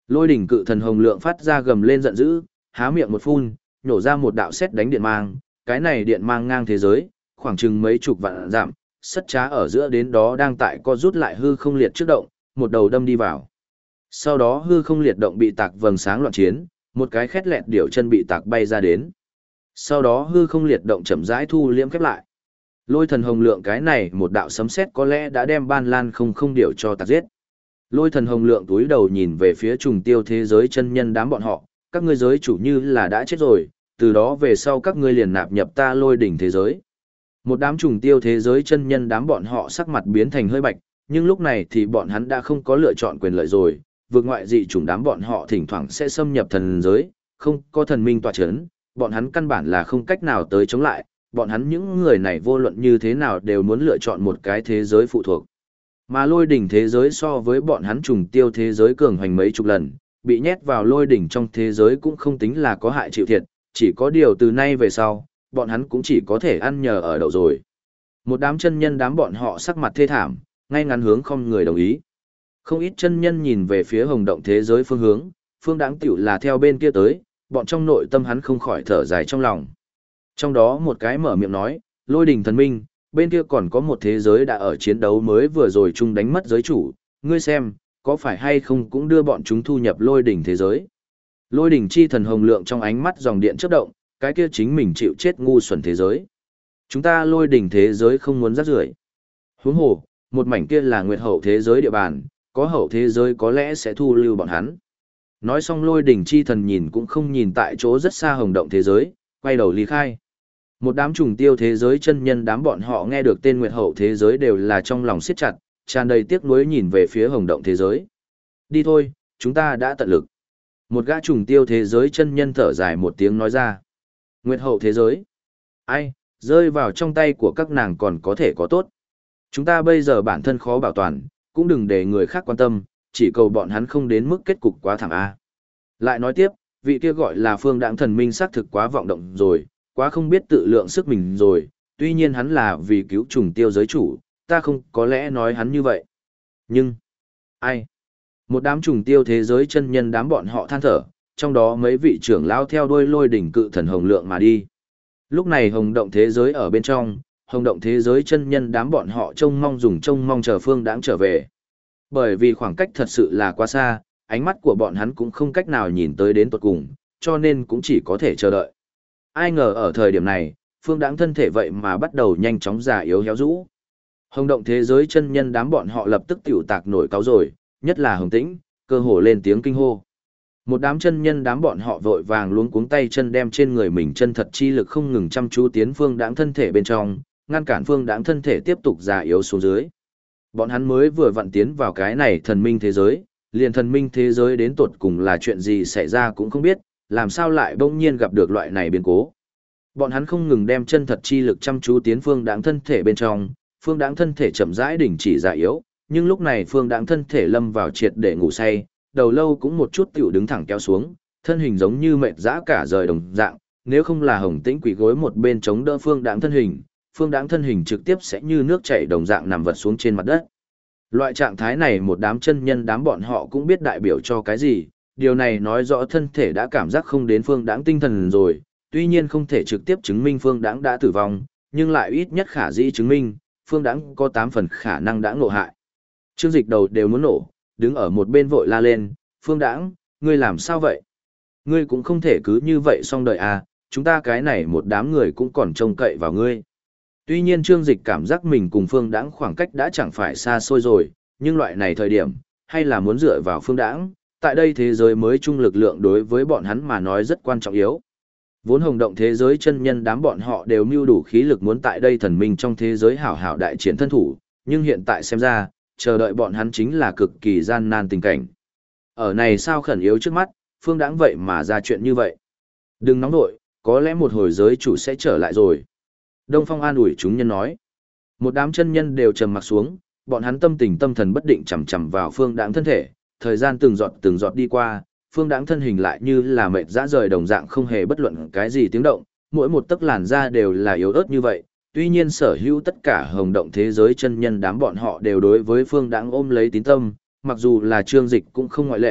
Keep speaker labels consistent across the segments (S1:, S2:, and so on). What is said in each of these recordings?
S1: Lôi đỉnh cự thần hồng lượng phát ra gầm lên giận dữ, há miệng một phun, nhổ ra một đạo sét đánh điện mang, cái này điện mang ngang thế giới, khoảng chừng mấy chục vạn dặm, sất trá ở giữa đến đó đang tại co rút lại hư không liệt trước động, một đầu đâm đi vào. Sau đó hư không liệt động bị tạc vầng sáng loạn chiến, một cái khét lẹt điểu chân bị tạc bay ra đến. Sau đó hư không liệt động chậm rãi thu liễm khép lại. Lôi thần hồng lượng cái này một đạo sấm sét có lẽ đã đem ban lan không điểu cho tạc giết. Lôi thần hồng lượng túi đầu nhìn về phía trùng tiêu thế giới chân nhân đám bọn họ, các ngươi giới chủ như là đã chết rồi, từ đó về sau các ngươi liền nạp nhập ta lôi đỉnh thế giới. Một đám trùng tiêu thế giới chân nhân đám bọn họ sắc mặt biến thành hơi bạch, nhưng lúc này thì bọn hắn đã không có lựa chọn quyền lợi rồi, vượt ngoại dị chủng đám bọn họ thỉnh thoảng sẽ xâm nhập thần giới, không có thần minh tọa chấn, bọn hắn căn bản là không cách nào tới chống lại, bọn hắn những người này vô luận như thế nào đều muốn lựa chọn một cái thế giới phụ thuộc. Mà lôi đỉnh thế giới so với bọn hắn trùng tiêu thế giới cường hoành mấy chục lần, bị nhét vào lôi đỉnh trong thế giới cũng không tính là có hại chịu thiệt, chỉ có điều từ nay về sau, bọn hắn cũng chỉ có thể ăn nhờ ở đậu rồi. Một đám chân nhân đám bọn họ sắc mặt thê thảm, ngay ngắn hướng không người đồng ý. Không ít chân nhân nhìn về phía hồng động thế giới phương hướng, phương đáng tiểu là theo bên kia tới, bọn trong nội tâm hắn không khỏi thở dài trong lòng. Trong đó một cái mở miệng nói, lôi đỉnh thần minh, bên kia còn có một thế giới đã ở chiến đấu mới vừa rồi chung đánh mất giới chủ, ngươi xem, có phải hay không cũng đưa bọn chúng thu nhập lôi đỉnh thế giới. Lôi đỉnh chi thần hồng lượng trong ánh mắt dòng điện chớp động, cái kia chính mình chịu chết ngu xuẩn thế giới. Chúng ta lôi đỉnh thế giới không muốn rác rưởi. Huống hồ, một mảnh kia là nguyệt hậu thế giới địa bàn, có hậu thế giới có lẽ sẽ thu lưu bọn hắn. Nói xong lôi đỉnh chi thần nhìn cũng không nhìn tại chỗ rất xa hồng động thế giới, quay đầu ly khai. Một đám trùng tiêu thế giới chân nhân đám bọn họ nghe được tên nguyệt hậu thế giới đều là trong lòng siết chặt, tràn đầy tiếc nuối nhìn về phía hồng động thế giới. Đi thôi, chúng ta đã tận lực. Một gã trùng tiêu thế giới chân nhân thở dài một tiếng nói ra. Nguyệt hậu thế giới. Ai, rơi vào trong tay của các nàng còn có thể có tốt. Chúng ta bây giờ bản thân khó bảo toàn, cũng đừng để người khác quan tâm, chỉ cầu bọn hắn không đến mức kết cục quá thảm A. Lại nói tiếp, vị kia gọi là phương đãng thần minh xác thực quá vọng động rồi, quá không biết tự lượng sức mình rồi, tuy nhiên hắn là vì cứu trùng tiêu giới chủ, ta không có lẽ nói hắn như vậy. Nhưng, ai? Một đám trùng tiêu thế giới chân nhân đám bọn họ than thở, trong đó mấy vị trưởng lao theo đuôi lôi đỉnh cự thần hồng lượng mà đi. Lúc này hồng động thế giới ở bên trong, hồng động thế giới chân nhân đám bọn họ trông mong chờ phương đãng trở về. Bởi vì khoảng cách thật sự là quá xa, ánh mắt của bọn hắn cũng không cách nào nhìn tới đến tuột cùng, cho nên cũng chỉ có thể chờ đợi. Ai ngờ ở thời điểm này, phương đãng thân thể vậy mà bắt đầu nhanh chóng già yếu héo rũ. Hồng động thế giới chân nhân đám bọn họ lập tức tiểu tạc nổi cáu rồi, nhất là Hồng Tĩnh, cơ hồ lên tiếng kinh hô. Một đám chân nhân đám bọn họ vội vàng luống cuống tay chân đem trên người mình chân thật chi lực không ngừng chăm chú tiến phương đãng thân thể bên trong, ngăn cản phương đãng thân thể tiếp tục già yếu xuống dưới. Bọn hắn mới vừa vặn tiến vào cái này thần minh thế giới, liền thần minh thế giới đến tột cùng là chuyện gì xảy ra cũng không biết, làm sao lại bỗng nhiên gặp được loại này biến cố. Bọn hắn không ngừng đem chân thật chi lực chăm chú tiến phương đãng thân thể bên trong, phương đãng thân thể chậm rãi đình chỉ già yếu, nhưng lúc này phương đãng thân thể lâm vào triệt để ngủ say, đầu lâu cũng một chút tiểu đứng thẳng kéo xuống, thân hình giống như mệt dã cả rời đồng dạng, nếu không là Hồng Tĩnh quỳ gối một bên chống đỡ phương đãng thân hình trực tiếp sẽ như nước chảy đồng dạng nằm vật xuống trên mặt đất. Loại trạng thái này một đám chân nhân đám bọn họ cũng biết đại biểu cho cái gì, điều này nói rõ thân thể đã cảm giác không đến phương đãng tinh thần rồi, tuy nhiên không thể trực tiếp chứng minh phương đãng đã tử vong, nhưng lại ít nhất khả dĩ chứng minh, phương đãng có 8 phần khả năng đã ngộ hại. Trương Dịch đầu đều muốn nổ, đứng ở một bên vội la lên, phương đãng, ngươi làm sao vậy? Ngươi cũng không thể cứ như vậy xong đời à, chúng ta cái này một đám người cũng còn trông cậy vào ngươi. Tuy nhiên Trương Dịch cảm giác mình cùng phương đãng khoảng cách đã chẳng phải xa xôi rồi, nhưng loại này thời điểm, hay là muốn dựa vào phương đãng, tại đây thế giới mới chung lực lượng đối với bọn hắn mà nói rất quan trọng yếu. Vốn hồng động thế giới chân nhân đám bọn họ đều mưu đủ khí lực muốn tại đây thần minh trong thế giới hảo hảo đại chiến thân thủ, nhưng hiện tại xem ra, chờ đợi bọn hắn chính là cực kỳ gian nan tình cảnh. Ở này sao khẩn yếu trước mắt, phương đãng vậy mà ra chuyện như vậy. Đừng nóng nội, có lẽ một hồi giới chủ sẽ trở lại rồi. Đông Phong an ủi chúng nhân nói. Một đám chân nhân đều trầm mặc xuống, bọn hắn tâm tình tâm thần bất định chầm chầm vào phương đãng thân thể, thời gian từng giọt đi qua, phương đãng thân hình lại như là mệt dã rời đồng dạng không hề bất luận cái gì tiếng động, mỗi một tấc làn da đều là yếu ớt như vậy. Tuy nhiên sở hữu tất cả hồng động thế giới chân nhân đám bọn họ đều đối với phương đãng ôm lấy tín tâm, mặc dù là Trương Dịch cũng không ngoại lệ,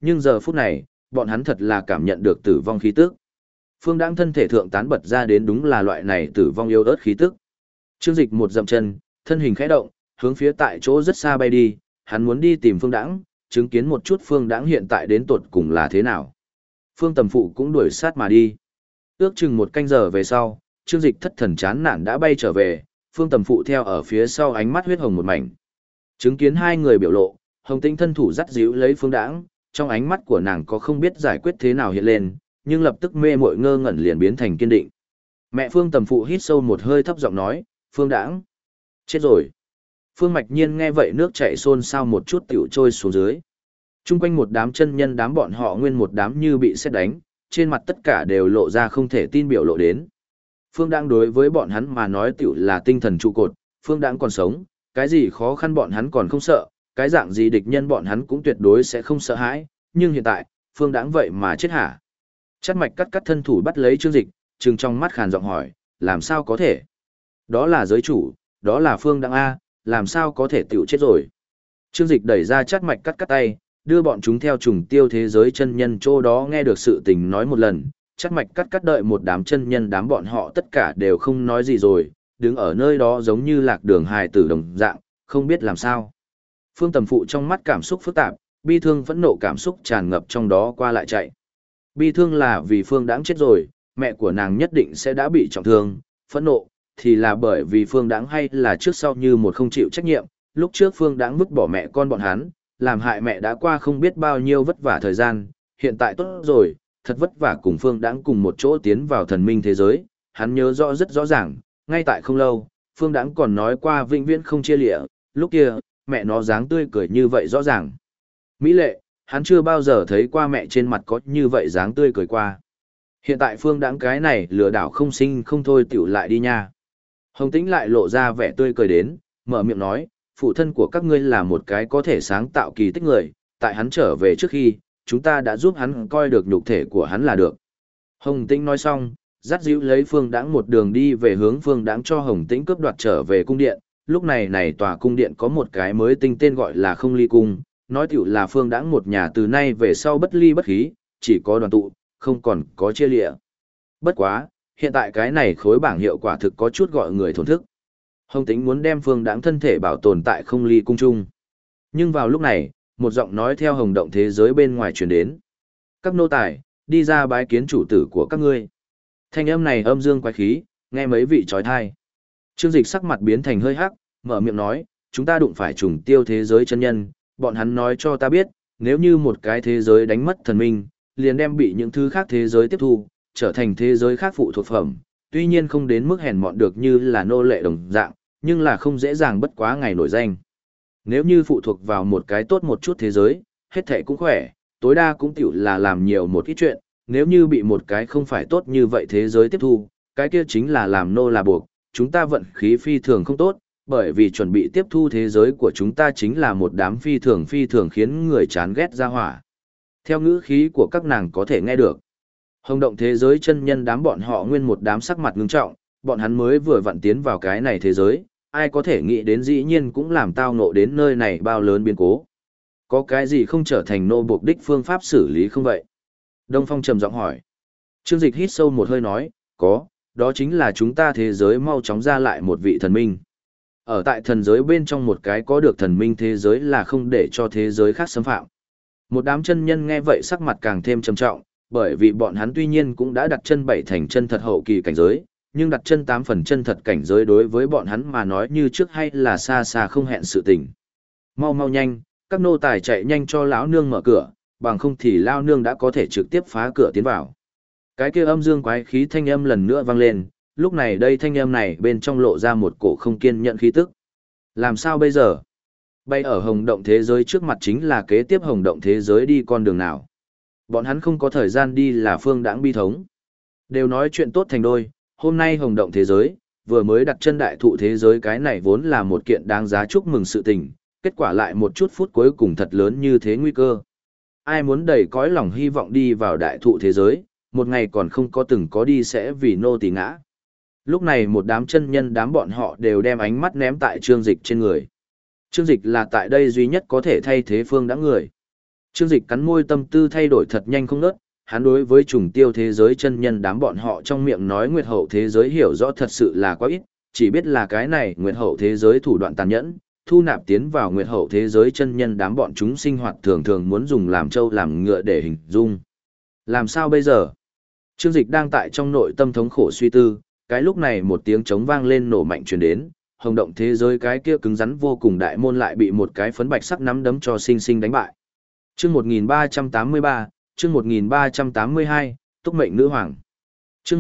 S1: nhưng giờ phút này, bọn hắn thật là cảm nhận được tử vong khí tức. Phương Đãng thân thể thượng tán bật ra đến đúng là loại này tử vong yếu ớt khí tức. Trương Dịch một dậm chân, thân hình khẽ động, hướng phía tại chỗ rất xa bay đi, hắn muốn đi tìm Phương Đãng, chứng kiến một chút Phương Đãng hiện tại đến tột cùng là thế nào. Phương Tầm Phụ cũng đuổi sát mà đi. Ước chừng một canh giờ về sau, Trương Dịch thất thần chán nản đã bay trở về, Phương Tầm Phụ theo ở phía sau ánh mắt huyết hồng một mảnh. Chứng kiến hai người biểu lộ, Hồng Tĩnh thân thủ dắt díu lấy Phương Đãng, trong ánh mắt của nàng có không biết giải quyết thế nào hiện lên, nhưng lập tức mê muội ngơ ngẩn liền biến thành kiên định. Mẹ Phương Tầm Phụ hít sâu một hơi thấp giọng nói, Phương Đãng, chết rồi. Phương Mạch Nhiên nghe vậy nước chảy xôn xao một chút tiểu trôi xuống dưới. Trung quanh một đám chân nhân đám bọn họ nguyên một đám như bị sét đánh, trên mặt tất cả đều lộ ra không thể tin biểu lộ đến. Phương Đãng đối với bọn hắn mà nói tiểu là tinh thần trụ cột, Phương Đãng còn sống, cái gì khó khăn bọn hắn còn không sợ, cái dạng gì địch nhân bọn hắn cũng tuyệt đối sẽ không sợ hãi, nhưng hiện tại, Phương Đãng vậy mà chết hả? Chắt mạch cắt thân thủ bắt lấy Trương Dịch, trừng trong mắt khàn giọng hỏi, làm sao có thể? Đó là giới chủ, đó là Phương Đãng A, làm sao có thể tiểu chết rồi? Trương Dịch đẩy ra chắt mạch cắt tay, đưa bọn chúng theo trùng tiêu thế giới chân nhân chỗ đó nghe được sự tình nói một lần, chắt mạch cắt đợi một đám chân nhân đám bọn họ tất cả đều không nói gì rồi, đứng ở nơi đó giống như lạc đường hài tử đồng dạng, không biết làm sao. Phương Tầm Phụ trong mắt cảm xúc phức tạp, bi thương phẫn nộ cảm xúc tràn ngập trong đó qua lại chạy. Bi thương là vì Phương Đãng chết rồi, mẹ của nàng nhất định sẽ đã bị trọng thương, phẫn nộ thì là bởi vì Phương Đãng hay là trước sau như một không chịu trách nhiệm, lúc trước Phương Đãng vứt bỏ mẹ con bọn hắn, làm hại mẹ đã qua không biết bao nhiêu vất vả thời gian, hiện tại tốt rồi, thật vất vả cùng Phương Đãng cùng một chỗ tiến vào thần minh thế giới, hắn nhớ rõ rất rõ ràng, ngay tại không lâu, Phương Đãng còn nói qua vĩnh viễn không chia lìa, lúc kia, mẹ nó dáng tươi cười như vậy rõ ràng. Mỹ lệ, hắn chưa bao giờ thấy qua mẹ trên mặt có như vậy dáng tươi cười qua. Hiện tại Phương Đãng cái này lừa đảo không sinh không thôi tiểu lại đi nha. Hồng Tĩnh lại lộ ra vẻ tươi cười đến, mở miệng nói, phụ thân của các ngươi là một cái có thể sáng tạo kỳ tích người, tại hắn trở về trước khi, chúng ta đã giúp hắn coi được nhục thể của hắn là được. Hồng Tĩnh nói xong, dắt dịu lấy Phương Đãng một đường đi về hướng Phương Đãng cho Hồng Tĩnh cướp đoạt trở về cung điện, lúc này này tòa cung điện có một cái mới tinh tên gọi là Không Ly Cung, nói tiểu là Phương Đãng một nhà từ nay về sau bất ly bất khí, chỉ có đoàn tụ, không còn có chia lịa. Bất quá, hiện tại cái này khối bảng hiệu quả thực có chút gọi người thổn thức. Hồng Tĩnh muốn đem Phương Đãng thân thể bảo tồn tại Không Ly Cung chung. Nhưng vào lúc này, một giọng nói theo Hồng Động thế giới bên ngoài truyền đến. Các nô tài, đi ra bái kiến chủ tử của các ngươi. Thanh âm này âm dương quái khí, nghe mấy vị trói thai. Trương Dịch sắc mặt biến thành hơi hắc, mở miệng nói, chúng ta đụng phải trùng tiêu thế giới chân nhân, bọn hắn nói cho ta biết, nếu như một cái thế giới đánh mất thần minh, liền đem bị những thứ khác thế giới tiếp thu, trở thành thế giới khác phụ thuộc phẩm, tuy nhiên không đến mức hèn mọn được như là nô lệ đồng dạng, nhưng là không dễ dàng bất quá ngày nổi danh. Nếu như phụ thuộc vào một cái tốt một chút thế giới, hết thảy cũng khỏe, tối đa cũng tiểu là làm nhiều một ít chuyện, nếu như bị một cái không phải tốt như vậy thế giới tiếp thu, cái kia chính là làm nô là buộc, chúng ta vận khí phi thường không tốt, bởi vì chuẩn bị tiếp thu thế giới của chúng ta chính là một đám phi thường khiến người chán ghét ra hỏa. Theo ngữ khí của các nàng có thể nghe được. Hồng Động thế giới chân nhân đám bọn họ nguyên một đám sắc mặt ngưng trọng, bọn hắn mới vừa vặn tiến vào cái này thế giới, ai có thể nghĩ đến dĩ nhiên cũng làm tao ngộ đến nơi này bao lớn biến cố. Có cái gì không trở thành nô buộc đích phương pháp xử lý không vậy? Đông Phong trầm giọng hỏi. Trương Dịch hít sâu một hơi nói, có, đó chính là chúng ta thế giới mau chóng ra lại một vị thần minh. Ở tại thần giới bên trong một cái có được thần minh thế giới là không để cho thế giới khác xâm phạm. Một đám chân nhân nghe vậy sắc mặt càng thêm trầm trọng, bởi vì bọn hắn tuy nhiên cũng đã đặt chân 7 thành chân thật hậu kỳ cảnh giới, nhưng đặt chân 8 phần chân thật cảnh giới đối với bọn hắn mà nói như trước hay là xa xa không hẹn sự tình. Mau mau nhanh, các nô tài chạy nhanh cho lão nương mở cửa, bằng không thì lão nương đã có thể trực tiếp phá cửa tiến vào. Cái kia âm dương quái khí thanh âm lần nữa vang lên, lúc này đây thanh âm này bên trong lộ ra một cổ không kiên nhẫn khí tức. Làm sao bây giờ? Bay ở Hồng Động thế giới trước mặt chính là kế tiếp Hồng Động thế giới đi con đường nào. Bọn hắn không có thời gian đi là Phương Đãng bi thống. Đều nói chuyện tốt thành đôi, hôm nay Hồng Động thế giới, vừa mới đặt chân đại thụ thế giới cái này vốn là một kiện đáng giá chúc mừng sự tình, kết quả lại một chút phút cuối cùng thật lớn như thế nguy cơ. Ai muốn đầy cõi lòng hy vọng đi vào đại thụ thế giới, một ngày còn không có từng có đi sẽ vì nô tỳ ngã. Lúc này một đám chân nhân đám bọn họ đều đem ánh mắt ném tại Trương Dịch trên người. Trương Dịch là tại đây duy nhất có thể thay thế Phương Đãng người. Trương Dịch cắn môi, tâm tư thay đổi thật nhanh không ngớt, hắn đối với trùng tiêu thế giới chân nhân đám bọn họ trong miệng nói nguyệt hậu thế giới hiểu rõ thật sự là quá ít, chỉ biết là cái này nguyệt hậu thế giới thủ đoạn tàn nhẫn, thu nạp tiến vào nguyệt hậu thế giới chân nhân đám bọn chúng sinh hoạt thường thường muốn dùng làm trâu làm ngựa để hình dung. Làm sao bây giờ? Trương Dịch đang tại trong nội tâm thống khổ suy tư, cái lúc này một tiếng trống vang lên nổ mạnh truyền đến, hồng động thế giới cái kia cứng rắn vô cùng đại môn lại bị một cái phấn bạch sắc nắm đấm cho sinh sinh đánh bại. Chương 1383, chương 1382, Túc mệnh nữ hoàng. Chương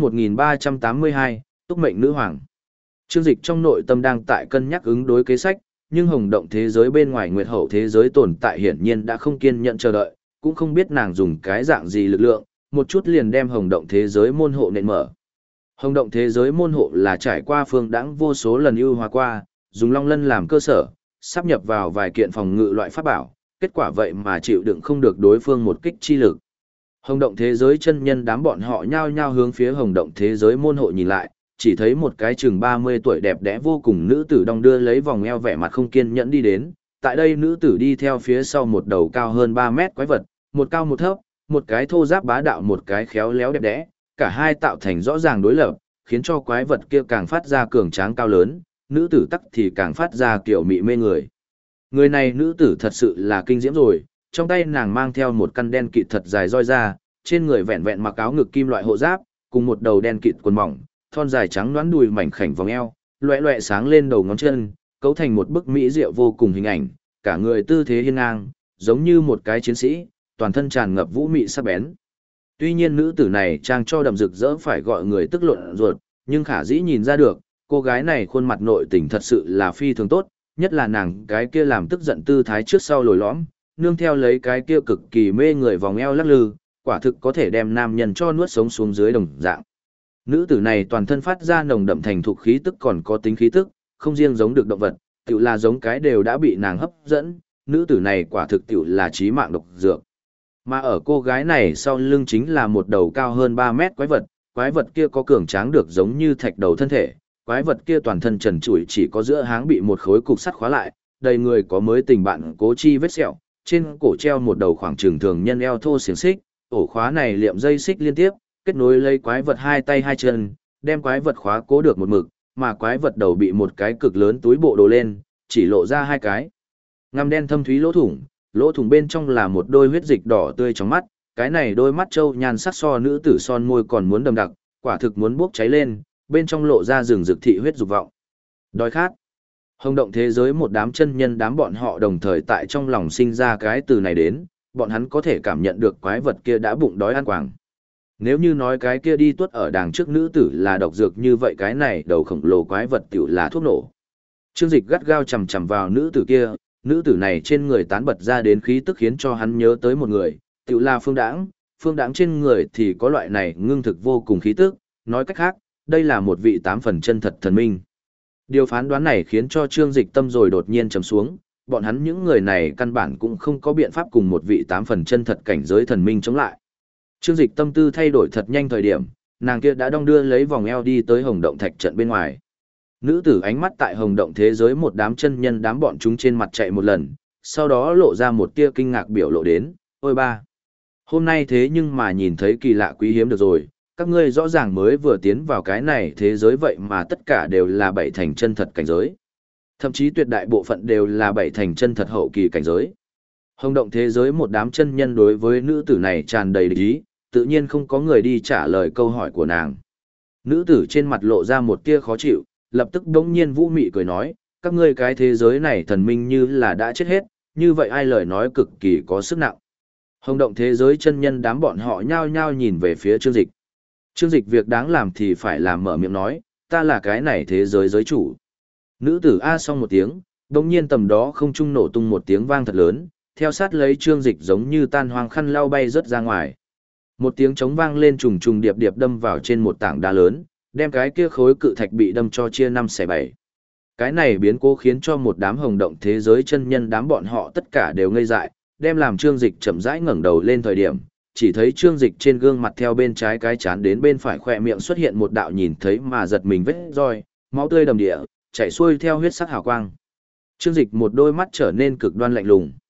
S1: 1382, Túc mệnh nữ hoàng. Trương Dịch trong nội tâm đang tại cân nhắc ứng đối kế sách, nhưng hồng động thế giới bên ngoài nguyệt hậu thế giới tồn tại hiển nhiên đã không kiên nhẫn chờ đợi, cũng không biết nàng dùng cái dạng gì lực lượng, một chút liền đem hồng động thế giới môn hộ nện mở. Hồng động thế giới môn hộ là trải qua phương đãng vô số lần ưu hóa qua, dùng long lân làm cơ sở, sắp nhập vào vài kiện phòng ngự loại pháp bảo, kết quả vậy mà chịu đựng không được đối phương một kích chi lực. Hồng động thế giới chân nhân đám bọn họ nhao nhao hướng phía hồng động thế giới môn hộ nhìn lại, chỉ thấy một cái chừng 30 tuổi đẹp đẽ vô cùng nữ tử đong đưa lấy vòng eo vẻ mặt không kiên nhẫn đi đến. Tại đây nữ tử đi theo phía sau một đầu cao hơn 3 mét quái vật, một cao một thấp, một cái thô giáp bá đạo một cái khéo léo đẹp đẽ, cả hai tạo thành rõ ràng đối lập, khiến cho quái vật kia càng phát ra cường tráng cao lớn, nữ tử tắc thì càng phát ra kiểu mị mê người. Người này nữ tử thật sự là kinh diễm rồi, trong tay nàng mang theo một căn đen kịt thật dài roi ra, trên người vẹn vẹn mặc áo ngực kim loại hộ giáp, cùng một đầu đen kịt quần mỏng, thon dài trắng nõn đùi mảnh khảnh vòng eo, loẹt loẹt sáng lên đầu ngón chân, cấu thành một bức mỹ diệu vô cùng hình ảnh, cả người tư thế hiên ngang, giống như một cái chiến sĩ, toàn thân tràn ngập vũ mị sắc bén. Tuy nhiên nữ tử này trang cho đậm rực rỡ phải gọi người tức luận ruột, nhưng khả dĩ nhìn ra được, cô gái này khuôn mặt nội tình thật sự là phi thường tốt, nhất là nàng cái kia làm tức giận tư thái trước sau lồi lõm, nương theo lấy cái kia cực kỳ mê người vòng eo lắc lư, quả thực có thể đem nam nhân cho nuốt sống xuống dưới đồng dạng. Nữ tử này toàn thân phát ra nồng đậm thành thục khí tức còn có tính khí tức, không riêng giống được động vật, tiểu là giống cái đều đã bị nàng hấp dẫn, nữ tử này quả thực tiểu là chí mạng độc dược. Mà ở cô gái này sau lưng chính là một đầu cao hơn 3 mét quái vật kia có cường tráng được giống như thạch đầu thân thể, quái vật kia toàn thân trần trụi chỉ có giữa háng bị một khối cục sắt khóa lại, đầy người có mới tình bạn cố chi vết sẹo, trên cổ treo một đầu khoảng trường thường nhân eo thô xiềng xích, ổ khóa này liệm dây xích liên tiếp, kết nối lấy quái vật hai tay hai chân, đem quái vật khóa cố được một mực, mà quái vật đầu bị một cái cực lớn túi bộ đồ lên, chỉ lộ ra hai cái ngăm đen thâm thúy lỗ thủng bên trong là một đôi huyết dịch đỏ tươi trong mắt, cái này đôi mắt trâu nhan sắc so nữ tử son môi còn muốn đậm đặc, quả thực muốn bốc cháy lên, bên trong lộ ra rừng rực thị huyết dục vọng. Đói khát. Hồng động thế giới một đám chân nhân đám bọn họ đồng thời tại trong lòng sinh ra cái từ này đến, bọn hắn có thể cảm nhận được quái vật kia đã bụng đói ăn quàng. Nếu như nói cái kia đi tuốt ở đàng trước nữ tử là độc dược như vậy cái này đầu khổng lồ quái vật tiểu là thuốc nổ. Trương Dịch gắt gao chầm chầm vào nữ tử kia, nữ tử này trên người tán bật ra đến khí tức khiến cho hắn nhớ tới một người, tiểu là Phương Đãng trên người thì có loại này ngưng thực vô cùng khí tức, nói cách khác, đây là một vị 8 phần chân thật thần minh. Điều phán đoán này khiến cho Trương Dịch tâm rồi đột nhiên trầm xuống, bọn hắn những người này căn bản cũng không có biện pháp cùng một vị 8 phần chân thật cảnh giới thần minh chống lại. Trương Dịch tâm tư thay đổi thật nhanh thời điểm, nàng kia đã đong đưa lấy vòng eo đi tới hồng động thạch trận bên ngoài. Nữ tử ánh mắt tại hồng động thế giới một đám chân nhân đám bọn chúng trên mặt chạy một lần, sau đó lộ ra một tia kinh ngạc biểu lộ đến, ôi ba. Hôm nay thế nhưng mà nhìn thấy kỳ lạ quý hiếm được rồi, các ngươi rõ ràng mới vừa tiến vào cái này thế giới vậy mà tất cả đều là bảy thành chân thật cảnh giới. Thậm chí tuyệt đại bộ phận đều là bảy thành chân thật hậu kỳ cảnh giới. Hồng động thế giới một đám chân nhân đối với nữ tử này tràn đầy địch ý, tự nhiên không có người đi trả lời câu hỏi của nàng. Nữ tử trên mặt lộ ra một tia khó chịu, lập tức đống nhiên vũ mị cười nói, các ngươi cái thế giới này thần minh như là đã chết hết, như vậy ai lời nói cực kỳ có sức nặng. Hồng động thế giới chân nhân đám bọn họ nhao nhao nhìn về phía Trương Dịch. Trương Dịch việc đáng làm thì phải làm, mở miệng nói, ta là cái này thế giới giới chủ. Nữ tử A xong một tiếng, đống nhiên tầm đó không trung nổ tung một tiếng vang thật lớn, theo sát lấy Trương Dịch giống như tan hoang khăn lau bay rớt ra ngoài. Một tiếng trống vang lên trùng trùng điệp điệp đâm vào trên một tảng đá lớn, đem cái kia khối cự thạch bị đâm cho chia 5 xẻ 7. Cái này biến cố khiến cho một đám hồng động thế giới chân nhân đám bọn họ tất cả đều ngây dại, đem làm Trương Dịch chậm rãi ngẩng đầu lên thời điểm, chỉ thấy Trương Dịch trên gương mặt theo bên trái cái chán đến bên phải khỏe miệng xuất hiện một đạo nhìn thấy mà giật mình vết roi, máu tươi đầm địa, chảy xuôi theo huyết sắc hào quang. Trương Dịch một đôi mắt trở nên cực đoan lạnh lùng.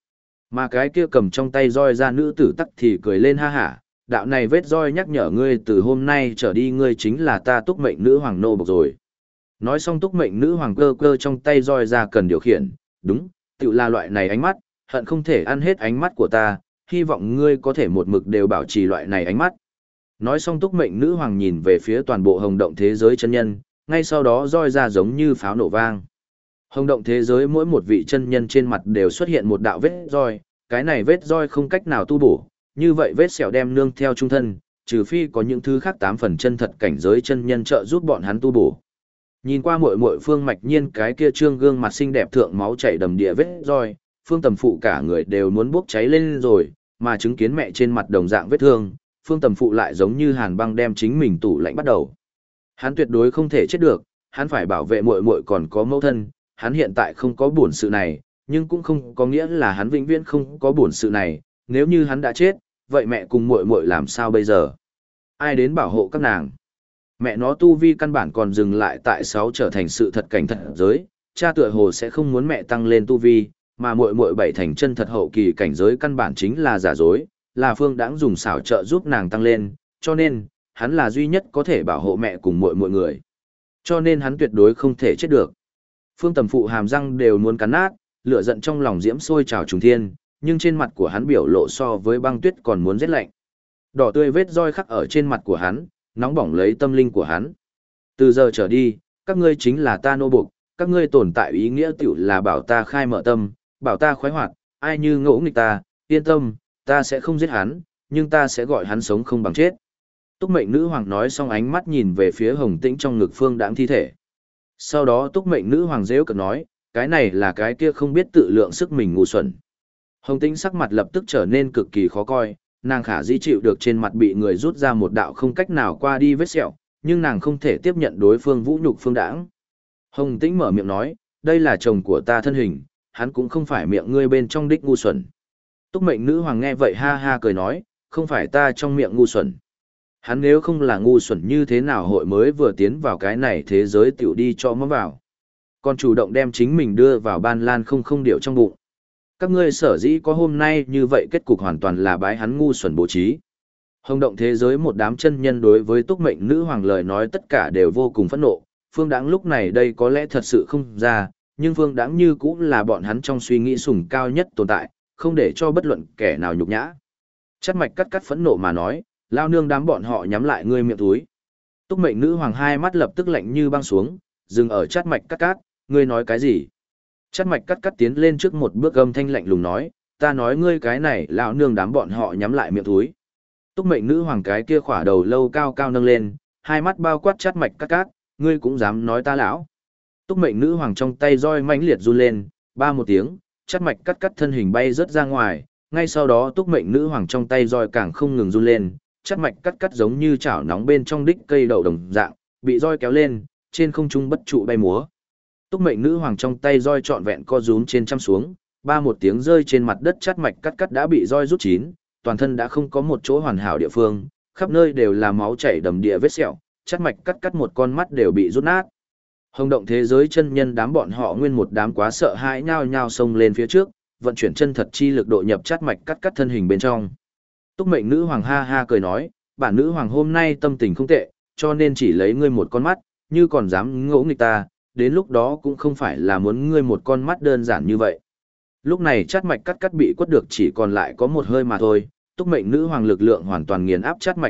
S1: Mà cái kia cầm trong tay roi ra nữ tử tắc thì cười lên ha hả, đạo này vết roi nhắc nhở ngươi từ hôm nay trở đi ngươi chính là ta túc mệnh nữ hoàng nô bộc rồi. Nói xong túc mệnh nữ hoàng cơ cơ trong tay roi ra cần điều khiển, đúng, tự là loại này ánh mắt, hận không thể ăn hết ánh mắt của ta, hy vọng ngươi có thể một mực đều bảo trì loại này ánh mắt. Nói xong túc mệnh nữ hoàng nhìn về phía toàn bộ hồng động thế giới chân nhân, ngay sau đó roi ra giống như pháo nổ vang. Hồng động thế giới mỗi một vị chân nhân trên mặt đều xuất hiện một đạo vết roi, cái này vết roi không cách nào tu bổ, như vậy vết sẹo đem nương theo trung thân, trừ phi có những thứ khác 8 phần chân thật cảnh giới chân nhân trợ giúp bọn hắn tu bổ. Nhìn qua muội muội Phương Mạch Nhiên cái kia trương gương mặt xinh đẹp thượng máu chảy đầm địa vết roi, Phương Tầm Phụ cả người đều muốn bốc cháy lên rồi, mà chứng kiến mẹ trên mặt đồng dạng vết thương, Phương Tầm Phụ lại giống như hàn băng đem chính mình tủ lạnh bắt đầu. Hắn tuyệt đối không thể chết được, hắn phải bảo vệ muội muội còn có mẫu thân, hắn hiện tại không có buồn sự này, nhưng cũng không có nghĩa là hắn vĩnh viễn không có buồn sự này, nếu như hắn đã chết, vậy mẹ cùng muội muội làm sao bây giờ? Ai đến bảo hộ các nàng? Mẹ nó tu vi căn bản còn dừng lại tại 6 trở thành sự thật cảnh thật giới, cha tựa hồ sẽ không muốn mẹ tăng lên tu vi, mà muội muội 7 thành chân thật hậu kỳ cảnh giới căn bản chính là giả dối, là Phương Đãng dùng xảo trợ giúp nàng tăng lên, cho nên hắn là duy nhất có thể bảo hộ mẹ cùng muội muội người. Cho nên hắn tuyệt đối không thể chết được. Phương Tầm Phụ hàm răng đều muốn cắn nát, lửa giận trong lòng diễm sôi trào trùng thiên, nhưng trên mặt của hắn biểu lộ so với băng tuyết còn muốn rét lạnh. Đỏ tươi vết roi khắc ở trên mặt của hắn, nóng bỏng lấy tâm linh của hắn. Từ giờ trở đi, các ngươi chính là ta nô buộc, các ngươi tồn tại ý nghĩa tiểu là bảo ta khai mở tâm, bảo ta khoái hoạt, ai như ngỗ nghịch ta, yên tâm, ta sẽ không giết hắn, nhưng ta sẽ gọi hắn sống không bằng chết. Túc mệnh nữ hoàng nói xong ánh mắt nhìn về phía Hồng Tĩnh trong ngực Phương Đãng thi thể. Sau đó túc mệnh nữ hoàng rêu cực nói, cái này là cái kia không biết tự lượng sức mình ngu xuẩn. Hồng Tĩnh sắc mặt lập tức trở nên cực kỳ khó coi, nàng khả di chịu được trên mặt bị người rút ra một đạo không cách nào qua đi vết sẹo, nhưng nàng không thể tiếp nhận đối phương vũ nhục Phương Đãng. Hồng Tĩnh mở miệng nói, đây là chồng của ta thân hình, hắn cũng không phải miệng ngươi bên trong đích ngu xuẩn. Túc mệnh nữ hoàng nghe vậy ha ha cười nói, không phải ta trong miệng ngu xuẩn. Hắn nếu không là ngu xuẩn như thế nào hội mới vừa tiến vào cái này thế giới tiểu đi cho mắm vào. Còn chủ động đem chính mình đưa vào ban lan không điệu trong bụng. Các ngươi sở dĩ có hôm nay như vậy kết cục hoàn toàn là bái hắn ngu xuẩn bố trí. Hồng động thế giới một đám chân nhân đối với túc mệnh nữ hoàng lời nói tất cả đều vô cùng phẫn nộ. Phương Đãng lúc này đây có lẽ thật sự không ra, nhưng Phương Đãng như cũng là bọn hắn trong suy nghĩ sủng cao nhất tồn tại, không để cho bất luận kẻ nào nhục nhã. Chắt mạch cắt phẫn nộ mà nói, lao nương đám bọn họ nhắm lại ngươi miệng túi. Túc mệnh nữ hoàng hai mắt lập tức lạnh như băng xuống, dừng ở chắt mạch cắt, ngươi nói cái gì? Chắt mạch cắt tiến lên trước một bước âm thanh lạnh lùng nói, ta nói ngươi cái này lão nương đám bọn họ nhắm lại miệng túi. Túc mệnh nữ hoàng cái kia khỏa đầu lâu cao cao nâng lên, hai mắt bao quát chắt mạch cắt, ngươi cũng dám nói ta lão. Túc mệnh nữ hoàng trong tay roi mãnh liệt run lên, ba một tiếng, chắt mạch cắt thân hình bay rớt ra ngoài, ngay sau đó túc mệnh nữ hoàng trong tay roi càng không ngừng run lên, chắt mạch cắt giống như chảo nóng bên trong đích cây đậu đồng dạng, bị roi kéo lên, trên không trung bất trụ bay múa. Túc mệnh nữ hoàng trong tay roi trọn vẹn co rúm trên trăm xuống, ba một tiếng rơi trên mặt đất chắt mạch cắt đã bị roi rút chín, toàn thân đã không có một chỗ hoàn hảo địa phương, khắp nơi đều là máu chảy đầm địa vết sẹo, chắt mạch cắt một con mắt đều bị rút nát. Hồng động thế giới chân nhân đám bọn họ nguyên một đám quá sợ hãi nhao nhao xông lên phía trước, vận chuyển chân thật chi lực độ nhập chắt mạch cắt thân hình bên trong. Túc mệnh nữ hoàng ha ha cười nói, bản nữ hoàng hôm nay tâm tình không tệ, cho nên chỉ lấy ngươi một con mắt, như còn dám ngỗ nghịch ta, đến lúc đó cũng không phải là muốn ngươi một con mắt đơn giản như vậy. Lúc này chắt mạch cắt bị quất được chỉ còn lại có một hơi mà thôi, túc mệnh nữ hoàng lực lượng hoàn toàn nghiền áp chắt mạch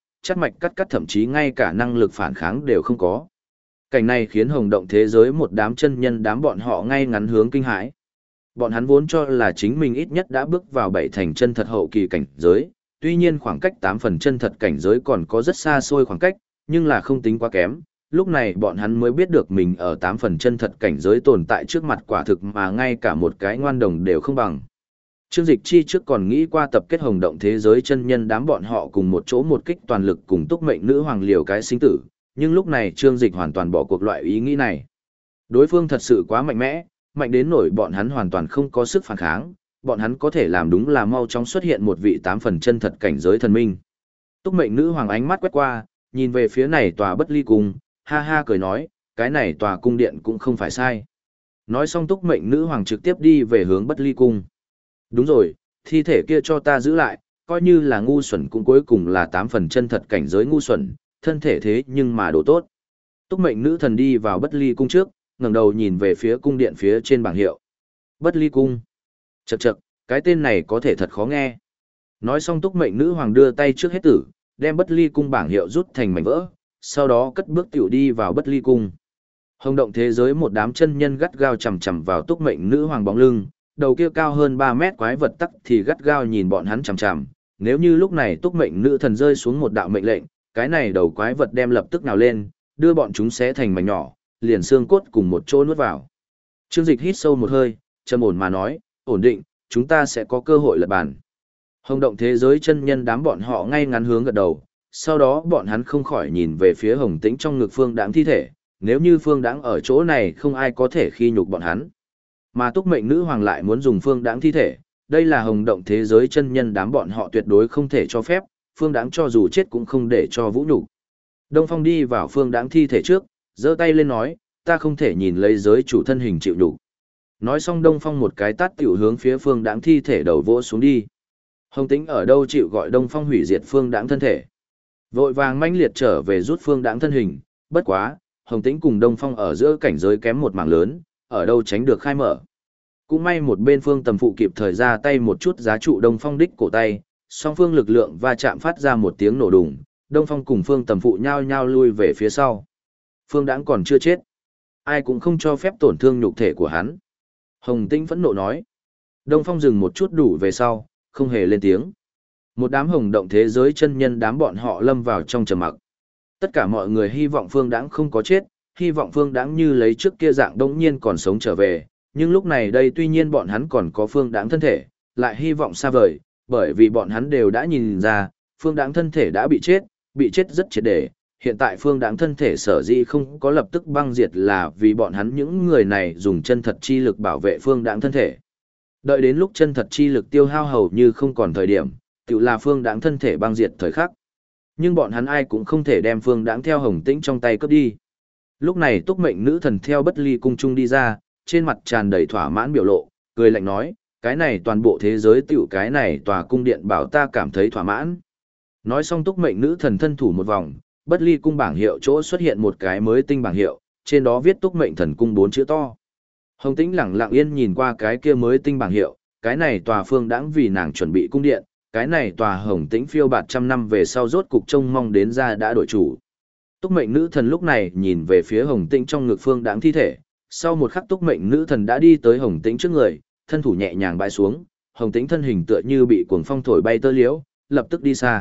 S1: cắt thậm chí ngay cả năng lực phản kháng đều không có. Cảnh này khiến hồng động thế giới một đám chân nhân đám bọn họ ngay ngắn hướng kinh hãi. Bọn hắn vốn cho là chính mình ít nhất đã bước vào 7 thành chân thật hậu kỳ cảnh giới, tuy nhiên khoảng cách 8 phần chân thật cảnh giới còn có rất xa xôi khoảng cách, nhưng là không tính quá kém. Lúc này bọn hắn mới biết được mình ở 8 phần chân thật cảnh giới tồn tại trước mặt quả thực mà ngay cả một cái ngoan đồng đều không bằng. Trương Dịch Chi trước còn nghĩ qua tập kết hồng động thế giới chân nhân đám bọn họ cùng một chỗ một kích toàn lực cùng túc mệnh nữ hoàng liều cái sinh tử, nhưng lúc này Trương Dịch hoàn toàn bỏ cuộc loại ý nghĩ này. Đối phương thật sự quá mạnh mẽ, mạnh đến nỗi bọn hắn hoàn toàn không có sức phản kháng, bọn hắn có thể làm đúng là mau chóng xuất hiện một vị 8 phần chân thật cảnh giới thần minh. Túc mệnh nữ hoàng ánh mắt quét qua, nhìn về phía này tòa bất ly cung, ha ha cười nói, cái này tòa cung điện cũng không phải sai. Nói xong túc mệnh nữ hoàng trực tiếp đi về hướng bất ly cung. Đúng rồi, thi thể kia cho ta giữ lại, coi như là ngu xuẩn cũng cuối cùng là 8 phần chân thật cảnh giới ngu xuẩn, thân thể thế nhưng mà đồ tốt. Túc mệnh nữ thần đi vào Bất Ly cung trước, ngẩng đầu nhìn về phía cung điện phía trên bảng hiệu. Bất Ly cung. Chậc chậc, cái tên này có thể thật khó nghe. Nói xong Túc mệnh nữ hoàng đưa tay trước hết tử, đem Bất Ly cung bảng hiệu rút thành mảnh vỡ, sau đó cất bước tiểu đi vào Bất Ly cung. Hồng động thế giới một đám chân nhân gắt gao chằm chằm vào Túc mệnh nữ hoàng bóng lưng, đầu kia cao hơn 3 mét quái vật tắc thì gắt gao nhìn bọn hắn chằm chằm. Nếu như lúc này Túc mệnh nữ thần rơi xuống một đạo mệnh lệnh, cái này đầu quái vật đem lập tức nào lên, đưa bọn chúng xé thành mảnh nhỏ, liền xương cốt cùng một chỗ nuốt vào. Trương Dịch hít sâu một hơi, trầm ổn mà nói, ổn định, chúng ta sẽ có cơ hội lật bàn. Hồng động thế giới chân nhân đám bọn họ ngay ngắn hướng gật đầu, sau đó bọn hắn không khỏi nhìn về phía Hồng Tĩnh trong ngực Phương Đãng thi thể, nếu như Phương Đãng ở chỗ này không ai có thể khi nhục bọn hắn. Mà Túc mệnh nữ hoàng lại muốn dùng Phương Đãng thi thể, đây là Hồng động thế giới chân nhân đám bọn họ tuyệt đối không thể cho phép, Phương Đãng cho dù chết cũng không để cho vũ nhục. Đông Phong đi vào Phương Đãng thi thể trước, giơ tay lên nói, ta không thể nhìn lấy giới chủ thân hình chịu nhục. Nói xong Đông Phong một cái tát tiểu hướng phía Phương Đãng thi thể đầu vỗ xuống đi. Hồng Tĩnh ở đâu chịu gọi Đông Phong hủy diệt Phương Đãng thân thể. Vội vàng mãnh liệt trở về rút Phương Đãng thân hình, bất quá, Hồng Tĩnh cùng Đông Phong ở giữa cảnh giới kém một mảng lớn, ở đâu tránh được khai mở. Cũng may một bên Phương Tầm Phụ kịp thời ra tay một chút giá trụ Đông Phong đích cổ tay, song phương lực lượng va chạm phát ra một tiếng nổ đùng, Đông Phong cùng Phương Tầm Phụ nhao nhao lui về phía sau. Phương Đãng còn chưa chết, ai cũng không cho phép tổn thương nhục thể của hắn. Hồng Tĩnh phẫn nộ nói. Đông Phong dừng một chút đủ về sau, không hề lên tiếng. Một đám hồng động thế giới chân nhân đám bọn họ lâm vào trong trầm mặc. Tất cả mọi người hy vọng Phương Đãng không có chết, hy vọng Phương Đãng như lấy trước kia dạng đống nhiên còn sống trở về, nhưng lúc này đây tuy nhiên bọn hắn còn có Phương Đãng thân thể, lại hy vọng xa vời, bởi vì bọn hắn đều đã nhìn ra, Phương Đãng thân thể đã bị chết rất triệt để. Hiện tại Phương Đãng thân thể sở dĩ không có lập tức băng diệt là vì bọn hắn những người này dùng chân thật chi lực bảo vệ Phương Đãng thân thể. Đợi đến lúc chân thật chi lực tiêu hao hầu như không còn thời điểm, tự là Phương Đãng thân thể băng diệt thời khắc. Nhưng bọn hắn ai cũng không thể đem Phương Đãng theo Hồng Tĩnh trong tay cướp đi. Lúc này Túc mệnh nữ thần theo Bất Ly cung trung đi ra, trên mặt tràn đầy thỏa mãn biểu lộ, cười lạnh nói, cái này toàn bộ thế giới tiểu cái này tòa cung điện bảo ta cảm thấy thỏa mãn. Nói xong Túc mệnh nữ thần thân thủ một vòng, Bất Ly cung bảng hiệu chỗ xuất hiện một cái mới tinh bảng hiệu, trên đó viết Túc mệnh thần cung 4 chữ to. Hồng Tĩnh lẳng lặng yên nhìn qua cái kia mới tinh bảng hiệu, cái này tòa Phương Đãng vì nàng chuẩn bị cung điện, cái này tòa Hồng Tĩnh phiêu bạt trăm năm về sau rốt cục trông mong đến ra đã đổi chủ. Túc mệnh nữ thần lúc này nhìn về phía Hồng Tĩnh trong ngực Phương Đãng thi thể, sau một khắc Túc mệnh nữ thần đã đi tới Hồng Tĩnh trước người, thân thủ nhẹ nhàng bãi xuống, Hồng Tĩnh thân hình tựa như bị cuồng phong thổi bay tơ liễu, lập tức đi xa.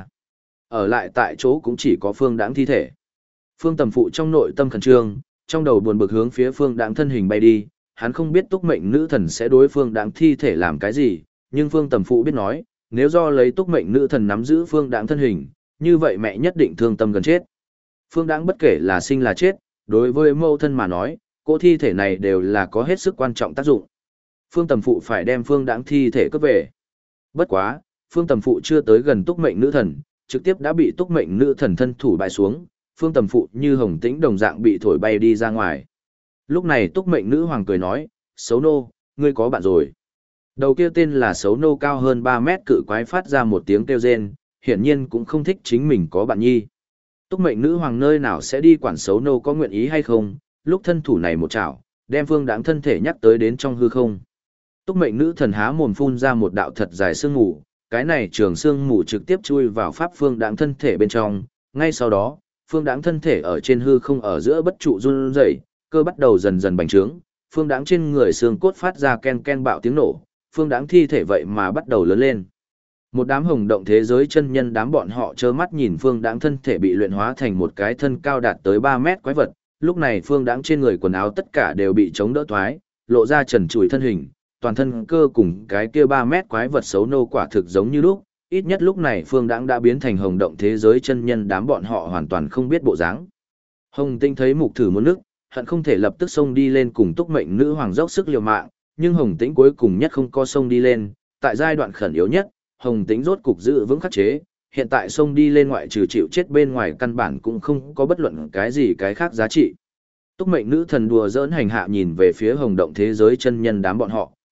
S1: Ở lại tại chỗ cũng chỉ có Phương Đãng thi thể. Phương Tầm Phụ trong nội tâm khẩn trương, trong đầu buồn bực hướng phía Phương Đãng thân hình bay đi, hắn không biết Túc mệnh nữ thần sẽ đối Phương Đãng thi thể làm cái gì, nhưng Phương Tầm Phụ biết nói, nếu do lấy Túc mệnh nữ thần nắm giữ Phương Đãng thân hình, như vậy mẹ nhất định thương tâm gần chết. Phương Đãng bất kể là sinh là chết, đối với mẫu thân mà nói, cỗ thi thể này đều là có hết sức quan trọng tác dụng. Phương Tầm Phụ phải đem Phương Đãng thi thể cướp về. Bất quá, Phương Tầm Phụ chưa tới gần Túc mệnh nữ thần, trực tiếp đã bị Túc mệnh nữ thần thân thủ bại xuống, Phương Tầm Phụ như Hồng Tĩnh đồng dạng bị thổi bay đi ra ngoài. Lúc này Túc mệnh nữ hoàng cười nói, xấu nô, ngươi có bạn rồi. Đầu kia tên là xấu nô cao hơn 3 mét cự quái phát ra một tiếng kêu rên, hiển nhiên cũng không thích chính mình có bạn nhi. Túc mệnh nữ hoàng nơi nào sẽ đi quản xấu nô có nguyện ý hay không, lúc thân thủ này một chảo, đem Phương Đãng thân thể nhắc tới đến trong hư không. Túc mệnh nữ thần há mồm phun ra một đạo thật dài sương mù, cái này trường sương mù trực tiếp chui vào pháp Phương Đãng thân thể bên trong, ngay sau đó, Phương Đãng thân thể ở trên hư không ở giữa bất trụ run rẩy, cơ bắt đầu dần dần bành trướng, Phương Đãng trên người xương cốt phát ra ken ken bạo tiếng nổ, Phương Đãng thi thể vậy mà bắt đầu lớn lên. Một đám hồng động thế giới chân nhân đám bọn họ trơ mắt nhìn Phương Đãng thân thể bị luyện hóa thành một cái thân cao đạt tới 3 mét quái vật, lúc này Phương Đãng trên người quần áo tất cả đều bị chống đỡ thoái, lộ ra trần trụi thân hình, toàn thân cơ cùng cái kia 3 mét quái vật xấu nô quả thực giống như lúc, ít nhất lúc này Phương Đãng đã biến thành hồng động thế giới chân nhân đám bọn họ hoàn toàn không biết bộ dáng. Hồng Tinh thấy mục thử muốn nước, hận không thể lập tức xông đi lên cùng Túc mệnh nữ hoàng dốc sức liều mạng, nhưng Hồng Tĩnh cuối cùng nhất không có xông đi lên, tại giai đoạn khẩn yếu nhất, Hồng Tĩnh rốt cục giữ vững khắc chế, hiện tại xông đi lên ngoại trừ chịu chết bên ngoài căn bản cũng không có bất luận cái gì cái khác giá trị. Túc mệnh nữ thần đùa giỡn hành hạ nhìn về phía hồng động thế giới chân nhân đám bọn họ,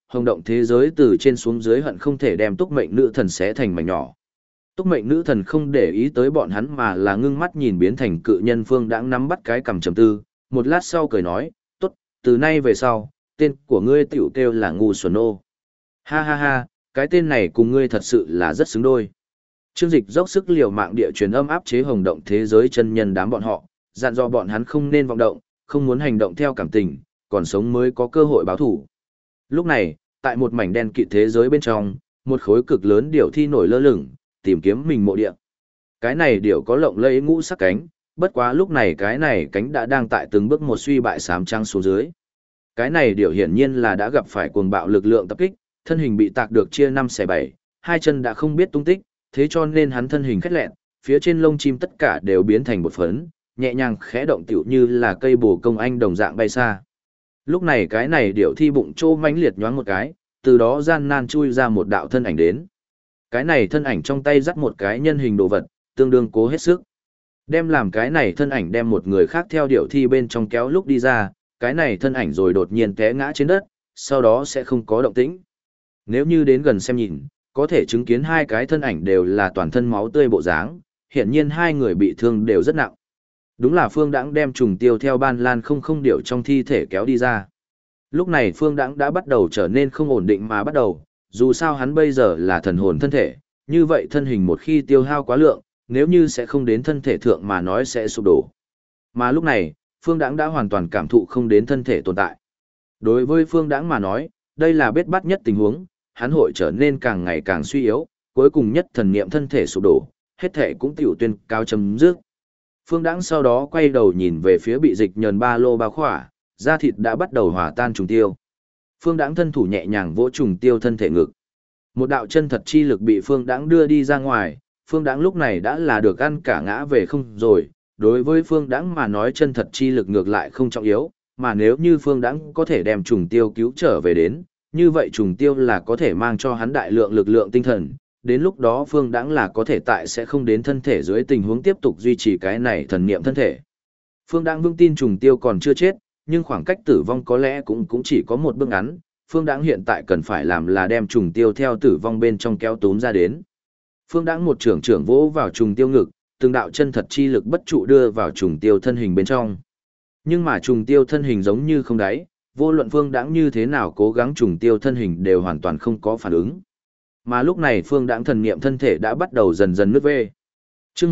S1: hồng động thế giới từ trên xuống dưới hận không thể đem túc mệnh nữ thần xé thành mảnh nhỏ. Túc mệnh nữ thần không để ý tới bọn hắn mà là ngưng mắt nhìn biến thành cự nhân Phương Đãng nắm bắt cái cằm trầm tư, một lát sau cười nói, tốt, từ nay về sau, tên của ngươi tiểu kêu là ngu xuẩn ô. Ha ha ha, cái tên này cùng ngươi thật sự là rất xứng đôi. Trương Dịch dốc sức liều mạng địa truyền âm áp chế hồng động thế giới chân nhân đám bọn họ, dặn dò bọn hắn không nên vọng động, không muốn hành động theo cảm tình, còn sống mới có cơ hội báo thủ. Lúc này, tại một mảnh đen kịt thế giới bên trong, một khối cực lớn điểu thi nổi lơ lửng, tìm kiếm mình mộ địa. Cái này điểu có lộng lẫy ngũ sắc cánh, bất quá lúc này cái này cánh đã đang tại từng bước một suy bại xám trắng xuống dưới. Cái này điểu hiển nhiên là đã gặp phải cuồng bạo lực lượng tập kích, thân hình bị tạc được chia 5 xẻ 7, hai chân đã không biết tung tích, thế cho nên hắn thân hình khét lẹn, phía trên lông chim tất cả đều biến thành bột phấn, nhẹ nhàng khẽ động tiểu như là cây bồ công anh đồng dạng bay xa. Lúc này cái này điểu thi bụng trô mãnh liệt nhoáng một cái, từ đó gian nan chui ra một đạo thân ảnh đến. Cái này thân ảnh trong tay dắt một cái nhân hình đồ vật, tương đương cố hết sức. Đem làm cái này thân ảnh đem một người khác theo điểu thi bên trong kéo lúc đi ra, cái này thân ảnh rồi đột nhiên té ngã trên đất, sau đó sẽ không có động tĩnh. Nếu như đến gần xem nhìn, có thể chứng kiến hai cái thân ảnh đều là toàn thân máu tươi bộ dáng, hiển nhiên hai người bị thương đều rất nặng. Đúng là Phương Đãng đem trùng tiêu theo ban lan không điểu trong thi thể kéo đi ra. Lúc này Phương Đãng đã bắt đầu trở nên không ổn định mà bắt đầu, dù sao hắn bây giờ là thần hồn thân thể, như vậy thân hình một khi tiêu hao quá lượng, nếu như sẽ không đến thân thể thượng mà nói sẽ sụp đổ. Mà lúc này, Phương Đãng đã hoàn toàn cảm thụ không đến thân thể tồn tại. Đối với Phương Đãng mà nói, đây là bết bát nhất tình huống, hắn hội trở nên càng ngày càng suy yếu, cuối cùng nhất thần niệm thân thể sụp đổ, hết thể cũng tiểu tuyên cao chấm dứt. Phương Đãng sau đó quay đầu nhìn về phía bị dịch nhờn ba lô bao khỏa, da thịt đã bắt đầu hòa tan trùng tiêu. Phương Đãng thân thủ nhẹ nhàng vỗ trùng tiêu thân thể ngực. Một đạo chân thật chi lực bị Phương Đãng đưa đi ra ngoài, Phương Đãng lúc này đã là được ăn cả ngã về không rồi, đối với Phương Đãng mà nói chân thật chi lực ngược lại không trọng yếu, mà nếu như Phương Đãng có thể đem trùng tiêu cứu trở về đến, như vậy trùng tiêu là có thể mang cho hắn đại lượng lực lượng tinh thần, đến lúc đó Phương Đãng là có thể tại sẽ không đến thân thể dưới tình huống tiếp tục duy trì cái này thần niệm thân thể. Phương Đãng vững tin trùng tiêu còn chưa chết, nhưng khoảng cách tử vong có lẽ cũng chỉ có một bước ngắn, Phương Đãng hiện tại cần phải làm là đem trùng tiêu theo tử vong bên trong kéo túm ra đến. Phương Đãng một trưởng vỗ vào trùng tiêu ngực, từng đạo chân thật chi lực bất trụ đưa vào trùng tiêu thân hình bên trong. Nhưng mà trùng tiêu thân hình giống như không đáy, vô luận Phương Đãng như thế nào cố gắng trùng tiêu thân hình đều hoàn toàn không có phản ứng. Mà lúc này Phương Đãng thần niệm thân thể đã bắt đầu dần dần nứt vê. Chương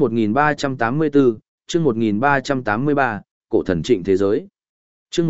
S1: 1384, chương 1383, cổ thần trịnh thế giới. Chương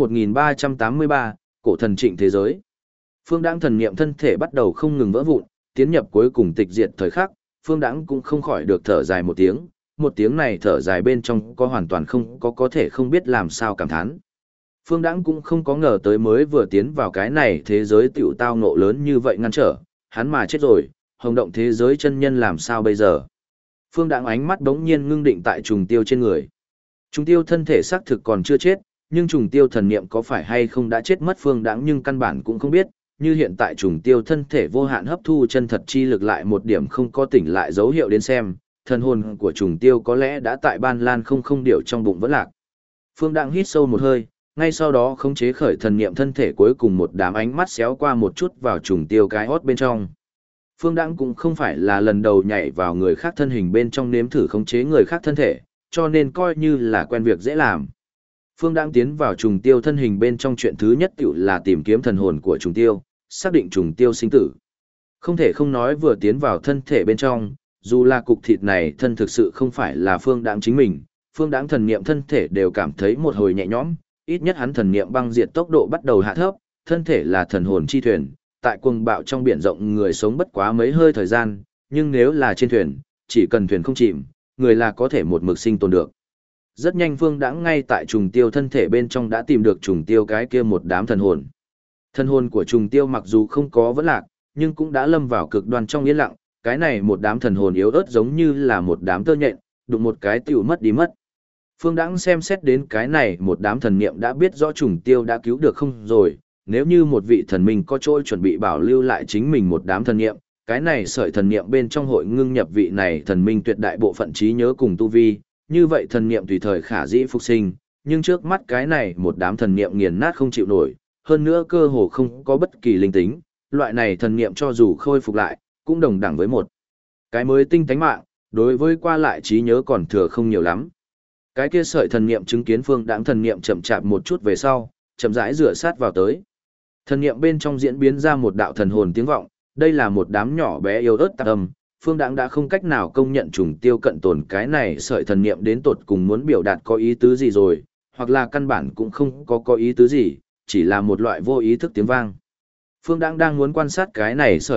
S1: 1383, cổ thần trịnh thế giới. Phương Đãng thần niệm thân thể bắt đầu không ngừng vỡ vụn, tiến nhập cuối cùng tịch diệt thời khắc, Phương Đãng cũng không khỏi được thở dài một tiếng này thở dài bên trong có hoàn toàn không có thể không biết làm sao cảm thán. Phương Đãng cũng không có ngờ tới mới vừa tiến vào cái này thế giới tiểu tao ngộ lớn như vậy ngăn trở, hắn mà chết rồi, hồng động thế giới chân nhân làm sao bây giờ. Phương Đãng ánh mắt bỗng nhiên ngưng định tại trùng tiêu trên người. Trùng tiêu thân thể xác thực còn chưa chết, nhưng trùng tiêu thần niệm có phải hay không đã chết mất Phương Đãng nhưng căn bản cũng không biết, như hiện tại trùng tiêu thân thể vô hạn hấp thu chân thật chi lực lại một điểm không có tỉnh lại dấu hiệu đến xem, thần hồn của trùng tiêu có lẽ đã tại ban lan không điệu trong bụng vẫn lạc. Phương Đãng hít sâu một hơi, ngay sau đó khống chế khởi thần niệm thân thể cuối cùng một đám ánh mắt xéo qua một chút vào trùng tiêu cái hót bên trong. Phương Đãng cũng không phải là lần đầu nhảy vào người khác thân hình bên trong nếm thử khống chế người khác thân thể, cho nên coi như là quen việc dễ làm. Phương Đãng tiến vào trùng tiêu thân hình bên trong chuyện thứ nhất tiểu là tìm kiếm thần hồn của trùng tiêu, xác định trùng tiêu sinh tử. Không thể không nói vừa tiến vào thân thể bên trong, dù là cục thịt này thân thực sự không phải là Phương Đãng chính mình, Phương Đãng thần niệm thân thể đều cảm thấy một hồi nhẹ nhõm, ít nhất hắn thần niệm băng diệt tốc độ bắt đầu hạ thấp, thân thể là thần hồn chi thuyền, tại cuồng bạo trong biển rộng người sống bất quá mấy hơi thời gian, nhưng nếu là trên thuyền, chỉ cần thuyền không chìm, người là có thể một mực sinh tồn được. Rất nhanh Phương Đãng ngay tại trùng tiêu thân thể bên trong đã tìm được trùng tiêu cái kia một đám thần hồn. Thần hồn của trùng tiêu mặc dù không có vẫn lạc, nhưng cũng đã lâm vào cực đoan trong yên lặng, cái này một đám thần hồn yếu ớt giống như là một đám tơ nhện, đụng một cái tiểu mất đi mất. Phương Đãng xem xét đến cái này một đám thần niệm đã biết rõ trùng tiêu đã cứu được không rồi, nếu như một vị thần minh có chỗ chuẩn bị bảo lưu lại chính mình một đám thần niệm, cái này sợi thần niệm bên trong hội ngưng nhập vị này thần minh tuyệt đại bộ phận trí nhớ cùng tu vi, như vậy thần niệm tùy thời khả dĩ phục sinh, nhưng trước mắt cái này một đám thần niệm nghiền nát không chịu nổi, hơn nữa cơ hồ không có bất kỳ linh tính, loại này thần niệm cho dù khôi phục lại, cũng đồng đẳng với một cái mới tinh tánh mạng, đối với qua lại trí nhớ còn thừa không nhiều lắm. Cái kia sợi thần niệm chứng kiến Phương Đãng thần niệm chậm chạp một chút về sau, chậm rãi rửa sát vào tới. Thần niệm bên trong diễn biến ra một đạo thần hồn tiếng vọng, đây là một đám nhỏ bé yếu ớt tạp âm, Phương Đãng đã không cách nào công nhận trùng tiêu cận tồn cái này sợi thần niệm đến tột cùng muốn biểu đạt có ý tứ gì rồi, hoặc là căn bản cũng không có ý tứ gì, chỉ là một loại vô ý thức tiếng vang. Phương Đãng đang muốn quan sát cái này sợi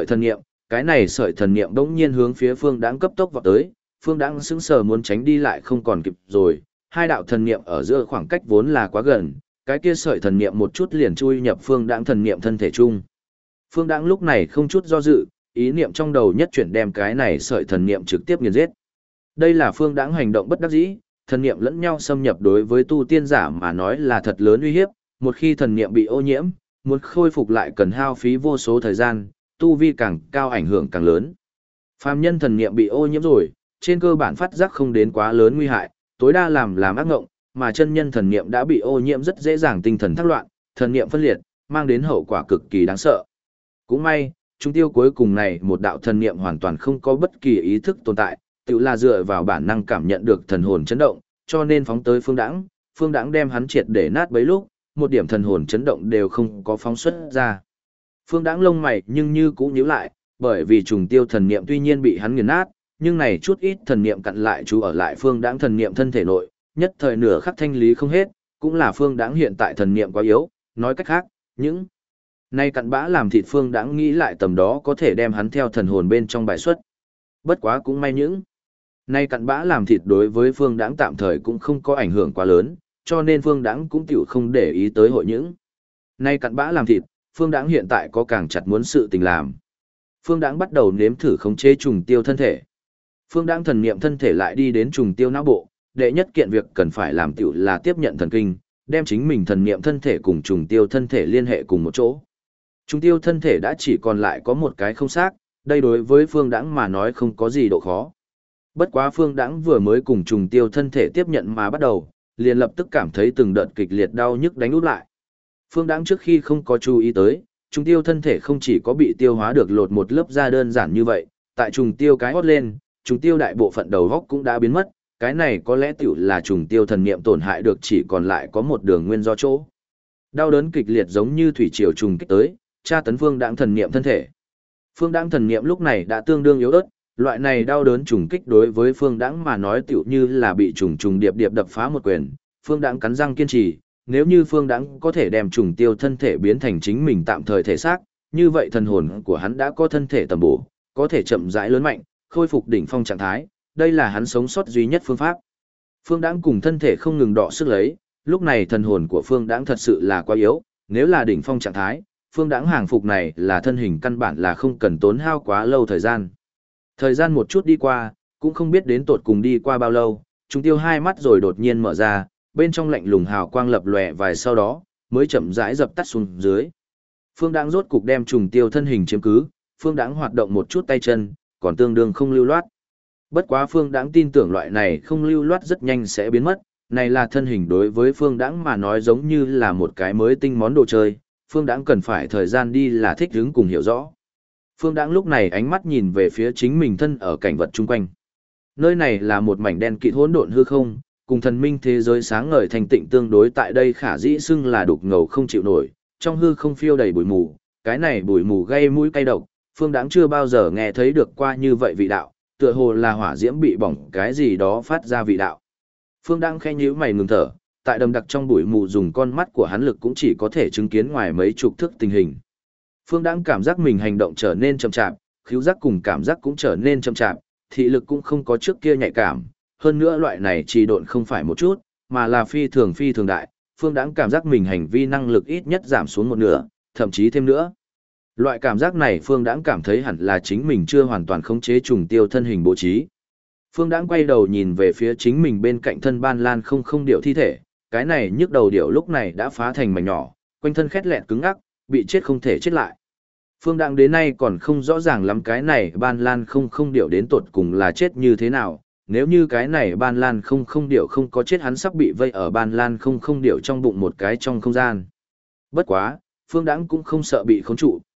S1: thần niệm bỗng nhiên hướng phía Phương Đãng cấp tốc vọt tới, Phương Đãng sững sờ muốn tránh đi lại không còn kịp rồi, hai đạo thần niệm ở giữa khoảng cách vốn là quá gần, cái kia sợi thần niệm một chút liền chui nhập Phương Đãng thần niệm thân thể chung. Phương Đãng lúc này không chút do dự, ý niệm trong đầu nhất chuyển đem cái này sợi thần niệm trực tiếp nghiền giết. Đây là Phương Đãng hành động bất đắc dĩ, thần niệm lẫn nhau xâm nhập đối với tu tiên giả mà nói là thật lớn uy hiếp, một khi thần niệm bị ô nhiễm, muốn khôi phục lại cần hao phí vô số thời gian, tu vi càng cao ảnh hưởng càng lớn. Phàm nhân thần niệm bị ô nhiễm rồi, trên cơ bản phát giác không đến quá lớn nguy hại, tối đa làm ác ngộng, mà chân nhân thần niệm đã bị ô nhiễm rất dễ dàng tinh thần thác loạn, thần niệm phân liệt, mang đến hậu quả cực kỳ đáng sợ. Cũng may, chúng tiêu cuối cùng này một đạo thần niệm hoàn toàn không có bất kỳ ý thức tồn tại, tự là dựa vào bản năng cảm nhận được thần hồn chấn động, cho nên phóng tới Phương Đãng đem hắn triệt để nát bấy lúc, một điểm thần hồn chấn động đều không có phóng xuất ra. Phương Đãng lông mày nhưng như cũ nhíu lại, bởi vì trùng tiêu thần niệm tuy nhiên bị hắn nghiền nát, nhưng này chút ít thần niệm cặn lại chú ở lại Phương Đãng thần niệm thân thể nội, nhất thời nửa khắc thanh lý không hết, cũng là Phương Đãng hiện tại thần niệm quá yếu, nói cách khác, những nay cặn bã làm thịt Phương Đãng nghĩ lại tầm đó có thể đem hắn theo thần hồn bên trong bài xuất. Bất quá cũng may những nay cặn bã làm thịt đối với Phương Đãng tạm thời cũng không có ảnh hưởng quá lớn, cho nên Phương Đãng cũng tiểu không để ý tới hội những nay cặn bã làm thịt, Phương Đãng hiện tại có càng chặt muốn sự tình làm. Phương Đãng bắt đầu nếm thử khống chế trùng tiêu thân thể. Phương Đãng thần niệm thân thể lại đi đến trùng tiêu não bộ, đệ nhất kiện việc cần phải làm tiểu là tiếp nhận thần kinh, đem chính mình thần niệm thân thể cùng trùng tiêu thân thể liên hệ cùng một chỗ. Trùng tiêu thân thể đã chỉ còn lại có một cái không xác, đây đối với Phương Đãng mà nói không có gì độ khó. Bất quá Phương Đãng vừa mới cùng trùng tiêu thân thể tiếp nhận mà bắt đầu, liền lập tức cảm thấy từng đợt kịch liệt đau nhức đánh úp lại. Phương Đãng trước khi không có chú ý tới, trùng tiêu thân thể không chỉ có bị tiêu hóa được lột một lớp da đơn giản như vậy, tại trùng tiêu cái hót lên, trùng tiêu đại bộ phận đầu góc cũng đã biến mất, cái này có lẽ tiểu là trùng tiêu thần niệm tổn hại được chỉ còn lại có một đường nguyên do chỗ. Đau đớn kịch liệt giống như thủy triều trùng kích tới, tra tấn Phương Đãng thần niệm thân thể. Phương Đãng thần niệm lúc này đã tương đương yếu ớt, loại này đau đớn trùng kích đối với Phương Đãng mà nói tiểu như là bị trùng điệp đập phá một quyền, Phương Đãng cắn răng kiên trì, nếu như Phương Đãng có thể đem trùng tiêu thân thể biến thành chính mình tạm thời thể xác, như vậy thần hồn của hắn đã có thân thể tầm bổ, có thể chậm rãi lớn mạnh, khôi phục đỉnh phong trạng thái, đây là hắn sống sót duy nhất phương pháp. Phương Đãng cùng thân thể không ngừng đọ sức lấy, lúc này thần hồn của Phương Đãng thật sự là quá yếu, nếu là đỉnh phong trạng thái, Phương Đãng hàng phục này là thân hình căn bản là không cần tốn hao quá lâu thời gian. Thời gian một chút đi qua, cũng không biết đến tột cùng đi qua bao lâu, trùng tiêu hai mắt rồi đột nhiên mở ra, bên trong lạnh lùng hào quang lập lòe vài sau đó, mới chậm rãi dập tắt xuống dưới. Phương Đãng rốt cục đem trùng tiêu thân hình chiếm cứ, Phương Đãng hoạt động một chút tay chân, còn tương đương không lưu loát. Bất quá Phương Đãng tin tưởng loại này không lưu loát rất nhanh sẽ biến mất, này là thân hình đối với Phương Đãng mà nói giống như là một cái mới tinh món đồ chơi, Phương Đãng cần phải thời gian đi là thích ứng cùng hiểu rõ. Phương Đãng lúc này ánh mắt nhìn về phía chính mình thân ở cảnh vật chung quanh. Nơi này là một mảnh đen kịt hỗn độn hư không, cùng thần minh thế giới sáng ngời thành tịnh tương đối tại đây khả dĩ xưng là đục ngầu không chịu nổi, trong hư không phiêu đầy bụi mù, cái này bụi mù gây mũi cay độc, Phương Đãng chưa bao giờ nghe thấy được qua như vậy vị đạo, tựa hồ là hỏa diễm bị bỏng cái gì đó phát ra vị đạo. Phương Đãng khẽ nhíu mày ngừng thở, tại đầm đặc trong bụi mù dùng con mắt của hắn lực cũng chỉ có thể chứng kiến ngoài mấy chục thước tình hình. Phương Đãng cảm giác mình hành động trở nên chậm chạp, khứu giác cùng cảm giác cũng trở nên chậm chạp, thị lực cũng không có trước kia nhạy cảm, hơn nữa loại này trì độn không phải một chút, mà là phi thường đại, Phương Đãng cảm giác mình hành vi năng lực ít nhất giảm xuống một nửa, thậm chí thêm nữa. Loại cảm giác này Phương Đãng cảm thấy hẳn là chính mình chưa hoàn toàn khống chế trùng tiêu thân hình bố trí. Phương Đãng quay đầu nhìn về phía chính mình bên cạnh thân ban lan không điệu thi thể, cái này nhức đầu điệu lúc này đã phá thành mảnh nhỏ, quanh thân khét lẹt cứng ngắc, bị chết không thể chết lại. Phương Đãng đến nay còn không rõ ràng lắm cái này ban lan không điệu đến tột cùng là chết như thế nào, nếu như cái này ban lan không điệu không có chết hắn sắp bị vây ở ban lan không điệu trong bụng một cái trong không gian. Bất quá, Phương Đãng cũng không sợ bị khống trụ,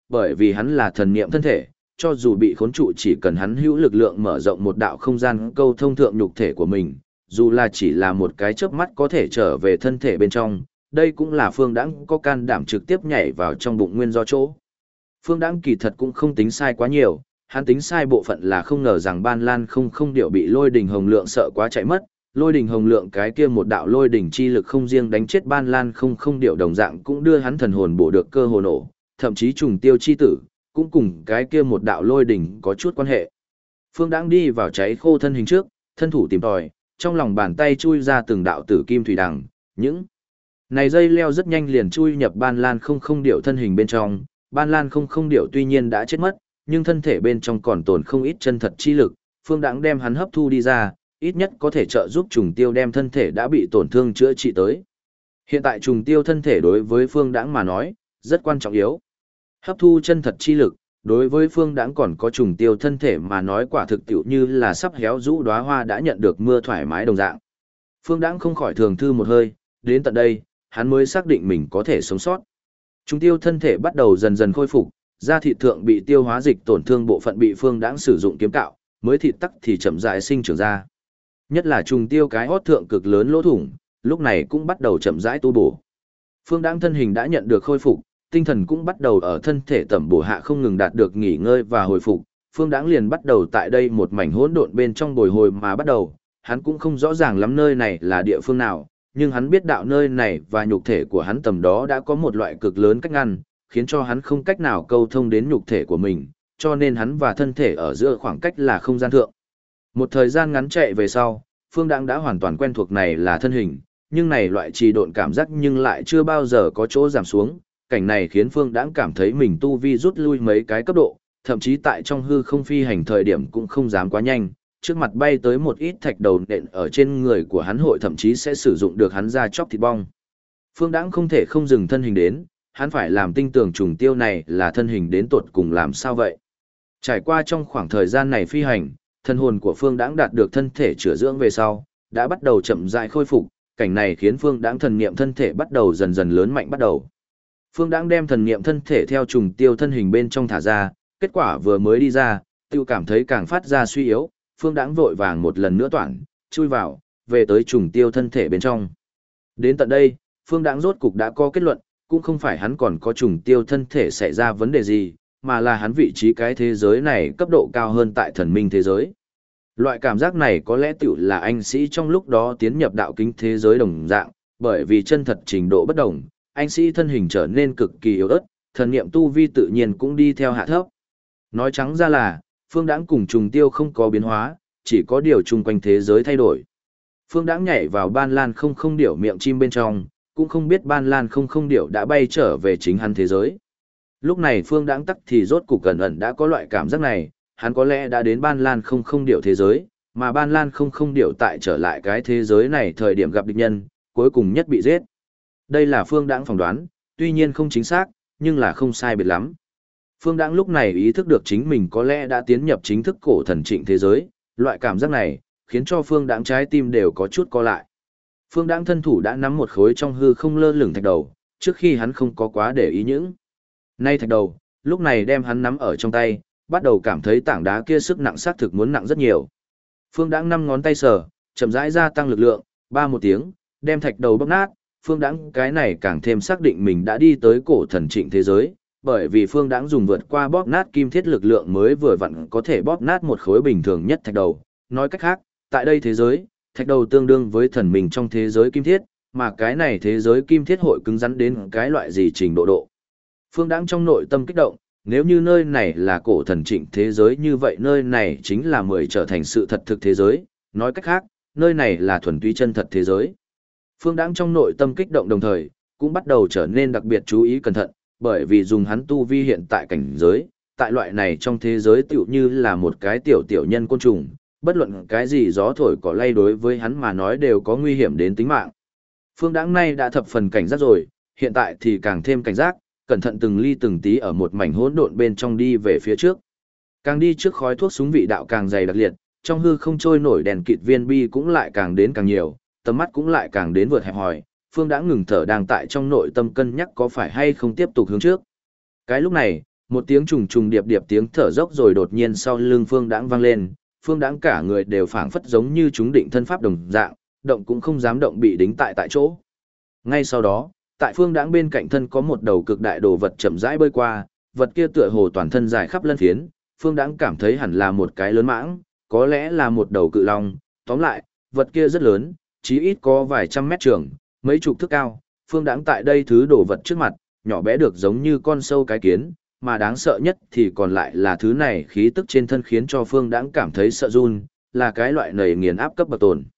S1: bởi vì hắn là thần niệm thân thể, cho dù bị khốn trụ chỉ cần hắn hữu lực lượng mở rộng một đạo không gian câu thông thượng nhục thể của mình, dù là chỉ là một cái chớp mắt có thể trở về thân thể bên trong, đây cũng là Phương Đãng có can đảm trực tiếp nhảy vào trong bụng nguyên do chỗ. Phương Đãng kỳ thật cũng không tính sai quá nhiều, hắn tính sai bộ phận là không ngờ rằng Ban Lan không không điệu bị Lôi Đình Hồng Lượng sợ quá chạy mất. Lôi Đình Hồng Lượng cái kia một đạo lôi đỉnh chi lực không riêng đánh chết Ban Lan không không điệu đồng dạng cũng đưa hắn thần hồn bổ được cơ hồ nổ, thậm chí trùng tiêu chi tử, cũng cùng cái kia một đạo lôi đỉnh có chút quan hệ. Phương Đãng đi vào cháy khô thân hình trước, thân thủ tìm tòi, trong lòng bàn tay chui ra từng đạo tử kim thủy đằng, những này dây leo rất nhanh liền chui nhập Ban Lan không không điệu thân hình bên trong. Ban Lan không không điệu tuy nhiên đã chết mất, nhưng thân thể bên trong còn tồn không ít chân thật chi lực, Phương Đãng đem hắn hấp thu đi ra, ít nhất có thể trợ giúp trùng tiêu đem thân thể đã bị tổn thương chữa trị tới. Hiện tại trùng tiêu thân thể đối với Phương Đãng mà nói, rất quan trọng yếu. Hấp thu chân thật chi lực, đối với Phương Đãng còn có trùng tiêu thân thể mà nói quả thực tiểu như là sắp héo rũ đóa hoa đã nhận được mưa thoải mái đồng dạng. Phương Đãng không khỏi thường thư một hơi, đến tận đây, hắn mới xác định mình có thể sống sót. Trùng tiêu thân thể bắt đầu dần dần khôi phục, da thịt thượng bị tiêu hóa dịch tổn thương bộ phận bị Phương Đãng sử dụng kiếm cạo, mới thịt tắc thì chậm rãi sinh trưởng ra. Nhất là trùng tiêu cái hót thượng cực lớn lỗ thủng, lúc này cũng bắt đầu chậm rãi tu bổ. Phương Đãng thân hình đã nhận được khôi phục, tinh thần cũng bắt đầu ở thân thể tẩm bổ hạ không ngừng đạt được nghỉ ngơi và hồi phục. Phương Đãng liền bắt đầu tại đây một mảnh hỗn độn bên trong bồi hồi mà bắt đầu, hắn cũng không rõ ràng lắm nơi này là địa phương nào, nhưng hắn biết đạo nơi này và nhục thể của hắn tầm đó đã có một loại cực lớn cách ngăn, khiến cho hắn không cách nào câu thông đến nhục thể của mình, cho nên hắn và thân thể ở giữa khoảng cách là không gian thượng. Một thời gian ngắn chạy về sau, Phương Đãng đã hoàn toàn quen thuộc này là thân hình, nhưng này loại trì độn cảm giác nhưng lại chưa bao giờ có chỗ giảm xuống, cảnh này khiến Phương Đãng cảm thấy mình tu vi rút lui mấy cái cấp độ, thậm chí tại trong hư không phi hành thời điểm cũng không dám quá nhanh, trước mặt bay tới một ít thạch đầu nện ở trên người của hắn hội thậm chí sẽ sử dụng được hắn ra chóc thịt bong. Phương Đãng không thể không dừng thân hình đến, hắn phải làm tinh tường trùng tiêu này là thân hình đến tột cùng làm sao vậy. Trải qua trong khoảng thời gian này phi hành, thân hồn của Phương Đãng đạt được thân thể chữa dưỡng về sau, đã bắt đầu chậm rãi khôi phục, cảnh này khiến Phương Đãng thần niệm thân thể bắt đầu dần dần lớn mạnh bắt đầu. Phương Đãng đem thần niệm thân thể theo trùng tiêu thân hình bên trong thả ra, kết quả vừa mới đi ra, tiêu cảm thấy càng phát ra suy yếu, Phương Đãng vội vàng một lần nữa toản, chui vào, về tới trùng tiêu thân thể bên trong. Đến tận đây, Phương Đãng rốt cục đã có kết luận, cũng không phải hắn còn có trùng tiêu thân thể xảy ra vấn đề gì, mà là hắn vị trí cái thế giới này cấp độ cao hơn tại thần minh thế giới. Loại cảm giác này có lẽ tiểu là anh sĩ trong lúc đó tiến nhập đạo kính thế giới đồng dạng, bởi vì chân thật trình độ bất đồng, anh sĩ thân hình trở nên cực kỳ yếu ớt, thần niệm tu vi tự nhiên cũng đi theo hạ thấp. Nói trắng ra là, Phương Đãng cùng trùng tiêu không có biến hóa, chỉ có điều chung quanh thế giới thay đổi. Phương Đãng nhảy vào Ban Lan không không điểu miệng chim bên trong, cũng không biết Ban Lan không không điểu đã bay trở về chính hắn thế giới. Lúc này Phương Đãng tắc thì rốt cục cẩn ẩn đã có loại cảm giác này, hắn có lẽ đã đến Ban Lan không không điểu thế giới, mà Ban Lan không không điểu tại trở lại cái thế giới này thời điểm gặp địch nhân, cuối cùng nhất bị giết. Đây là Phương Đãng phỏng đoán, tuy nhiên không chính xác, nhưng là không sai biệt lắm. Phương Đãng lúc này ý thức được chính mình có lẽ đã tiến nhập chính thức cổ thần trịnh thế giới, loại cảm giác này khiến cho Phương Đãng trái tim đều có chút co lại. Phương Đãng thân thủ đã nắm một khối trong hư không lơ lửng thạch đầu, trước khi hắn không có quá để ý những. Nay thạch đầu, lúc này đem hắn nắm ở trong tay, bắt đầu cảm thấy tảng đá kia sức nặng xác thực muốn nặng rất nhiều. Phương Đãng năm ngón tay sờ, chậm rãi gia tăng lực lượng, ba một tiếng, đem thạch đầu bóp nát. Phương Đãng cái này càng thêm xác định mình đã đi tới cổ thần trịnh thế giới, bởi vì Phương Đãng dùng vượt qua bóp nát kim thiết lực lượng mới vừa vặn có thể bóp nát một khối bình thường nhất thạch đầu. Nói cách khác, tại đây thế giới, thạch đầu tương đương với thần mình trong thế giới kim thiết, mà cái này thế giới kim thiết hội cứng rắn đến cái loại gì trình độ độ. Phương Đãng trong nội tâm kích động, nếu như nơi này là cổ thần trịnh thế giới như vậy nơi này chính là mười trở thành sự thật thực thế giới, nói cách khác, nơi này là thuần túy chân thật thế giới. Phương Đãng trong nội tâm kích động đồng thời, cũng bắt đầu trở nên đặc biệt chú ý cẩn thận, bởi vì dùng hắn tu vi hiện tại cảnh giới, tại loại này trong thế giới tựu như là một cái tiểu tiểu nhân côn trùng, bất luận cái gì gió thổi cỏ lay đối với hắn mà nói đều có nguy hiểm đến tính mạng. Phương Đãng nay đã thập phần cảnh giác rồi, hiện tại thì càng thêm cảnh giác, cẩn thận từng ly từng tí ở một mảnh hỗn độn bên trong đi về phía trước. Càng đi trước khói thuốc súng vị đạo càng dày đặc liệt, trong hư không trôi nổi đèn kịt viên bi cũng lại càng đến càng nhiều, tầm mắt cũng lại càng đến vượt hẹp hòi. Phương Đãng ngừng thở đang tại trong nội tâm cân nhắc có phải hay không tiếp tục hướng trước. Cái lúc này, một tiếng trùng trùng điệp điệp tiếng thở dốc rồi đột nhiên sau lưng Phương Đãng vang lên, Phương Đãng cả người đều phảng phất giống như chúng định thân pháp đồng dạng, động cũng không dám động bị đính tại chỗ. Ngay sau đó, tại Phương Đãng bên cạnh thân có một đầu cực đại đồ vật chậm rãi bơi qua, vật kia tựa hồ toàn thân dài khắp lân phiến, Phương Đãng cảm thấy hẳn là một cái lớn mãng, có lẽ là một đầu cự long, tóm lại, vật kia rất lớn, chí ít có vài trăm mét trường, mấy chục thước cao, Phương Đãng tại đây thứ đồ vật trước mặt, nhỏ bé được giống như con sâu cái kiến, mà đáng sợ nhất thì còn lại là thứ này khí tức trên thân khiến cho Phương Đãng cảm thấy sợ run, là cái loại nầy nghiền áp cấp bậc tồn.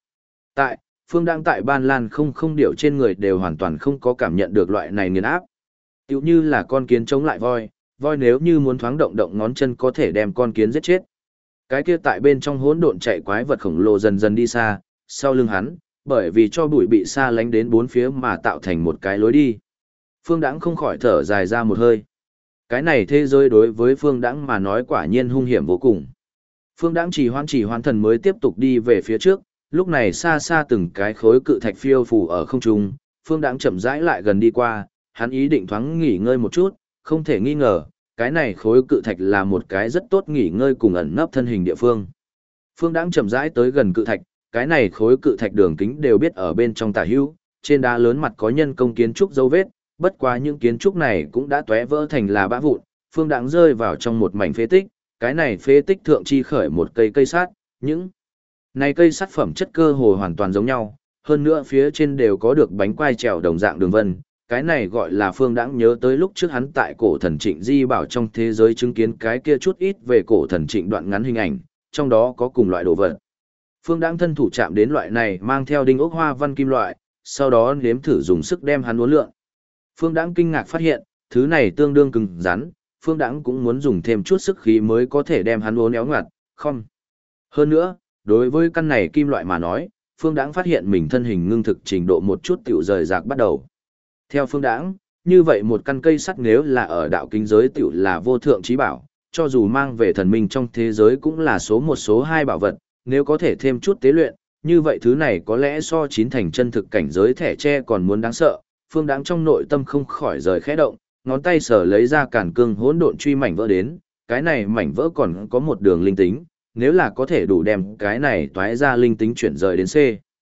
S1: Phương Đãng tại Ban Lan không điệu trên người đều hoàn toàn không có cảm nhận được loại này nghiền áp. Tựu như là con kiến chống lại voi, voi nếu như muốn thoáng động động ngón chân có thể đem con kiến giết chết. Cái kia tại bên trong hỗn độn chạy quái vật khổng lồ dần dần đi xa, sau lưng hắn, bởi vì cho bụi bị xa lánh đến bốn phía mà tạo thành một cái lối đi. Phương Đãng không khỏi thở dài ra một hơi. Cái này thế giới đối với Phương Đãng mà nói quả nhiên hung hiểm vô cùng. Phương Đãng chỉ hoãn thần mới tiếp tục đi về phía trước, lúc này xa xa từng cái khối cự thạch phiêu phù ở không trung, Phương Đãng chậm rãi lại gần đi qua, hắn ý định thoáng nghỉ ngơi một chút, không thể nghi ngờ, cái này khối cự thạch là một cái rất tốt nghỉ ngơi cùng ẩn nấp thân hình địa phương. Phương Đãng chậm rãi tới gần cự thạch, cái này khối cự thạch đường kính đều biết ở bên trong tả hữu, trên đá lớn mặt có nhân công kiến trúc dấu vết, bất quá những kiến trúc này cũng đã tóe vỡ thành là bã vụn, Phương Đãng rơi vào trong một mảnh phế tích, cái này phế tích thượng chi khởi một cây sắt, những này cây sắt phẩm chất cơ hồ hoàn toàn giống nhau, hơn nữa phía trên đều có được bánh quai trèo đồng dạng đường vân, cái này gọi là Phương Đãng nhớ tới lúc trước hắn tại cổ thần Trịnh Di Bảo trong thế giới chứng kiến cái kia chút ít về cổ thần Trịnh đoạn ngắn hình ảnh, trong đó có cùng loại đồ vật. Phương Đãng thân thủ chạm đến loại này mang theo đinh ốc hoa văn kim loại, sau đó nếm thử dùng sức đem hắn uốn lượn. Phương Đãng kinh ngạc phát hiện, thứ này tương đương cứng rắn, Phương Đãng cũng muốn dùng thêm chút sức khí mới có thể đem hắn uốn éo ngoặt, không. Hơn nữa, đối với căn này kim loại mà nói, Phương Đãng phát hiện mình thân hình ngưng thực trình độ một chút tiểu rời rạc bắt đầu. Theo Phương Đãng, như vậy một căn cây sắt nếu là ở đạo kinh giới tiểu là vô thượng trí bảo, cho dù mang về thần minh trong thế giới cũng là số một số hai bảo vật, nếu có thể thêm chút tế luyện, như vậy thứ này có lẽ so chín thành chân thực cảnh giới thẻ tre còn muốn đáng sợ. Phương Đãng trong nội tâm không khỏi rời khẽ động, ngón tay sở lấy ra càn cương hỗn độn truy mảnh vỡ đến, cái này mảnh vỡ còn có một đường linh tính, nếu là có thể đủ đem cái này toái ra linh tính chuyển rời đến C.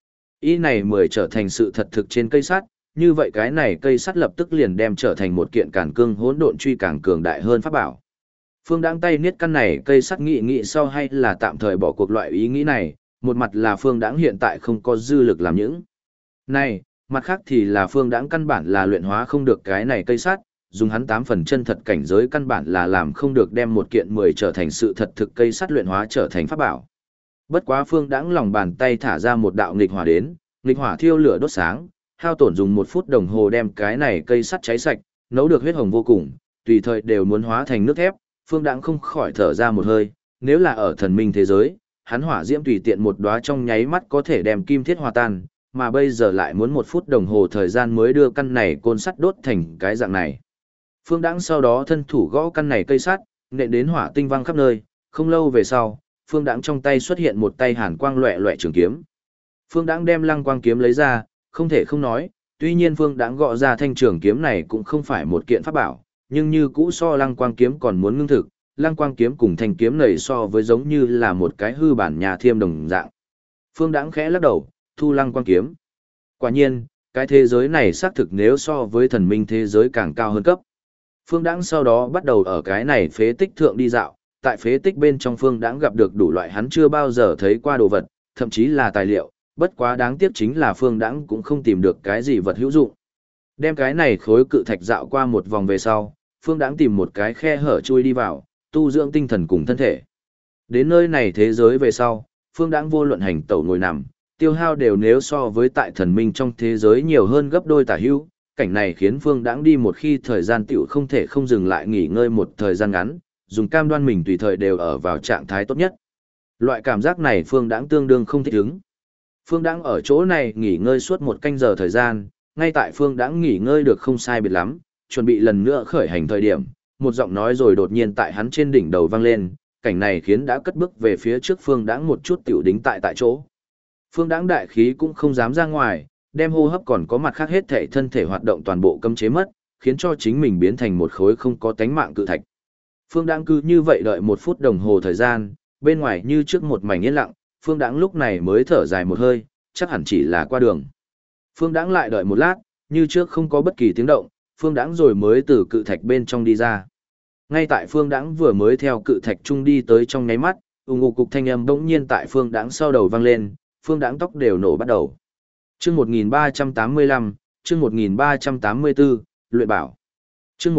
S1: Ý này 10 trở thành sự thật thực trên cây sắt, như vậy cái này cây sắt lập tức liền đem trở thành một kiện càn cương hỗn độn truy càng cường đại hơn pháp bảo. Phương Đãng tay niết căn này cây sắt nghĩ sau hay là tạm thời bỏ cuộc loại ý nghĩ này, một mặt là Phương Đãng hiện tại không có dư lực làm những này, mặt khác thì là Phương Đãng căn bản là luyện hóa không được cái này cây sắt, dùng hắn 8 phần chân thật cảnh giới căn bản là làm không được đem một kiện 10 trở thành sự thật thực cây sắt luyện hóa trở thành pháp bảo. Bất quá Phương Đãng lòng bàn tay thả ra một đạo nghịch hỏa đến, nghịch hỏa thiêu lửa đốt sáng, hao tổn dùng 1 phút đồng hồ đem cái này cây sắt cháy sạch, nấu được huyết hồng vô cùng, tùy thời đều muốn hóa thành nước thép, Phương Đãng không khỏi thở ra một hơi, nếu là ở thần minh thế giới, hắn hỏa diễm tùy tiện một đóa trong nháy mắt có thể đem kim thiết hòa tan, mà bây giờ lại muốn 1 phút đồng hồ thời gian mới đưa căn này côn sắt đốt thành cái dạng này. Phương Đãng sau đó thân thủ gõ căn này cây sắt, nện đến hỏa tinh văng khắp nơi, không lâu về sau, Phương Đãng trong tay xuất hiện một tay hàn quang loẻ loẻ trường kiếm. Phương Đãng đem lăng quang kiếm lấy ra, không thể không nói, tuy nhiên Phương Đãng gõ ra thanh trường kiếm này cũng không phải một kiện pháp bảo, nhưng như cũ so lăng quang kiếm còn muốn ngưng thực, lăng quang kiếm cùng thanh kiếm này so với giống như là một cái hư bản nhà thiêm đồng dạng. Phương Đãng khẽ lắc đầu, thu lăng quang kiếm. Quả nhiên, cái thế giới này xác thực nếu so với thần minh thế giới càng cao hơn cấp. Phương Đãng sau đó bắt đầu ở cái này phế tích thượng đi dạo, tại phế tích bên trong Phương Đãng gặp được đủ loại hắn chưa bao giờ thấy qua đồ vật, thậm chí là tài liệu, bất quá đáng tiếc chính là Phương Đãng cũng không tìm được cái gì vật hữu dụng. Đem cái này khối cự thạch dạo qua một vòng về sau, Phương Đãng tìm một cái khe hở chui đi vào, tu dưỡng tinh thần cùng thân thể. Đến nơi này thế giới về sau, Phương Đãng vô luận hành tẩu ngồi nằm, tiêu hao đều nếu so với tại thần minh trong thế giới nhiều hơn gấp đôi tả hữu, cảnh này khiến Phương Đãng đi một khi thời gian tiểu không thể không dừng lại nghỉ ngơi một thời gian ngắn, dùng cam đoan mình tùy thời đều ở vào trạng thái tốt nhất. Loại cảm giác này Phương Đãng tương đương không thích ứng. Phương Đãng ở chỗ này nghỉ ngơi suốt 1 canh giờ thời gian, ngay tại Phương Đãng nghỉ ngơi được không sai biệt lắm, chuẩn bị lần nữa khởi hành thời điểm, một giọng nói rồi đột nhiên tại hắn trên đỉnh đầu vang lên, cảnh này khiến đã cất bước về phía trước Phương Đãng một chút tiểu đính tại chỗ. Phương Đãng đại khí cũng không dám ra ngoài, đem hô hấp còn có mặt khác hết thảy thân thể hoạt động toàn bộ cấm chế mất, khiến cho chính mình biến thành một khối không có tánh mạng cự thạch. Phương Đãng cứ như vậy đợi 1 phút đồng hồ thời gian, bên ngoài như trước một mảnh yên lặng, Phương Đãng lúc này mới thở dài một hơi, chắc hẳn chỉ là qua đường. Phương Đãng lại đợi một lát, như trước không có bất kỳ tiếng động, Phương Đãng rồi mới từ cự thạch bên trong đi ra. Ngay tại Phương Đãng vừa mới theo cự thạch trung đi tới trong nháy mắt, ùng ục cục thanh âm bỗng nhiên tại Phương Đãng sau đầu vang lên, Phương Đãng tóc đều nổ bắt đầu. Chương 1385, chương 1384, luyện bảo. Chương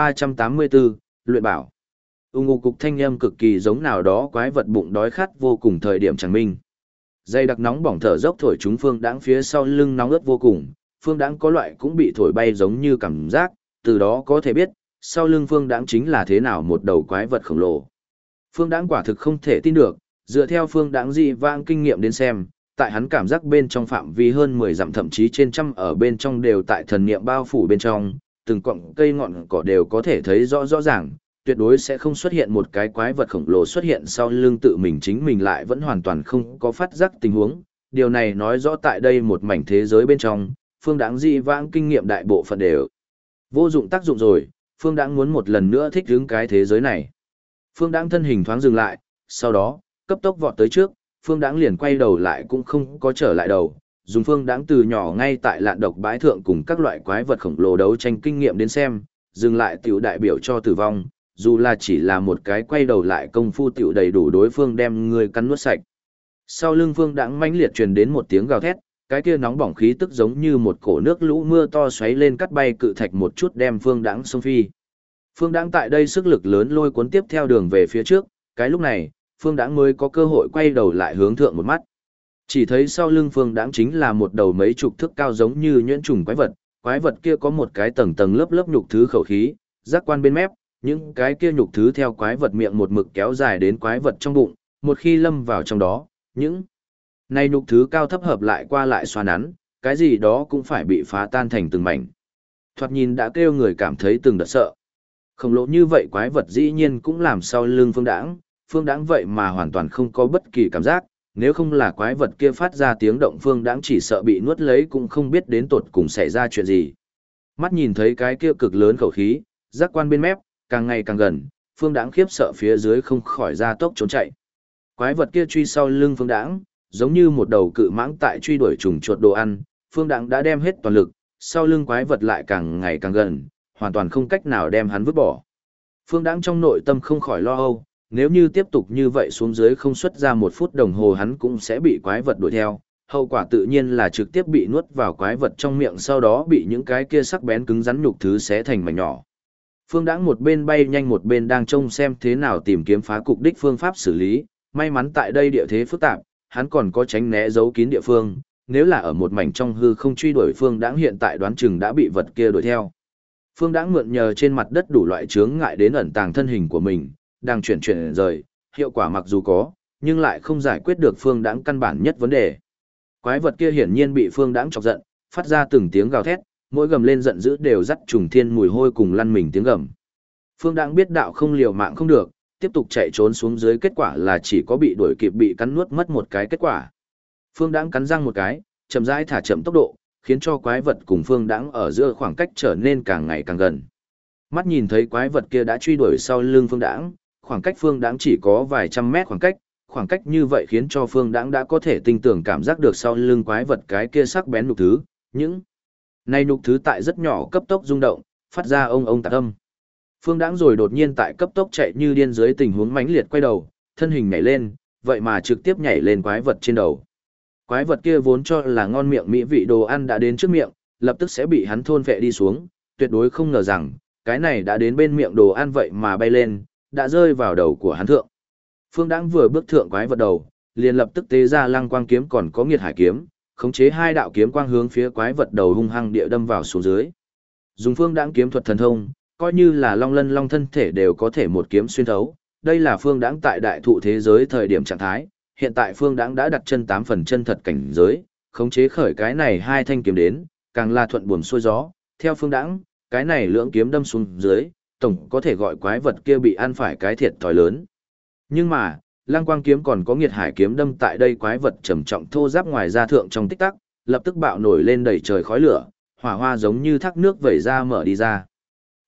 S1: 1384, luyện bảo. Ùng ục cục thanh âm cực kỳ giống nào đó quái vật bụng đói khát vô cùng thời điểm chẳng minh. Dây đặc nóng bỏng thở dốc thổi chúng Phương Đãng phía sau lưng nóng ướt vô cùng, Phương Đãng có loại cũng bị thổi bay giống như cảm giác, từ đó có thể biết, sau lưng Phương Đãng chính là thế nào một đầu quái vật khổng lồ. Phương Đãng quả thực không thể tin được, dựa theo Phương Đãng dị vãng kinh nghiệm đến xem, tại hắn cảm giác bên trong phạm vi hơn 10 dặm thậm chí trên trăm ở bên trong đều tại thần niệm bao phủ bên trong, từng cọng cây ngọn cỏ đều có thể thấy rõ rõ ràng, tuyệt đối sẽ không xuất hiện một cái quái vật khổng lồ xuất hiện sau lưng tự mình chính mình lại vẫn hoàn toàn không có phát giác tình huống. Điều này nói rõ tại đây một mảnh thế giới bên trong, Phương Đãng dị vãng kinh nghiệm đại bộ phận đều vô dụng tác dụng rồi, Phương Đãng muốn một lần nữa thích ứng cái thế giới này. Phương Đãng thân hình thoáng dừng lại, sau đó, cấp tốc vọt tới trước, Phương Đãng liền quay đầu lại cũng không có trở lại đầu, dùng Phương Đãng từ nhỏ ngay tại lạn độc bãi thượng cùng các loại quái vật khổng lồ đấu tranh kinh nghiệm đến xem, dừng lại tiểu đại biểu cho tử vong, dù là chỉ là một cái quay đầu lại công phu tiểu đầy đủ đối phương đem người cắn nuốt sạch. Sau lưng Phương Đãng mãnh liệt truyền đến một tiếng gào thét, cái kia nóng bỏng khí tức giống như một cổ nước lũ mưa to xoáy lên cắt bay cự thạch một chút đem Phương Đãng xông phi. Phương Đãng tại đây sức lực lớn lôi cuốn tiếp theo đường về phía trước, cái lúc này, Phương Đãng mới có cơ hội quay đầu lại hướng thượng một mắt. Chỉ thấy sau lưng Phương Đãng chính là một đầu mấy chục thước cao giống như nhuyễn trùng quái vật kia có một cái tầng tầng lớp lớp nhục thứ khẩu khí, giác quan bên mép, những cái kia nhục thứ theo quái vật miệng một mực kéo dài đến quái vật trong bụng, một khi lâm vào trong đó, những này nhục thứ cao thấp hợp lại qua lại xoa nắn, cái gì đó cũng phải bị phá tan thành từng mảnh. Thoạt nhìn đã kêu người cảm thấy từng đợt sợ. Khổng lồ như vậy quái vật dĩ nhiên cũng làm sau lưng Phương Đãng vậy mà hoàn toàn không có bất kỳ cảm giác, nếu không là quái vật kia phát ra tiếng động Phương Đãng chỉ sợ bị nuốt lấy cũng không biết đến tột cùng xảy ra chuyện gì. Mắt nhìn thấy cái kia cực lớn khẩu khí, giác quan bên mép, càng ngày càng gần, Phương Đãng khiếp sợ phía dưới không khỏi ra tốc trốn chạy. Quái vật kia truy sau lưng Phương Đãng, giống như một đầu cự mãng tại truy đuổi trùng chuột đồ ăn, Phương Đãng đã đem hết toàn lực, sau lưng quái vật lại càng ngày càng gần, hoàn toàn không cách nào đem hắn vứt bỏ. Phương Đãng trong nội tâm không khỏi lo âu, nếu như tiếp tục như vậy xuống dưới không xuất ra 1 phút đồng hồ hắn cũng sẽ bị quái vật đuổi theo, hậu quả tự nhiên là trực tiếp bị nuốt vào quái vật trong miệng sau đó bị những cái kia sắc bén cứng rắn nhục thứ xé thành mảnh nhỏ. Phương Đãng một bên bay nhanh một bên đang trông xem thế nào tìm kiếm phá cục đích phương pháp xử lý, may mắn tại đây địa thế phức tạp, hắn còn có tránh né giấu kín địa phương, nếu là ở một mảnh trong hư không truy đuổi Phương Đãng hiện tại đoán chừng đã bị vật kia đuổi theo. Phương Đãng mượn nhờ trên mặt đất đủ loại chướng ngại đến ẩn tàng thân hình của mình, đang chuyển rời, hiệu quả mặc dù có, nhưng lại không giải quyết được Phương Đãng căn bản nhất vấn đề. Quái vật kia hiển nhiên bị Phương Đãng chọc giận, phát ra từng tiếng gào thét, mỗi gầm lên giận dữ đều dắt trùng thiên mùi hôi cùng lăn mình tiếng gầm. Phương Đãng biết đạo không liều mạng không được, tiếp tục chạy trốn xuống dưới kết quả là chỉ có bị đuổi kịp bị cắn nuốt mất một cái kết quả. Phương Đãng cắn răng một cái, chậm rãi thả chậm tốc độ, khiến cho quái vật cùng Phương Đãng ở giữa khoảng cách trở nên càng ngày càng gần. Mắt nhìn thấy quái vật kia đã truy đuổi sau lưng Phương Đãng, khoảng cách Phương Đãng chỉ có vài trăm mét khoảng cách như vậy khiến cho Phương Đãng đã có thể tinh tưởng cảm giác được sau lưng quái vật cái kia sắc bén nhục thứ, những này nhục thứ tại rất nhỏ cấp tốc rung động, phát ra ông tạc âm. Phương Đãng rồi đột nhiên tại cấp tốc chạy như điên dưới tình huống mãnh liệt quay đầu, thân hình nhảy lên, vậy mà trực tiếp nhảy lên quái vật trên đầu. Quái vật kia vốn cho là ngon miệng mỹ vị đồ ăn đã đến trước miệng, lập tức sẽ bị hắn thôn phệ đi xuống, tuyệt đối không ngờ rằng, cái này đã đến bên miệng đồ ăn vậy mà bay lên, đã rơi vào đầu của hắn thượng. Phương Đãng vừa bước thượng quái vật đầu, liền lập tức tế ra lăng quang kiếm còn có nghiệt hải kiếm, khống chế 2 đạo kiếm quang hướng phía quái vật đầu hung hăng địa đâm vào xuống dưới. Dùng Phương Đãng kiếm thuật thần thông, coi như là long lân long thân thể đều có thể một kiếm xuyên thấu. Đây là Phương Đãng tại đại thụ thế giới thời điểm trạng thái, hiện tại Phương Đãng đã đặt chân 8 phần chân thật cảnh giới, khống chế khởi cái này 2 thanh kiếm đến, càng là thuận buồm xuôi gió. Theo Phương Đãng, cái này lưỡng kiếm đâm xuống dưới, tổng có thể gọi quái vật kia bị ăn phải cái thiệt thòi lớn. Nhưng mà, Lăng Quang kiếm còn có Nghiệt Hải kiếm đâm tại đây quái vật trầm trọng thô ráp ngoài ra thượng trong tích tắc, lập tức bạo nổi lên đầy trời khói lửa, hỏa hoa giống như thác nước vẩy ra mở đi ra.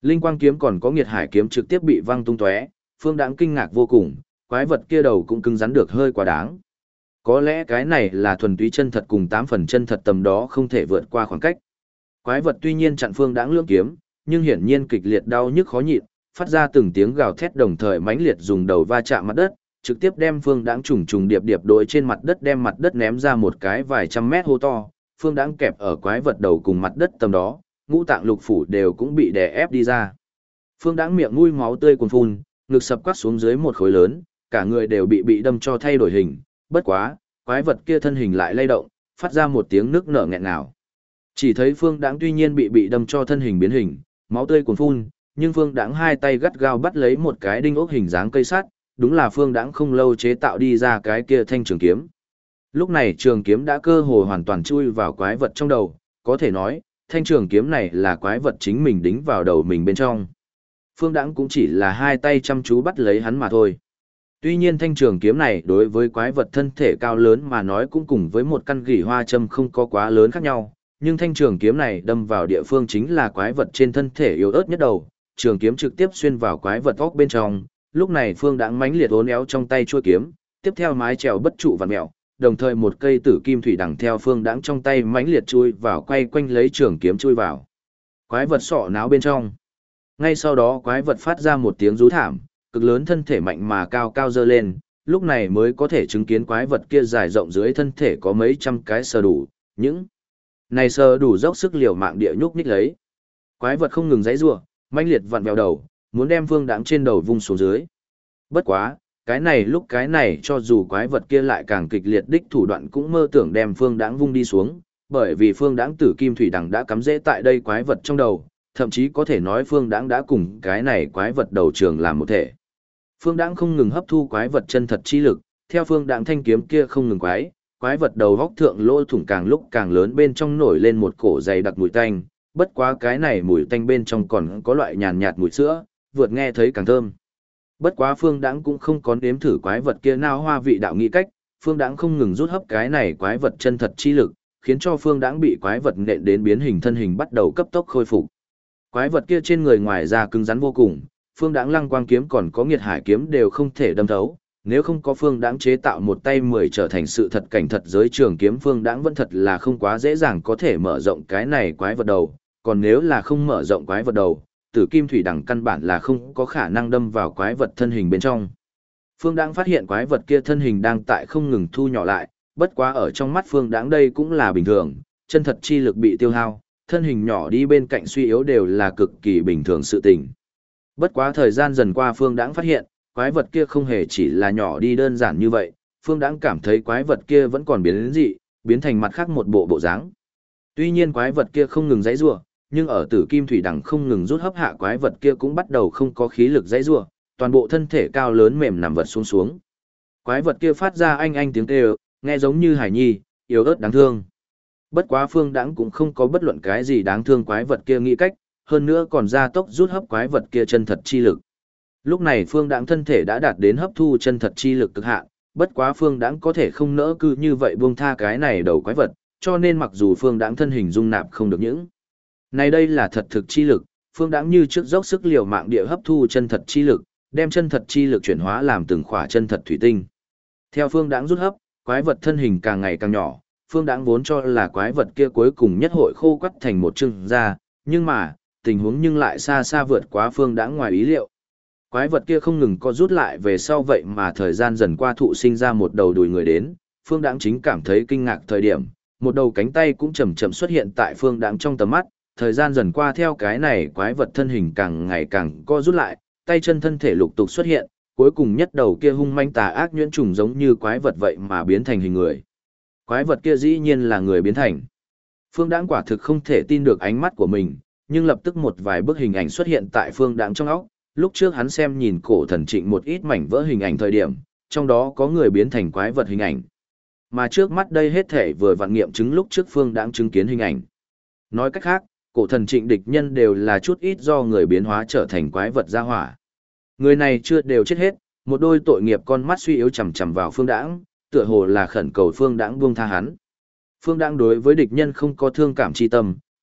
S1: Linh quang kiếm còn có nghiệt hải kiếm trực tiếp bị văng tung tóe, Phương Đãng kinh ngạc vô cùng, quái vật kia đầu cũng cứng rắn được hơi quá đáng. Có lẽ cái này là thuần túy chân thật cùng 8 phần chân thật tầm đó không thể vượt qua khoảng cách. Quái vật tuy nhiên chặn Phương Đãng lưỡng kiếm, nhưng hiển nhiên kịch liệt đau nhức khó nhịn, phát ra từng tiếng gào thét đồng thời mãnh liệt dùng đầu va chạm mặt đất, trực tiếp đem Phương Đãng trùng trùng điệp điệp đối trên mặt đất, đem mặt đất ném ra một cái vài trăm mét hố to. Phương Đãng kẹp ở quái vật đầu cùng mặt đất tầm đó, ngũ tạng lục phủ đều cũng bị đè ép đi ra. Phương Đãng miệng mũi máu tươi cuồn phun, ngực sập quát xuống dưới một khối lớn, cả người đều bị đâm cho thay đổi hình, bất quá, quái vật kia thân hình lại lay động, phát ra một tiếng nức nở nghẹn ngào. Chỉ thấy Phương Đãng tuy nhiên bị đâm cho thân hình biến hình, máu tươi cuồn phun, nhưng Phương Đãng hai tay gắt gao bắt lấy một cái đinh ốc hình dáng cây sắt, đúng là Phương Đãng không lâu chế tạo đi ra cái kia thanh trường kiếm. Lúc này trường kiếm đã cơ hồ hoàn toàn chui vào quái vật trong đầu, có thể nói, thanh trường kiếm này là quái vật chính mình đính vào đầu mình bên trong. Phương Đãng cũng chỉ là hai tay chăm chú bắt lấy hắn mà thôi. Tuy nhiên thanh trường kiếm này đối với quái vật thân thể cao lớn mà nói cũng cùng với một căn gỉ hoa châm không có quá lớn khác nhau, nhưng thanh trường kiếm này đâm vào địa phương chính là quái vật trên thân thể yếu ớt nhất đầu, trường kiếm trực tiếp xuyên vào quái vật óc bên trong. Lúc này Phương Đãng mãnh liệt uốn éo trong tay chuôi kiếm, tiếp theo mái chèo bất trụ vặn mèo, đồng thời một cây tử kim thủy đằng theo Phương Đãng trong tay mãnh liệt chui vào quay quanh lấy trường kiếm chui vào quái vật sọ não bên trong. Ngay sau đó quái vật phát ra một tiếng rú thảm, cực lớn thân thể mạnh mà cao cao dơ lên, lúc này mới có thể chứng kiến quái vật kia dài rộng dưới thân thể có mấy trăm cái sờ đủ, những này sờ đủ dốc sức liều mạng địa nhúc nhích lấy. Quái vật không ngừng giãy giụa, mãnh liệt vặn vẹo đầu, muốn đem Phương Đãng trên đầu vung xuống dưới. Bất quá, cái này cho dù quái vật kia lại càng kịch liệt đích thủ đoạn cũng mơ tưởng đem Phương Đãng vung đi xuống, bởi vì Phương Đãng tử kim thủy đằng đã cắm rễ tại đây quái vật trong đầu, thậm chí có thể nói Phương Đãng đã cùng cái này quái vật đầu trường làm một thể. Phương Đãng không ngừng hấp thu quái vật chân thật chi lực, theo Phương Đãng thanh kiếm kia không ngừng quái vật đầu góc thượng lỗ thủng càng lúc càng lớn, bên trong nổi lên một cổ dày đặc mùi tanh, bất quá cái này mùi tanh bên trong còn có loại nhàn nhạt mùi sữa, vượt nghe thấy càng thơm. Bất quá Phương Đãng cũng không có nếm thử quái vật kia nao hoa vị đạo nghĩ cách, Phương Đãng không ngừng rút hấp cái này quái vật chân thật chi lực, khiến cho Phương Đãng bị quái vật nện đến biến hình thân hình bắt đầu cấp tốc khôi phục. Quái vật kia trên người ngoài da cứng rắn vô cùng, Phương Đãng lăng quang kiếm còn có nghiệt hải kiếm đều không thể đâm thấu, nếu không có Phương Đãng chế tạo một tay 10 trở thành sự thật cảnh thật giới trường kiếm, Phương Đãng vẫn thật là không quá dễ dàng có thể mở rộng cái này quái vật đầu, còn nếu là không mở rộng quái vật đầu, tử kim thủy đằng căn bản là không có khả năng đâm vào quái vật thân hình bên trong. Phương Đãng phát hiện quái vật kia thân hình đang tại không ngừng thu nhỏ lại, bất quá ở trong mắt Phương Đãng đây cũng là bình thường, chân thật chi lực bị tiêu hao, thân hình nhỏ đi bên cạnh suy yếu đều là cực kỳ bình thường sự tình. Bất quá thời gian dần qua Phương Đãng phát hiện, quái vật kia không hề chỉ là nhỏ đi đơn giản như vậy, Phương Đãng cảm thấy quái vật kia vẫn còn biến đến dị, biến thành mặt khác một bộ dáng. Tuy nhiên quái vật kia không ngừng giãy giụa, nhưng ở tử kim thủy đằng không ngừng rút hấp hạ, quái vật kia cũng bắt đầu không có khí lực giãy giụa, toàn bộ thân thể cao lớn mềm nằm vật xuống xuống. Quái vật kia phát ra anh tiếng kêu, nghe giống như hài nhi, yếu ớt đáng thương. Bất quá Phương Đãng cũng không có bất luận cái gì đáng thương quái vật kia nghĩ cách, hơn nữa còn gia tốc rút hấp quái vật kia chân thật chi lực. Lúc này Phương Đãng thân thể đã đạt đến hấp thu chân thật chi lực cực hạn, bất quá Phương Đãng có thể không nỡ cứ như vậy buông tha cái này đầu quái vật, cho nên mặc dù Phương Đãng thân hình dung nạp không được những này, đây là thật thực chi lực, Phương Đãng như trước dốc sức liều mạng địa hấp thu chân thật chi lực, đem chân thật chi lực chuyển hóa làm từng khỏa chân thật thủy tinh. Theo Phương Đãng rút hấp, quái vật thân hình càng ngày càng nhỏ, Phương Đãng vốn cho là quái vật kia cuối cùng nhất hội khô quắt thành một chừng da, nhưng mà, tình huống nhưng lại xa xa vượt quá Phương Đãng ngoài ý liệu. Quái vật kia không ngừng co rút lại về sau, vậy mà thời gian dần qua thụ sinh ra một đầu đùi người đến, Phương Đãng chính cảm thấy kinh ngạc thời điểm, một đầu cánh tay cũng chậm chậm xuất hiện tại Phương Đãng trong tầm mắt, thời gian dần qua theo cái này quái vật thân hình càng ngày càng co rút lại, tay chân thân thể lục tục xuất hiện, cuối cùng nhất đầu kia hung manh tà ác nhuyễn trùng giống như quái vật vậy mà biến thành hình người. Quái vật kia dĩ nhiên là người biến thành. Phương Đãng quả thực không thể tin được ánh mắt của mình, nhưng lập tức một vài bức hình ảnh xuất hiện tại Phương Đãng trong óc. Lúc trước hắn xem nhìn Cổ Thần Trịnh một ít mảnh vỡ hình ảnh thời điểm, trong đó có người biến thành quái vật hình ảnh. Mà trước mắt đây hết thể vừa vặn nghiệm chứng lúc trước Phương Đãng chứng kiến hình ảnh. Nói cách khác, Cổ Thần Trịnh địch nhân đều là chút ít do người biến hóa trở thành quái vật ra hỏa. Người này chưa đều chết hết, một đôi tội nghiệp con mắt suy yếu chằm chằm vào Phương Đãng, tựa hồ là khẩn cầu Phương Đãng buông tha hắn. Phương Đãng đối với địch nhân không có thương cảm chi tâm,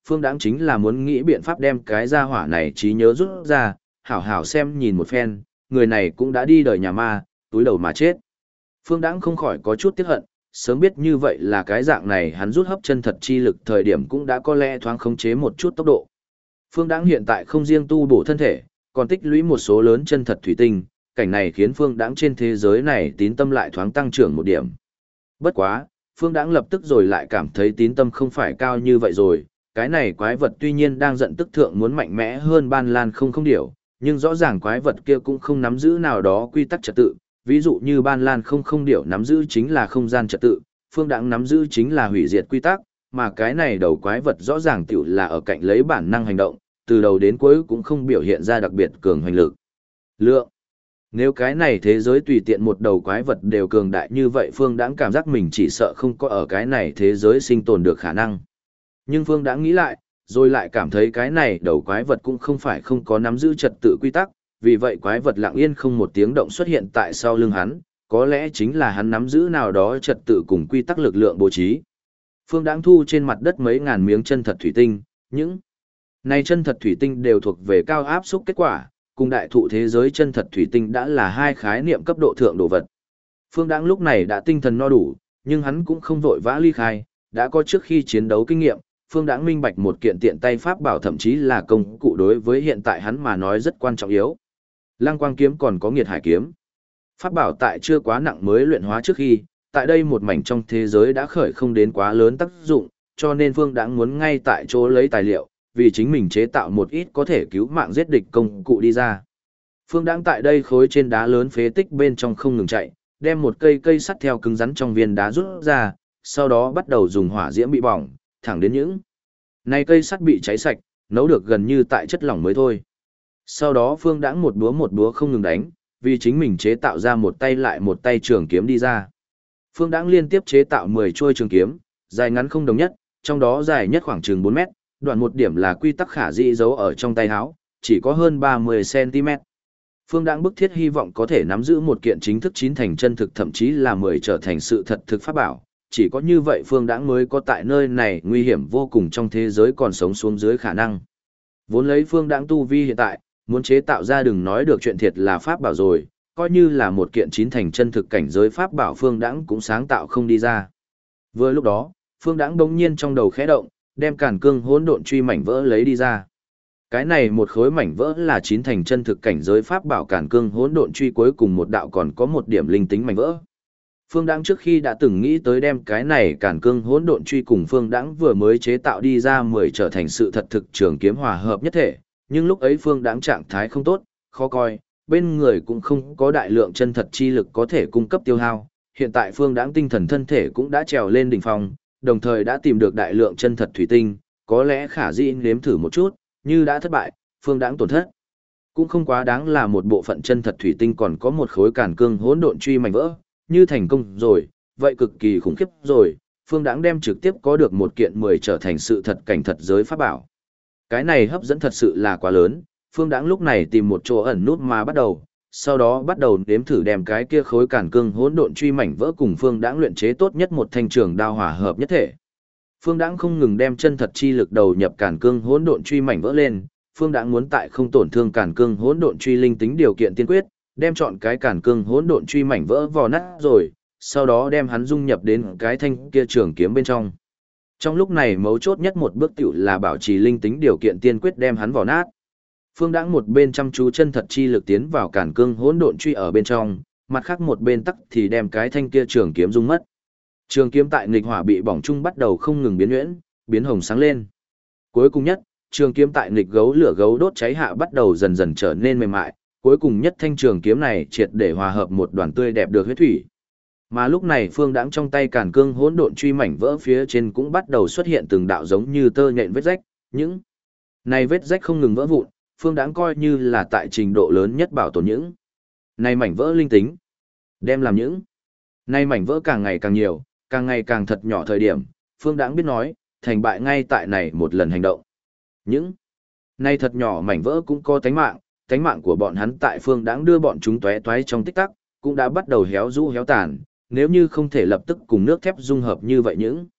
S1: Phương Đãng chính là muốn nghĩ biện pháp đem cái gia hỏa này trí nhớ rút ra, hảo hảo xem nhìn một phen, người này cũng đã đi đời nhà ma, túi đầu mà chết. Phương Đãng không khỏi có chút tiếc hận, sớm biết như vậy là cái dạng này hắn rút hấp chân thật chi lực thời điểm cũng đã có lẽ thoáng khống chế một chút tốc độ. Phương Đãng hiện tại không riêng tu bổ thân thể, còn tích lũy một số lớn chân thật thủy tinh, cảnh này khiến Phương Đãng trên thế giới này tín tâm lại thoáng tăng trưởng một điểm. Bất quá, Phương Đãng lập tức rồi lại cảm thấy tín tâm không phải cao như vậy rồi, cái này quái vật tuy nhiên đang giận tức thượng muốn mạnh mẽ hơn Ban Lan không điểu, nhưng rõ ràng quái vật kia cũng không nắm giữ nào đó quy tắc trật tự, ví dụ như Ban Lan không điểu nắm giữ chính là không gian trật tự, Phương Đãng nắm giữ chính là hủy diệt quy tắc, mà cái này đầu quái vật rõ ràng tiểu là ở cạnh lấy bản năng hành động, từ đầu đến cuối cũng không biểu hiện ra đặc biệt cường hoành lực. Lượng. Nếu cái này thế giới tùy tiện một đầu quái vật đều cường đại như vậy, Phương Đãng cảm giác mình chỉ sợ không có ở cái này thế giới sinh tồn được khả năng. Nhưng Phương Đãng nghĩ lại, rồi lại cảm thấy cái này đầu quái vật cũng không phải không có nắm giữ trật tự quy tắc, vì vậy quái vật lặng yên không một tiếng động xuất hiện tại sau lưng hắn, có lẽ chính là hắn nắm giữ nào đó trật tự cùng quy tắc lực lượng bố trí. Phương Đãng thu trên mặt đất mấy ngàn miếng chân thật thủy tinh, những này chân thật thủy tinh đều thuộc về cao áp xúc kết quả, cùng đại thụ thế giới chân thật thủy tinh đã là hai khái niệm cấp độ thượng đồ vật. Phương Đãng lúc này đã tinh thần no đủ, nhưng hắn cũng không vội vã ly khai, đã có trước khi chiến đấu kinh nghiệm, Phương Đãng minh bạch một kiện tiện tay pháp bảo thậm chí là công cụ đối với hiện tại hắn mà nói rất quan trọng yếu. Lăng Quang kiếm còn có Nghiệt Hải kiếm. Pháp bảo tại chưa quá nặng mới luyện hóa trước khi, tại đây một mảnh trong thế giới đã khởi không đến quá lớn tác dụng, cho nên Phương Đãng muốn ngay tại chỗ lấy tài liệu, vì chính mình chế tạo một ít có thể cứu mạng giết địch công cụ đi ra. Phương Đãng tại đây khối trên đá lớn phế tích bên trong không ngừng chạy, đem một cây sắt theo cứng rắn trong viên đá rút ra, sau đó bắt đầu dùng hỏa diễm bị bỏng, thẳng đến những này cây sắt bị cháy sạch, nấu được gần như tại chất lỏng mới thôi. Sau đó Phương Đãng một búa không ngừng đánh, vì chính mình chế tạo ra một tay lại một tay trường kiếm đi ra. Phương Đãng liên tiếp chế tạo 10 chuôi trường kiếm, dài ngắn không đồng nhất, trong đó dài nhất khoảng chừng 4 mét, đoạn một điểm là quy tắc khả dĩ giấu ở trong tay áo, chỉ có hơn 30 cm. Phương Đãng bức thiết hy vọng có thể nắm giữ một kiện chính thức chín thành chân thực, thậm chí là 10 trở thành sự thật thực pháp bảo, chỉ có như vậy Phương Đãng mới có tại nơi này nguy hiểm vô cùng trong thế giới còn sống xuống dưới khả năng. Vốn lấy Phương Đãng tu vi hiện tại, muốn chế tạo ra đừng nói được chuyện thiệt là pháp bảo rồi, coi như là một kiện chín thành chân thực cảnh giới pháp bảo Phương Đãng cũng sáng tạo không đi ra. Vừa lúc đó, Phương Đãng đống nhiên trong đầu khẽ động, đem Càn Cương Hỗn Độn Truy mảnh vỡ lấy đi ra. Cái này một khối mảnh vỡ là chín thành chân thực cảnh giới pháp bảo Càn Cương Hỗn Độn Truy, cuối cùng một đạo còn có một điểm linh tính mảnh vỡ. Phương Đãng trước khi đã từng nghĩ tới đem cái này Càn Cương Hỗn Độn Truy cùng Phương Đãng vừa mới chế tạo đi ra 10 trở thành sự thật thực trường kiếm hòa hợp nhất thể, nhưng lúc ấy Phương Đãng trạng thái không tốt, khó coi, bên người cũng không có đại lượng chân thật chi lực có thể cung cấp tiêu hao. Hiện tại Phương Đãng tinh thần thân thể cũng đã trèo lên đỉnh phong, đồng thời đã tìm được đại lượng chân thật thủy tinh, có lẽ khả dĩ nếm thử một chút, như đã thất bại, Phương Đãng tổn thất cũng không quá đáng là một bộ phận chân thật thủy tinh còn có một khối Càn Cương Hỗn Độn Truy mảnh vỡ, như thành công rồi, vậy cực kỳ khủng khiếp rồi, Phương Đãng đem trực tiếp có được một kiện 10 trở thành sự thật cảnh thật giới pháp bảo. Cái này hấp dẫn thật sự là quá lớn, Phương Đãng lúc này tìm một chỗ ẩn nút mà bắt đầu, sau đó bắt đầu nếm thử đem cái kia khối Càn Cương Hỗn Độn Truy mảnh vỡ cùng Phương Đãng luyện chế tốt nhất một thanh trường đao hòa hợp nhất thể. Phương Đãng không ngừng đem chân thật chi lực đầu nhập Càn Cương Hỗn Độn Truy mảnh vỡ lên, Phương Đãng muốn tại không tổn thương Càn Cương Hỗn Độn Truy linh tính điều kiện tiên quyết, đem chọn cái Càn Cương Hỗn Độn Truy mảnh vỡ vò nát rồi, sau đó đem hắn dung nhập đến cái thanh kia trường kiếm bên trong. Trong lúc này mấu chốt nhất một bước tiểu là bảo trì linh tính điều kiện tiên quyết đem hắn vò nát. Phương Đãng một bên chăm chú chân thật chi lực tiến vào Càn Cương Hỗn Độn Truy ở bên trong, mặt khác một bên tắc thì đem cái thanh kia trường kiếm dung mất. Trường kiếm tại nghịch hỏa bị bỏng chung bắt đầu không ngừng biến nhuyễn, biến hồng sáng lên. Cuối cùng nhất, trường kiếm tại nghịch gấu lửa gấu đốt cháy hạ bắt đầu dần dần trở nên mềm mại, cuối cùng nhất thanh trường kiếm này triệt để hòa hợp một đoàn tươi đẹp được huyết thủy. Mà lúc này Phương Đãng trong tay Càn Cương Hỗn Độn Truy mảnh vỡ phía trên cũng bắt đầu xuất hiện từng đạo giống như tơ nhện vết rách, những này vết rách không ngừng vỡ vụn, Phương Đãng coi như là tại trình độ lớn nhất bảo tồn những này mảnh vỡ linh tính, đem làm những này mảnh vỡ càng ngày càng nhiều, càng ngày càng thật nhỏ thời điểm, Phương Đãng biết nói, thành bại ngay tại này một lần hành động. Những này thật nhỏ mảnh vỡ cũng có tánh mạng của bọn hắn tại Phương Đãng đưa bọn chúng tóe toái trong tích tắc, cũng đã bắt đầu héo rũ héo tàn, nếu như không thể lập tức cùng nước thép dung hợp như vậy những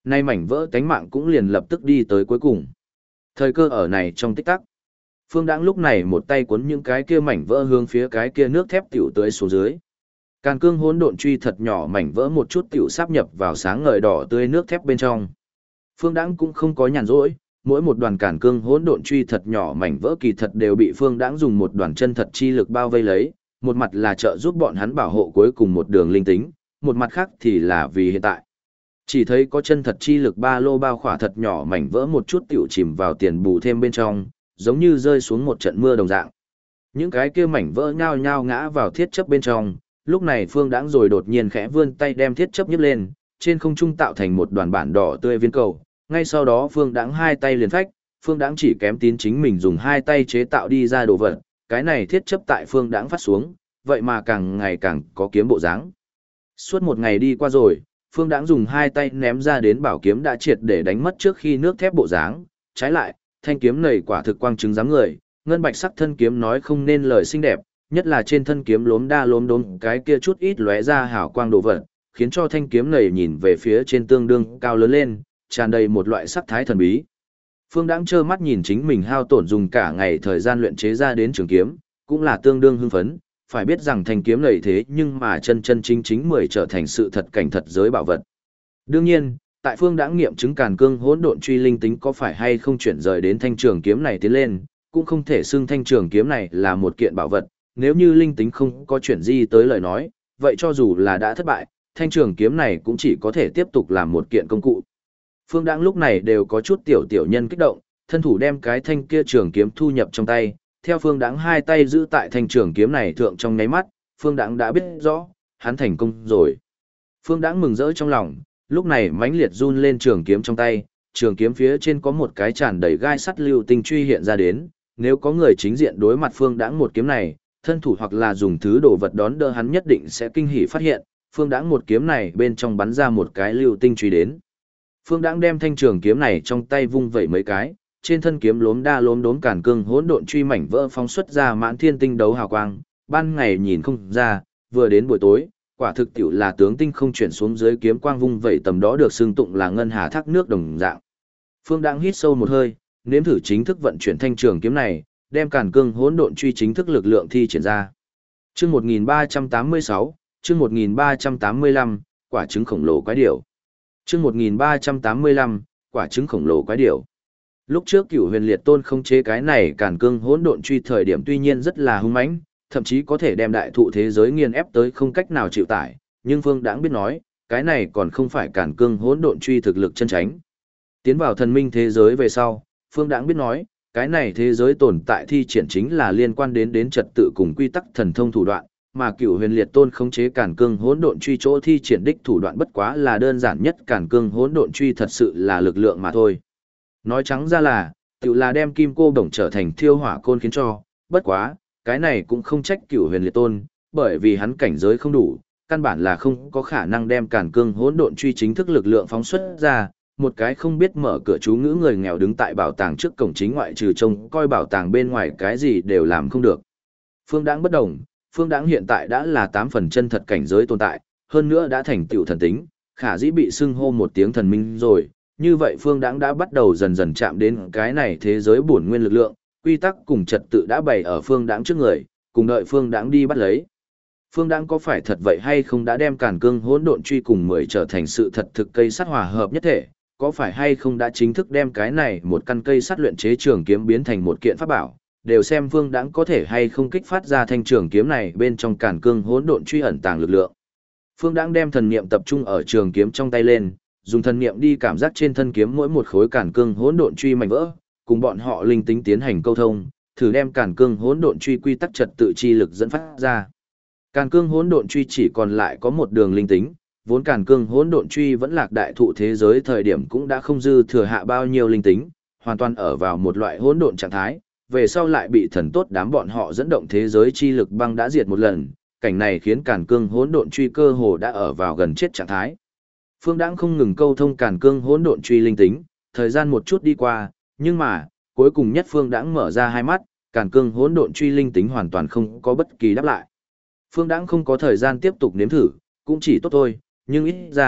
S1: Nay mảnh vỡ tánh mạng cũng liền lập tức đi tới cuối cùng. Thời cơ ở này trong tích tắc. Phương Đãng lúc này một tay cuốn những cái kia mảnh vỡ hướng phía cái kia nước thép tiểu tới xuống dưới. Càn cương hỗn độn truy thật nhỏ mảnh vỡ một chút tiểu sáp nhập vào sáng ngời đỏ tươi nước thép bên trong. Phương Đãng cũng không có nhàn rỗi, mỗi một đoàn càn cương hỗn độn truy thật nhỏ mảnh vỡ kỳ thật đều bị Phương Đãng dùng một đoàn chân thật chi lực bao vây lấy, một mặt là trợ giúp bọn hắn bảo hộ cuối cùng một đường linh tính, một mặt khác thì là vì hiện tại. Chỉ thấy có chân thật chi lực ba lô bao khỏa thật nhỏ mảnh vỡ một chút tiểu chìm vào tiền bù thêm bên trong, giống như rơi xuống một trận mưa đồng dạng. Những cái kia mảnh vỡ nhao nhao ngã vào thiết chấp bên trong, lúc này Phương Đãng rồi đột nhiên khẽ vươn tay đem thiết chấp nhấc lên, trên không trung tạo thành một đoàn bản đỏ tươi viên cầu, ngay sau đó Phương Đãng hai tay liền phách, Phương Đãng chỉ kém tín chính mình dùng hai tay chế tạo đi ra đồ vật, cái này thiết chấp tại Phương Đãng phát xuống, vậy mà càng ngày càng có kiếm bộ dáng. Suốt một ngày đi qua rồi, Phương Đãng dùng hai tay ném ra đến bảo kiếm đã triệt để đánh mất trước khi nước thép bộ dáng, trái lại, thanh kiếm này quả thực quang chứng dáng người, ngân bạch sắc thân kiếm nói không nên lời xinh đẹp, nhất là trên thân kiếm lốm đa lốm đốm cái kia chút ít lóe ra hào quang đồ vật, khiến cho thanh kiếm này nhìn về phía trên tương đương cao lớn lên, tràn đầy một loại sắc thái thần bí. Phương Đãng trơ mắt nhìn chính mình hao tổn dùng cả ngày thời gian luyện chế ra đến trường kiếm, cũng là tương đương hưng phấn, phải biết rằng thanh kiếm này thế nhưng mà chân chân chính chính mười trở thành sự thật cảnh thật giới bảo vật. Đương nhiên, tại Phương Đãng nghiệm chứng càn cương hỗn độn truy linh tính có phải hay không chuyển rời đến thanh trường kiếm này tiến lên, cũng không thể xưng thanh trường kiếm này là một kiện bảo vật, nếu như linh tính không có chuyển di tới lời nói, vậy cho dù là đã thất bại, thanh trường kiếm này cũng chỉ có thể tiếp tục làm một kiện công cụ. Phương Đãng lúc này đều có chút tiểu nhân kích động, thân thủ đem cái thanh kia trường kiếm thu nhập trong tay, theo Phương Đãng hai tay giữ tại thanh trường kiếm này thượng trong nháy mắt, Phương Đãng đã biết rõ, hắn thành công rồi. Phương Đãng mừng rỡ trong lòng, lúc này mãnh liệt run lên trường kiếm trong tay, trường kiếm phía trên có một cái tràn đầy gai sắt lưu tinh truy hiện ra đến, nếu có người chính diện đối mặt Phương Đãng một kiếm này, thân thủ hoặc là dùng thứ đồ vật đón đỡ hắn nhất định sẽ kinh hỉ phát hiện, Phương Đãng một kiếm này bên trong bắn ra một cái lưu tinh truy đến. Phương Đãng đem thanh trường kiếm này trong tay vung vẩy mấy cái, trên thân kiếm lốm đa lốm đốm càn cương hỗn độn truy mảnh vỡ phóng xuất ra mãn thiên tinh đấu hào quang, ban ngày nhìn không ra, vừa đến buổi tối, quả thực tiểu là tướng tinh không chuyển xuống dưới kiếm quang vung vẩy tầm đó được xưng tụng là ngân hà thác nước đồng dạng. Phương Đãng hít sâu một hơi, nếm thử chính thức vận chuyển thanh trường kiếm này, đem càn cương hỗn độn truy chính thức lực lượng thi triển ra. Chương 1386, chương 1385, quả trứng khổng lồ quái điểu. Chương 1385, quả trứng khổng lồ quái điểu. Lúc trước Cửu Huyền Liệt Tôn không chế cái này càn cương hỗn độn truy thời điểm tuy nhiên rất là hung mãnh, thậm chí có thể đem đại thụ thế giới nghiền ép tới không cách nào chịu tải, nhưng Phương Đãng biết nói, cái này còn không phải càn cương hỗn độn truy thực lực chân chánh. Tiến vào thần minh thế giới về sau, Phương Đãng biết nói, cái này thế giới tồn tại thi triển chính là liên quan đến trật tự cùng quy tắc thần thông thủ đoạn, mà Cửu Huyền Liệt Tôn khống chế càn cương hỗn độn truy chỗ thi triển đích thủ đoạn bất quá là đơn giản nhất, càn cương hỗn độn truy thật sự là lực lượng mà thôi. Nói trắng ra là, tự là đem kim cô đồng trở thành thiêu hỏa côn khiến cho, bất quá, cái này cũng không trách Cửu Huyền Liệt Tôn, bởi vì hắn cảnh giới không đủ, căn bản là không có khả năng đem càn cương hỗn độn truy chính thức lực lượng phóng xuất ra. Một cái không biết mở cửa chú ngữ người nghèo đứng tại bảo tàng trước cổng chính ngoại trừ trông coi bảo tàng bên ngoài cái gì đều làm không được. Phương Đãng bất đồng, Phương Đãng hiện tại đã là 8 phần chân thật cảnh giới tồn tại, hơn nữa đã thành tựu thần tính, khả dĩ bị xưng hô một tiếng thần minh rồi. Như vậy Phương Đãng đã bắt đầu dần dần chạm đến cái này thế giới bổn nguyên lực lượng, quy tắc cùng trật tự đã bày ở Phương Đãng trước người, cùng đợi Phương Đãng đi bắt lấy. Phương Đãng có phải thật vậy hay không đã đem càn cương hỗn độn truy cùng 10 trở thành sự thật thực cây sắt hòa hợp nhất thể, có phải hay không đã chính thức đem cái này một căn cây sắt luyện chế trường kiếm biến thành một kiện pháp bảo, đều xem Phương Đãng có thể hay không kích phát ra thanh trường kiếm này bên trong càn cương hỗn độn truy ẩn tàng lực lượng. Phương Đãng đem thần niệm tập trung ở trường kiếm trong tay lên, dùng thần niệm đi cảm giác trên thân kiếm mỗi một khối càn cương hỗn độn truy mảnh vỡ, cùng bọn họ linh tính tiến hành câu thông, thử đem càn cương hỗn độn truy quy tắc trật tự chi lực dẫn phát ra. Càn cương hỗn độn truy chỉ còn lại có một đường linh tính, vốn càn cương hỗn độn truy vẫn lạc đại thụ thế giới thời điểm cũng đã không dư thừa hạ bao nhiêu linh tính, hoàn toàn ở vào một loại hỗn độn trạng thái, về sau lại bị thần tốt đám bọn họ dẫn động thế giới chi lực băng đã diệt một lần, cảnh này khiến càn cương hỗn độn truy cơ hồ đã ở vào gần chết trạng thái. Phương Đãng không ngừng câu thông càn cương hỗn độn truy linh tính, thời gian một chút đi qua, nhưng mà, cuối cùng nhất Phương Đãng mở ra hai mắt, càn cương hỗn độn truy linh tính hoàn toàn không có bất kỳ đáp lại. Phương Đãng không có thời gian tiếp tục nếm thử, cũng chỉ tốt thôi, nhưng ít ra,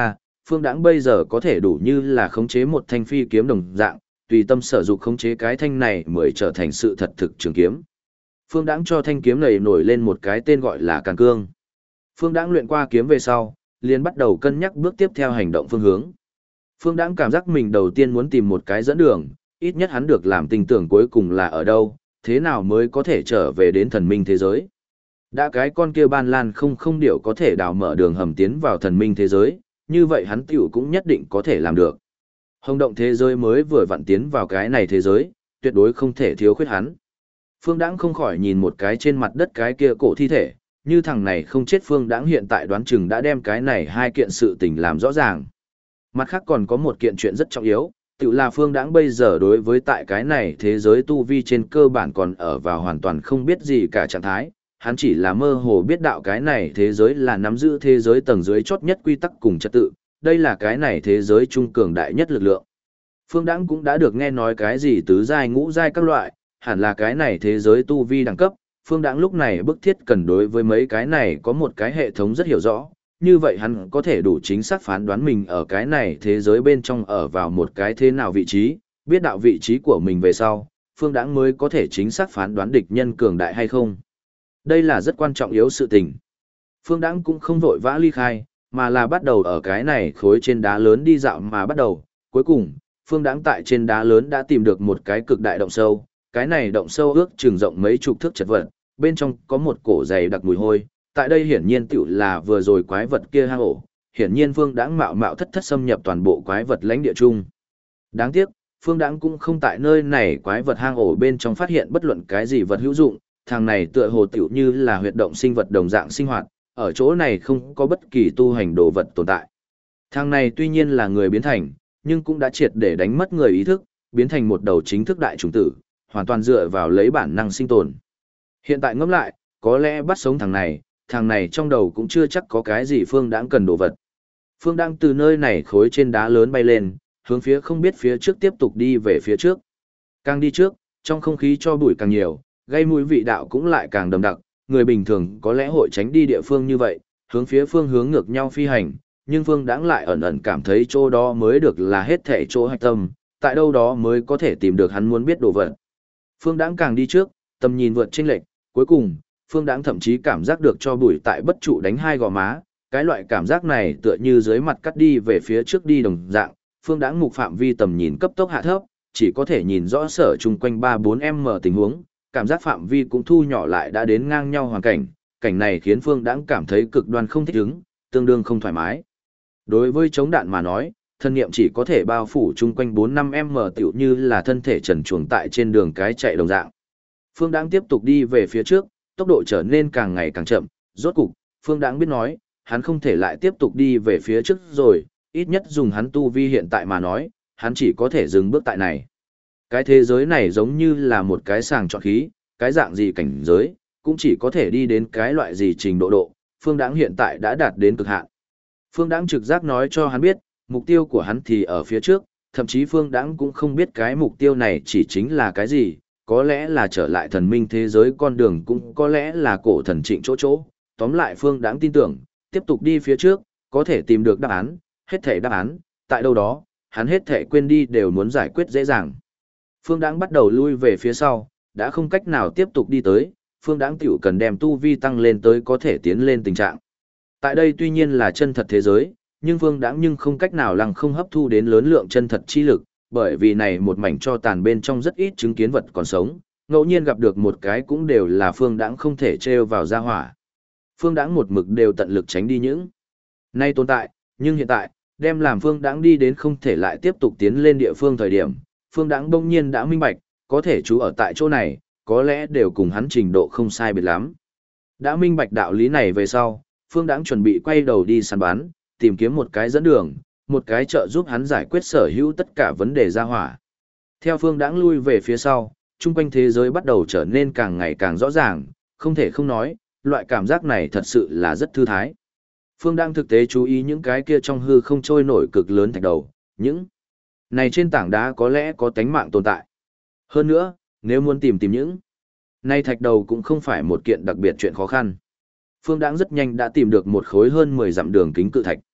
S1: Phương Đãng bây giờ có thể đủ như là khống chế một thanh phi kiếm đồng dạng, tùy tâm sở dục khống chế cái thanh này mới trở thành sự thật thực trường kiếm. Phương Đãng cho thanh kiếm này nổi lên một cái tên gọi là Càn Cương. Phương Đãng luyện qua kiếm về sau, liền bắt đầu cân nhắc bước tiếp theo hành động phương hướng. Phương Đãng cảm giác mình đầu tiên muốn tìm một cái dẫn đường, ít nhất hắn được làm tình tưởng cuối cùng là ở đâu, thế nào mới có thể trở về đến thần minh thế giới. Đã cái con kia ban lan không điểu có thể đào mở đường hầm tiến vào thần minh thế giới, như vậy hắn tiểu cũng nhất định có thể làm được. Hồng động thế giới mới vừa vặn tiến vào cái này thế giới, tuyệt đối không thể thiếu khuyết hắn. Phương Đãng không khỏi nhìn một cái trên mặt đất cái kia cổ thi thể, như thằng này không chết Phương Đãng hiện tại đoán chừng đã đem cái này hai kiện sự tình làm rõ ràng. Mặt khác còn có một kiện chuyện rất trọng yếu, tự là Phương Đãng bây giờ đối với tại cái này thế giới tu vi trên cơ bản còn ở vào hoàn toàn không biết gì cả trạng thái, hắn chỉ là mơ hồ biết đạo cái này thế giới là nắm giữ thế giới tầng dưới chót nhất quy tắc cùng trật tự, đây là cái này thế giới trung cường đại nhất lực lượng. Phương Đãng cũng đã được nghe nói cái gì tứ giai ngũ giai các loại, hẳn là cái này thế giới tu vi đẳng cấp, Phương Đãng lúc này bức thiết cần đối với mấy cái này có một cái hệ thống rất hiểu rõ, như vậy hắn có thể đủ chính xác phán đoán mình ở cái này thế giới bên trong ở vào một cái thế nào vị trí, biết đạo vị trí của mình về sau, Phương Đãng mới có thể chính xác phán đoán địch nhân cường đại hay không. Đây là rất quan trọng yếu sự tình. Phương Đãng cũng không vội vã ly khai, mà là bắt đầu ở cái này khối trên đá lớn đi dạo mà bắt đầu. Cuối cùng, Phương Đãng tại trên đá lớn đã tìm được một cái cực đại động sâu, cái này động sâu ước chừng rộng mấy chục thước chật vật, bên trong có một cổ dày đặc mùi hôi, tại đây hiển nhiên tựu là vừa rồi quái vật kia hang ổ, hiển nhiên Phương Đãng mạo mạo thất thất xâm nhập toàn bộ quái vật lãnh địa chung. Đáng tiếc, Phương Đãng cũng không tại nơi này quái vật hang ổ bên trong phát hiện bất luận cái gì vật hữu dụng, thằng này tựa hồ tựu như là huyệt động sinh vật đồng dạng sinh hoạt, ở chỗ này không có bất kỳ tu hành đồ vật tồn tại. Thằng này tuy nhiên là người biến thành, nhưng cũng đã triệt để đánh mất người ý thức, biến thành một đầu chính thức đại chủng tử, hoàn toàn dựa vào lấy bản năng sinh tồn. Hiện tại ngẫm lại, có lẽ bắt sống thằng này trong đầu cũng chưa chắc có cái gì Phương Đãng cần đồ vật. Phương Đãng từ nơi này khối trên đá lớn bay lên, hướng phía không biết phía trước tiếp tục đi về phía trước. Càng đi trước, trong không khí cho bụi càng nhiều, gây mùi vị đạo cũng lại càng đậm đặc, người bình thường có lẽ hội tránh đi địa phương như vậy, hướng phía phương hướng ngược nhau phi hành, nhưng Phương Đãng lại ẩn ẩn cảm thấy chỗ đó mới được là hết thảy chỗ hạch tâm, tại đâu đó mới có thể tìm được hắn muốn biết đồ vật. Phương Đãng càng đi trước, tầm nhìn vượt chênh lệch, cuối cùng, Phương Đãng thậm chí cảm giác được cho bụi tại bất trụ đánh hai gò má, cái loại cảm giác này tựa như dưới mặt cắt đi về phía trước đi đồng dạng, Phương Đãng mục phạm vi tầm nhìn cấp tốc hạ thấp, chỉ có thể nhìn rõ sở chung quanh 3-4m tình huống, cảm giác phạm vi cũng thu nhỏ lại đã đến ngang nhau hoàn cảnh, cảnh này khiến Phương Đãng cảm thấy cực đoan không thích ứng, tương đương không thoải mái. Đối với chống đạn mà nói, thân niệm chỉ có thể bao phủ chung quanh 4-5m tiểu như là thân thể trần truồng tại trên đường cái chạy đồng dạng. Phương Đãng tiếp tục đi về phía trước, tốc độ trở nên càng ngày càng chậm, rốt cục, Phương Đãng biết nói, hắn không thể lại tiếp tục đi về phía trước rồi, ít nhất dùng hắn tu vi hiện tại mà nói, hắn chỉ có thể dừng bước tại này. Cái thế giới này giống như là một cái sàng chọn khí, cái dạng gì cảnh giới, cũng chỉ có thể đi đến cái loại gì trình độ, Phương Đãng hiện tại đã đạt đến cực hạn. Phương Đãng trực giác nói cho hắn biết, mục tiêu của hắn thì ở phía trước, thậm chí Phương Đãng cũng không biết cái mục tiêu này chỉ chính là cái gì, có lẽ là trở lại thần minh thế giới con đường cũng có lẽ là cổ thần trịnh chỗ. Tóm lại Phương Đãng tin tưởng, tiếp tục đi phía trước, có thể tìm được đáp án, hết thể đáp án, tại đâu đó, hắn hết thể quên đi đều muốn giải quyết dễ dàng. Phương Đãng bắt đầu lui về phía sau, đã không cách nào tiếp tục đi tới, Phương Đãng tiểu cần đem tu vi tăng lên tới có thể tiến lên tình trạng. Tại đây tuy nhiên là chân thật thế giới, nhưng Phương Đãng nhưng không cách nào lăng không hấp thu đến lớn lượng chân thật chi lực, bởi vì này một mảnh cho tàn bên trong rất ít chứng kiến vật còn sống, ngẫu nhiên gặp được một cái cũng đều là Phương Đãng không thể trêu vào gia hỏa. Phương Đãng một mực đều tận lực tránh đi những nay tồn tại, nhưng hiện tại, đem làm Phương Đãng đi đến không thể lại tiếp tục tiến lên địa phương thời điểm, Phương Đãng bỗng nhiên đã minh bạch, có thể trú ở tại chỗ này, có lẽ đều cùng hắn trình độ không sai biệt lắm. Đã minh bạch đạo lý này về sau, Phương Đãng chuẩn bị quay đầu đi săn bắn, tìm kiếm một cái dẫn đường, một cái trợ giúp hắn giải quyết sở hữu tất cả vấn đề ra hỏa. Theo Phương Đãng lui về phía sau, chung quanh thế giới bắt đầu trở nên càng ngày càng rõ ràng, không thể không nói, loại cảm giác này thật sự là rất thư thái. Phương Đãng thực tế chú ý những cái kia trong hư không trôi nổi cực lớn thạch đầu, những này trên tảng đá có lẽ có tánh mạng tồn tại. Hơn nữa, nếu muốn tìm những này thạch đầu cũng không phải một kiện đặc biệt chuyện khó khăn. Phương Đãng rất nhanh đã tìm được một khối hơn 10 dặm đường kính cự thạch.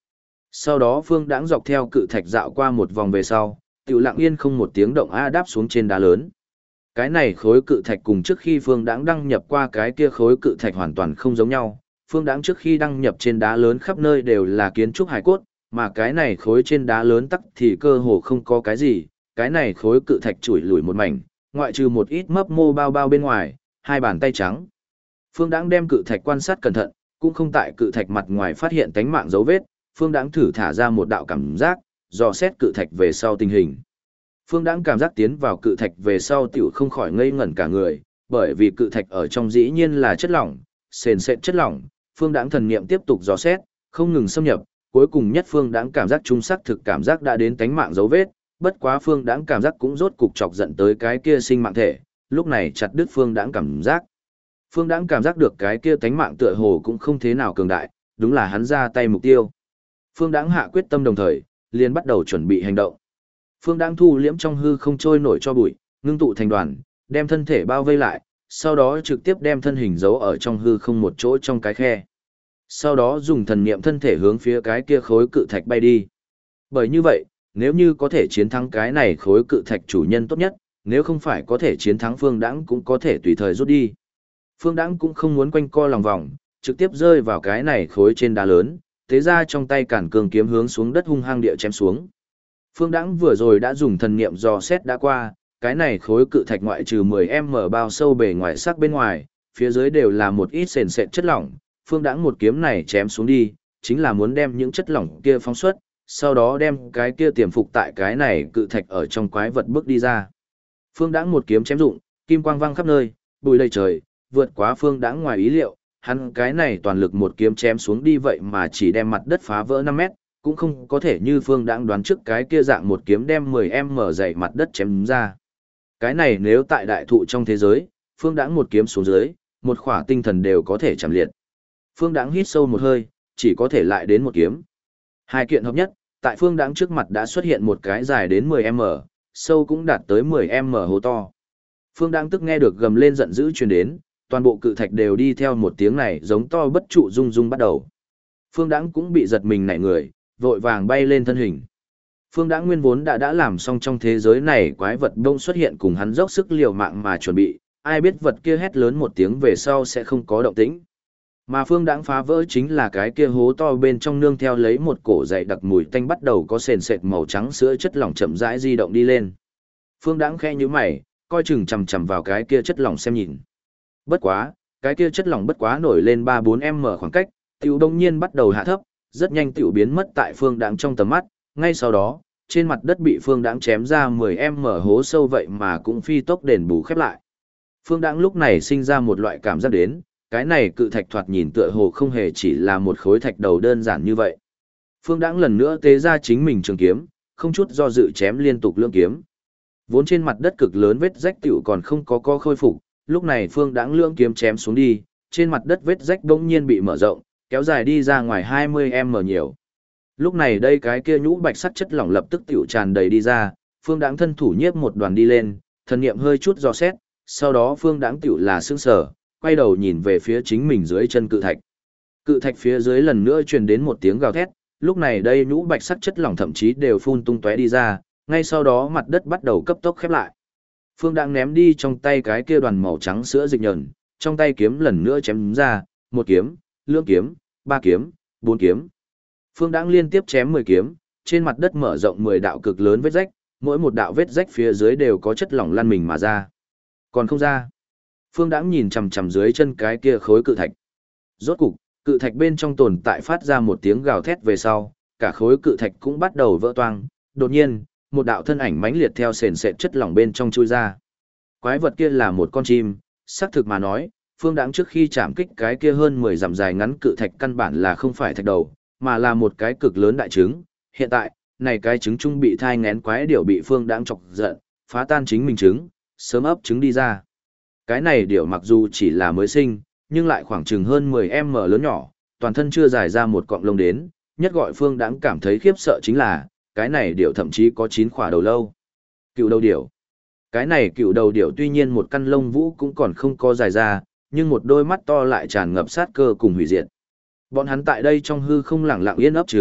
S1: Sau đó Phương Đãng dọc theo cự thạch dạo qua một vòng về sau, tiểu lặng yên không một tiếng động đáp xuống trên đá lớn. Cái này khối cự thạch cùng trước khi Phương Đãng đăng nhập qua cái kia khối cự thạch hoàn toàn không giống nhau. Phương Đãng trước khi đăng nhập trên đá lớn khắp nơi đều là kiến trúc hải cốt, mà cái này khối trên đá lớn tắc thì cơ hồ không có cái gì, cái này khối cự thạch chủi lủi một mảnh, ngoại trừ một ít mấp mô bao bao bên ngoài, hai bàn tay trắng. Phương Đãng đem cự thạch quan sát cẩn thận, cũng không tại cự thạch mặt ngoài phát hiện tánh mạng dấu vết, Phương Đãng thử thả ra một đạo cảm giác, dò xét cự thạch về sau tình hình. Phương Đãng cảm giác tiến vào cự thạch về sau tiểu không khỏi ngây ngẩn cả người, bởi vì cự thạch ở trong dĩ nhiên là chất lỏng, sền sệt chất lỏng, Phương Đãng thần niệm tiếp tục dò xét, không ngừng xâm nhập, cuối cùng nhất Phương Đãng cảm giác trung sắc thực cảm giác đã đến tánh mạng dấu vết, bất quá Phương Đãng cảm giác cũng rốt cục chọc giận tới cái kia sinh mạng thể, lúc này chặt đứt Phương Đãng cảm giác. Phương Đãng cảm giác được cái kia tánh mạng tựa hồ cũng không thế nào cường đại, đúng là hắn ra tay mục tiêu. Phương Đãng hạ quyết tâm đồng thời, liền bắt đầu chuẩn bị hành động. Phương Đãng thu liễm trong hư không trôi nổi cho bụi, ngưng tụ thành đoàn, đem thân thể bao vây lại, sau đó trực tiếp đem thân hình giấu ở trong hư không một chỗ trong cái khe. Sau đó dùng thần niệm thân thể hướng phía cái kia khối cự thạch bay đi. Bởi như vậy, nếu như có thể chiến thắng cái này khối cự thạch chủ nhân tốt nhất, nếu không phải có thể chiến thắng Phương Đãng cũng có thể tùy thời rút đi. Phương Đãng cũng không muốn quanh co lòng vòng, trực tiếp rơi vào cái này khối trên đá lớn, tế ra trong tay cản cường kiếm hướng xuống đất hung hăng địa chém xuống. Phương Đãng vừa rồi đã dùng thần niệm dò xét đã qua, cái này khối cự thạch ngoại trừ 10m bao sâu bề ngoài sắc bên ngoài, phía dưới đều là một ít sền sệt chất lỏng. Phương Đãng một kiếm này chém xuống đi, chính là muốn đem những chất lỏng kia phóng xuất, sau đó đem cái kia tiềm phục tại cái này cự thạch ở trong quái vật bước đi ra. Phương Đãng một kiếm chém dụng, kim quang vang khắp nơi, bụi đầy trời, vượt quá Phương Đãng ngoài ý liệu, hắn cái này toàn lực một kiếm chém xuống đi vậy mà chỉ đem mặt đất phá vỡ 5 mét, cũng không có thể như Phương Đãng đoán trước cái kia dạng một kiếm đem 10m dày mặt đất chém ra. Cái này nếu tại đại thụ trong thế giới, Phương Đãng một kiếm xuống dưới, một khỏa tinh thần đều có thể chạm liệt. Phương Đãng hít sâu một hơi, chỉ có thể lại đến một kiếm. Hai kiện hợp nhất, tại Phương Đãng trước mặt đã xuất hiện một cái dài đến 10m, sâu cũng đạt tới 10m hố to. Phương Đãng tức nghe được gầm lên giận dữ truyền đến, toàn bộ cự thạch đều đi theo một tiếng này giống to bất trụ rung rung bắt đầu. Phương Đãng cũng bị giật mình nảy người, vội vàng bay lên thân hình. Phương Đãng nguyên vốn đã làm xong trong thế giới này quái vật đông xuất hiện cùng hắn dốc sức liều mạng mà chuẩn bị, ai biết vật kia hét lớn một tiếng về sau sẽ không có động tĩnh. Mà Phương Đãng phá vỡ chính là cái kia hố to bên trong nương theo lấy một cổ dày đặc mùi tanh bắt đầu có sền sệt màu trắng sữa chất lỏng chậm rãi di động đi lên. Phương Đãng khẽ nhíu mày, coi chừng chằm chằm vào cái kia chất lỏng xem nhìn. Bất quá, cái kia chất lỏng bất quá nổi lên 3-4m khoảng cách, tiểu đông nhiên bắt đầu hạ thấp, rất nhanh tiểu biến mất tại Phương Đãng trong tầm mắt, ngay sau đó, trên mặt đất bị Phương Đãng chém ra 10m hố sâu vậy mà cũng phi tốc đền bù khép lại. Phương Đãng lúc này sinh ra một loại cảm giác đến, cái này cự thạch thoạt nhìn tựa hồ không hề chỉ là một khối thạch đầu đơn giản như vậy. Phương Đãng lần nữa tế ra chính mình trường kiếm, không chút do dự chém liên tục lưỡng kiếm. Vốn trên mặt đất cực lớn vết rách tiểu còn không có khôi phục, lúc này Phương Đãng lưỡng kiếm chém xuống đi, trên mặt đất vết rách bỗng nhiên bị mở rộng, kéo dài đi ra ngoài 20m nhiều. Lúc này đây cái kia nhũ bạch sắc chất lỏng lập tức tiểu tràn đầy đi ra, Phương Đãng thân thủ nhiếp một đoàn đi lên, thần niệm hơi chút dò xét, sau đó Phương Đãng tiểu là sững sờ, quay đầu nhìn về phía chính mình dưới chân cự thạch. Cự thạch phía dưới lần nữa truyền đến một tiếng gào thét, lúc này đây nhũ bạch sắc chất lỏng thậm chí đều phun tung tóe đi ra, ngay sau đó mặt đất bắt đầu cấp tốc khép lại. Phương Đãng ném đi trong tay cái kia đoàn màu trắng sữa dịch nhờn, trong tay kiếm lần nữa chém ra, một kiếm, lưỡng kiếm, ba kiếm, bốn kiếm. Phương Đãng liên tiếp chém 10 kiếm, trên mặt đất mở rộng 10 đạo cực lớn vết rách, mỗi một đạo vết rách phía dưới đều có chất lỏng lăn mình mà ra. Còn không ra. Phương Đãng nhìn chằm chằm dưới chân cái kia khối cự thạch. Rốt cục, cự thạch bên trong tồn tại phát ra một tiếng gào thét về sau, cả khối cự thạch cũng bắt đầu vỡ toang. Đột nhiên, một đạo thân ảnh mãnh liệt theo sền sệt chất lỏng bên trong chui ra. Quái vật kia là một con chim, xác thực mà nói, Phương Đãng trước khi chạm kích cái kia hơn 10 dặm dài ngắn cự thạch căn bản là không phải thạch đầu, mà là một cái cực lớn đại trứng. Hiện tại, này cái trứng trung bị thai nghén quái điểu bị Phương Đãng chọc giận, phá tan chính mình trứng, sớm ấp trứng đi ra. Cái này điểu mặc dù chỉ là mới sinh, nhưng lại khoảng chừng hơn 10m lớn nhỏ, toàn thân chưa dài ra một cọng lông đến, nhất gọi Phương Đãng cảm thấy khiếp sợ chính là, cái này điểu thậm chí có 9 khỏa đầu lâu. Cựu đầu điểu. Cái này cựu đầu điểu tuy nhiên một căn lông vũ cũng còn không có dài ra, nhưng một đôi mắt to lại tràn ngập sát cơ cùng hủy diệt. Bọn hắn tại đây trong hư không lẳng lặng yên ấp trứng,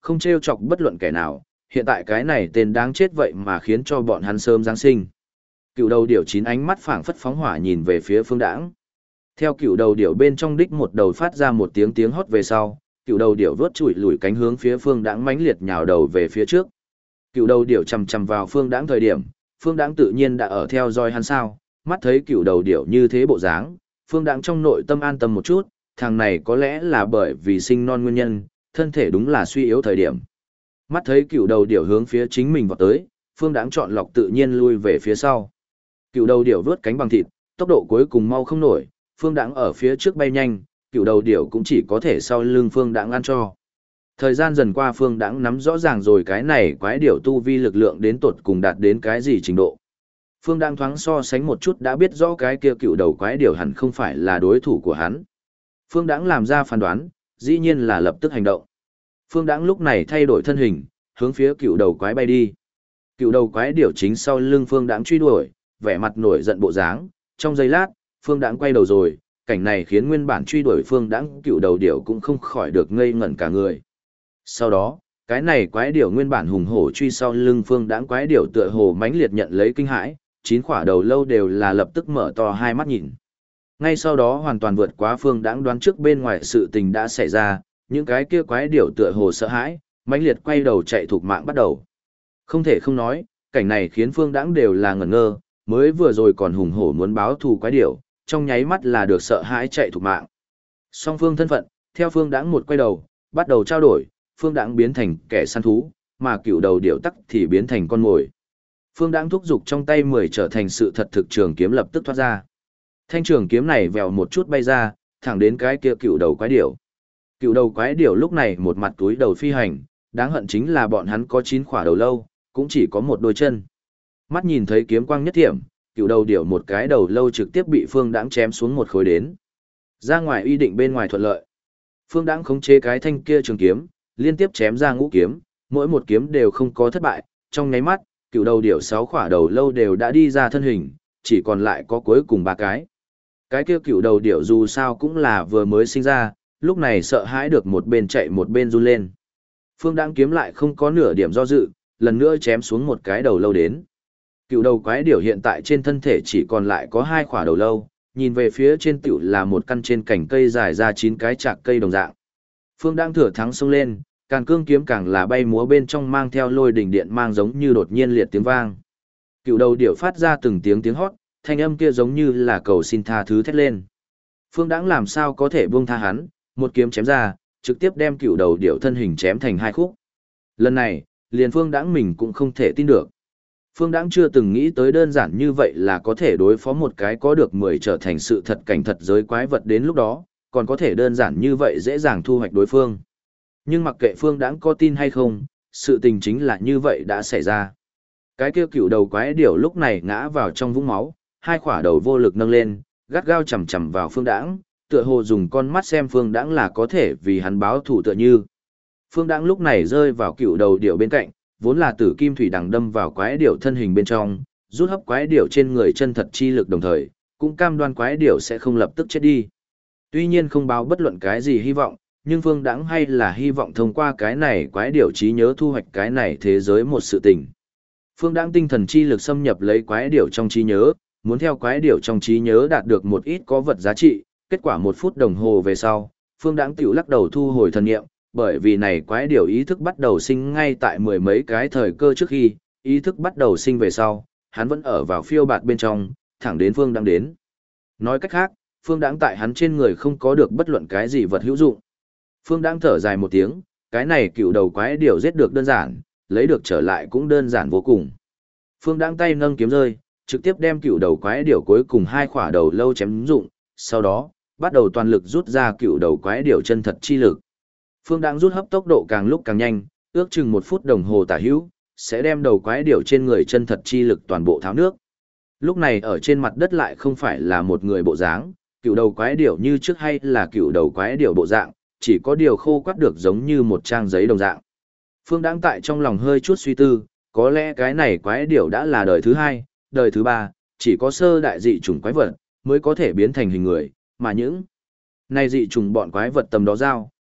S1: không trêu chọc bất luận kẻ nào, hiện tại cái này tên đáng chết vậy mà khiến cho bọn hắn sớm Giáng sinh. Cựu đầu điểu chín ánh mắt phảng phất phóng hỏa nhìn về phía Phương Đãng. Theo cựu đầu điểu bên trong đích một đầu phát ra một tiếng tiếng hót về sau, cựu đầu điểu vớt chùi lùi cánh hướng phía Phương Đãng mãnh liệt nhào đầu về phía trước. Cựu đầu điểu chầm chầm vào Phương Đãng thời điểm, Phương Đãng tự nhiên đã ở theo dõi hắn sao, mắt thấy cựu đầu điểu như thế bộ dáng, Phương Đãng trong nội tâm an tâm một chút, thằng này có lẽ là bởi vì sinh non nguyên nhân, thân thể đúng là suy yếu thời điểm. Mắt thấy cựu đầu điểu hướng phía chính mình vọt tới, Phương Đãng chọn lọc tự nhiên lui về phía sau. Cựu đầu điểu vớt cánh bằng thịt, tốc độ cuối cùng mau không nổi, Phương Đãng ở phía trước bay nhanh, cựu đầu điểu cũng chỉ có thể sau lưng Phương Đãng ăn cho. Thời gian dần qua Phương Đãng nắm rõ ràng rồi cái này quái điểu tu vi lực lượng đến tột cùng đạt đến cái gì trình độ. Phương Đãng thoáng so sánh một chút đã biết rõ cái kia cựu đầu quái điểu hẳn không phải là đối thủ của hắn. Phương Đãng làm ra phán đoán, dĩ nhiên là lập tức hành động. Phương Đãng lúc này thay đổi thân hình, hướng phía cựu đầu quái bay đi. Cựu đầu quái điểu chính sau lưng Phương Đãng truy đuổi, vẻ mặt nổi giận bộ dáng, trong giây lát, Phương Đãng quay đầu rồi, cảnh này khiến nguyên bản truy đuổi Phương Đãng cựu đầu điểu cũng không khỏi được ngây ngẩn cả người. Sau đó, cái này quái điểu nguyên bản hùng hổ truy sau lưng Phương Đãng quái điểu tựa hồ mãnh liệt nhận lấy kinh hãi, chín khỏa đầu lâu đều là lập tức mở to hai mắt nhìn. Ngay sau đó hoàn toàn vượt quá Phương Đãng đoán trước bên ngoài sự tình đã xảy ra, những cái kia quái điểu tựa hồ sợ hãi, mãnh liệt quay đầu chạy thục mạng bắt đầu. Không thể không nói, cảnh này khiến Phương Đãng đều là ngẩn ngơ, mới vừa rồi còn hùng hổ muốn báo thù quái điểu, trong nháy mắt là được sợ hãi chạy thục mạng. Song phương thân phận, theo Phương Đãng một quay đầu, bắt đầu trao đổi, Phương Đãng biến thành kẻ săn thú, mà cựu đầu điểu tắc thì biến thành con mồi. Phương Đãng thúc giục trong tay 10 trở thành sự thật thực trường kiếm lập tức thoát ra. Thanh trường kiếm này vèo một chút bay ra, thẳng đến cái kia cựu đầu quái điểu. Cựu đầu quái điểu lúc này một mặt túi đầu phi hành, đáng hận chính là bọn hắn có 9 khỏa đầu lâu, cũng chỉ có một đôi chân. Mắt nhìn thấy kiếm quang nhất thiểm, cựu đầu điểu một cái đầu lâu trực tiếp bị Phương Đãng chém xuống một khối đến. Ra ngoài uy định bên ngoài thuận lợi. Phương Đãng khống chế cái thanh kia trường kiếm, liên tiếp chém ra ngũ kiếm, mỗi một kiếm đều không có thất bại, trong nháy mắt, cựu đầu điểu 6 khỏa đầu lâu đều đã đi ra thân hình, chỉ còn lại có cuối cùng 3 cái. Cái kia cựu đầu điểu dù sao cũng là vừa mới sinh ra, lúc này sợ hãi được một bên chạy một bên run lên. Phương Đãng kiếm lại không có nửa điểm do dự, lần nữa chém xuống một cái đầu lâu đến. Cựu đầu quái điểu hiện tại trên thân thể chỉ còn lại có 2 khỏa đầu lâu, nhìn về phía trên tiểu là một căn trên cành cây dài ra 9 cái chạc cây đồng dạng. Phương Đãng thừa thắng xông lên, càn cương kiếm càng là bay múa bên trong mang theo lôi đỉnh điện mang giống như đột nhiên liệt tiếng vang. Cựu đầu điểu phát ra từng tiếng tiếng hót, thanh âm kia giống như là cầu xin tha thứ thét lên. Phương Đãng làm sao có thể buông tha hắn, một kiếm chém ra, trực tiếp đem cựu đầu điểu thân hình chém thành 2 khúc. Lần này, liền Phương Đãng mình cũng không thể tin được. Phương Đãng chưa từng nghĩ tới đơn giản như vậy là có thể đối phó một cái có được 10 trở thành sự thật cảnh thật giới quái vật đến lúc đó, còn có thể đơn giản như vậy dễ dàng thu hoạch đối phương. Nhưng mặc kệ Phương Đãng có tin hay không, sự tình chính là như vậy đã xảy ra. Cái kia cựu đầu quái điểu lúc này ngã vào trong vũng máu, 2 khỏa đầu vô lực nâng lên, gắt gao chầm chầm vào Phương Đãng, tựa hồ dùng con mắt xem Phương Đãng là có thể vì hắn báo thù tựa như. Phương Đãng lúc này rơi vào cựu đầu điểu bên cạnh, vốn là tử kim thủy đằng đâm vào quái điểu thân hình bên trong, rút hấp quái điểu trên người chân thật chi lực đồng thời, cũng cam đoan quái điểu sẽ không lập tức chết đi. Tuy nhiên không báo bất luận cái gì hy vọng, nhưng Phương Đãng hay là hy vọng thông qua cái này quái điểu trí nhớ thu hoạch cái này thế giới một sự tình. Phương Đãng tinh thần chi lực xâm nhập lấy quái điểu trong trí nhớ, muốn theo quái điểu trong trí nhớ đạt được một ít có vật giá trị, kết quả 1 phút đồng hồ về sau, Phương Đãng tiểu lắc đầu thu hồi thần niệm, bởi vì này quái điểu ý thức bắt đầu sinh ngay tại 10 mấy cái thời cơ trước khi, ý thức bắt đầu sinh về sau, hắn vẫn ở vào phiêu bạt bên trong, thẳng đến Phương Đãng đến. Nói cách khác, Phương Đãng tại hắn trên người không có được bất luận cái gì vật hữu dụng. Phương Đãng thở dài một tiếng, cái này cựu đầu quái điểu giết được đơn giản, lấy được trở lại cũng đơn giản vô cùng. Phương Đãng tay nâng kiếm rơi, trực tiếp đem cựu đầu quái điểu cuối cùng 2 khỏa đầu lâu chém dụng, sau đó, bắt đầu toàn lực rút ra cựu đầu quái điểu chân thật chi lực. Phương Đãng rút hấp tốc độ càng lúc càng nhanh, ước chừng 1 phút đồng hồ tả hữu, sẽ đem đầu quái điểu trên người chân thật chi lực toàn bộ tháo nước. Lúc này ở trên mặt đất lại không phải là một người bộ dáng, cựu đầu quái điểu như trước hay là cựu đầu quái điểu bộ dạng, chỉ có điều khô quắt được giống như một trang giấy đồng dạng. Phương Đãng tại trong lòng hơi chút suy tư, có lẽ cái này quái điểu đã là đời thứ 2, đời thứ 3, chỉ có sơ đại dị chủng quái vật mới có thể biến thành hình người, mà những này dị chủng bọn quái vật tầm đó giao,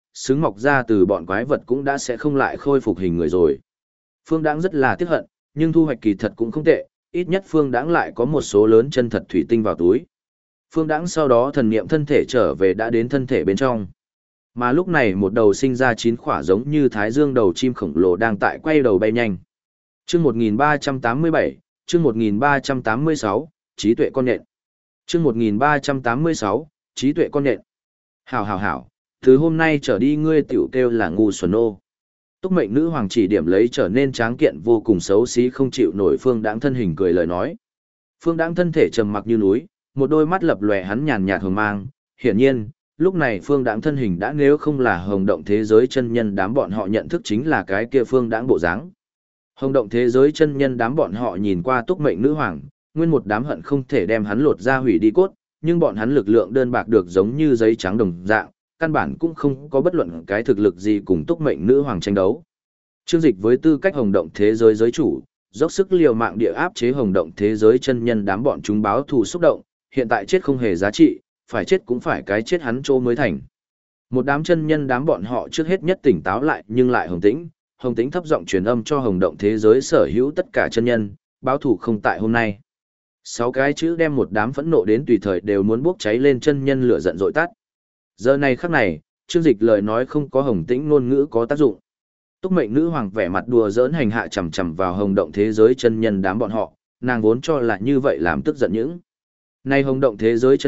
S1: xứng mọc ra từ bọn quái vật cũng đã sẽ không lại khôi phục hình người rồi. Phương Đãng rất là tiếc hận, nhưng thu hoạch kỳ thật cũng không tệ, ít nhất Phương Đãng lại có một số lớn chân thật thủy tinh vào túi. Phương Đãng sau đó thần niệm thân thể trở về đã đến thân thể bên trong. Mà lúc này một đầu sinh ra 9 khỏa giống như thái dương đầu chim khổng lồ đang tại quay đầu bay nhanh. Chương 1387, chương 1386, trí tuệ con nhện. Chương 1386, trí tuệ con nhện. Hảo hảo hảo, từ hôm nay trở đi ngươi tiểu kêu là ngu xuẩn nô. Túc mệnh nữ hoàng chỉ điểm lấy trở nên tráng kiện vô cùng xấu xí không chịu nổi Phương Đãng thân hình cười lời nói. Phương Đãng thân thể trầm mặc như núi, một đôi mắt lập lòe hắn nhàn nhạt hờ mang, hiển nhiên, lúc này Phương Đãng thân hình đã nếu không là hồng động thế giới chân nhân đám bọn họ nhận thức chính là cái kia Phương Đãng bộ dáng. Hồng động thế giới chân nhân đám bọn họ nhìn qua Túc mệnh nữ hoàng, nguyên một đám hận không thể đem hắn lột ra hủy đi cốt, nhưng bọn hắn lực lượng đơn bạc được giống như giấy trắng đồng dạng, căn bản cũng không có bất luận cái thực lực gì cùng Túc mệnh nữ hoàng tranh đấu. Trương Dịch với tư cách hồng động thế giới giới chủ, dốc sức liều mạng địa áp chế hồng động thế giới chân nhân đám bọn chúng báo thù xúc động, hiện tại chết không hề giá trị, phải chết cũng phải cái chết hắn chỗ mới thành. Một đám chân nhân đám bọn họ trước hết nhất tỉnh táo lại nhưng lại hồng tĩnh thấp giọng truyền âm cho hồng động thế giới sở hữu tất cả chân nhân, báo thù không tại hôm nay. 6 cái chữ đem một đám phẫn nộ đến tùy thời đều muốn bốc cháy lên chân nhân lửa giận dội tắt. Giờ này khắc này, Trương Dịch lời nói không có hồng tĩnh ngôn ngữ có tác dụng. Túc mệnh nữ hoàng vẻ mặt đùa giỡn hành hạ chằm chằm vào hồng động thế giới chân nhân đám bọn họ, nàng vốn cho là như vậy làm tức giận những. Nay hồng động thế giới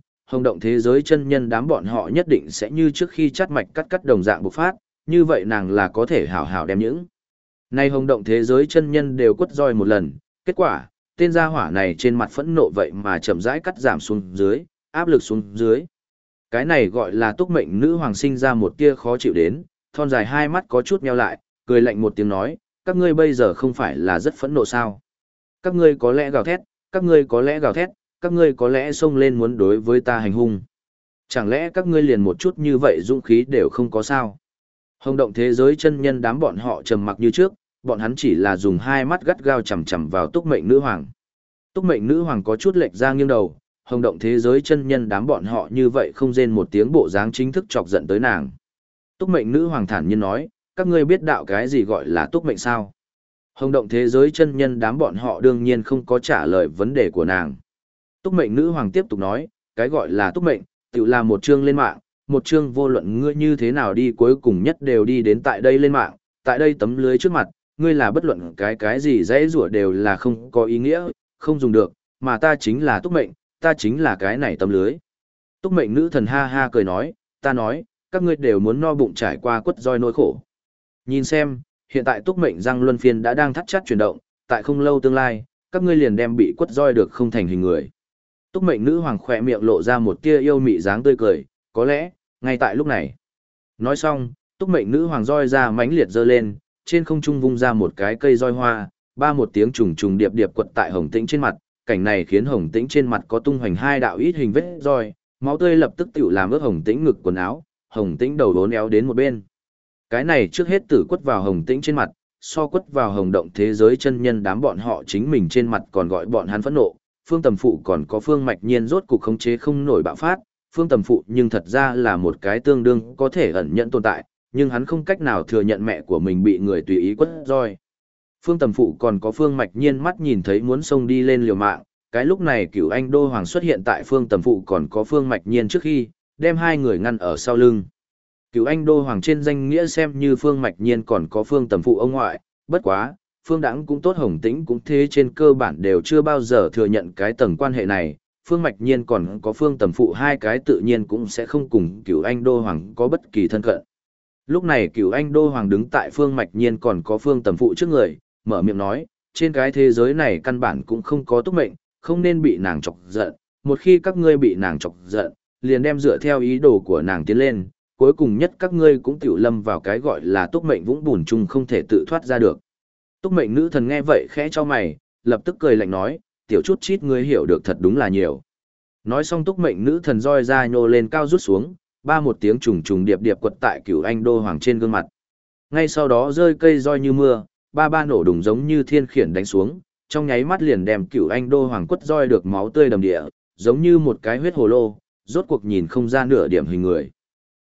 S1: chân nhân đám bọn họ nhất định sẽ như trước khi chắt mạch cắt đồng dạng bộc phát, như vậy nàng là có thể hảo hảo đem những. Nay hồng động thế giới chân nhân đều quất roi một lần, kết quả, tên gia hỏa này trên mặt phẫn nộ vậy mà chậm rãi cắt giảm xuống dưới, áp lực xuống dưới. Cái này gọi là Túc mệnh nữ hoàng sinh ra một tia khó chịu đến, thon dài hai mắt có chút nheo lại, cười lạnh một tiếng nói, các ngươi bây giờ không phải là rất phẫn nộ sao? Các ngươi có lẽ gào thét, các ngươi có lẽ gào thét, các ngươi có lẽ xông lên muốn đối với ta hành hung. Chẳng lẽ các ngươi liền một chút như vậy dũng khí đều không có sao? Hồng động thế giới chân nhân đám bọn họ trầm mặc như trước, bọn hắn chỉ là dùng hai mắt gắt gao chằm chằm vào Túc mệnh nữ hoàng. Túc mệnh nữ hoàng có chút lệch ra nghiêng đầu, hồng động thế giới chân nhân đám bọn họ như vậy không rên một tiếng bộ dáng chính thức chọc giận tới nàng. Túc mệnh nữ hoàng thản nhiên nói, các ngươi biết đạo cái gì gọi là túc mệnh sao? Hồng động thế giới chân nhân đám bọn họ đương nhiên không có trả lời vấn đề của nàng. Túc mệnh nữ hoàng tiếp tục nói, cái gọi là túc mệnh, tự là một chương lên mạng, một chương vô luận ngươi như thế nào đi cuối cùng nhất đều đi đến tại đây lên mạng, tại đây tấm lưới trước mặt, ngươi là bất luận cái gì dễ rủa đều là không có ý nghĩa, không dùng được, mà ta chính là túc mệnh, ta chính là cái này tấm lưới. Túc mệnh nữ thần ha ha cười nói, ta nói, các ngươi đều muốn no bụng trải qua quất roi nỗi khổ. Nhìn xem, hiện tại túc mệnh răng luân phiên đã đang thắt chặt chuyển động, tại không lâu tương lai, các ngươi liền đem bị quất roi được không thành hình người. Túc mệnh nữ hoàng khỏe miệng lộ ra một tia yêu mị dáng tươi cười, có lẽ, ngay tại lúc này. Nói xong, túc mệnh nữ hoàng roi ra mãnh liệt giơ lên, trên không trung vung ra một cái cây roi hoa, ba một tiếng trùng trùng điệp điệp quật tại Hồng Tĩnh trên mặt, cảnh này khiến Hồng Tĩnh trên mặt có tung hoành hai đạo ít hình vết roi, máu tươi lập tức tựu làm ướt Hồng Tĩnh ngực quần áo, Hồng Tĩnh đầu đốn éo đến một bên. Cái này trước hết tử quất vào Hồng Tĩnh trên mặt, so quất vào Hồng động thế giới chân nhân đám bọn họ chính mình trên mặt còn gọi bọn hắn phẫn nộ. Phương Tầm Phụ còn có Phương Mạch Nhiên rốt cục khống chế không nổi bạo phát, Phương Tầm Phụ nhưng thật ra là một cái tương đương có thể ẩn nhận tồn tại, nhưng hắn không cách nào thừa nhận mẹ của mình bị người tùy ý quất roi. Phương Tầm Phụ còn có Phương Mạch Nhiên mắt nhìn thấy muốn xông đi lên liều mạng, cái lúc này Cửu Anh Đô Hoàng xuất hiện tại Phương Tầm Phụ còn có Phương Mạch Nhiên trước khi, đem hai người ngăn ở sau lưng. Cửu Anh Đô Hoàng trên danh nghĩa xem như Phương Mạch Nhiên còn có Phương Tầm Phụ ông ngoại, bất quá, Phương Đãng cũng tốt Hồng Tĩnh cũng thế trên cơ bản đều chưa bao giờ thừa nhận cái tầng quan hệ này, Phương Mạch Nhiên còn có Phương Tầm Phụ hai cái tự nhiên cũng sẽ không cùng Cửu Anh Đô Hoàng có bất kỳ thân cận. Lúc này Cửu Anh Đô Hoàng đứng tại Phương Mạch Nhiên còn có Phương Tầm Phụ trước người, mở miệng nói, trên cái thế giới này căn bản cũng không có túc mệnh, không nên bị nàng chọc giận, một khi các ngươi bị nàng chọc giận, liền đem dựa theo ý đồ của nàng tiến lên, cuối cùng nhất các ngươi cũng tiểu lâm vào cái gọi là túc mệnh vũng bùn chung không thể tự thoát ra được. Túc mệnh nữ thần nghe vậy khẽ cho mày, lập tức cười lạnh nói, tiểu chút chít ngươi hiểu được thật đúng là nhiều. Nói xong túc mệnh nữ thần roi ra nhô lên cao rút xuống, ba một tiếng trùng trùng điệp điệp quật tại Cửu Anh Đô Hoàng trên gương mặt. Ngay sau đó rơi cây roi như mưa, ba nổ đùng giống như thiên khiển đánh xuống, trong nháy mắt liền đem Cửu Anh Đô Hoàng quất roi được máu tươi đầm địa, giống như một cái huyết hồ lô, rốt cuộc nhìn không ra nửa điểm hình người.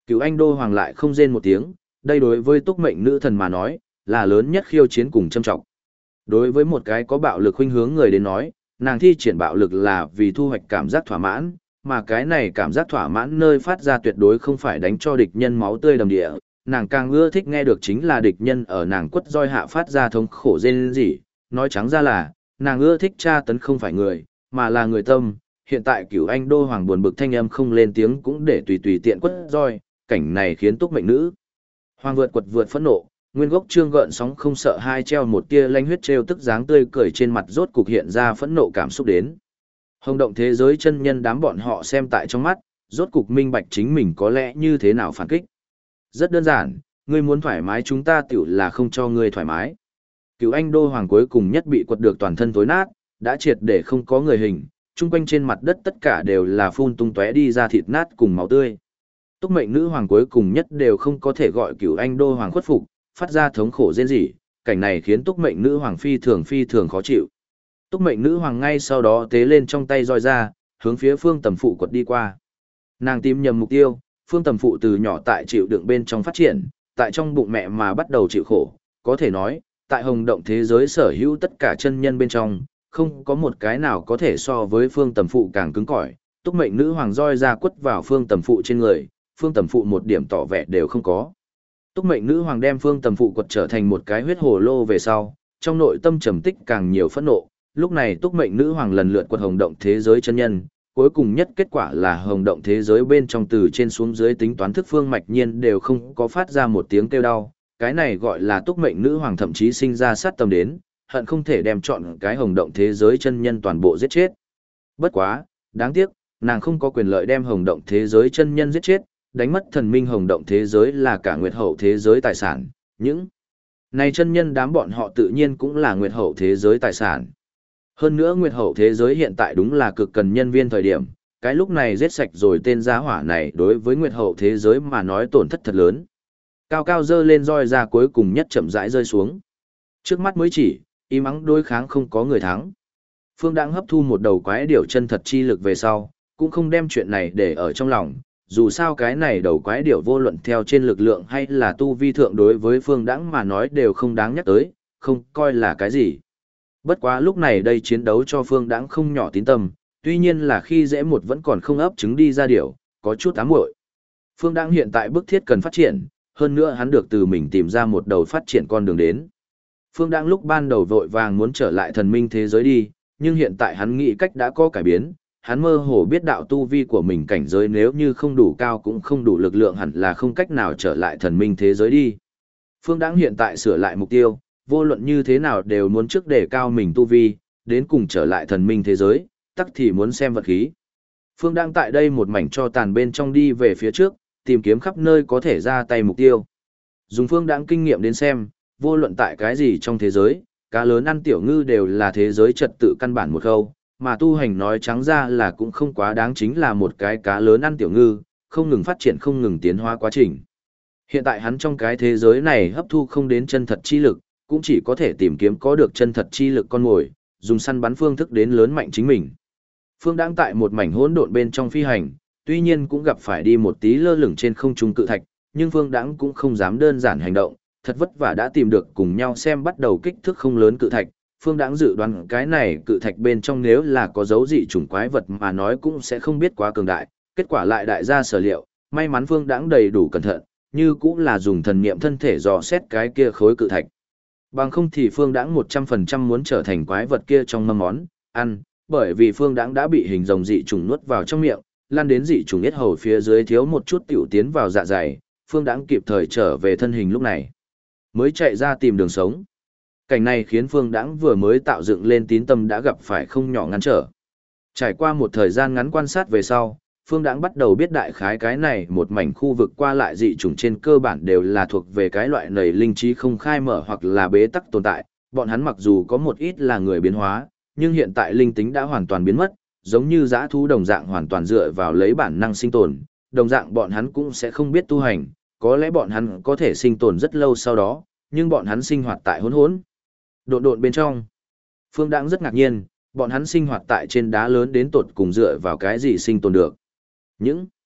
S1: Cửu Anh Đô Hoàng lại không rên một tiếng, đây đối với túc mệnh nữ thần mà nói, là lớn nhất khiêu chiến cùng châm trọng. Đối với một cái có bạo lực khuynh hướng người đến nói, nàng thi triển bạo lực là vì thu hoạch cảm giác thỏa mãn, mà cái này cảm giác thỏa mãn nơi phát ra tuyệt đối không phải đánh cho địch nhân máu tươi đầm địa, nàng càng ưa thích nghe được chính là địch nhân ở nàng quất roi hạ phát ra thống khổ rên rỉ, nói trắng ra là, nàng ưa thích tra tấn không phải người, mà là người tâm. Hiện tại Cửu Anh Đô Hoàng buồn bực thanh âm không lên tiếng cũng để tùy tùy tiện quất roi, cảnh này khiến túc mệnh nữ hoàng vượt quật vượt phẫn nộ, nguyên gốc trương gợn sóng không sợ hai treo một tia lanh huyết treo tức dáng tươi cười trên mặt rốt cục hiện ra phẫn nộ cảm xúc đến. Hồng động thế giới chân nhân đám bọn họ xem tại trong mắt, rốt cục minh bạch chính mình có lẽ như thế nào phản kích. Rất đơn giản, ngươi muốn thoải mái chúng ta tiểu là không cho ngươi thoải mái. Cửu Anh Đô Hoàng cuối cùng nhất bị quật được toàn thân tối nát, đã triệt để không có người hình, chung quanh trên mặt đất tất cả đều là phun tung tóe đi ra thịt nát cùng máu tươi. Túc mệnh nữ hoàng cuối cùng nhất đều không có thể gọi Cửu Anh Đô Hoàng khuất phục, phát ra thống khổ rên rỉ, cảnh này khiến Túc mệnh nữ hoàng phi thường khó chịu. Túc mệnh nữ hoàng ngay sau đó tế lên trong tay roi ra, hướng phía Phương Tầm Phụ quật đi qua. Nàng tìm nhầm mục tiêu, Phương Tầm Phụ từ nhỏ tại chịu đựng bên trong phát triển, tại trong bụng mẹ mà bắt đầu chịu khổ, có thể nói, tại hồng động thế giới sở hữu tất cả chân nhân bên trong, không có một cái nào có thể so với Phương Tầm Phụ càng cứng cỏi. Túc mệnh nữ hoàng roi ra quất vào Phương Tầm Phụ trên người, Phương Tầm Phụ một điểm tỏ vẻ đều không có. Túc mệnh nữ hoàng đem Phương Tầm Phụ quật trở thành một cái huyết hồ lô về sau, trong nội tâm trầm tích càng nhiều phẫn nộ. Lúc này Túc mệnh nữ hoàng lần lượt quật hồng động thế giới chân nhân, cuối cùng nhất kết quả là hồng động thế giới bên trong từ trên xuống dưới tính toán thức phương mạch nhiên đều không có phát ra một tiếng kêu đau. Cái này gọi là Túc mệnh nữ hoàng thậm chí sinh ra sát tâm đến, hận không thể đem chọn cái hồng động thế giới chân nhân toàn bộ giết chết. Bất quá, đáng tiếc, nàng không có quyền lợi đem hồng động thế giới chân nhân giết chết, đánh mất thần minh hồng động thế giới là cả nguyệt hậu thế giới tài sản, những này chân nhân đám bọn họ tự nhiên cũng là nguyệt hậu thế giới tài sản. Hơn nữa nguyệt hậu thế giới hiện tại đúng là cực cần nhân viên thời điểm, cái lúc này giết sạch rồi tên giá hỏa này đối với nguyệt hậu thế giới mà nói tổn thất thật lớn. Cao cao dơ lên roi ra cuối cùng nhất chậm rãi rơi xuống. Trước mắt mới chỉ, im ắng đối kháng không có người thắng. Phương đang hấp thu một đầu quái điểu chân thật chi lực về sau, cũng không đem chuyện này để ở trong lòng, dù sao cái này đầu quái điểu vô luận theo trên lực lượng hay là tu vi thượng đối với Phương Đãng mà nói đều không đáng nhắc tới, không coi là cái gì. Bất quá lúc này đây chiến đấu cho Phương Đãng không nhỏ tín tâm, tuy nhiên là khi dễ một vẫn còn không ấp trứng đi ra điểu, có chút ám muội. Phương Đãng hiện tại bức thiết cần phát triển, hơn nữa hắn được từ mình tìm ra một đầu phát triển con đường đến. Phương Đãng lúc ban đầu vội vàng muốn trở lại thần minh thế giới đi, nhưng hiện tại hắn nghĩ cách đã có cải biến, hắn mơ hồ biết đạo tu vi của mình cảnh giới nếu như không đủ cao cũng không đủ lực lượng hẳn là không cách nào trở lại thần minh thế giới đi. Phương Đãng hiện tại sửa lại mục tiêu, vô luận như thế nào đều muốn trước đề cao mình tu vi, đến cùng trở lại thần minh thế giới, tắc thì muốn xem vật khí. Phương Đãng tại đây một mảnh cho tàn bên trong đi về phía trước, tìm kiếm khắp nơi có thể ra tay mục tiêu. Dùng Phương Đãng kinh nghiệm đến xem, vô luận tại cái gì trong thế giới, cá lớn ăn tiểu ngư đều là thế giới trật tự căn bản một khâu, mà tu hành nói trắng ra là cũng không quá đáng chính là một cái cá lớn ăn tiểu ngư, không ngừng phát triển không ngừng tiến hóa quá trình. Hiện tại hắn trong cái thế giới này hấp thu không đến chân thật chi lực, cũng chỉ có thể tìm kiếm có được chân thật chi lực con mồi, dùng săn bắn phương thức đến lớn mạnh chính mình. Phương đang tại một mảnh hỗn độn bên trong phi hành, tuy nhiên cũng gặp phải đi một tí lơ lửng trên không trung cự thạch, nhưng Phương Đãng cũng không dám đơn giản hành động, thật vất vả đã tìm được cùng nhau xem bắt đầu kích thước không lớn cự thạch. Phương Đãng dự đoán cái này cự thạch bên trong nếu là có dấu dị chủng quái vật mà nói cũng sẽ không biết quá cường đại, kết quả lại đại gia sở liệu, may mắn Phương Đãng đầy đủ cẩn thận, như cũng là dùng thần niệm thân thể dò xét cái kia khối cự thạch. Bằng không thì Phương Đãng 100% muốn trở thành quái vật kia trong mâm món ăn, bởi vì Phương Đãng đã bị hình rồng dị chủng nuốt vào trong miệng, lan đến dị chủng yết hầu phía dưới thiếu một chút tiểu tiến vào dạ dày, Phương Đãng kịp thời trở về thân hình lúc này, mới chạy ra tìm đường sống. Cảnh này khiến Phương Đãng vừa mới tạo dựng lên tín tâm đã gặp phải không nhỏ ngăn trở. Trải qua một thời gian ngắn quan sát về sau, Phương Đãng bắt đầu biết đại khái cái này một mảnh khu vực qua lại dị chủng trên cơ bản đều là thuộc về cái loại nầy linh trí không khai mở hoặc là bế tắc tồn tại. Bọn hắn mặc dù có một ít là người biến hóa, nhưng hiện tại linh tính đã hoàn toàn biến mất, giống như dã thú đồng dạng hoàn toàn dựa vào lấy bản năng sinh tồn. Đồng dạng bọn hắn cũng sẽ không biết tu hành, có lẽ bọn hắn có thể sinh tồn rất lâu sau đó, nhưng bọn hắn sinh hoạt tại hỗn độn bên trong. Phương Đãng rất ngạc nhiên, bọn hắn sinh hoạt tại trên đá lớn đến tột cùng dựa vào cái gì sinh tồn được. Những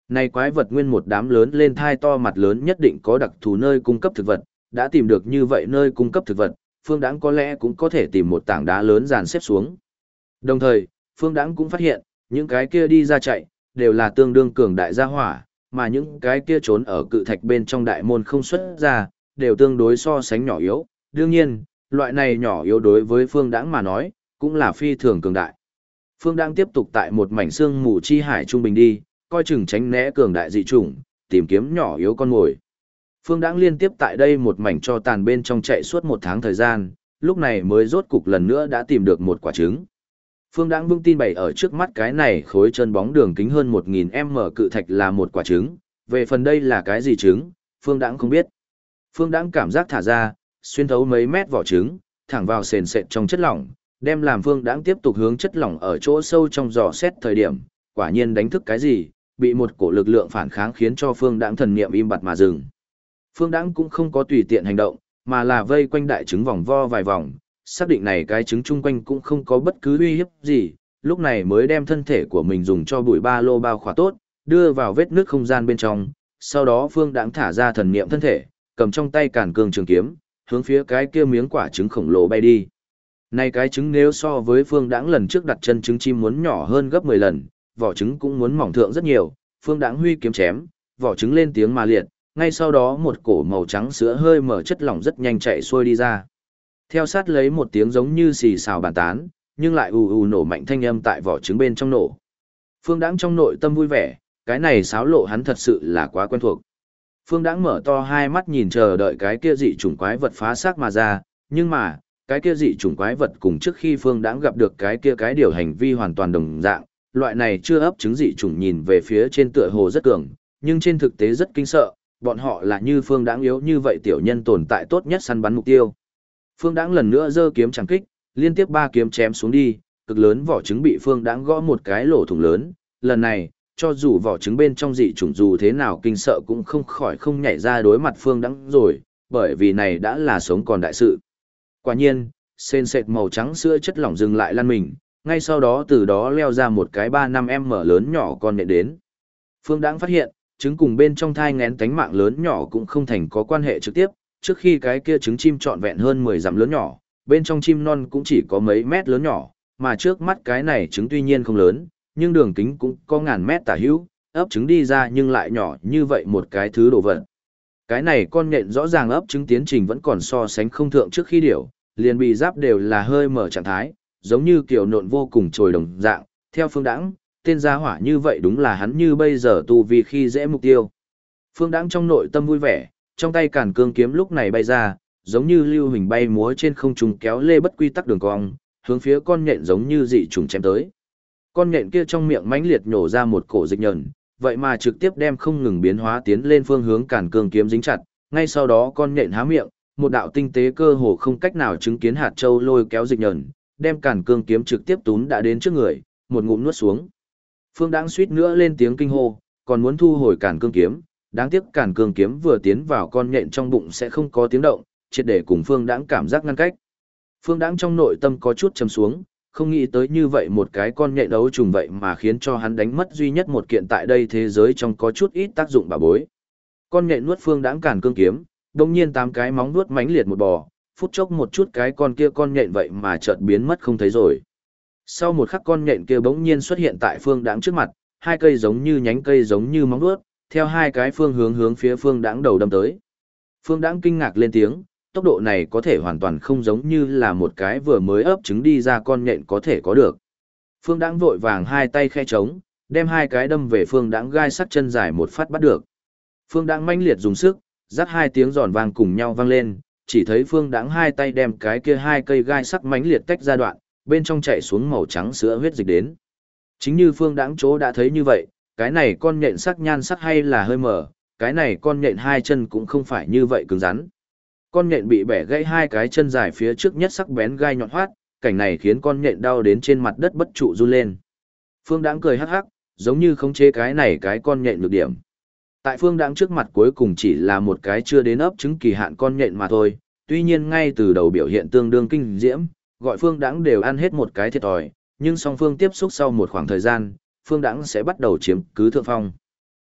S1: Này quái vật nguyên một đám lớn lên thai to mặt lớn nhất định có đặc thù nơi cung cấp thực vật, đã tìm được như vậy nơi cung cấp thực vật, Phương Đãng có lẽ cũng có thể tìm một tảng đá lớn dàn xếp xuống. Đồng thời, Phương Đãng cũng phát hiện, những cái kia đi ra chạy, đều là tương đương cường đại gia hỏa, mà những cái kia trốn ở cự thạch bên trong đại môn không xuất ra, đều tương đối so sánh nhỏ yếu. Đương nhiên, loại này nhỏ yếu đối với Phương Đãng mà nói, cũng là phi thường cường đại. Phương Đãng tiếp tục tại một mảnh xương mù chi hải trung bình đi, coi chừng tránh né cường đại dị chủng, tìm kiếm nhỏ yếu con mồi. Phương Đãng liên tiếp tại đây một mảnh cho tàn bên trong chạy suốt 1 tháng thời gian, lúc này mới rốt cục lần nữa đã tìm được một quả trứng. Phương Đãng vững tin bày ở trước mắt cái này khối chân bóng đường kính hơn 1000m cự thạch là một quả trứng, về phần đây là cái gì trứng, Phương Đãng không biết. Phương Đãng cảm giác thả ra, xuyên thấu mấy mét vỏ trứng, thẳng vào sền sệt trong chất lỏng, đem làm Phương Đãng tiếp tục hướng chất lỏng ở chỗ sâu trong dò xét thời điểm, quả nhiên đánh thức cái gì, bị một cổ lực lượng phản kháng khiến cho Phương Đãng thần niệm im bặt mà dừng. Phương Đãng cũng không có tùy tiện hành động, mà là vây quanh đại trứng vòng vo vài vòng, xác định này cái trứng chung quanh cũng không có bất cứ uy hiếp gì, lúc này mới đem thân thể của mình dùng cho bụi ba lô bao khỏa tốt, đưa vào vết nước không gian bên trong, sau đó Phương Đãng thả ra thần niệm thân thể, cầm trong tay càn cương trường kiếm, hướng phía cái kia miếng quả trứng khổng lồ bay đi. Này cái trứng nếu so với Phương Đãng lần trước đặt chân trứng chim muốn nhỏ hơn gấp 10 lần, vỏ trứng cũng muốn mỏng thượng rất nhiều, Phương Đãng huy kiếm chém, vỏ trứng lên tiếng mà liệt, ngay sau đó một cổ màu trắng sữa hơi mở chất lỏng rất nhanh chạy xuôi đi ra. Theo sát lấy một tiếng giống như xì xào bàn tán, nhưng lại ù ù nổ mạnh thanh âm tại vỏ trứng bên trong nổ. Phương Đãng trong nội tâm vui vẻ, cái này xáo lộ hắn thật sự là quá quen thuộc. Phương Đãng mở to hai mắt nhìn chờ đợi cái kia dị chủng quái vật phá xác mà ra, nhưng mà, cái kia dị chủng quái vật cùng trước khi Phương Đãng gặp được cái kia cái điều hành vi hoàn toàn đồng dạng, loại này chưa ấp trứng dị chủng nhìn về phía trên tựa hồ rất cường, nhưng trên thực tế rất kinh sợ, bọn họ là như Phương Đãng yếu như vậy tiểu nhân tồn tại tốt nhất săn bắn mục tiêu. Phương Đãng lần nữa giơ kiếm chẳng kích, liên tiếp 3 kiếm chém xuống đi, cực lớn vỏ trứng bị Phương Đãng gõ một cái lỗ thủng lớn, lần này, cho dù vỏ trứng bên trong dị chủng dù thế nào kinh sợ cũng không khỏi không nhảy ra đối mặt Phương Đãng rồi, bởi vì này đã là sống còn đại sự. Quả nhiên, sền sệt màu trắng sữa chất lỏng dừng lại lăn mình, ngay sau đó từ đó leo ra một cái 3-5m lớn nhỏ con nện đến. Phương Đãng phát hiện, trứng cùng bên trong thai nghén tánh mạng lớn nhỏ cũng không thành có quan hệ trực tiếp, trước khi cái kia trứng chim trọn vẹn hơn 10 dặm lớn nhỏ, bên trong chim non cũng chỉ có mấy mét lớn nhỏ, mà trước mắt cái này trứng tuy nhiên không lớn, nhưng đường kính cũng có ngàn mét tả hữu, ấp trứng đi ra nhưng lại nhỏ như vậy một cái thứ đồ vật. Cái này con nhện rõ ràng ấp trứng tiến trình vẫn còn so sánh không thượng trước khi điểu, liền bị giáp đều là hơi mở trạng thái, giống như kiểu nộn vô cùng trồi đồng dạng, theo Phương Đãng, tên gia hỏa như vậy đúng là hắn như bây giờ tu vì khi dễ mục tiêu. Phương Đãng trong nội tâm vui vẻ, trong tay càn cương kiếm lúc này bay ra, giống như lưu hình bay múa trên không trung kéo lê bất quy tắc đường cong, hướng phía con nhện giống như dị trùng chém tới. Con nhện kia trong miệng mãnh liệt nhổ ra một cổ dịch nhờn, vậy mà trực tiếp đem không ngừng biến hóa tiến lên phương hướng càn cương kiếm dính chặt, ngay sau đó con nhện há miệng, một đạo tinh tế cơ hồ không cách nào chứng kiến hạt châu lôi kéo dịch nhờn, đem càn cương kiếm trực tiếp túm đã đến trước người, một ngụm nuốt xuống. Phương Đãng suýt nữa lên tiếng kinh hô, còn muốn thu hồi càn cương kiếm, đáng tiếc càn cương kiếm vừa tiến vào con nhện trong bụng sẽ không có tiếng động, triệt để cùng Phương Đãng cảm giác ngăn cách. Phương Đãng trong nội tâm có chút trầm xuống, không nghĩ tới như vậy một cái con nhện đấu trùng vậy mà khiến cho hắn đánh mất duy nhất một kiện tại đây thế giới trong có chút ít tác dụng bà bối. Con nhện nuốt Phương Đãng càn cương kiếm, đồng nhiên 8 cái móng nuốt mãnh liệt một bò, phút chốc một chút cái con kia con nhện vậy mà chợt biến mất không thấy rồi. Sau một khắc con nhện kia bỗng nhiên xuất hiện tại Phương Đãng trước mặt, 2 cây giống như nhánh cây giống như móng vuốt, theo 2 cái phương hướng hướng phía Phương Đãng đầu đâm tới. Phương Đãng kinh ngạc lên tiếng, tốc độ này có thể hoàn toàn không giống như là một cái vừa mới ấp trứng đi ra con nhện có thể có được. Phương Đãng vội vàng 2 tay khe trống, đem 2 cái đâm về Phương Đãng gai sắc chân dài một phát bắt được. Phương Đãng mãnh liệt dùng sức, rắc 2 tiếng giòn vang cùng nhau vang lên, chỉ thấy Phương Đãng 2 tay đem cái kia 2 cây gai sắc mãnh liệt tách ra đoạn, bên trong chảy xuống màu trắng sữa huyết dịch đến. Chính như Phương Đãng chỗ đã thấy như vậy, cái này con nhện sắc nhan sắc hay là hơi mờ, cái này con nhện 2 chân cũng không phải như vậy cứng rắn. Con nhện bị bẻ gãy 2 cái chân dài phía trước nhất sắc bén gai nhọn hoắt, cảnh này khiến con nhện đau đến trên mặt đất bất trụ run lên. Phương Đãng cười hắc hắc, giống như khống chế cái này cái con nhện nhược điểm. Tại Phương Đãng trước mặt cuối cùng chỉ là một cái chưa đến ấp trứng kỳ hạn con nhện mà thôi, tuy nhiên ngay từ đầu biểu hiện tương đương kinh diễm, gọi Phương Đãng đều ăn hết một cái thiệt thòi, nhưng song phương tiếp xúc sau một khoảng thời gian, Phương Đãng sẽ bắt đầu chiếm cứ thượng phong.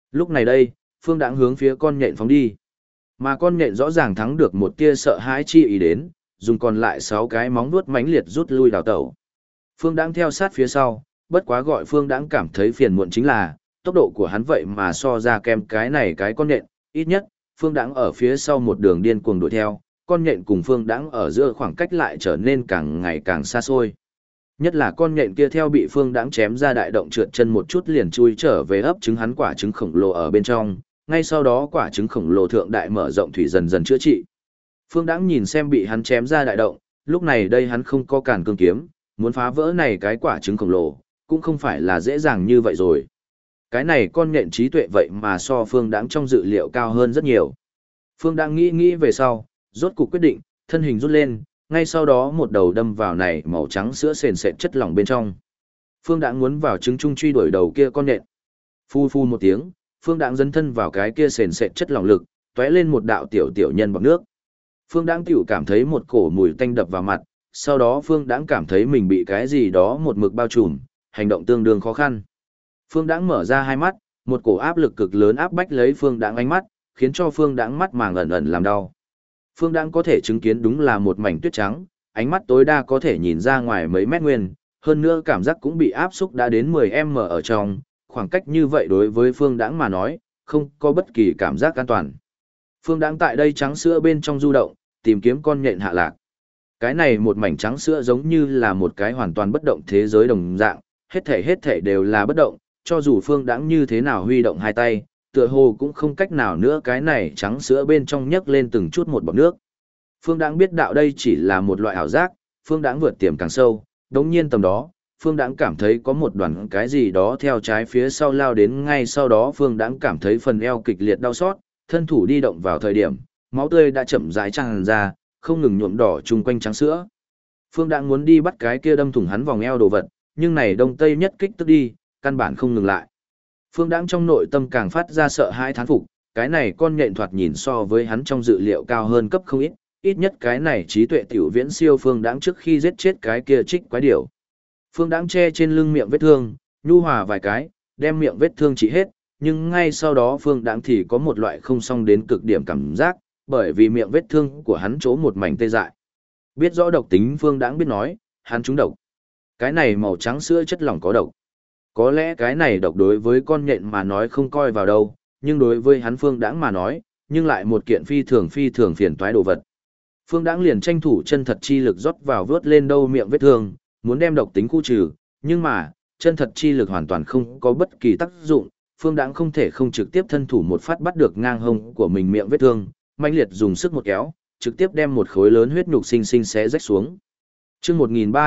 S1: Lúc này đây, Phương Đãng hướng phía con nhện phóng đi. Mà con nhện rõ ràng thắng được một tia sợ hãi chi ý đến, dùng còn lại 6 cái móng vuốt mãnh liệt rút lui đào tẩu. Phương Đãng theo sát phía sau, bất quá gọi Phương Đãng cảm thấy phiền muộn chính là, tốc độ của hắn vậy mà so ra kem cái này cái con nhện, ít nhất, Phương Đãng ở phía sau một đường điên cuồng đuổi theo, con nhện cùng Phương Đãng ở giữa khoảng cách lại trở nên càng ngày càng xa xôi. Nhất là con nhện kia theo bị Phương Đãng chém ra đại động trượt chân một chút liền chui trở về ấp trứng hắn quả trứng khổng lồ ở bên trong, ngay sau đó quả trứng khổng lồ thượng đại mở rộng thủy dần dần chữa trị. Phương Đãng nhìn xem bị hắn chém ra đại động, lúc này đây hắn không có cản cương kiếm, muốn phá vỡ này cái quả trứng khổng lồ, cũng không phải là dễ dàng như vậy rồi. Cái này con nhện trí tuệ vậy mà so Phương Đãng trong dự liệu cao hơn rất nhiều. Phương Đãng nghĩ về sau, rốt cục quyết định, thân hình rút lên, ngay sau đó một đầu đâm vào này màu trắng sữa sền sệt chất lỏng bên trong. Phương Đãng muốn vào trứng trung truy đuổi đầu kia con nhện. Phu phu một tiếng, Phương Đãng dấn thân vào cái kia sền sệt chất lỏng lực, tóe lên một đạo tiểu tiểu nhân bọt nước. Phương Đãng tiểu cảm thấy một cổ mùi tanh đập vào mặt, sau đó Phương Đãng cảm thấy mình bị cái gì đó một mực bao trùm, hành động tương đương khó khăn. Phương Đãng mở ra hai mắt, một cổ áp lực cực lớn áp bách lấy Phương Đãng ánh mắt, khiến cho Phương Đãng mắt màng ẩn ẩn làm đau. Phương Đãng có thể chứng kiến đúng là một mảnh tuyết trắng, ánh mắt tối đa có thể nhìn ra ngoài mấy mét nguyên, hơn nữa cảm giác cũng bị áp xúc đã đến 10m ở trong, khoảng cách như vậy đối với Phương Đãng mà nói, không có bất kỳ cảm giác an toàn. Phương Đãng tại đây trắng sữa bên trong du động, tìm kiếm con nhện hạ lạc. Cái này một mảnh trắng sữa giống như là một cái hoàn toàn bất động thế giới đồng dạng, hết thảy đều là bất động, cho dù Phương Đãng như thế nào huy động hai tay, tựa hồ cũng không cách nào nữa cái này trắng sữa bên trong nhấc lên từng chút một bọt nước. Phương Đãng biết đạo đây chỉ là một loại ảo giác, Phương Đãng vượt tiềm càng sâu, đống nhiên tầm đó, Phương Đãng cảm thấy có một đoàn cái gì đó theo trái phía sau lao đến, ngay sau đó Phương Đãng cảm thấy phần eo kịch liệt đau xót, thân thủ đi động vào thời điểm, máu tươi đã chậm rãi tràn ra, không ngừng nhuộm đỏ chung quanh trắng sữa. Phương Đãng muốn đi bắt cái kia đâm thủng hắn vòng eo đồ vật, nhưng này đông tây nhất kích tức đi, căn bản không ngừng lại. Phương Đãng trong nội tâm càng phát ra sợ hãi thán phục, cái này con nhện thoạt nhìn so với hắn trong dự liệu cao hơn cấp không ít, ít nhất cái này trí tuệ tiểu viễn siêu Phương Đãng trước khi giết chết cái kia trích quái điểu. Phương Đãng che trên lưng miệng vết thương, nhu hòa vài cái, đem miệng vết thương trị hết, nhưng ngay sau đó Phương Đãng thì có một loại không xong đến cực điểm cảm giác, bởi vì miệng vết thương của hắn chỗ một mảnh tê dại. Biết rõ độc tính Phương Đãng biết nói, hắn trúng độc. Cái này màu trắng sữa chất lỏng có độc. Có lẽ cái này độc đối với con nhện mà nói không coi vào đâu, nhưng đối với hắn Phương Đãng mà nói, nhưng lại một kiện phi thường phiền toái đồ vật. Phương Đãng liền tranh thủ chân thật chi lực rót vào vớt lên đâu miệng vết thương, muốn đem độc tính khu trừ, nhưng mà, chân thật chi lực hoàn toàn không có bất kỳ tác dụng, Phương Đãng không thể không trực tiếp thân thủ một phát bắt được ngang hông của mình miệng vết thương, mãnh liệt dùng sức một kéo, trực tiếp đem một khối lớn huyết nhục sinh sinh xé rách xuống. Chương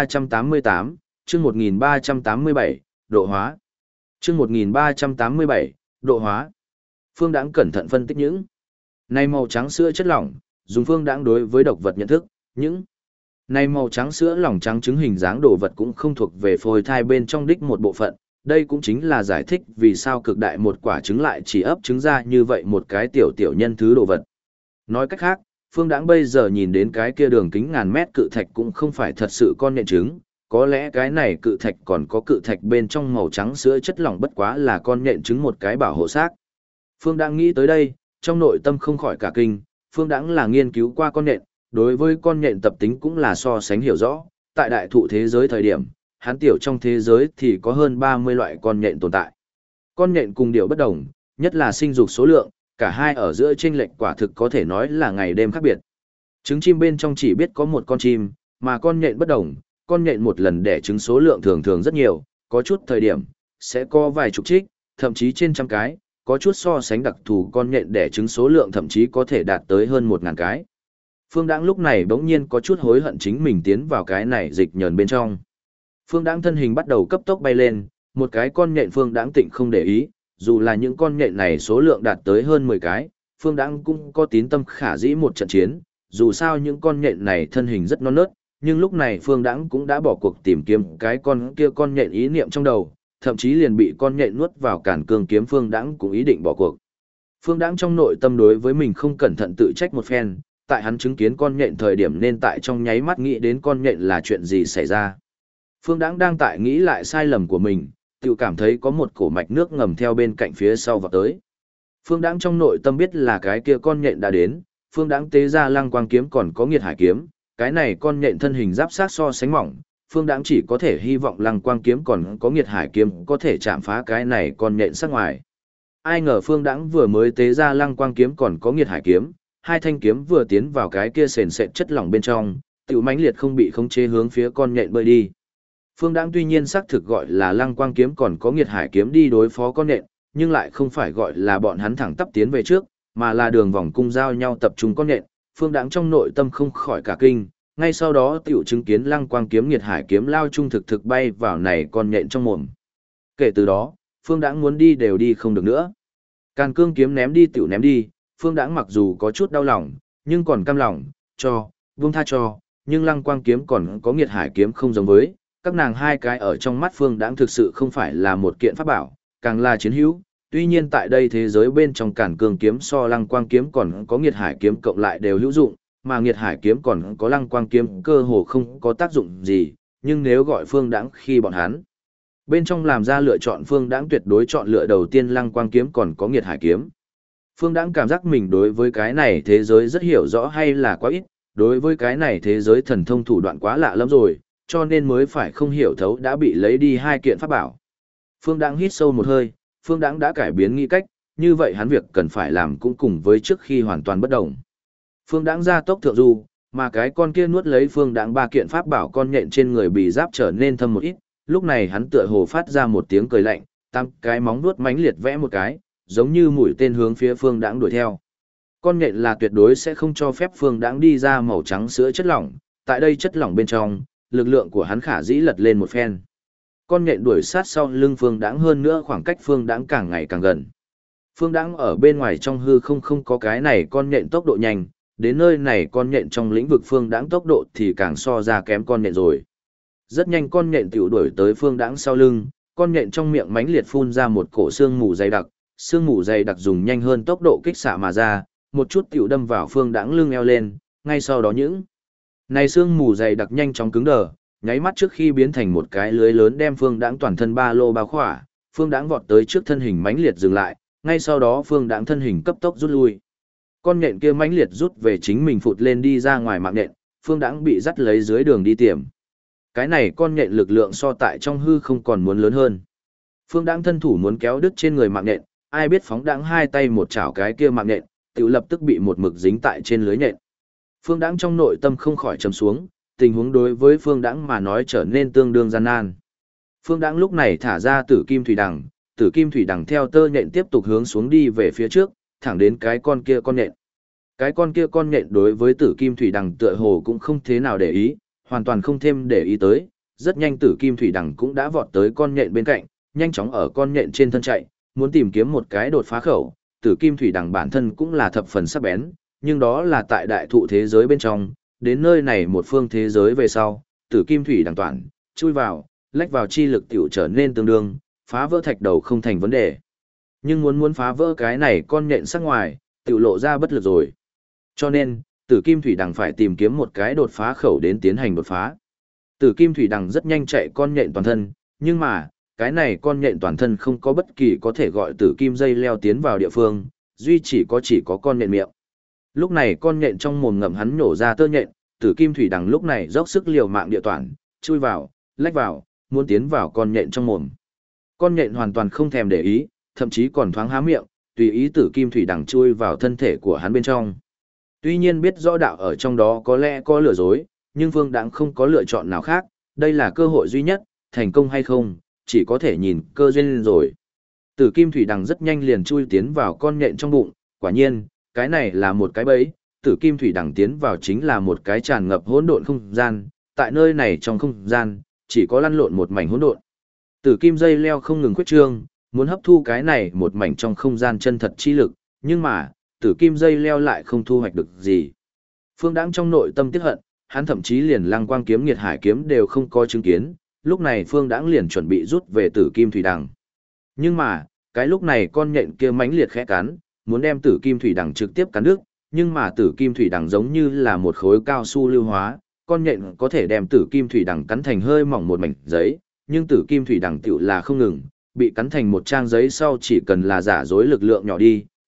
S1: 1388, chương 1387, độ hóa. Chương 1387, độ hóa. Phương Đãng cẩn thận phân tích những này màu trắng sữa chất lỏng, dùng Phương Đãng đối với độc vật nhận thức, những này màu trắng sữa lỏng trắng trứng hình dáng đồ vật cũng không thuộc về phôi thai bên trong đích một bộ phận, đây cũng chính là giải thích vì sao cực đại một quả trứng lại chỉ ấp trứng ra như vậy một cái tiểu tiểu nhân thứ đồ vật. Nói cách khác, Phương Đãng bây giờ nhìn đến cái kia đường kính ngàn mét cự thạch cũng không phải thật sự con nhện trứng, có lẽ cái này cự thạch còn có cự thạch bên trong màu trắng sữa chất lỏng bất quá là con nhện trứng một cái bảo hộ xác. Phương Đãng nghĩ tới đây, trong nội tâm không khỏi cả kinh, Phương Đãng là nghiên cứu qua con nhện, đối với con nhện tập tính cũng là so sánh hiểu rõ, tại đại thụ thế giới thời điểm, hắn tiểu trong thế giới thì có hơn 30 loại con nhện tồn tại. Con nhện cùng điểu bất đồng, nhất là sinh dục số lượng, cả hai ở giữa chênh lệch quả thực có thể nói là ngày đêm khác biệt. Trứng chim bên trong chỉ biết có một con chim, mà con nhện bất đồng, con nhện một lần đẻ trứng số lượng thường thường rất nhiều, có chút thời điểm sẽ có vài chục trích, thậm chí trên trăm cái, có chút so sánh đặc thù con nhện đẻ trứng số lượng thậm chí có thể đạt tới hơn 1000 cái. Phương Đãng lúc này bỗng nhiên có chút hối hận chính mình tiến vào cái này dịch nhờn bên trong. Phương Đãng thân hình bắt đầu cấp tốc bay lên, một cái con nhện Phương Đãng tịnh không để ý, dù là những con nhện này số lượng đạt tới hơn 10 cái, Phương Đãng cũng có tín tâm khả dĩ một trận chiến, dù sao những con nhện này thân hình rất non nớt, nhưng lúc này Phương Đãng cũng đã bỏ cuộc tìm kiếm cái con kia con nhện ý niệm trong đầu, thậm chí liền bị con nhện nuốt vào cản cương kiếm Phương Đãng cũng ý định bỏ cuộc. Phương Đãng trong nội tâm đối với mình không cẩn thận tự trách một phen, tại hắn chứng kiến con nhện thời điểm nên tại trong nháy mắt nghĩ đến con nhện là chuyện gì xảy ra. Phương Đãng đang tại nghĩ lại sai lầm của mình, tự cảm thấy có một cổ mạch nước ngầm theo bên cạnh phía sau vào tới. Phương Đãng trong nội tâm biết là cái kia con nhện đã đến, Phương Đãng tế ra Lăng Quang kiếm còn có Nghiệt Hải kiếm, cái này con nhện thân hình giáp sát so sánh mỏng, Phương Đãng chỉ có thể hy vọng Lăng Quang kiếm còn có Nghiệt Hải kiếm có thể chạm phá cái này con nhện sát ngoài. Ai ngờ Phương Đãng vừa mới tế ra Lăng Quang kiếm còn có Nghiệt Hải kiếm, hai thanh kiếm vừa tiến vào cái kia sền sệt chất lỏng bên trong, tiểu mãnh liệt không bị khống chế hướng phía con nhện bơi đi. Phương Đãng tuy nhiên xác thực gọi là Lăng Quang kiếm còn có Nghiệt Hải kiếm đi đối phó con nhện, nhưng lại không phải gọi là bọn hắn thẳng tắp tiến về trước, mà là đường vòng cung giao nhau tập trung con nhện. Phương Đãng trong nội tâm không khỏi cả kinh, ngay sau đó tiểu chứng kiến Lăng Quang kiếm Nghiệt Hải kiếm lao trung thực thực bay vào này con nhện trong mồm. Kể từ đó, Phương Đãng muốn đi đều đi không được nữa. Càn Cương kiếm ném đi tiểu ném đi, Phương Đãng mặc dù có chút đau lòng, nhưng còn cam lòng, buông tha cho, nhưng Lăng Quang kiếm còn có Nghiệt Hải kiếm không giống với, các nàng hai cái ở trong mắt Phương Đãng thực sự không phải là một kiện pháp bảo, càng là chiến hữu. Tuy nhiên tại đây thế giới bên trong Càn Cương kiếm so Lăng Quang kiếm còn có Nghiệt Hải kiếm cộng lại đều hữu dụng, mà Nghiệt Hải kiếm còn có Lăng Quang kiếm cơ hồ không có tác dụng gì, nhưng nếu gọi Phương Đãng khi bọn hắn bên trong làm ra lựa chọn, Phương Đãng tuyệt đối chọn lựa đầu tiên Lăng Quang kiếm còn có Nghiệt Hải kiếm. Phương Đãng cảm giác mình đối với cái này thế giới rất hiểu rõ hay là quá ít, đối với cái này thế giới thần thông thủ đoạn quá lạ lắm rồi, cho nên mới phải không hiểu thấu đã bị lấy đi hai kiện pháp bảo. Phương Đãng hít sâu một hơi, Phương Đãng đã cải biến nghĩ cách, như vậy hắn việc cần phải làm cũng cùng với trước khi hoàn toàn bất động. Phương Đãng ra tốc thượng du, mà cái con kia nuốt lấy Phương Đãng ba kiện pháp bảo con nhện trên người bị giáp trở nên thâm một ít, lúc này hắn tựa hồ phát ra một tiếng cười lạnh, tam cái móng vuốt mãnh liệt vẽ một cái, giống như mũi tên hướng phía Phương Đãng đuổi theo. Con nhện là tuyệt đối sẽ không cho phép Phương Đãng đi ra màu trắng sữa chất lỏng, tại đây chất lỏng bên trong, lực lượng của hắn khả dĩ lật lên một phen. Con nhện đuổi sát sau lưng Phương Đãng, hơn nữa khoảng cách Phương Đãng càng ngày càng gần. Phương Đãng ở bên ngoài trong hư không có cái này con nhện tốc độ nhanh, đến nơi này con nhện trong lĩnh vực Phương Đãng tốc độ thì càng so ra kém con nhện rồi. Rất nhanh con nhện tiểu đuổi tới Phương Đãng sau lưng, con nhện trong miệng mãnh liệt phun ra một cổ xương mù dày đặc, xương mù dày đặc dùng nhanh hơn tốc độ kích xạ mà ra, một chút tiểu đâm vào Phương Đãng lưng eo lên, ngay sau đó những này xương mù dày đặc nhanh chóng cứng đờ, nháy mắt trước khi biến thành một cái lưới lớn đem Phương Đãng toàn thân ba lô bao khỏa, Phương Đãng vọt tới trước thân hình mãnh liệt dừng lại, ngay sau đó Phương Đãng thân hình cấp tốc rút lui. Con nhện kia mãnh liệt rút về chính mình phụt lên đi ra ngoài mạng nhện, Phương Đãng bị dắt lấy dưới đường đi tiềm. Cái này con nhện lực lượng so tại trong hư không còn muốn lớn hơn. Phương Đãng thân thủ muốn kéo đứt trên người mạng nhện, ai biết phóng Đãng hai tay một chảo cái kia mạng nhện, tự lập tức bị một mực dính tại trên lưới nhện. Phương Đãng trong nội tâm không khỏi trầm xuống, tình huống đối với Phương Đãng mà nói trở nên tương đương gian nan. Phương Đãng lúc này thả ra Tử Kim Thủy Đằng theo tơ nhện tiếp tục hướng xuống đi về phía trước, thẳng đến cái con kia con nhện. Cái con kia con nhện đối với Tử Kim Thủy Đằng tựa hồ cũng không thế nào để ý, hoàn toàn không thêm để ý tới, rất nhanh Tử Kim Thủy Đằng cũng đã vọt tới con nhện bên cạnh, nhanh chóng ở con nhện trên thân chạy, muốn tìm kiếm một cái đột phá khẩu. Tử Kim Thủy Đằng bản thân cũng là thập phần sắc bén, nhưng đó là tại đại thụ thế giới bên trong, đến nơi này một phương thế giới về sau, Tử Kim Thủy Đằng toàn chui vào, lách vào chi lực tiểu trở nên tương đương, phá vỡ thạch đầu không thành vấn đề. Nhưng muốn phá vỡ cái này con nhện sắc ngoài, tiểu lộ ra bất lực rồi. Cho nên, Tử Kim Thủy Đằng phải tìm kiếm một cái đột phá khẩu đến tiến hành đột phá. Tử Kim Thủy Đằng rất nhanh chạy con nhện toàn thân, nhưng mà, cái này con nhện toàn thân không có bất kỳ có thể gọi Tử Kim dây leo tiến vào địa phương, duy chỉ có con nhện miệng. Lúc này con nhện trong mồm ngậm hắn nhổ ra tơ nhện, Tử Kim Thủy Đằng lúc này dốc sức liều mạng địa toàn, chui vào, lách vào, muốn tiến vào con nhện trong mồm. Con nhện hoàn toàn không thèm để ý, thậm chí còn thoáng há miệng, tùy ý Tử Kim Thủy Đằng chui vào thân thể của hắn bên trong. Tuy nhiên biết rõ đạo ở trong đó có lẽ có lừa dối, nhưng Phương Đãng không có lựa chọn nào khác, đây là cơ hội duy nhất, thành công hay không, chỉ có thể nhìn cơ duyên rồi. Tử Kim Thủy Đằng rất nhanh liền chui tiến vào con nhện trong bụng, quả nhiên, cái này là một cái bẫy, Tử Kim Thủy Đằng tiến vào chính là một cái tràn ngập hỗn độn không gian, tại nơi này trong không gian, chỉ có lăn lộn một mảnh hỗn độn. Tử Kim dây leo không ngừng khuyết trương, muốn hấp thu cái này một mảnh trong không gian chân thật chi lực, nhưng mà, Tử Kim dây leo lại không thu hoạch được gì. Phương Đãng trong nội tâm tiếc hận, hắn thậm chí liền Lăng Quang kiếm Nghiệt Hải kiếm đều không có chứng kiến, lúc này Phương Đãng liền chuẩn bị rút về Tử Kim Thủy Đằng. Nhưng mà, cái lúc này con nhện kia mãnh liệt khẽ cắn, muốn đem Tử Kim Thủy Đằng trực tiếp cắn đứt, nhưng mà Tử Kim Thủy Đằng giống như là một khối cao su lưu hóa, con nhện có thể đem Tử Kim Thủy Đằng cắn thành hơi mỏng một mảnh giấy, nhưng Tử Kim Thủy Đằng tựu là không ngừng, bị cắn thành một trang giấy sau chỉ cần là giả dối lực lượng nhỏ đi,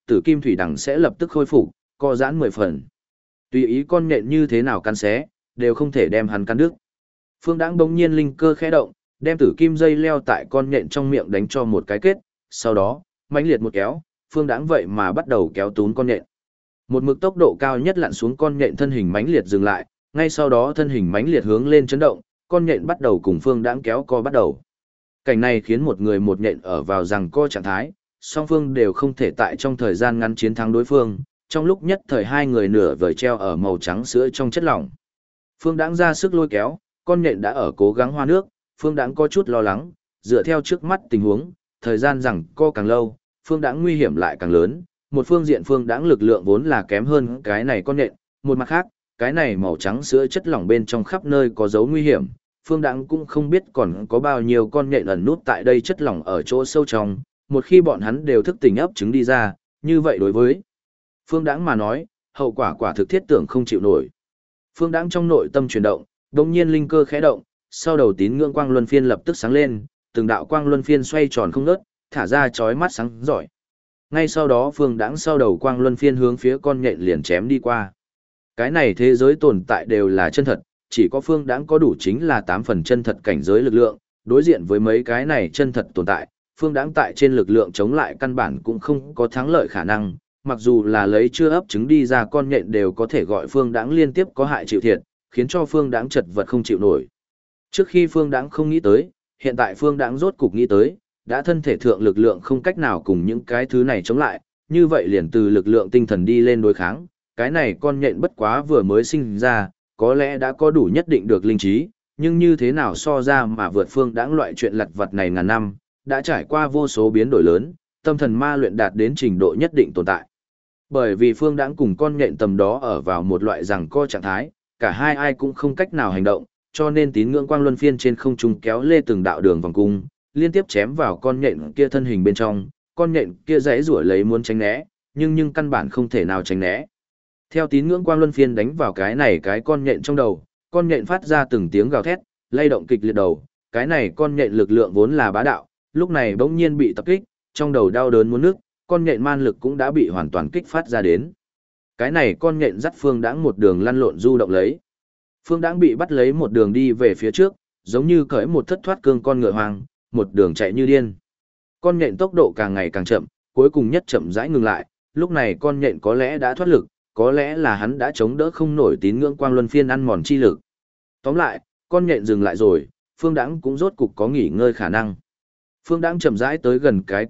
S1: tử kim thủy đằng sẽ lập tức khôi phục, co giãn 10 phần. Tùy ý con nhện như thế nào cắn xé, đều không thể đem hắn cắn đứt. Phương Đãng bỗng nhiên linh cơ khẽ động, đem tử kim dây leo tại con nhện trong miệng đánh cho một cái kết, sau đó, mãnh liệt một kéo, Phương Đãng vậy mà bắt đầu kéo tún con nhện. Một mực tốc độ cao nhất lặn xuống, con nhện thân hình mãnh liệt dừng lại, ngay sau đó thân hình mãnh liệt hướng lên chấn động, con nhện bắt đầu cùng Phương Đãng kéo co bắt đầu. Cảnh này khiến một người một nhện ở vào giằng co trạng thái, song phương đều không thể tại trong thời gian ngắn chiến thắng đối phương, trong lúc nhất thời hai người nửa vời treo ở màu trắng sữa trong chất lỏng. Phương Đãng ra sức lôi kéo, con nhện đã ở cố gắng hoa nước, Phương Đãng có chút lo lắng, dựa theo trước mắt tình huống, thời gian giằng co càng lâu, Phương Đãng nguy hiểm lại càng lớn. Một phương diện Phương Đãng lực lượng vốn là kém hơn cái này con nhện, một mặt khác, cái này màu trắng sữa chất lỏng bên trong khắp nơi có dấu nguy hiểm, Phương Đãng cũng không biết còn có bao nhiêu con nhện ẩn nút tại đây chất lỏng ở chỗ sâu trong, một khi bọn hắn đều thức tỉnh ấp trứng đi ra, như vậy đối với Phương Đãng mà nói, hậu quả quả thực thiết tưởng không chịu nổi. Phương Đãng trong nội tâm chuyển động, đột nhiên linh cơ khẽ động, sau đầu tín ngưỡng quang luân phiên lập tức sáng lên, từng đạo quang luân phiên xoay tròn không ngớt, thả ra chói mắt sáng rọi. Ngay sau đó Phương Đãng sau đầu quang luân phiên hướng phía con nhện liền chém đi qua. Cái này thế giới tồn tại đều là chân thật, chỉ có Phương Đãng có đủ chính là 8 phần chân thật cảnh giới lực lượng, đối diện với mấy cái này chân thật tồn tại, Phương Đãng tại trên lực lượng chống lại căn bản cũng không có thắng lợi khả năng, mặc dù là lấy chưa ấp trứng đi ra con nhện đều có thể gọi Phương Đãng liên tiếp có hại chịu thiệt, khiến cho Phương Đãng chật vật không chịu nổi. Trước khi Phương Đãng không nghĩ tới, hiện tại Phương Đãng rốt cục nghĩ tới, đã thân thể thượng lực lượng không cách nào cùng những cái thứ này chống lại, như vậy liền từ lực lượng tinh thần đi lên đối kháng, cái này con nhện bất quá vừa mới sinh ra, có lẽ đã có đủ nhất định được linh trí, nhưng như thế nào so ra mà vượt Phương Đãng loại chuyện lặt vặt này ngàn năm, đã trải qua vô số biến đổi lớn, tâm thần ma luyện đạt đến trình độ nhất định tồn tại. Bởi vì Phương Đãng cùng con nhện tầm đó ở vào một loại giằng co trạng thái, cả hai ai cũng không cách nào hành động, cho nên tín ngưỡng quang luân phiên trên không trung kéo lê từng đạo đường vòng cung, liên tiếp chém vào con nhện kia thân hình bên trong, con nhện kia giãy giụa lấy muốn tránh né, nhưng căn bản không thể nào tránh né. Theo tín ngưỡng quang luân phiên đánh vào cái con nhện trong đầu, con nhện phát ra từng tiếng gào thét, lay động kịch liệt đầu, cái này con nhện lực lượng vốn là bá đạo, lúc này bỗng nhiên bị tập kích, trong đầu đau đớn muốn nức, con nhện man lực cũng đã bị hoàn toàn kích phát ra đến. Cái này con nhện dắt Phương Đãng một đường lăn lộn du động lấy. Phương Đãng bị bắt lấy một đường đi về phía trước, giống như cởi một thất thoát cương con ngựa hoang, một đường chạy như điên. Con nhện tốc độ càng ngày càng chậm, cuối cùng nhất chậm rãi ngừng lại, lúc này con nhện có lẽ đã thoát lực, có lẽ là hắn đã chống đỡ không nổi tín ngưỡng quang luân phiên ăn mòn chi lực. Tóm lại, con nhện dừng lại rồi, Phương Đãng cũng rốt cục có nghỉ ngơi khả năng. Phương Đãng chậm rãi tới gần cái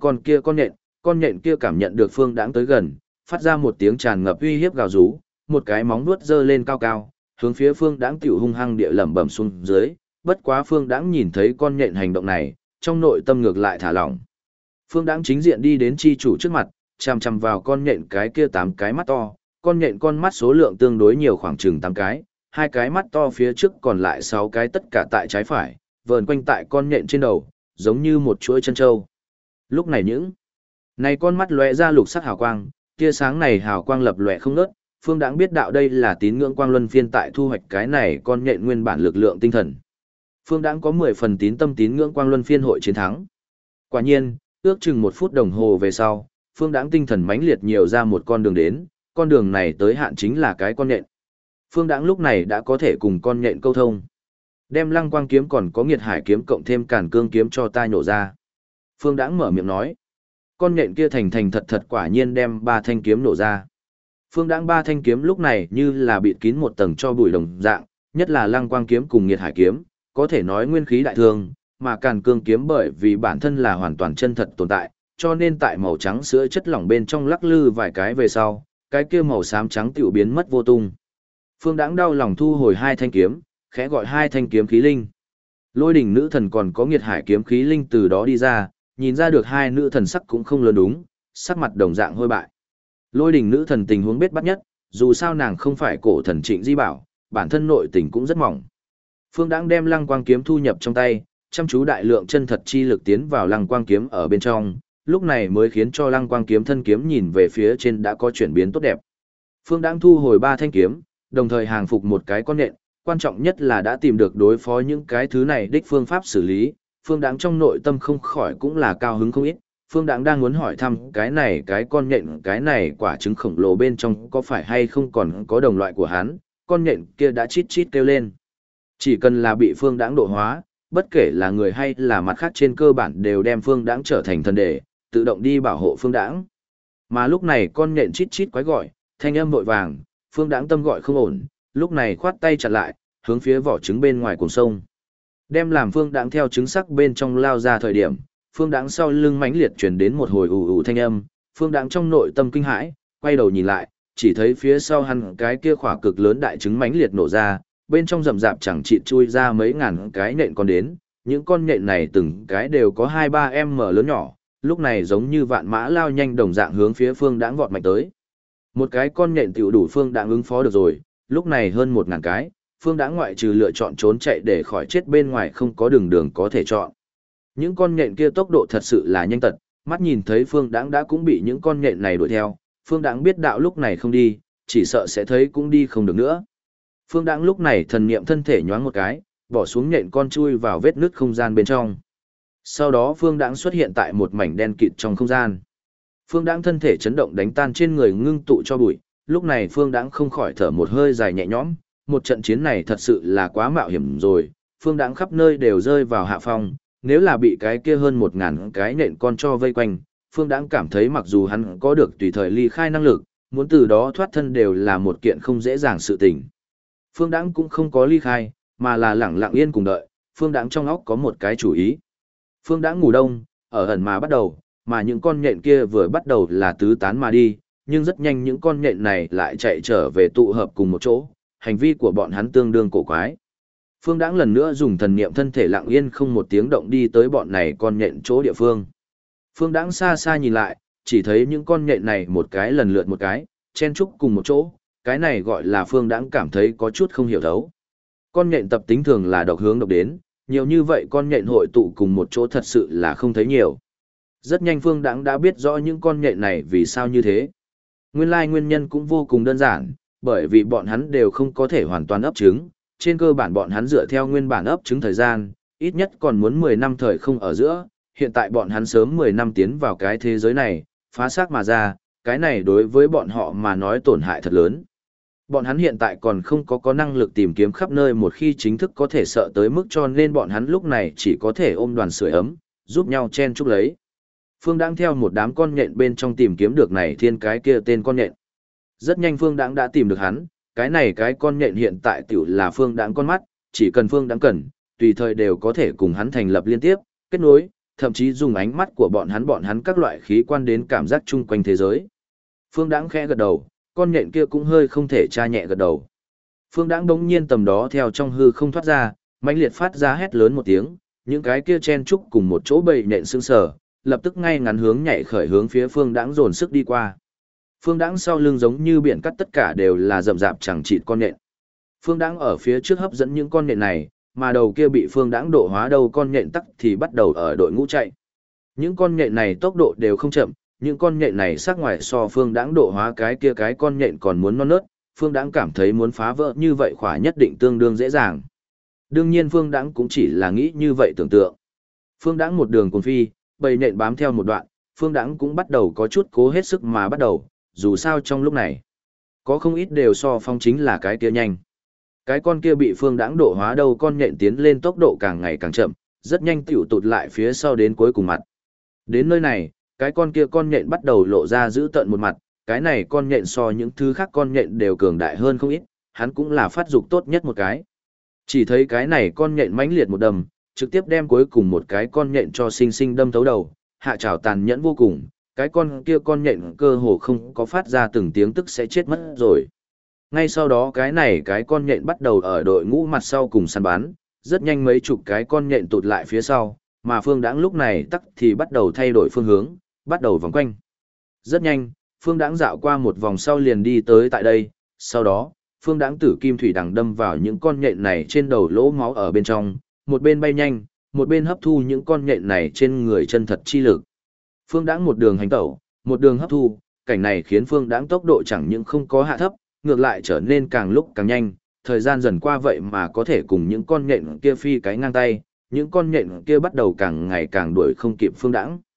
S1: con nhện kia cảm nhận được Phương Đãng tới gần, phát ra một tiếng tràn ngập uy hiếp gào rú, một cái móng vuốt giơ lên cao cao, hướng phía Phương Đãng tiểu hung hăng địa lẩm bẩm xuống dưới, bất quá Phương Đãng nhìn thấy con nhện hành động này, trong nội tâm ngược lại thả lỏng. Phương Đãng chính diện đi đến chi chủ trước mặt, chằm chằm vào con nhện cái kia 8 cái mắt to, con nhện con mắt số lượng tương đối nhiều khoảng chừng 8 cái, 2 cái mắt to phía trước còn lại 6 cái tất cả tại trái phải, vờn quanh tại con nhện trên đầu, giống như một chuỗi chân trâu. Lúc này này con mắt lóe ra lục sắc hào quang, tia sáng này hào quang lập lòe không ngớt, Phương Đãng biết đạo đây là tín ngưỡng quang luân phiên tại thu hoạch cái này con nhện nguyên bản lực lượng tinh thần. Phương Đãng có 10 phần tín tâm tín ngưỡng quang luân phiên hội chiến thắng. Quả nhiên, ước chừng 1 phút đồng hồ về sau, Phương Đãng tinh thần mãnh liệt nhiều ra một con đường đến, con đường này tới hạn chính là cái con nhện. Phương Đãng lúc này đã có thể cùng con nhện câu thông. Đem Lăng Quang kiếm còn có Nghiệt Hải kiếm cộng thêm Càn Cương kiếm cho ta nhổ ra. Phương Đãng mở miệng nói. Con nhện kia thành thành thật thật quả nhiên đem 3 thanh kiếm nổ ra. Phương Đãng 3 thanh kiếm lúc này như là bịt kín một tầng cho bụi đồng dạng, nhất là Lăng Quang kiếm cùng Nghiệt Hải kiếm, có thể nói nguyên khí đại thương, mà Càn Cương kiếm bởi vì bản thân là hoàn toàn chân thật tồn tại, cho nên tại màu trắng sữa chất lỏng bên trong lắc lư vài cái về sau, cái kia màu xám trắng tiểu biến mất vô tung. Phương Đãng đau lòng thu hồi 2 thanh kiếm, khẽ gọi 2 thanh kiếm khí linh. Lôi đỉnh nữ thần còn có Nghiệt Hải kiếm khí linh từ đó đi ra, nhìn ra được 2 nữ thần sắc cũng không lớn đúng, sắc mặt đồng dạng hôi bại. Lôi đỉnh nữ thần tình huống biết bắt nhất, dù sao nàng không phải cổ thần Trịnh Di Bảo, bản thân nội tình cũng rất mỏng. Phương Đãng đem Lăng Quang kiếm thu nhập trong tay, chăm chú đại lượng chân thật chi lực tiến vào Lăng Quang kiếm ở bên trong, lúc này mới khiến cho Lăng Quang kiếm thân kiếm nhìn về phía trên đã có chuyển biến tốt đẹp. Phương Đãng thu hồi 3 thanh kiếm, đồng thời hàng phục một cái con nhện, quan trọng nhất là đã tìm được đối phó những cái thứ này đích phương pháp xử lý, Phương Đãng trong nội tâm không khỏi cũng là cao hứng không ít, Phương Đãng đang muốn hỏi thăm cái con nhện cái này quả trứng khổng lồ bên trong có phải hay không còn có đồng loại của hắn, con nhện kia đã chít chít kêu lên. Chỉ cần là bị Phương Đãng độ hóa, bất kể là người hay là mặt khác trên cơ bản đều đem Phương Đãng trở thành thần đệ, tự động đi bảo hộ Phương Đãng. Mà lúc này con nhện chít chít quái gọi, thanh âm vội vàng, Phương Đãng tâm gọi không ổn, lúc này khoát tay chặn lại, hướng phía vỏ trứng bên ngoài cuồng sông. Đem làm Phương Đãng theo trứng sắc bên trong lao ra thời điểm, Phương Đãng sau lưng mãnh liệt truyền đến một hồi ù ù thanh âm, Phương Đãng trong nội tâm kinh hãi, quay đầu nhìn lại, chỉ thấy phía sau hắn cái kia khỏa cực lớn đại trứng mãnh liệt nổ ra, bên trong rậm rạp chẳng chịt chui ra mấy ngàn cái nhện con đến, những con nhện này từng cái đều có 2-3 m lớn nhỏ, lúc này giống như vạn mã lao nhanh đồng dạng hướng phía Phương Đãng vọt mạnh tới. Một cái con nhện tiểu đủ Phương Đãng ứng phó được rồi, lúc này hơn 1000 cái, Phương Đãng ngoại trừ lựa chọn trốn chạy để khỏi chết bên ngoài không có đường có thể chọn. Những con nhện kia tốc độ thật sự là nhanh tật, mắt nhìn thấy Phương Đãng đã cũng bị những con nhện này đuổi theo, Phương Đãng biết đạo lúc này không đi, chỉ sợ sẽ thấy cũng đi không được nữa. Phương Đãng lúc này thần niệm thân thể nhoáng một cái, bỏ xuống nhện con chui vào vết nứt không gian bên trong. Sau đó Phương Đãng xuất hiện tại một mảnh đen kịt trong không gian. Phương Đãng thân thể chấn động đánh tan trên người ngưng tụ cho bụi, lúc này Phương Đãng không khỏi thở một hơi dài nhẹ nhõm, một trận chiến này thật sự là quá mạo hiểm rồi, Phương Đãng khắp nơi đều rơi vào hạ phong, nếu là bị cái kia hơn 1000 cái nhện con cho vây quanh, Phương Đãng cảm thấy mặc dù hắn có được tùy thời ly khai năng lực, muốn từ đó thoát thân đều là một kiện không dễ dàng sự tình. Phương Đãng cũng không có ly khai, mà là lẳng lặng yên cùng đợi, Phương Đãng trong óc có một cái chủ ý. Phương Đãng ngủ đông, ở ẩn mà bắt đầu, mà những con nhện kia vừa bắt đầu là tứ tán mà đi, nhưng rất nhanh những con nhện này lại chạy trở về tụ hợp cùng một chỗ, hành vi của bọn hắn tương đương cổ quái. Phương Đãng lần nữa dùng thần niệm thân thể lặng yên không một tiếng động đi tới bọn này con nhện chỗ địa phương. Phương Đãng xa xa nhìn lại, chỉ thấy những con nhện này một cái lần lượt một cái, chen chúc cùng một chỗ, cái này gọi là Phương Đãng cảm thấy có chút không hiểu thấu. Con nhện tập tính thường là độc hướng độc đến, nhiều như vậy con nhện hội tụ cùng một chỗ thật sự là không thấy nhiều. Rất nhanh Phương Đãng đã biết rõ những con nhện này vì sao như thế. Nguyên lai nguyên nhân cũng vô cùng đơn giản, bởi vì bọn hắn đều không có thể hoàn toàn ấp trứng, trên cơ bản bọn hắn dựa theo nguyên bản ấp trứng thời gian, ít nhất còn muốn 10 năm thời không ở giữa, hiện tại bọn hắn sớm 10 năm tiến vào cái thế giới này, phá xác mà ra, cái này đối với bọn họ mà nói tổn hại thật lớn. Bọn hắn hiện tại còn không có năng lực tìm kiếm khắp nơi một khi chính thức có thể sợ tới mức cho nên bọn hắn lúc này chỉ có thể ôm đoàn sưởi ấm, giúp nhau chen chúc lấy. Phương Đãng theo một đám con nhện bên trong tìm kiếm được này thiên cái kia tên con nhện. Rất nhanh Phương Đãng đã tìm được hắn, cái này cái con nhện hiện tại tiểu là Phương Đãng con mắt, chỉ cần Phương Đãng cần, tùy thời đều có thể cùng hắn thành lập liên tiếp, kết nối, thậm chí dùng ánh mắt của bọn hắn các loại khí quan đến cảm giác chung quanh thế giới. Phương Đãng khẽ gật đầu, con nhện kia cũng hơi không thể tra nhẹ gật đầu. Phương Đãng đống nhiên tầm đó theo trong hư không thoát ra, mãnh liệt phát ra hét lớn một tiếng, những cái kia chen chúc cùng một chỗ bầy nhện sững sờ, lập tức ngay ngắn hướng nhảy khởi hướng phía Phương Đãng dồn sức đi qua. Phương Đãng sau lưng giống như biển cắt tất cả đều là rậm rạp chẳng chịt con nhện. Phương Đãng ở phía trước hấp dẫn những con nhện này, mà đầu kia bị Phương Đãng độ hóa đầu con nhện tắc thì bắt đầu ở đội ngũ chạy. Những con nhện này tốc độ đều không chậm, những con nhện này sắc ngoài so Phương Đãng độ hóa cái kia cái con nhện còn muốn non nớt, Phương Đãng cảm thấy muốn phá vỡ như vậy khỏa nhất định tương đương dễ dàng. Đương nhiên Phương Đãng cũng chỉ là nghĩ như vậy tưởng tượng. Phương Đãng một đường cuồng phi, bầy nhện bám theo một đoạn, Phương Đãng cũng bắt đầu có chút cố hết sức mà bắt đầu, dù sao trong lúc này, có không ít đều so phong chính là cái kia nhanh. Cái con kia bị Phương Đãng độ hóa đầu con nhện tiến lên tốc độ càng ngày càng chậm, rất nhanh tiểu tụt lại phía sau đến cuối cùng mặt. Đến nơi này, cái con kia con nhện bắt đầu lộ ra giữ tợn một mặt, cái này con nhện so những thứ khác con nhện đều cường đại hơn không ít, hắn cũng là phát dục tốt nhất một cái. Chỉ thấy cái này con nhện mãnh liệt một đầm, trực tiếp đem cuối cùng một cái con nhện cho sinh sinh đâm thấu đầu, hạ trảo tàn nhẫn vô cùng, cái con kia con nhện cơ hồ không có phát ra từng tiếng tức sẽ chết mất rồi. Ngay sau đó cái này cái con nhện bắt đầu ở đội ngũ mặt sau cùng săn bắn, rất nhanh mấy chục cái con nhện tụt lại phía sau, mà Phương Đãng lúc này tắc thì bắt đầu thay đổi phương hướng, bắt đầu vòng quanh. Rất nhanh, Phương Đãng dạo qua một vòng sau liền đi tới tại đây, sau đó, Phương Đãng tử kim thủy đằng đâm vào những con nhện này trên đầu lỗ máu ở bên trong, một bên bay nhanh, một bên hấp thu những con nhện này trên người chân thật chi lực. Phương Đãng một đường hành tẩu, một đường hấp thu, cảnh này khiến Phương Đãng tốc độ chẳng những không có hạ thấp, ngược lại trở nên càng lúc càng nhanh, thời gian dần qua vậy mà có thể cùng những con nhện kia phi cái ngang tay, những con nhện kia bắt đầu càng ngày càng đuổi không kịp Phương Đãng.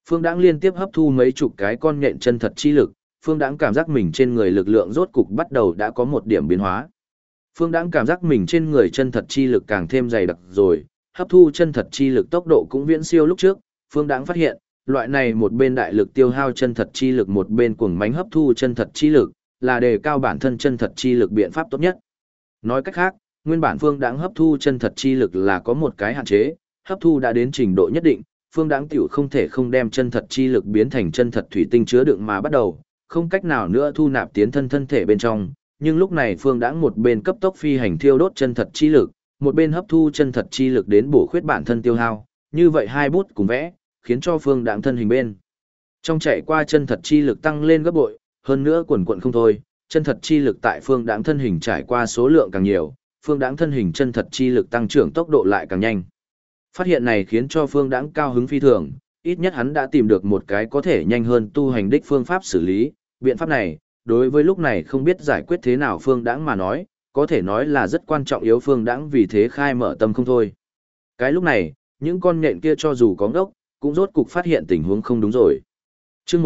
S1: Phương Đãng liên tiếp hấp thu mấy chục cái con nhện chân thật chi lực, Phương Đãng cảm giác mình trên người lực lượng rốt cục bắt đầu đã có một điểm biến hóa. Phương Đãng cảm giác mình trên người chân thật chi lực càng thêm dày đặc rồi, hấp thu chân thật chi lực tốc độ cũng viễn siêu lúc trước. Phương Đãng phát hiện, loại này một bên đại lực tiêu hao chân thật chi lực, một bên cuồng mãnh hấp thu chân thật chi lực, là đề cao bản thân chân thật chi lực biện pháp tốt nhất. Nói cách khác, nguyên bản Phương Đãng hấp thu chân thật chi lực là có một cái hạn chế, hấp thu đã đến trình độ nhất định, Phương Đãng tiểu không thể không đem chân thật chi lực biến thành chân thật thủy tinh chứa đựng mà bắt đầu, không cách nào nữa thu nạp tiến thân thể bên trong. Nhưng lúc này Phương Đãng một bên cấp tốc phi hành thiêu đốt chân thật chi lực, một bên hấp thu chân thật chi lực đến bổ khuyết bản thân tiêu hao, như vậy hai bút cùng vẽ, khiến cho Phương Đãng thân hình bên trong chạy qua chân thật chi lực tăng lên gấp bội, hơn nữa quần quần không thôi, chân thật chi lực tại Phương Đãng thân hình trải qua số lượng càng nhiều, Phương Đãng thân hình chân thật chi lực tăng trưởng tốc độ lại càng nhanh. Phát hiện này khiến cho Phương Đãng cao hứng phi thường, ít nhất hắn đã tìm được một cái có thể nhanh hơn tu hành đích phương pháp xử lý, biện pháp này, đối với lúc này không biết giải quyết thế nào Phương Đãng mà nói, có thể nói là rất quan trọng yếu. Phương Đãng vì thế khai mở tâm không thôi. Cái lúc này, những con nhện kia cho dù có ngốc, cũng rốt cục phát hiện tình huống không đúng rồi. Chương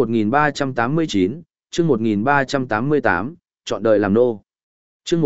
S1: 1389, chương 1388, chọn đời làm nô. Chương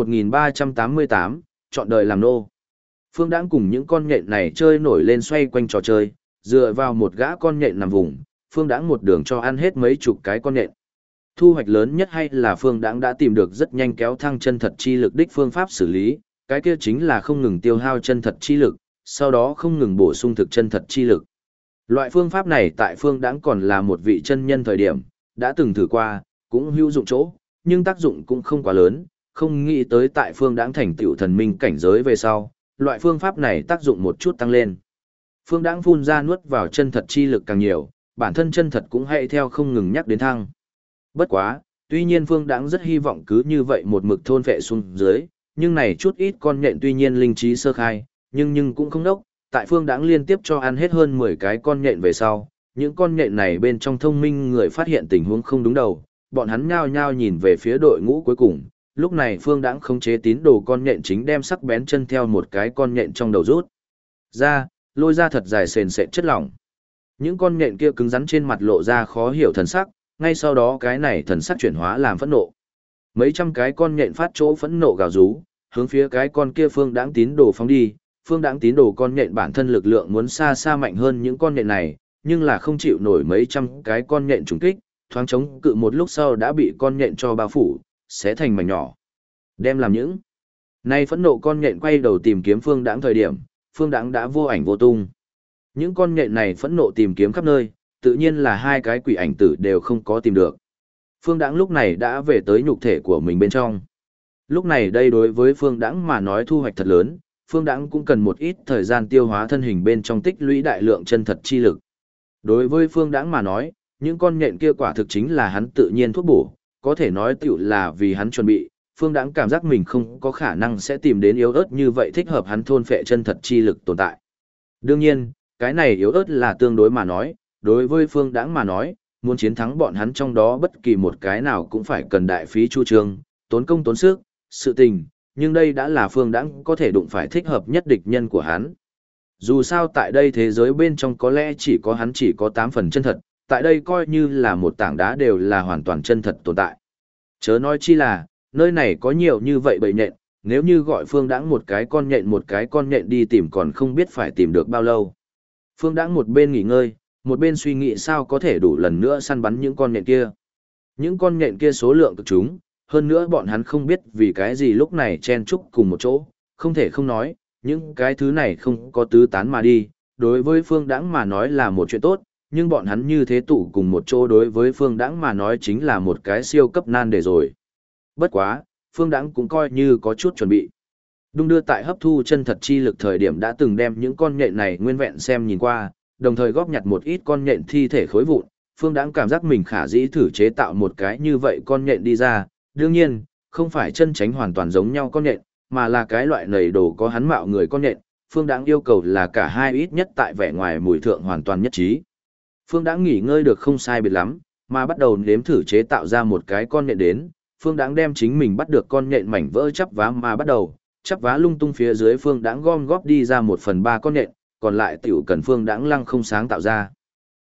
S1: 1388, chọn đời làm nô. Phương Đãng cùng những con nhện này chơi nổi lên xoay quanh trò chơi, dựa vào một gã con nhện nằm vùng, Phương Đãng một đường cho ăn hết mấy chục cái con nhện. Thu hoạch lớn nhất hay là Phương Đãng đã tìm được rất nhanh kéo thăng chân thật chi lực đích phương pháp xử lý, cái kia chính là không ngừng tiêu hao chân thật chi lực, sau đó không ngừng bổ sung thực chân thật chi lực. Loại phương pháp này tại Phương Đãng còn là một vị chân nhân thời điểm, đã từng thử qua, cũng hữu dụng chỗ, nhưng tác dụng cũng không quá lớn, không nghĩ tới tại Phương Đãng thành tựu thần minh cảnh giới về sau, loại phương pháp này tác dụng một chút tăng lên. Phương Đãng phun ra nuốt vào chân thật chi lực càng nhiều, bản thân chân thật cũng hay theo không ngừng nhắc đến thăng. Bất quá, tuy nhiên Phương Đãng rất hy vọng cứ như vậy một mực thôn phệ xuống dưới, nhưng này chút ít con nhện tuy nhiên linh trí sơ khai, nhưng cũng không đốc, tại Phương Đãng liên tiếp cho ăn hết hơn 10 cái con nhện về sau, những con nhện này bên trong thông minh người phát hiện tình huống không đúng đầu, bọn hắn nhao nhao nhìn về phía đội ngũ cuối cùng. Lúc này Phương Đãng khống chế tín đồ con nhện chính đem sắc bén chân theo một cái con nhện trong đầu rút ra, lôi ra thật dài sền sệt chất lỏng. Những con nhện kia cứng rắn trên mặt lộ ra khó hiểu thần sắc, ngay sau đó cái này thần sắc chuyển hóa làm phẫn nộ. Mấy trăm cái con nhện phát chỗ phẫn nộ gào rú, hướng phía cái con kia Phương Đãng tín đồ phóng đi. Phương Đãng tín đồ con nhện bản thân lực lượng muốn xa xa mạnh hơn những con nhện này, nhưng là không chịu nổi mấy trăm cái con nhện trùng kích, thoáng chống cự một lúc sau đã bị con nhện cho bao phủ, xé thành mảnh nhỏ. Đem làm những nay phẫn nộ con nhện quay đầu tìm kiếm Phương Đãng thời điểm, Phương Đãng đã vô ảnh vô tung. Những con nhện này phẫn nộ tìm kiếm khắp nơi, tự nhiên là hai cái quỷ ảnh tử đều không có tìm được. Phương Đãng lúc này đã về tới nhục thể của mình bên trong. Lúc này đây đối với Phương Đãng mà nói thu hoạch thật lớn, Phương Đãng cũng cần một ít thời gian tiêu hóa thân hình bên trong tích lũy đại lượng chân thật chi lực. Đối với Phương Đãng mà nói, những con nhện kia quả thực chính là hắn tự nhiên thuốc bổ, có thể nói tiểu là vì hắn chuẩn bị. Phương Đãng cảm giác mình không có khả năng sẽ tìm đến yếu ớt như vậy thích hợp hắn thôn phệ chân thật chi lực tồn tại. Đương nhiên, cái này yếu ớt là tương đối mà nói, đối với Phương Đãng mà nói, muốn chiến thắng bọn hắn trong đó bất kỳ một cái nào cũng phải cần đại phí chu trương, tốn công tốn sức, sự tình, nhưng đây đã là Phương Đãng có thể đụng phải thích hợp nhất địch nhân của hắn. Dù sao tại đây thế giới bên trong có lẽ chỉ có hắn chỉ có 8 phần chân thật, tại đây coi như là một tảng đá đều là hoàn toàn chân thật tồn tại. Chớ nói chi là, nơi này có nhiều như vậy bầy nhện, nếu như gọi Phương Đãng một cái con nhện đi tìm còn không biết phải tìm được bao lâu. Phương Đãng một bên nghỉ ngơi, một bên suy nghĩ sao có thể đủ lần nữa săn bắn những con nhện kia. Những con nhện kia số lượng cực chúng, hơn nữa bọn hắn không biết vì cái gì lúc này chen chúc cùng một chỗ, không thể không nói, những cái thứ này không có tứ tán mà đi, đối với Phương Đãng mà nói là một chuyện tốt, nhưng bọn hắn như thế tụ cùng một chỗ đối với Phương Đãng mà nói chính là một cái siêu cấp nan đề rồi. Bất quá, Phương Đãng cũng coi như có chút chuẩn bị. Đung đưa tại hấp thu chân thật chi lực thời điểm đã từng đem những con nhện này nguyên vẹn xem nhìn qua, đồng thời góp nhặt một ít con nhện thi thể khối vụn, Phương Đãng cảm giác mình khả dĩ thử chế tạo một cái như vậy con nhện đi ra, đương nhiên, không phải chân tránh hoàn toàn giống nhau con nhện, mà là cái loại nầy đồ có hắn mạo người con nhện, Phương Đãng yêu cầu là cả hai ít nhất tại vẻ ngoài mùi thượng hoàn toàn nhất trí. Phương Đãng nghỉ ngơi được không sai biệt lắm, mà bắt đầu nếm thử chế tạo ra một cái con nhện đến, Phương Đãng đem chính mình bắt được con nhện mảnh vỡ chắp vá mà bắt đầu, chắp vá lung tung phía dưới Phương Đãng gom góp đi ra 1/3 con nhện, còn lại tiểu cần Phương Đãng lăng không sáng tạo ra.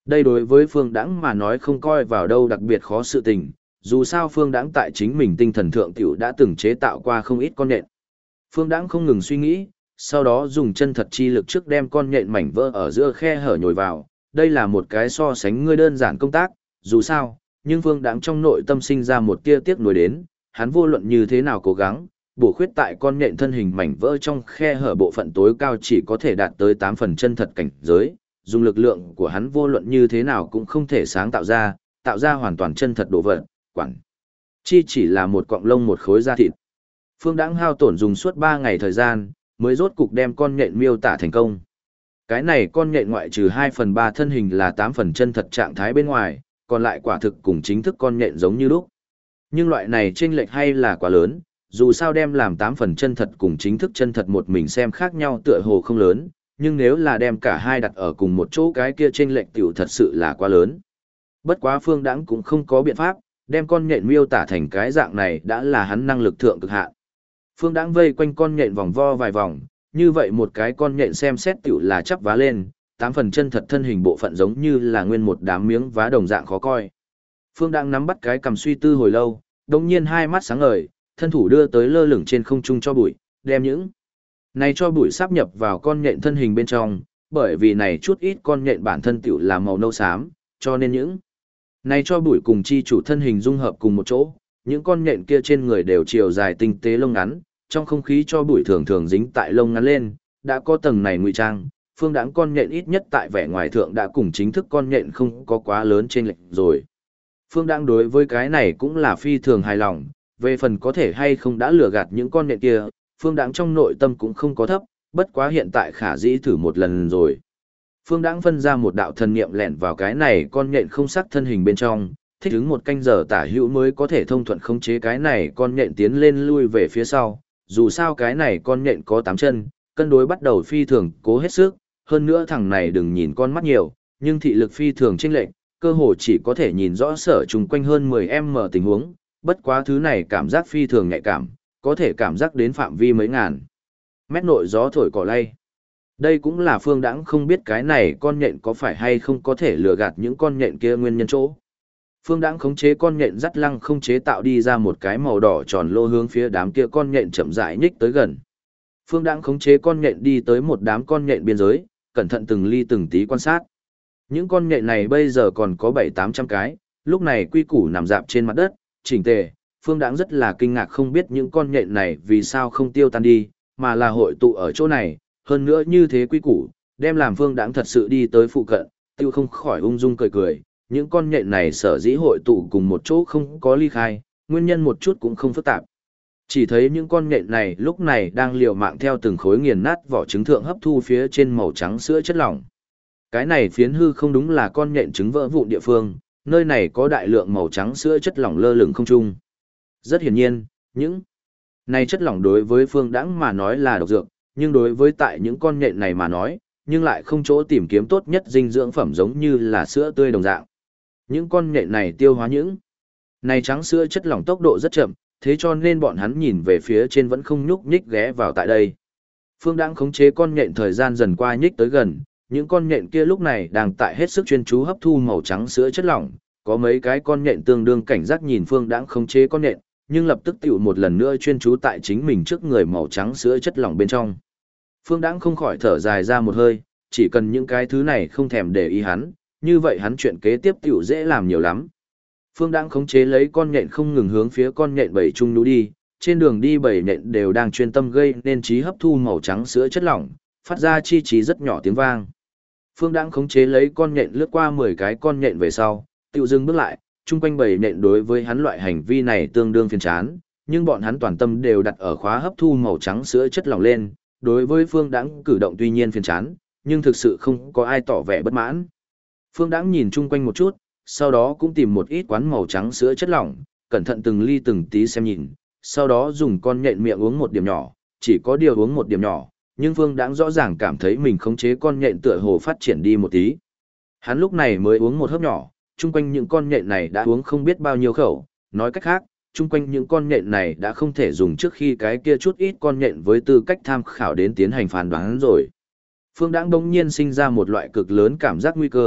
S1: Đây đối với Phương Đãng mà nói không coi vào đâu đặc biệt khó sự tình, dù sao Phương Đãng tại chính mình tinh thần thượng tiểu đã từng chế tạo qua không ít con nhện. Phương Đãng không ngừng suy nghĩ, sau đó dùng chân thật chi lực trước đem con nhện mảnh vỡ ở giữa khe hở nhồi vào, đây là một cái so sánh ngươi đơn giản công tác, dù sao, nhưng Phương Đãng trong nội tâm sinh ra một tia tiếc nuối đến, hắn vô luận như thế nào cố gắng, bổ khuyết tại con nhện thân hình mảnh vỡ trong khe hở bộ phận tối cao chỉ có thể đạt tới 8 phần chân thật cảnh giới, dùng lực lượng của hắn vô luận như thế nào cũng không thể sáng tạo ra hoàn toàn chân thật đồ vật, quản chi chỉ là một cọng lông một khối da thịt. Phương Đãng hao tổn dùng suốt 3 ngày thời gian, mới rốt cục đem con nhện miêu tả thành công. Cái này con nhện ngoại trừ 2/3 thân hình là 8 phần chân thật trạng thái bên ngoài, còn lại quả thực cùng chính thức con nhện giống như lúc. Nhưng loại này chênh lệch hay là quá lớn, dù sao đem làm 8 phần chân thật cùng chính thức chân thật một mình xem khác nhau tựa hồ không lớn, nhưng nếu là đem cả hai đặt ở cùng một chỗ cái kia chênh lệch tiểu thật sự là quá lớn. Bất quá Phương Đãng cũng không có biện pháp, đem con nhện miêu tả thành cái dạng này đã là hắn năng lực thượng cực hạn. Phương Đãng vây quanh con nhện vòng vo vài vòng, như vậy một cái con nhện xem xét tiểu là chắp vá lên, 8 phần chân thật thân hình bộ phận giống như là nguyên một đám miếng vá đồng dạng khó coi. Phương Đãng nắm bắt cái cầm suy tư hồi lâu, đột nhiên hai mắt sáng ngời, thân thủ đưa tới lơ lửng trên không trung cho bụi, đem những này cho bụi sáp nhập vào con nhện thân hình bên trong, bởi vì này chút ít con nhện bản thân tiểu là màu nâu xám, cho nên những này cho bụi cùng chi chủ thân hình dung hợp cùng một chỗ, những con nhện kia trên người đều chiều dài tinh tế lông ngắn, trong không khí cho bụi thường thường dính tại lông ngắn lên, đã có tầng này ngụy trang, Phương Đãng con nhện ít nhất tại vẻ ngoài thượng đã cùng chính thức con nhện không có quá lớn chênh lệch rồi. Phương Đãng đối với cái này cũng là phi thường hài lòng, về phần có thể hay không đã lừa gạt những con nhện kia, Phương Đãng trong nội tâm cũng không có thấp, bất quá hiện tại khả dĩ thử một lần rồi. Phương Đãng phân ra một đạo thần niệm lẻn vào cái này con nhện không sắc thân hình bên trong, thích ứng một canh giờ tả hữu mới có thể thông thuận khống chế cái này con nhện tiến lên lui về phía sau, dù sao cái này con nhện có 8 chân, cân đối bắt đầu phi thường cố hết sức, hơn nữa thằng này đừng nhìn con mắt nhiều, nhưng thị lực phi thường chênh lệch, cơ hồ chỉ có thể nhìn rõ sở chung quanh hơn 10m tình huống, bất quá thứ này cảm giác phi thường nhạy cảm, có thể cảm giác đến phạm vi mấy ngàn mét nội gió thổi cỏ lay. Đây cũng là Phương Đãng không biết cái này con nhện có phải hay không có thể lừa gạt những con nhện kia nguyên nhân chỗ. Phương Đãng khống chế con nhện dắt lăng không chế tạo đi ra một cái màu đỏ tròn lô hướng phía đám kia con nhện chậm rãi nhích tới gần. Phương Đãng khống chế con nhện đi tới một đám con nhện biên giới, cẩn thận từng ly từng tí quan sát. Những con nhện này bây giờ còn có 700-800 cái, lúc này quy củ nằm rạp trên mặt đất, chỉnh tề. Phương Đãng rất là kinh ngạc không biết những con nhện này vì sao không tiêu tan đi, mà là hội tụ ở chỗ này, hơn nữa như thế quy củ, đem làm Phương Đãng thật sự đi tới phụ cận, tiêu không khỏi ung dung cười cười, những con nhện này sở dĩ hội tụ cùng một chỗ không có ly khai, nguyên nhân một chút cũng không phức tạp. Chỉ thấy những con nhện này lúc này đang liều mạng theo từng khối nghiền nát vỏ trứng thượng hấp thu phía trên màu trắng sữa chất lỏng. Cái này phiến hư không đúng là con nhện trứng vỡ vụn địa phương, nơi này có đại lượng màu trắng sữa chất lỏng lơ lửng không trung. Rất hiển nhiên, những này chất lỏng đối với Phương Đãng mà nói là độc dược, nhưng đối với tại những con nhện này mà nói, nhưng lại không chỗ tìm kiếm tốt nhất dinh dưỡng phẩm giống như là sữa tươi đồng dạng. Những con nhện này tiêu hóa những này trắng sữa chất lỏng tốc độ rất chậm, thế cho nên bọn hắn nhìn về phía trên vẫn không nhúc nhích ghé vào tại đây. Phương Đãng khống chế con nhện thời gian dần qua nhích tới gần, những con nhện kia lúc này đang tại hết sức chuyên chú hấp thu màu trắng sữa chất lỏng, có mấy cái con nhện tương đương cảnh giác nhìn Phương Đãng khống chế con nhện, nhưng lập tức tiểu một lần nữa chuyên chú tại chính mình trước người màu trắng sữa chất lỏng bên trong. Phương Đãng không khỏi thở dài ra một hơi, chỉ cần những cái thứ này không thèm để ý hắn, như vậy hắn chuyện kế tiếp tiểu dễ làm nhiều lắm. Phương Đãng khống chế lấy con nhện không ngừng hướng phía con nhện bầy trung núi đi, trên đường đi bầy nhện đều đang chuyên tâm gây nên trí hấp thu màu trắng sữa chất lỏng, phát ra chi trí rất nhỏ tiếng vang. Phương Đãng khống chế lấy con nhện lướt qua 10 cái con nhện về sau, tiểu dừng bước lại, chung quanh bầy nhện đối với hắn loại hành vi này tương đương phiền chán, nhưng bọn hắn toàn tâm đều đặt ở khóa hấp thu màu trắng sữa chất lỏng lên, đối với Phương Đãng cử động tuy nhiên phiền chán, nhưng thực sự không có ai tỏ vẻ bất mãn. Phương Đãng nhìn chung quanh một chút, sau đó cũng tìm một ít quán màu trắng sữa chất lỏng, cẩn thận từng ly từng tí xem nhìn, sau đó dùng con nhện miệng uống một điểm nhỏ, chỉ có điều uống một điểm nhỏ, nhưng Phương Đãng rõ ràng cảm thấy mình khống chế con nhện tựa hồ phát triển đi một tí. Hắn lúc này mới uống một hớp nhỏ, chung quanh những con nhện này đã uống không biết bao nhiêu khẩu, nói cách khác, chung quanh những con nhện này đã không thể dùng trước khi cái kia chút ít con nhện với tư cách tham khảo đến tiến hành phán đoán rồi. Phương Đãng bỗng nhiên sinh ra một loại cực lớn cảm giác nguy cơ,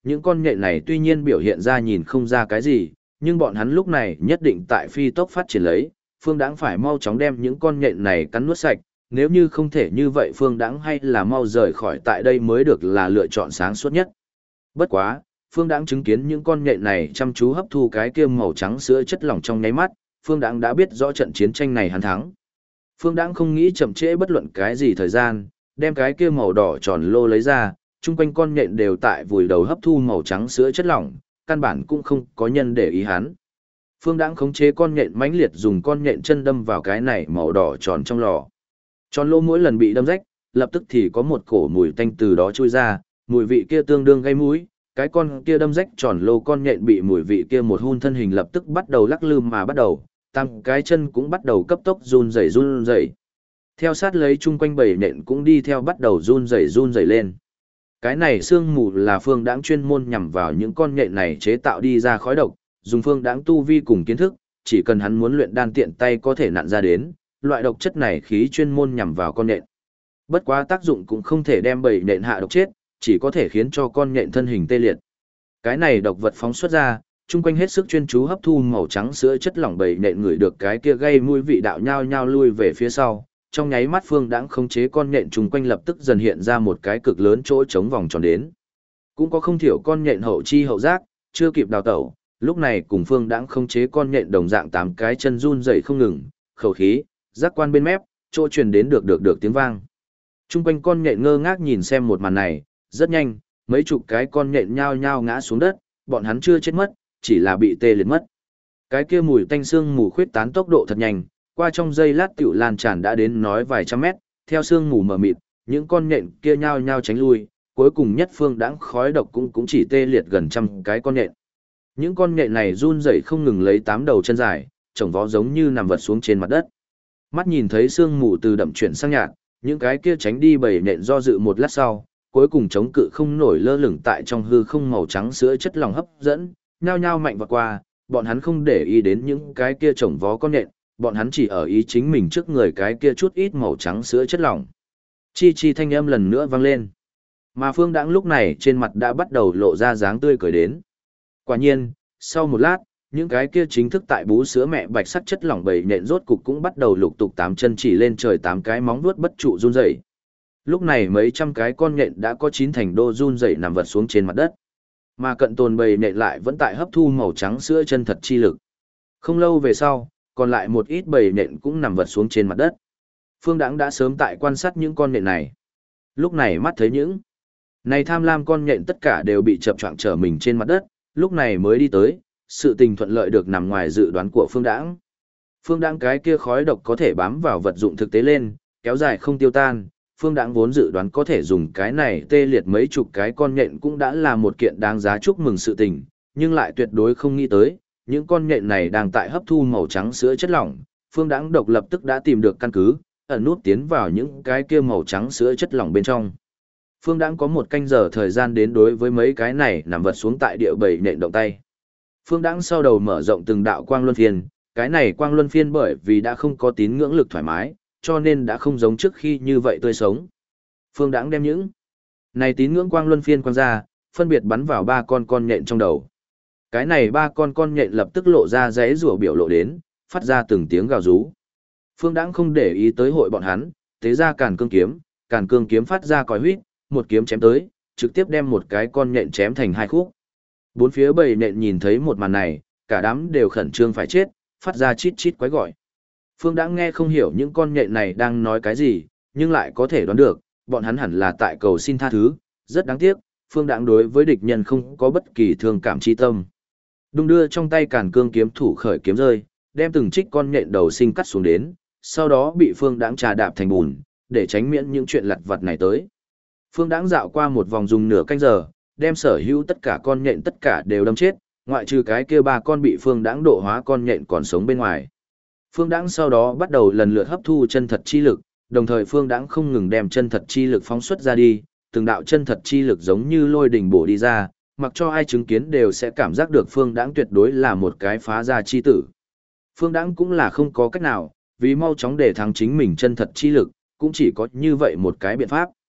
S1: Những con nhện này tuy nhiên biểu hiện ra nhìn không ra cái gì, nhưng bọn hắn lúc này nhất định tại phi tốc phát triển lấy, Phương Đãng phải mau chóng đem những con nhện này cắn nuốt sạch, nếu như không thể như vậy Phương Đãng hay là mau rời khỏi tại đây mới được là lựa chọn sáng suốt nhất. Bất quá, Phương Đãng chứng kiến những con nhện này chăm chú hấp thu cái kia màu trắng sữa chất lỏng trong nháy mắt, Phương Đãng đã biết rõ trận chiến tranh này hắn thắng. Phương Đãng không nghĩ chậm trễ bất luận cái gì thời gian, đem cái kia màu đỏ tròn lô lấy ra, chung quanh con nhện đều tại vùi đầu hấp thu màu trắng sữa chất lỏng, căn bản cũng không có nhân để ý hắn. Phương Đãng khống chế con nhện mãnh liệt dùng con nhện chân đâm vào cái này màu đỏ tròn trong lò. Tròn lô mỗi lần bị đâm rách, lập tức thì có một cổ mùi tanh từ đó trôi ra, mùi vị kia tương đương gây mũi, cái con kia đâm rách tròn lô con nhện bị mùi vị kia một hun thân hình lập tức bắt đầu lắc lư mà bắt đầu, tăng cái chân cũng bắt đầu cấp tốc run rẩy. Theo sát lấy chung quanh bầy nhện cũng đi theo bắt đầu run rẩy lên. Cái này sương mù là Phương Đãng chuyên môn nhằm vào những con nhện này chế tạo đi ra khói độc, dùng Phương Đãng tu vi cùng kiến thức, chỉ cần hắn muốn luyện đan tiện tay có thể nặn ra đến, loại độc chất này khí chuyên môn nhằm vào con nhện. Bất quá tác dụng cũng không thể đem bầy nhện hạ độc chết, chỉ có thể khiến cho con nhện thân hình tê liệt. Cái này độc vật phóng xuất ra, chung quanh hết sức chuyên chú hấp thu màu trắng sữa chất lỏng bầy nhện ngửi được cái kia gây mùi vị đạo nhao nhao lui về phía sau. Trong nháy mắt Phương Đãng khống chế con nhện chung quanh lập tức dần hiện ra một cái cực lớn chỗ trống vòng tròn đến. Cũng có không thiểu con nhện hậu chi hậu giác, chưa kịp đào tẩu, lúc này cùng Phương Đãng khống chế con nhện đồng dạng 8 cái chân run rẩy không ngừng, khẩu khí, giác quan bên mép, chỗ truyền đến được tiếng vang. Chung quanh con nhện ngơ ngác nhìn xem một màn này, rất nhanh, mấy chục cái con nhện nhao nhao ngã xuống đất, bọn hắn chưa chết mất, chỉ là bị tê liệt mất. Cái kia mùi tanh xương mù khuyết tán tốc độ thật nhanh, qua trong giây lát tiểu lan tràn đã đến nói vài trăm mét, theo sương mù mờ mịt, những con nhện kia nhao nhao tránh lui, cuối cùng nhất Phương Đãng khói độc cũng chỉ tê liệt gần trăm cái con nhện. Những con nhện này run rẩy không ngừng lấy 8 đầu chân dài, chồng vó giống như nằm vật xuống trên mặt đất. Mắt nhìn thấy sương mù từ đậm chuyển sang nhạt, những cái kia tránh đi bầy nhện do dự một lát sau, cuối cùng chống cự không nổi lơ lửng tại trong hư không màu trắng sữa chất lỏng hấp dẫn, nhao nhao mạnh vọt qua, bọn hắn không để ý đến những cái kia chồng vó con nhện, bọn hắn chỉ ở ý chính mình trước người cái kia chút ít màu trắng sữa chất lỏng. Chi chi thanh âm lần nữa vang lên. Mà Phương Đãng lúc này trên mặt đã bắt đầu lộ ra dáng tươi cười đến. Quả nhiên, sau một lát, những cái kia chính thức tại bú sữa mẹ bạch sắc chất lỏng bầy nhện rốt cục cũng bắt đầu lục tục 8 chân chỉ lên trời 8 cái móng vuốt bất trụ run rẩy. Lúc này mấy trăm cái con nhện đã có 9 thành đô run rẩy nằm vật xuống trên mặt đất. Mà cận tồn bầy nhện lại vẫn tại hấp thu màu trắng sữa chân thật chi lực. Không lâu về sau, còn lại một ít bầy nhện cũng nằm vật xuống trên mặt đất. Phương Đãng đã sớm tại quan sát những con nhện này. Lúc này mắt thấy những này tham lam con nhện tất cả đều bị chập choạng trở mình trên mặt đất, lúc này mới đi tới, sự tình thuận lợi được nằm ngoài dự đoán của Phương Đãng. Phương Đãng cái kia khói độc có thể bám vào vật dụng thực tế lên, kéo dài không tiêu tan. Phương Đãng vốn dự đoán có thể dùng cái này tê liệt mấy chục cái con nhện cũng đã là một kiện đáng giá chúc mừng sự tình, nhưng lại tuyệt đối không nghĩ tới, những con nhện này đang tại hấp thu màu trắng sữa chất lỏng, Phương Đãng độc lập tức đã tìm được căn cứ, ẩn nút tiến vào những cái kia màu trắng sữa chất lỏng bên trong. Phương Đãng có 1 canh giờ thời gian đến đối với mấy cái này nằm vật xuống tại địa bầy nhện động tay. Phương Đãng sau đầu mở rộng từng đạo quang luân phiên, cái này quang luân phiên bởi vì đã không có tín ngưỡng lực thoải mái, cho nên đã không giống trước khi như vậy tươi sống. Phương Đãng đem những này tín ngưỡng quang luân phiên quang ra, phân biệt bắn vào 3 con nhện trong đầu. Cái này 3 con nhện lập tức lộ ra rẽ rủa biểu lộ đến, phát ra từng tiếng gào rú. Phương Đãng không để ý tới hội bọn hắn, tế ra càn cương kiếm phát ra còi huýt, một kiếm chém tới, trực tiếp đem một cái con nhện chém thành 2 khúc. Bốn phía bầy nhện nhìn thấy một màn này, cả đám đều khẩn trương phải chết, phát ra chít chít quái gọi. Phương Đãng nghe không hiểu những con nhện này đang nói cái gì, nhưng lại có thể đoán được, bọn hắn hẳn là tại cầu xin tha thứ, rất đáng tiếc, Phương Đãng đối với địch nhân không có bất kỳ thương cảm chi tâm. Đung đưa trong tay càn cương kiếm thủ khởi kiếm rơi, đem từng trích con nhện đầu sinh cắt xuống đến, sau đó bị Phương Đãng trà đạp thành bùn, để tránh miễn những chuyện lặt vặt này tới. Phương Đãng dạo qua một vòng dùng nửa canh giờ, đem sở hữu tất cả con nhện tất cả đều đâm chết, ngoại trừ cái kia 3 con bị Phương Đãng độ hóa con nhện còn sống bên ngoài. Phương Đãng sau đó bắt đầu lần lượt hấp thu chân thật chi lực, đồng thời Phương Đãng không ngừng đem chân thật chi lực phóng xuất ra đi, từng đạo chân thật chi lực giống như lôi đình bổ đi ra, mặc cho ai chứng kiến đều sẽ cảm giác được Phương Đãng tuyệt đối là một cái phá ra chi tử. Phương Đãng cũng là không có cách nào, vì mau chóng để thắng chính mình chân thật chi lực, cũng chỉ có như vậy một cái biện pháp.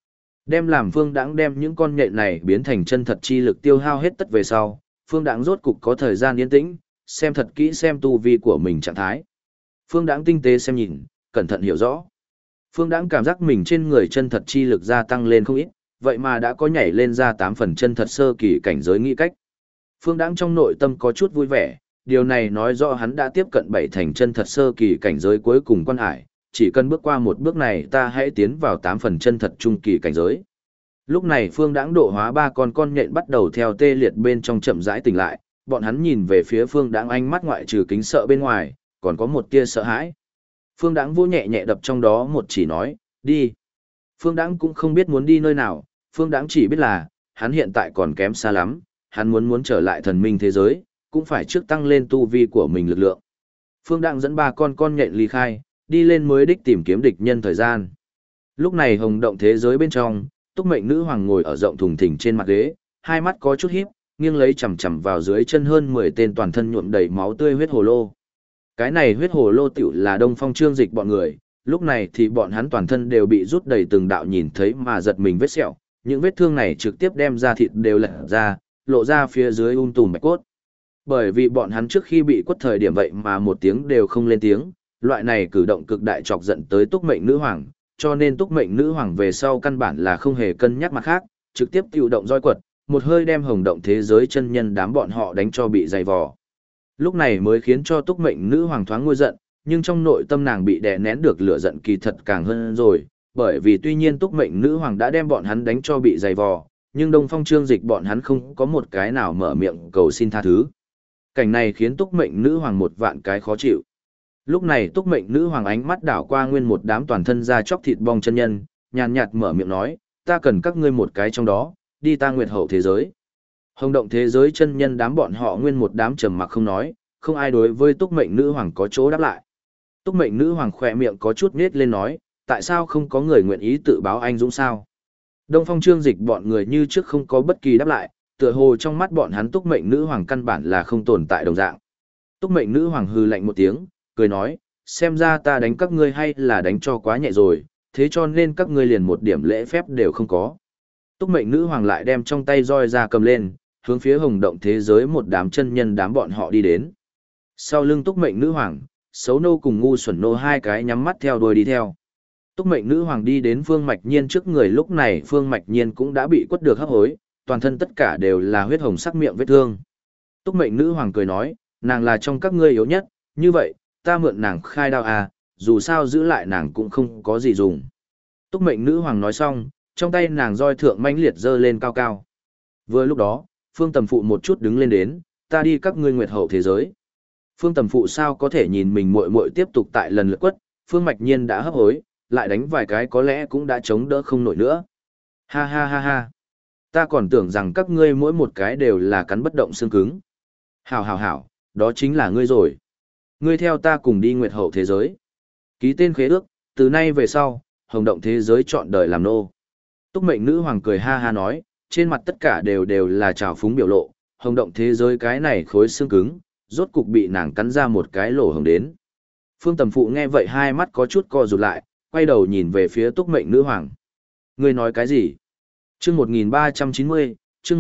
S1: Đem làm Phương Đãng đem những con nhện này biến thành chân thật chi lực tiêu hao hết tất về sau, Phương Đãng rốt cục có thời gian yên tĩnh, xem thật kỹ xem tu vi của mình trạng thái. Phương Đãng tinh tế xem nhìn, cẩn thận hiểu rõ. Phương Đãng cảm giác mình trên người chân thật chi lực gia tăng lên không ít, vậy mà đã có nhảy lên ra 8 phần chân thật sơ kỳ cảnh giới nghĩ cách. Phương Đãng trong nội tâm có chút vui vẻ, điều này nói rõ hắn đã tiếp cận 7 thành chân thật sơ kỳ cảnh giới cuối cùng quan hải, chỉ cần bước qua một bước này ta hãy tiến vào 8 phần chân thật trung kỳ cảnh giới. Lúc này Phương Đãng độ hóa ba con nhện bắt đầu theo tê liệt bên trong chậm rãi tỉnh lại, bọn hắn nhìn về phía Phương Đãng ánh mắt ngoại trừ kính sợ bên ngoài, còn có một tia sợ hãi. Phương Đãng vô nhẹ nhẹ đập trong đó một chỉ nói, đi. Phương Đãng cũng không biết muốn đi nơi nào, Phương Đãng chỉ biết là, hắn hiện tại còn kém xa lắm, hắn muốn trở lại thần minh thế giới, cũng phải trước tăng lên tu vi của mình lực lượng. Phương Đãng dẫn ba con nhện ly khai, đi lên mới đích tìm kiếm địch nhân thời gian. Lúc này hồng động thế giới bên trong, Túc Mệnh Nữ Hoàng ngồi ở rộng thùng thình trên mặt ghế, hai mắt có chút híp, nghiêng lấy chằm chằm vào dưới chân hơn 10 tên toàn thân nhuộm đầy máu tươi huyết hồ lô. Cái này huyết hồ lô tiểu là Đông Phong Trương Dịch bọn người, lúc này thì bọn hắn toàn thân đều bị rút đầy từng đạo nhìn thấy mà giật mình vết sẹo, những vết thương này trực tiếp đem ra thịt đều lật ra, lộ ra phía dưới tùm bạch cốt. Bởi vì bọn hắn trước khi bị quất thời điểm vậy mà một tiếng đều không lên tiếng, loại này cử động cực đại chọc giận tới Túc Mệnh Nữ Hoàng, cho nên Túc Mệnh Nữ Hoàng về sau căn bản là không hề cân nhắc mặt khác, trực tiếp tiêu động roi quật, một hơi đem hồng động thế giới chân nhân đám bọn họ đánh cho bị dày vò. Lúc này mới khiến cho Túc Mệnh Nữ Hoàng thoáng nguôi giận, nhưng trong nội tâm nàng bị đè nén được lửa giận kỳ thật càng hơn rồi, bởi vì tuy nhiên Túc Mệnh Nữ Hoàng đã đem bọn hắn đánh cho bị dày vò, nhưng Đông Phong Trương Dịch bọn hắn không có một cái nào mở miệng cầu xin tha thứ. Cảnh này khiến Túc Mệnh Nữ Hoàng một vạn cái khó chịu. Lúc này Túc Mệnh Nữ Hoàng ánh mắt đảo qua nguyên một đám toàn thân da chóc thịt bong chân nhân, nhàn nhạt mở miệng nói, ta cần các ngươi một cái trong đó, đi ta nguyệt hậu thế giới. Hồng động thế giới chân nhân đám bọn họ nguyên một đám trầm mặc không nói, không ai đối với Túc Mệnh Nữ Hoàng có chỗ đáp lại. Túc Mệnh Nữ Hoàng khỏe miệng có chút nết lên nói, tại sao không có người nguyện ý tự báo anh dũng sao? Đông Phong Trương Dịch bọn người như trước không có bất kỳ đáp lại, tựa hồ trong mắt bọn hắn Túc Mệnh Nữ Hoàng căn bản là không tồn tại đồng dạng. Túc Mệnh Nữ Hoàng hừ lạnh một tiếng, cười nói, xem ra ta đánh các ngươi hay là đánh cho quá nhẹ rồi, thế cho nên các ngươi liền một điểm lễ phép đều không có. Túc Mệnh Nữ Hoàng lại đem trong tay roi ra cầm lên, hướng phía hồng động thế giới một đám chân nhân đám bọn họ đi đến. Sau lưng Túc Mệnh Nữ Hoàng, Xấu Nô cùng Ngu Xuẩn Nô hai cái nhắm mắt theo đuôi đi theo. Túc Mệnh Nữ Hoàng đi đến Phương Mạch Nhiên trước người, lúc này Phương Mạch Nhiên cũng đã bị quất được hấp hối, toàn thân tất cả đều là huyết hồng sắc miệng vết thương. Túc Mệnh Nữ Hoàng cười nói, nàng là trong các ngươi yếu nhất, như vậy, ta mượn nàng khai đao à, dù sao giữ lại nàng cũng không có gì dùng. Túc Mệnh Nữ Hoàng nói xong, trong tay nàng roi thượng mãnh liệt giơ lên cao cao. Vừa lúc đó, Phương Tầm Phụ một chút đứng lên đến, ta đi các ngươi nguyệt hậu thế giới. Phương Tầm Phụ sao có thể nhìn mình muội muội tiếp tục tại lần lượt quất, Phương Mạch Nhiên đã hấp hối, lại đánh vài cái có lẽ cũng đã chống đỡ không nổi nữa. Ha ha ha ha. Ta còn tưởng rằng các ngươi mỗi một cái đều là cắn bất động xương cứng. Hảo hảo hảo, đó chính là ngươi rồi. Ngươi theo ta cùng đi nguyệt hậu thế giới. Ký tên khế ước, từ nay về sau, hồng động thế giới chọn đời làm nô. Túc Mệnh Nữ Hoàng cười ha ha nói, trên mặt tất cả đều là trào phúng biểu lộ, hồng động thế giới cái này khối xương cứng, rốt cục bị nàng cắn ra một cái lỗ hồng đến. Phương Tầm Phụ nghe vậy hai mắt có chút co rụt lại, quay đầu nhìn về phía Túc Mệnh Nữ Hoàng. Ngươi nói cái gì? Chương 1390, chương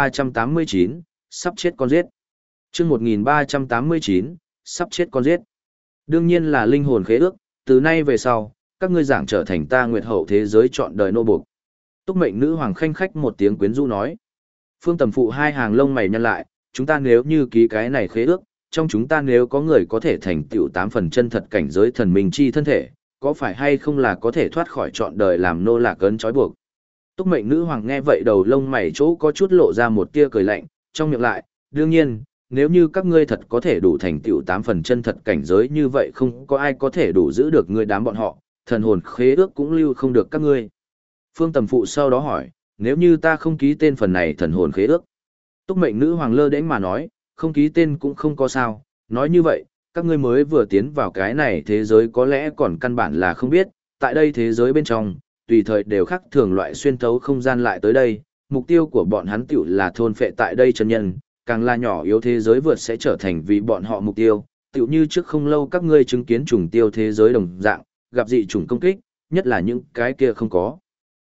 S1: 1389, sắp chết con giết. Chương 1389, sắp chết con giết. Đương nhiên là linh hồn khế ước, từ nay về sau, các ngươi giảng trở thành ta nguyệt hậu thế giới chọn đời nô buộc. Túc Mệnh Nữ Hoàng khanh khách một tiếng quyến rũ nói. Phương Tầm Phụ hai hàng lông mày nhăn lại, chúng ta nếu như ký cái này khế ước, trong chúng ta nếu có người có thể thành tựu 8 phần chân thật cảnh giới thần minh chi thân thể, có phải hay không là có thể thoát khỏi chọn đời làm nô lạc ấn trói buộc. Túc Mệnh Nữ Hoàng nghe vậy đầu lông mày chỗ có chút lộ ra một tia cười lạnh, trong miệng lại, đương nhiên, nếu như các ngươi thật có thể đủ thành tựu 8 phần chân thật cảnh giới như vậy không có ai có thể đủ giữ được ngươi đám bọn họ, thần hồn khế ước cũng lưu không được các ngươi. Phương Tầm Phụ sau đó hỏi, nếu như ta không ký tên phần này thần hồn khế ước. Túc Mệnh Nữ Hoàng lơ đễnh mà nói, không ký tên cũng không có sao, nói như vậy, các ngươi mới vừa tiến vào cái này thế giới có lẽ còn căn bản là không biết, tại đây thế giới bên trong, tùy thời đều khác thường loại xuyên thấu không gian lại tới đây, mục tiêu của bọn hắn tiểu là thôn phệ tại đây chân nhân, càng là nhỏ yếu thế giới vượt sẽ trở thành vì bọn họ mục tiêu, tiểu như trước không lâu các ngươi chứng kiến trùng tiêu thế giới đồng dạng, gặp dị chủng công kích, nhất là những cái kia không có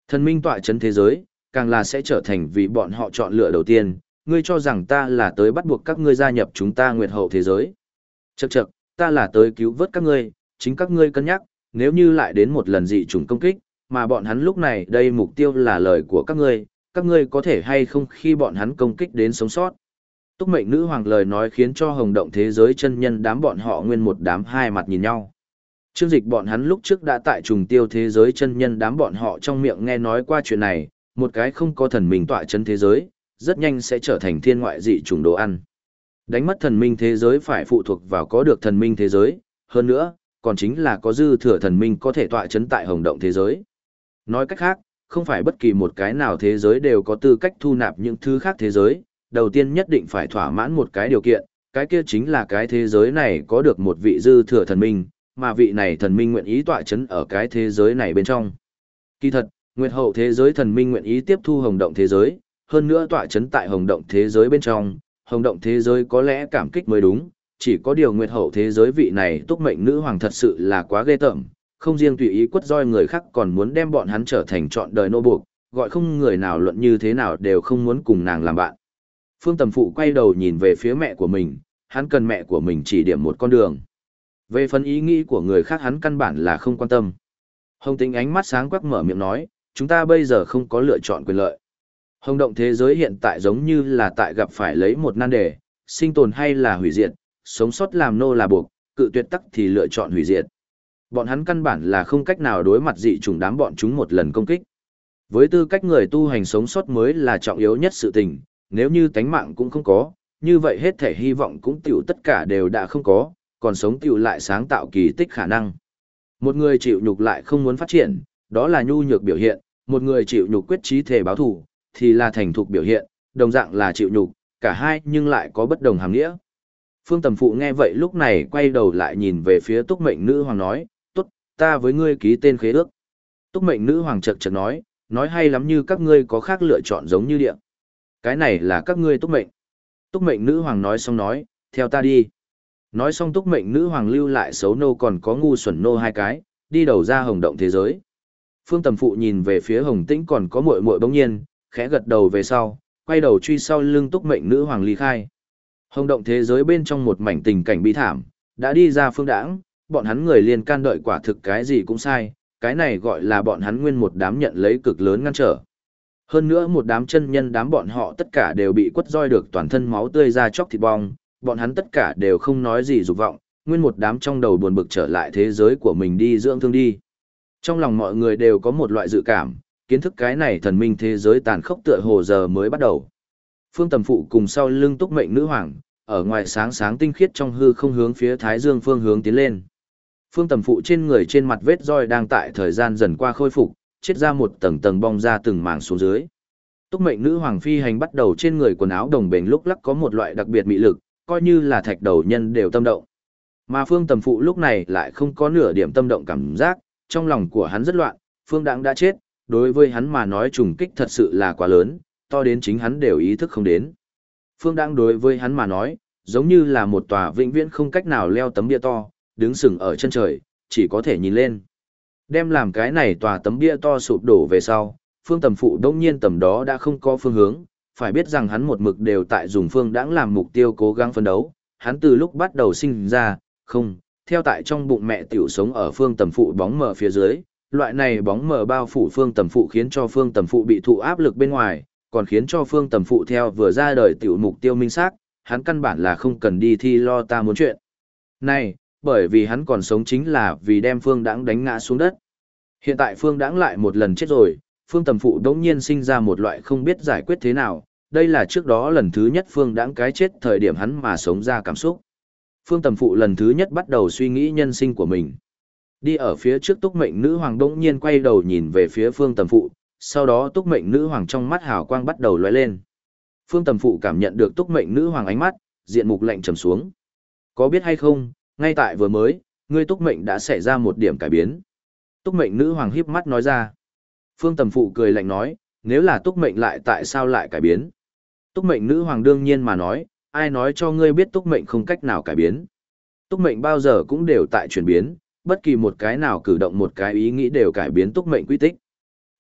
S1: Thần minh tọa chấn thế giới, càng là sẽ trở thành vì bọn họ chọn lựa đầu tiên, ngươi cho rằng ta là tới bắt buộc các ngươi gia nhập chúng ta Nguyệt Hậu thế giới. Chậc chậc, ta là tới cứu vớt các ngươi, chính các ngươi cân nhắc, nếu như lại đến một lần dị chủng công kích, mà bọn hắn lúc này đây mục tiêu là lời của các ngươi có thể hay không khi bọn hắn công kích đến sống sót. Túc mệnh nữ hoàng lời nói khiến cho hồng động thế giới chân nhân đám bọn họ nguyên một đám hai mặt nhìn nhau. Trương Dịch bọn hắn lúc trước đã tại trùng tiêu thế giới chân nhân đám bọn họ trong miệng nghe nói qua chuyện này, một cái không có thần minh tọa chân thế giới, rất nhanh sẽ trở thành thiên ngoại dị chủng đồ ăn. Đánh mất thần minh thế giới phải phụ thuộc vào có được thần minh thế giới, hơn nữa, còn chính là có dư thừa thần minh có thể tọa chấn tại hồng động thế giới. Nói cách khác, không phải bất kỳ một cái nào thế giới đều có tư cách thu nạp những thứ khác thế giới, đầu tiên nhất định phải thỏa mãn một cái điều kiện, cái kia chính là cái thế giới này có được một vị dư thừa thần minh, mà vị này thần minh nguyện ý tọa chấn ở cái thế giới này bên trong. Kỳ thật, Nguyệt Hậu thế giới thần minh nguyện ý tiếp thu hồng động thế giới, hơn nữa tọa chấn tại hồng động thế giới bên trong, hồng động thế giới có lẽ cảm kích mới đúng, chỉ có điều Nguyệt Hậu thế giới vị này Túc mệnh nữ hoàng thật sự là quá ghê tởm, không riêng tùy ý quất roi người khác còn muốn đem bọn hắn trở thành trọn đời nô buộc, gọi không người nào luận như thế nào đều không muốn cùng nàng làm bạn. Phương Tầm Phụ quay đầu nhìn về phía mẹ của mình, hắn cần mẹ của mình chỉ điểm một con đường. Về phần ý nghĩ của người khác hắn căn bản là không quan tâm. Hồng Tĩnh ánh mắt sáng quắc mở miệng nói, chúng ta bây giờ không có lựa chọn quyền lợi. Hồng động thế giới hiện tại giống như là tại gặp phải lấy một nan đề, sinh tồn hay là hủy diệt, sống sót làm nô là buộc, cự tuyệt tắc thì lựa chọn hủy diệt. Bọn hắn căn bản là không cách nào đối mặt dị chủng đám bọn chúng một lần công kích. Với tư cách người tu hành sống sót mới là trọng yếu nhất sự tình, nếu như tánh mạng cũng không có, như vậy hết thể hy vọng cũng tiểu tất cả đều đã không có, còn sống tiểu lại sáng tạo kỳ tích khả năng. Một người chịu nhục lại không muốn phát triển, đó là nhu nhược biểu hiện, một người chịu nhục quyết chí thể báo thù, thì là thành thục biểu hiện, đồng dạng là chịu nhục, cả hai nhưng lại có bất đồng hàm nghĩa. Phương Tầm Phụ nghe vậy lúc này quay đầu lại nhìn về phía Túc mệnh nữ hoàng nói, tốt, ta với ngươi ký tên khế ước. Túc mệnh nữ hoàng chợt chợt nói hay lắm như các ngươi có khác lựa chọn giống như địa. Cái này là các ngươi Túc mệnh. Túc mệnh nữ hoàng nói xong nói, theo ta đi. Nói xong Túc mệnh nữ hoàng lưu lại xấu nô còn có ngu xuẩn nô hai cái, đi đầu ra hồng động thế giới. Phương Tầm Phụ nhìn về phía Hồng Tĩnh còn có muội muội bỗng nhiên, khẽ gật đầu về sau, quay đầu truy sau lưng Túc mệnh nữ hoàng ly khai. Hồng động thế giới bên trong một mảnh tình cảnh bi thảm, đã đi ra phương đãng, bọn hắn người liên can đợi quả thực cái gì cũng sai, cái này gọi là bọn hắn nguyên một đám nhận lấy cực lớn ngăn trở. Hơn nữa một đám chân nhân đám bọn họ tất cả đều bị quất roi được toàn thân máu tươi ra chóc thịt bong, bọn hắn tất cả đều không nói gì dục vọng, nguyên một đám trong đầu buồn bực trở lại thế giới của mình đi dưỡng thương đi. Trong lòng mọi người đều có một loại dự cảm, kiến thức cái này thần minh thế giới tàn khốc tựa hồ giờ mới bắt đầu. Phương Tầm Phụ cùng sau lưng Túc mệnh nữ hoàng, ở ngoài sáng sáng tinh khiết trong hư không hướng phía Thái Dương phương hướng tiến lên. Phương Tầm Phụ trên người trên mặt vết roi đang tại thời gian dần qua khôi phục, chết ra một tầng tầng bong ra từng mảng xuống dưới. Túc mệnh nữ hoàng phi hành bắt đầu trên người quần áo đồng bền lúc lắc có một loại đặc biệt mị lực, coi như là thạch đầu nhân đều tâm động. Mà Phương Tầm Phụ lúc này lại không có nửa điểm tâm động cảm giác, trong lòng của hắn rất loạn, Phương Đãng đã chết, đối với hắn mà nói trùng kích thật sự là quá lớn, to đến chính hắn đều ý thức không đến. Phương Đãng đối với hắn mà nói, giống như là một tòa vĩnh viễn không cách nào leo tấm bia to, đứng sừng ở chân trời, chỉ có thể nhìn lên. Đem làm cái này tòa tấm bia to sụp đổ về sau, Phương Tầm Phụ đông nhiên tầm đó đã không có phương hướng, phải biết rằng hắn một mực đều tại dùng Phương Đãng làm mục tiêu cố gắng phấn đấu, hắn từ lúc bắt đầu sinh ra, không, theo tại trong bụng mẹ tiểu sống ở Phương Tầm Phụ bóng mờ phía dưới, loại này bóng mờ bao phủ Phương Tầm Phụ khiến cho Phương Tầm Phụ bị thụ áp lực bên ngoài, còn khiến cho Phương Tầm Phụ theo vừa ra đời tiểu mục tiêu minh xác, hắn căn bản là không cần đi thi lo ta muốn chuyện. Này, bởi vì hắn còn sống chính là vì đem Phương Đãng đánh ngã xuống đất. Hiện tại Phương Đãng lại một lần chết rồi, Phương Tầm Phụ đống nhiên sinh ra một loại không biết giải quyết thế nào, đây là trước đó lần thứ nhất Phương Đãng cái chết thời điểm hắn mà sống ra cảm xúc. Phương Tầm Phụ lần thứ nhất bắt đầu suy nghĩ nhân sinh của mình. Đi ở phía trước Túc mệnh nữ hoàng đống nhiên quay đầu nhìn về phía Phương Tầm Phụ, sau đó Túc mệnh nữ hoàng trong mắt hào quang bắt đầu lóe lên. Phương Tầm Phụ cảm nhận được Túc mệnh nữ hoàng ánh mắt, diện mục lạnh trầm xuống. Có biết hay không, ngay tại vừa mới, ngươi Túc mệnh đã xảy ra một điểm cải biến. Túc mệnh nữ hoàng híp mắt nói ra. Phương Tầm Phụ cười lạnh nói, nếu là Túc mệnh lại tại sao lại cải biến? Túc mệnh nữ hoàng đương nhiên mà nói, ai nói cho ngươi biết Túc mệnh không cách nào cải biến? Túc mệnh bao giờ cũng đều tại chuyển biến, bất kỳ một cái nào cử động một cái ý nghĩ đều cải biến Túc mệnh quy tích.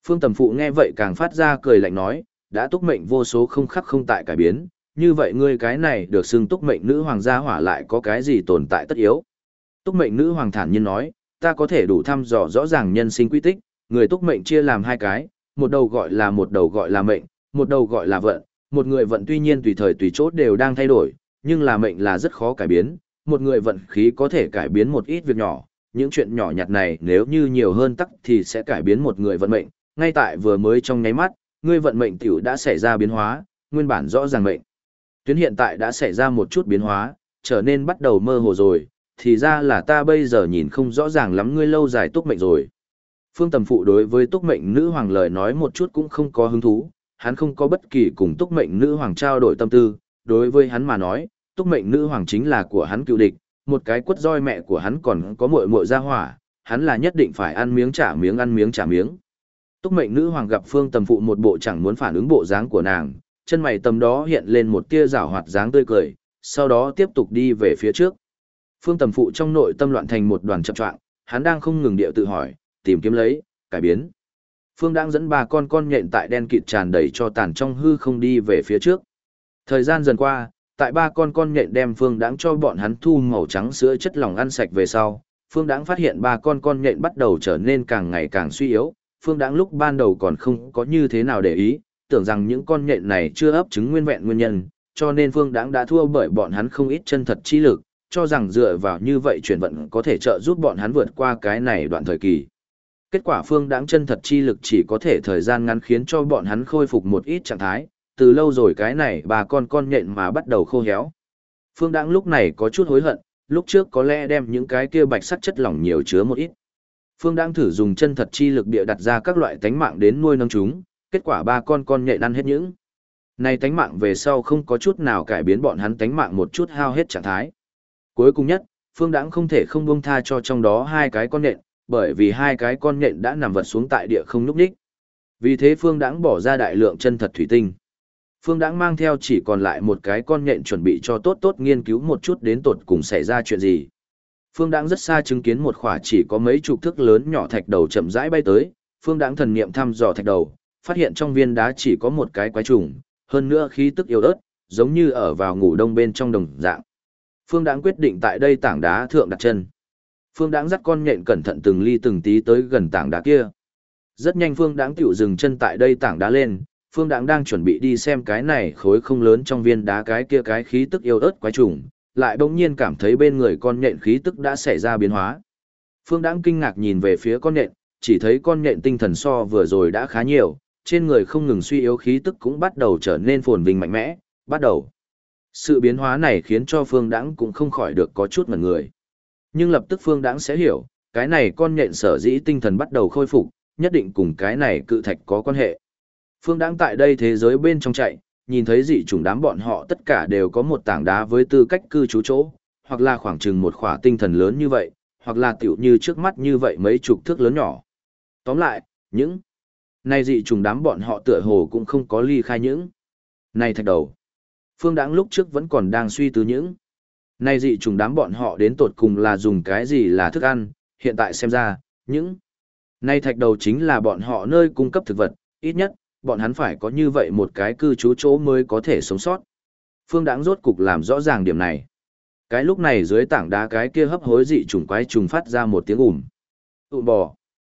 S1: Phương Tầm Phụ nghe vậy càng phát ra cười lạnh nói, đã túc mệnh vô số không khắc không tại cải biến, như vậy ngươi cái này được xưng túc mệnh nữ hoàng gia hỏa lại có cái gì tồn tại tất yếu. Túc mệnh nữ hoàng thản nhiên nói, ta có thể đủ thăm dò rõ ràng nhân sinh quy tích, người túc mệnh chia làm hai cái, một đầu gọi là mệnh, một đầu gọi là vận, một người vận tuy nhiên tùy thời tùy chỗ đều đang thay đổi, nhưng là mệnh là rất khó cải biến, một người vận khí có thể cải biến một ít việc nhỏ, những chuyện nhỏ nhặt này nếu như nhiều hơn tắc thì sẽ cải biến một người vận mệnh, ngay tại vừa mới trong nháy mắt, ngươi vận mệnh tiểu đã xảy ra biến hóa, nguyên bản rõ ràng mệnh tuyến hiện tại đã xảy ra một chút biến hóa, trở nên bắt đầu mơ hồ rồi, thì ra là ta bây giờ nhìn không rõ ràng lắm ngươi lâu dài túc mệnh rồi. Phương Tầm Phụ đối với túc mệnh nữ hoàng lời nói một chút cũng không có hứng thú, hắn không có bất kỳ cùng túc mệnh nữ hoàng trao đổi tâm tư, đối với hắn mà nói, túc mệnh nữ hoàng chính là của hắn cựu địch, một cái quất roi mẹ của hắn còn có muội muội gia hỏa, hắn là nhất định phải ăn miếng trả miếng ăn miếng trả miếng. Túc mệnh nữ hoàng gặp Phương Tầm Phụ một bộ chẳng muốn phản ứng bộ dáng của nàng, chân mày tầm đó hiện lên một tia giảo hoạt dáng tươi cười, sau đó tiếp tục đi về phía trước. Phương Tầm Phụ trong nội tâm loạn thành một đoàn chập choạng, hắn đang không ngừng điệu tự hỏi, tìm kiếm lấy, cải biến. Phương đang dẫn ba con nhện tại đen kịt tràn đầy cho tàn trong hư không đi về phía trước. Thời gian dần qua, tại ba con nhện đem Phương Đãng cho bọn hắn thu màu trắng sữa chất lỏng ăn sạch về sau, Phương Đãng phát hiện ba con nhện bắt đầu trở nên càng ngày càng suy yếu. Phương Đãng lúc ban đầu còn không có như thế nào để ý, tưởng rằng những con nhện này chưa ấp trứng nguyên vẹn nguyên nhân, cho nên Phương Đãng đã thua bởi bọn hắn không ít chân thật chi lực, cho rằng dựa vào như vậy chuyển vận có thể trợ giúp bọn hắn vượt qua cái này đoạn thời kỳ. Kết quả Phương Đãng chân thật chi lực chỉ có thể thời gian ngắn khiến cho bọn hắn khôi phục một ít trạng thái, từ lâu rồi cái này ba con nhện mà bắt đầu khô héo. Phương Đãng lúc này có chút hối hận, lúc trước có lẽ đem những cái kia bạch sắc chất lỏng nhiều chứa một ít. Phương Đãng thử dùng chân thật chi lực bịa đặt ra các loại tánh mạng đến nuôi nấng chúng, kết quả ba con nhện ăn hết những này tánh mạng về sau không có chút nào cải biến bọn hắn tánh mạng một chút hao hết trạng thái. Cuối cùng nhất, Phương Đãng không thể không buông tha cho trong đó hai cái con nhện, bởi vì hai cái con nhện đã nằm vật xuống tại địa không nhúc nhích. Vì thế Phương Đãng bỏ ra đại lượng chân thật thủy tinh. Phương Đãng mang theo chỉ còn lại một cái con nhện chuẩn bị cho tốt nghiên cứu một chút đến tột cùng xảy ra chuyện gì. Phương Đãng rất xa chứng kiến một khỏa chỉ có mấy chục thước lớn nhỏ thạch đầu chậm rãi bay tới, Phương Đãng thần niệm thăm dò thạch đầu, phát hiện trong viên đá chỉ có một cái quái trùng, hơn nữa khí tức yếu ớt, giống như ở vào ngủ đông bên trong đồng dạng. Phương Đãng quyết định tại đây tảng đá thượng đặt chân. Phương Đãng dắt con nhện cẩn thận từng ly từng tí tới gần tảng đá kia. Rất nhanh Phương Đãng tiểu dừng chân tại đây tảng đá lên, Phương Đãng đang chuẩn bị đi xem cái này khối không lớn trong viên đá cái kia cái khí tức yếu ớt quái trùng, lại bỗng nhiên cảm thấy bên người con nhện khí tức đã xảy ra biến hóa. Phương Đãng kinh ngạc nhìn về phía con nhện, chỉ thấy con nhện tinh thần so vừa rồi đã khá nhiều, trên người không ngừng suy yếu khí tức cũng bắt đầu trở nên phồn vinh mạnh mẽ, bắt đầu. Sự biến hóa này khiến cho Phương Đãng cũng không khỏi được có chút ngẩn người. Nhưng lập tức Phương Đãng sẽ hiểu, cái này con nhện sở dĩ tinh thần bắt đầu khôi phục, nhất định cùng cái này cự thạch có quan hệ. Phương Đãng tại đây thế giới bên trong chạy, nhìn thấy dị chủng đám bọn họ tất cả đều có một tảng đá với tư cách cư trú chỗ, hoặc là khoảng chừng một khỏa tinh thần lớn như vậy, hoặc là tiểu như trước mắt như vậy mấy chục thước lớn nhỏ. Tóm lại, những này dị chủng đám bọn họ tựa hồ cũng không có ly khai những này thạch đầu. Phương Đãng lúc trước vẫn còn đang suy tư những này dị chủng đám bọn họ đến tột cùng là dùng cái gì là thức ăn, hiện tại xem ra, những này thạch đầu chính là bọn họ nơi cung cấp thực vật, ít nhất, bọn hắn phải có như vậy một cái cư trú chỗ mới có thể sống sót. Phương Đãng rốt cục làm rõ ràng điểm này. Cái lúc này dưới tảng đá cái kia hấp hối dị chủng quái trùng phát ra một tiếng bò.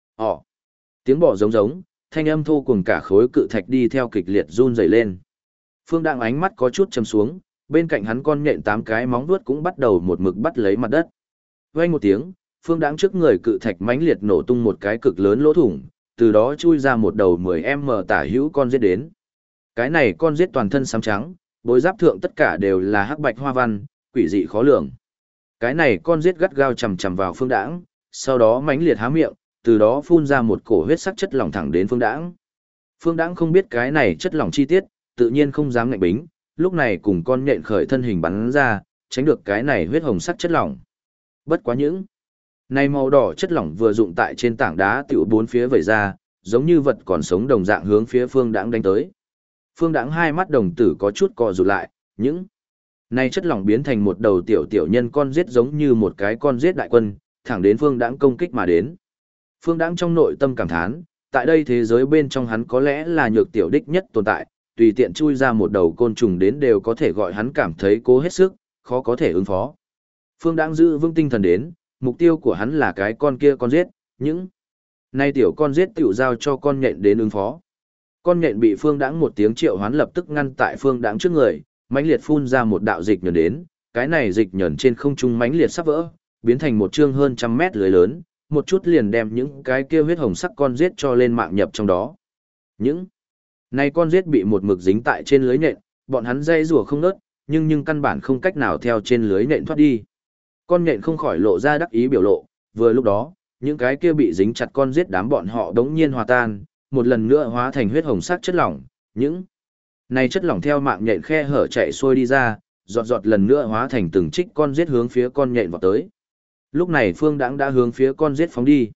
S1: Tiếng bò giống, thanh âm thô cùng cả khối cự thạch đi theo kịch liệt run rẩy lên. Phương Đãng ánh mắt có chút chầm xuống, bên cạnh hắn con nhện 8 cái móng vuốt cũng bắt đầu một mực bắt lấy mặt đất. Vang một tiếng, Phương Đãng trước người cự thạch mãnh liệt nổ tung một cái cực lớn lỗ thủng, từ đó chui ra một đầu 10m tả hữu con giết đến. Cái này con giết toàn thân xám trắng, bối giáp thượng tất cả đều là hắc bạch hoa văn, quỷ dị khó lường. Cái này con giết gắt gao chầm chầm vào Phương Đãng, sau đó mãnh liệt há miệng, từ đó phun ra một cổ huyết sắc chất lỏng thẳng đến Phương Đãng. Phương Đãng không biết cái này chất lỏng chi tiết, tự nhiên không dám ngạnh bính, lúc này cùng con nhện khởi thân hình bắn ra, tránh được cái này huyết hồng sắc chất lỏng. Bất quá những này màu đỏ chất lỏng vừa dụng tại trên tảng đá tiểu bốn phía vẩy ra, giống như vật còn sống đồng dạng hướng phía Phương Đãng đánh tới. Phương Đãng hai mắt đồng tử có chút co rụt lại, những này chất lỏng biến thành một đầu tiểu nhân con giết giống như một cái con giết đại quân, thẳng đến Phương Đãng công kích mà đến. Phương Đãng trong nội tâm cảm thán, tại đây thế giới bên trong hắn có lẽ là nhược tiểu đích nhất tồn tại, tùy tiện chui ra một đầu côn trùng đến đều có thể gọi hắn cảm thấy cố hết sức, khó có thể ứng phó. Phương Đãng giữ vững tinh thần đến, mục tiêu của hắn là cái con kia con giết, những nay tiểu con giết tiểu giao cho con nhện đến ứng phó. Con nhện bị Phương Đãng một tiếng triệu hoán lập tức ngăn tại Phương Đãng trước người, mãnh liệt phun ra một đạo dịch nhờn đến, cái này dịch nhờn trên không trung mãnh liệt sắp vỡ, biến thành một chương hơn trăm mét lưới lớn, một chút liền đem những cái kia huyết hồng sắc con giết cho lên mạng nhập trong đó. Những này con giết bị một mực dính tại trên lưới nhện, bọn hắn dây rùa không ngớt, nhưng căn bản không cách nào theo trên lưới nhện thoát đi. Con nhện không khỏi lộ ra đắc ý biểu lộ, vừa lúc đó, những cái kia bị dính chặt con giết đám bọn họ đống nhiên hòa tan, một lần nữa hóa thành huyết hồng sắc chất lỏng, những này chất lỏng theo mạng nhện khe hở chạy xuôi đi ra, giọt giọt lần nữa hóa thành từng trích con giết hướng phía con nhện vọt tới. Lúc này Phương Đãng đã hướng phía con giết phóng đi.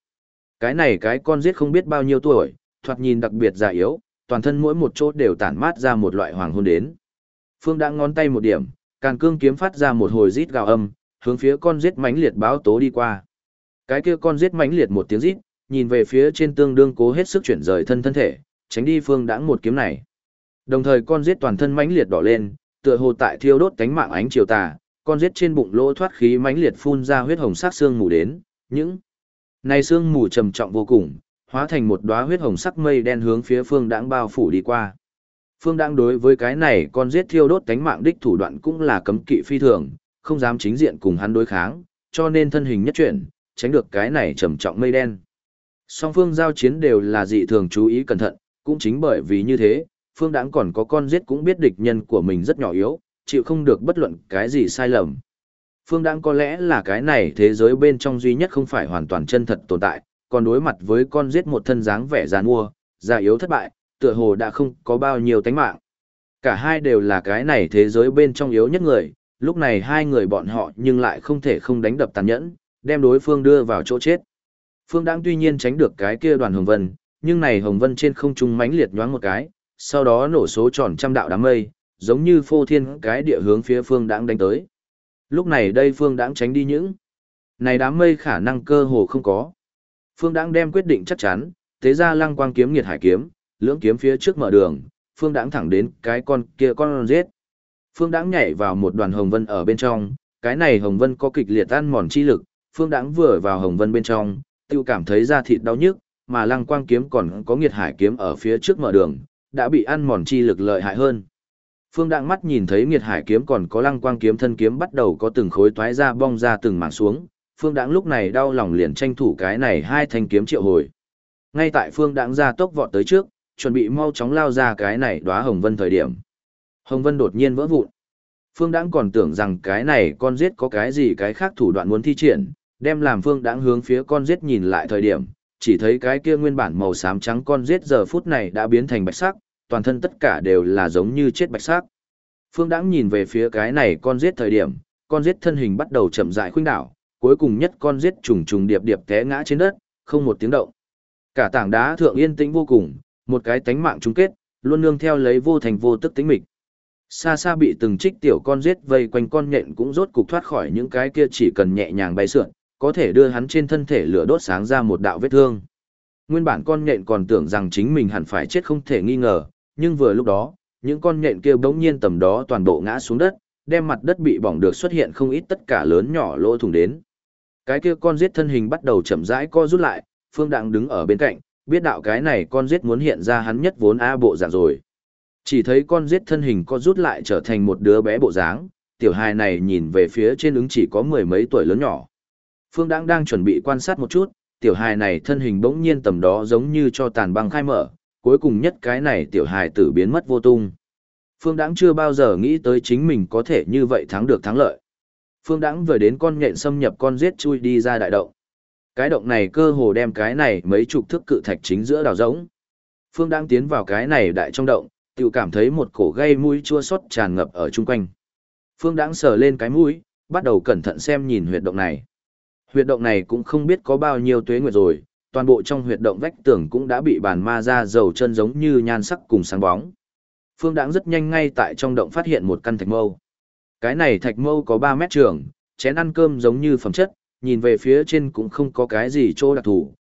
S1: Cái con giết không biết bao nhiêu tuổi, thoạt nhìn đặc biệt già yếu, toàn thân mỗi một chỗ đều tản mát ra một loại hoàng hôn đến. Phương Đãng ngón tay một điểm, Càn Cương kiếm phát ra một hồi rít gào âm, hướng phía con giết mãnh liệt báo tố đi qua. Cái kia con giết mãnh liệt một tiếng rít, nhìn về phía trên tương đương cố hết sức chuyển rời thân thể, tránh đi Phương Đãng một kiếm này. Đồng thời con giết toàn thân mãnh liệt đỏ lên, tựa hồ tại thiêu đốt cánh mạng ánh chiều tà, con giết trên bụng lỗ thoát khí mãnh liệt phun ra huyết hồng sắc xương mù đến, những này xương mù trầm trọng vô cùng, hóa thành một đóa huyết hồng sắc mây đen hướng phía Phương Đãng bao phủ đi qua. Phương Đãng đối với cái này con giết thiêu đốt cánh mạng đích thủ đoạn cũng là cấm kỵ phi thường, không dám chính diện cùng hắn đối kháng, cho nên thân hình nhất chuyển, tránh được cái này trầm trọng mây đen. Song phương giao chiến đều là dị thường chú ý cẩn thận, cũng chính bởi vì như thế, Phương Đãng còn có con giết cũng biết địch nhân của mình rất nhỏ yếu, chịu không được bất luận cái gì sai lầm. Phương Đãng có lẽ là cái này thế giới bên trong duy nhất không phải hoàn toàn chân thật tồn tại, còn đối mặt với con giết một thân dáng vẻ già nua, già yếu thất bại, tựa hồ đã không có bao nhiêu tánh mạng. Cả hai đều là cái này thế giới bên trong yếu nhất người, lúc này hai người bọn họ nhưng lại không thể không đánh đập tàn nhẫn, đem đối phương đưa vào chỗ chết. Phương Đãng tuy nhiên tránh được cái kia đoàn hồng vân, nhưng này hồng vân trên không trung mãnh liệt nhoáng một cái, sau đó nổ số tròn trăm đạo đám mây, giống như phô thiên cái địa hướng phía Phương Đãng đánh tới. Lúc này đây Phương Đãng tránh đi những này đám mây khả năng cơ hồ không có. Phương Đãng đem quyết định chắc chắn, tế ra Lăng Quang kiếm Nghiệt Hải kiếm, lưỡng kiếm phía trước mở đường, Phương Đãng thẳng đến cái con kia con giết. Phương Đãng nhảy vào một đoàn hồng vân ở bên trong, cái này hồng vân có kịch liệt ăn mòn chi lực, Phương Đãng vừa vào hồng vân bên trong, tiêu cảm thấy da thịt đau nhức, mà Lăng Quang kiếm còn có Nghiệt Hải kiếm ở phía trước mở đường, đã bị ăn mòn chi lực lợi hại hơn. Phương Đãng mắt nhìn thấy Nghiệt Hải kiếm còn có Lăng Quang kiếm thân kiếm bắt đầu có từng khối toái ra bong ra từng mảng xuống, Phương Đãng lúc này đau lòng liền tranh thủ cái này hai thanh kiếm triệu hồi. Ngay tại Phương Đãng ra tốc vọt tới trước, chuẩn bị mau chóng lao ra cái này đóa hồng vân thời điểm. Hồng vân đột nhiên vỡ vụn. Phương Đãng còn tưởng rằng cái này con giết có cái gì cái khác thủ đoạn muốn thi triển, đem làm Phương Đãng hướng phía con giết nhìn lại thời điểm, chỉ thấy cái kia nguyên bản màu xám trắng con giết giờ phút này đã biến thành bạch sắc, toàn thân tất cả đều là giống như chết bạch sắc. Phương Đãng nhìn về phía cái này con giết thời điểm, con giết thân hình bắt đầu chậm rãi khuynh đảo, cuối cùng nhất con giết trùng trùng điệp điệp té ngã trên đất, không một tiếng động. Cả tảng đá thượng yên tĩnh vô cùng, một cái tánh mạng chung kết, luôn nương theo lấy vô thành vô tức tĩnh mịch. Xa xa bị từng trích tiểu con giết vây quanh con nhện cũng rốt cục thoát khỏi những cái kia chỉ cần nhẹ nhàng bay sượn, có thể đưa hắn trên thân thể lửa đốt sáng ra một đạo vết thương. Nguyên bản con nhện còn tưởng rằng chính mình hẳn phải chết không thể nghi ngờ, nhưng vừa lúc đó, những con nhện kia bỗng nhiên tầm đó toàn bộ ngã xuống đất, đem mặt đất bị bỏng được xuất hiện không ít tất cả lớn nhỏ lỗ thủng đến. Cái kia con giết thân hình bắt đầu chậm rãi co rút lại, Phương Đãng đứng ở bên cạnh, biết đạo cái này con giết muốn hiện ra hắn nhất vốn bộ dạng rồi. Chỉ thấy con giết thân hình co rút lại trở thành một đứa bé bộ dáng, tiểu hài này nhìn về phía trên ứng chỉ có mười mấy tuổi lớn nhỏ. Phương Đãng đang chuẩn bị quan sát một chút, tiểu hài này thân hình bỗng nhiên tầm đó giống như cho tàn băng khai mở, cuối cùng nhất cái này tiểu hài tử biến mất vô tung. Phương Đãng chưa bao giờ nghĩ tới chính mình có thể như vậy thắng được thắng lợi. Phương Đãng vừa đến con nhện xâm nhập con giết chui đi ra đại động. Cái động này cơ hồ đem cái này mấy chục thước cự thạch chính giữa đào rỗng. Phương Đãng tiến vào cái này đại trong động, tự cảm thấy một cổ gây mũi chua xót tràn ngập ở chung quanh. Phương Đãng sờ lên cái mũi, bắt đầu cẩn thận xem nhìn huyệt động này. Huyệt động này cũng không biết có bao nhiêu tuế nguyệt rồi, toàn bộ trong huyệt động vách tường cũng đã bị bàn ma ra dầu chân giống như nhan sắc cùng sáng bóng. Phương Đãng rất nhanh ngay tại trong động phát hiện một căn thạch mâu. Cái này thạch mâu có 3 mét trường, chén ăn cơm giống như phẩm chất, nhìn về phía trên cũng không có cái gì chỗ đặc thù,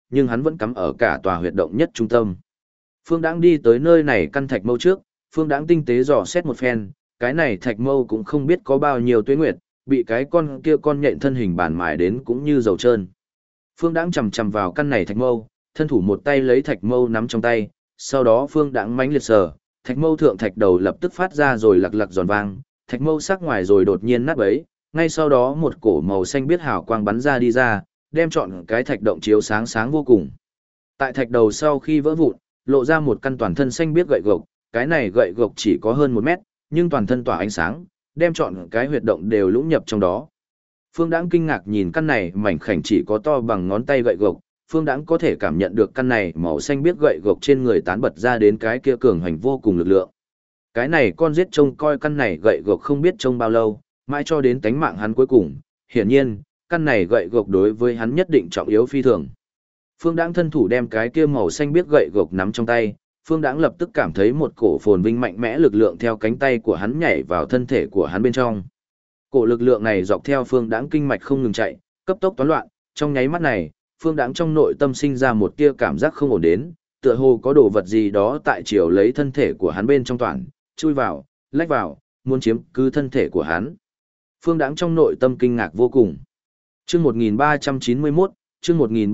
S1: nhưng hắn vẫn cắm ở cả tòa huyệt động nhất trung tâm. Phương Đãng đi tới nơi này căn thạch mâu trước, Phương Đãng tinh tế dò xét một phen, cái này thạch mâu cũng không biết có bao nhiêu tuế nguyệt, bị cái con kia con nhện thân hình bản mài đến cũng như dầu trơn. Phương Đãng chầm chầm vào căn này thạch mâu, thân thủ một tay lấy thạch mâu nắm trong tay, sau đó Phương Đãng mãnh liệt sờ, thạch mâu thượng thạch đầu lập tức phát ra rồi lặc lặc giòn vang, thạch mâu sắc ngoài rồi đột nhiên nát bấy, ngay sau đó một cổ màu xanh biết hào quang bắn ra đi ra, đem trọn cái thạch động chiếu sáng sáng vô cùng. Tại thạch đầu sau khi vỡ vụn, lộ ra một căn toàn thân xanh biết gậy gộc, cái này gậy gộc chỉ có hơn 1 mét, nhưng toàn thân tỏa ánh sáng, đem trọn cái huyệt động đều lũng nhập trong đó. Phương Đãng kinh ngạc nhìn căn này mảnh khảnh chỉ có to bằng ngón tay gậy gộc, Phương Đãng có thể cảm nhận được căn này màu xanh biết gậy gộc trên người tán bật ra đến cái kia cường hành vô cùng lực lượng. Cái này con giết trông coi căn này gậy gộc không biết trông bao lâu, mãi cho đến tánh mạng hắn cuối cùng, hiển nhiên, căn này gậy gộc đối với hắn nhất định trọng yếu phi thường. Phương Đãng thân thủ đem cái kia màu xanh biết gậy gộc nắm trong tay, Phương Đãng lập tức cảm thấy một cổ phồn vinh mạnh mẽ lực lượng theo cánh tay của hắn nhảy vào thân thể của hắn bên trong. Cổ lực lượng này dọc theo Phương Đãng kinh mạch không ngừng chạy, cấp tốc toán loạn, trong nháy mắt này, Phương Đãng trong nội tâm sinh ra một tia cảm giác không ổn đến, tựa hồ có đồ vật gì đó tại chiều lấy thân thể của hắn bên trong toàn, chui vào, lách vào, muốn chiếm cứ thân thể của hắn. Phương Đãng trong nội tâm kinh ngạc vô cùng. Chương 1391, chương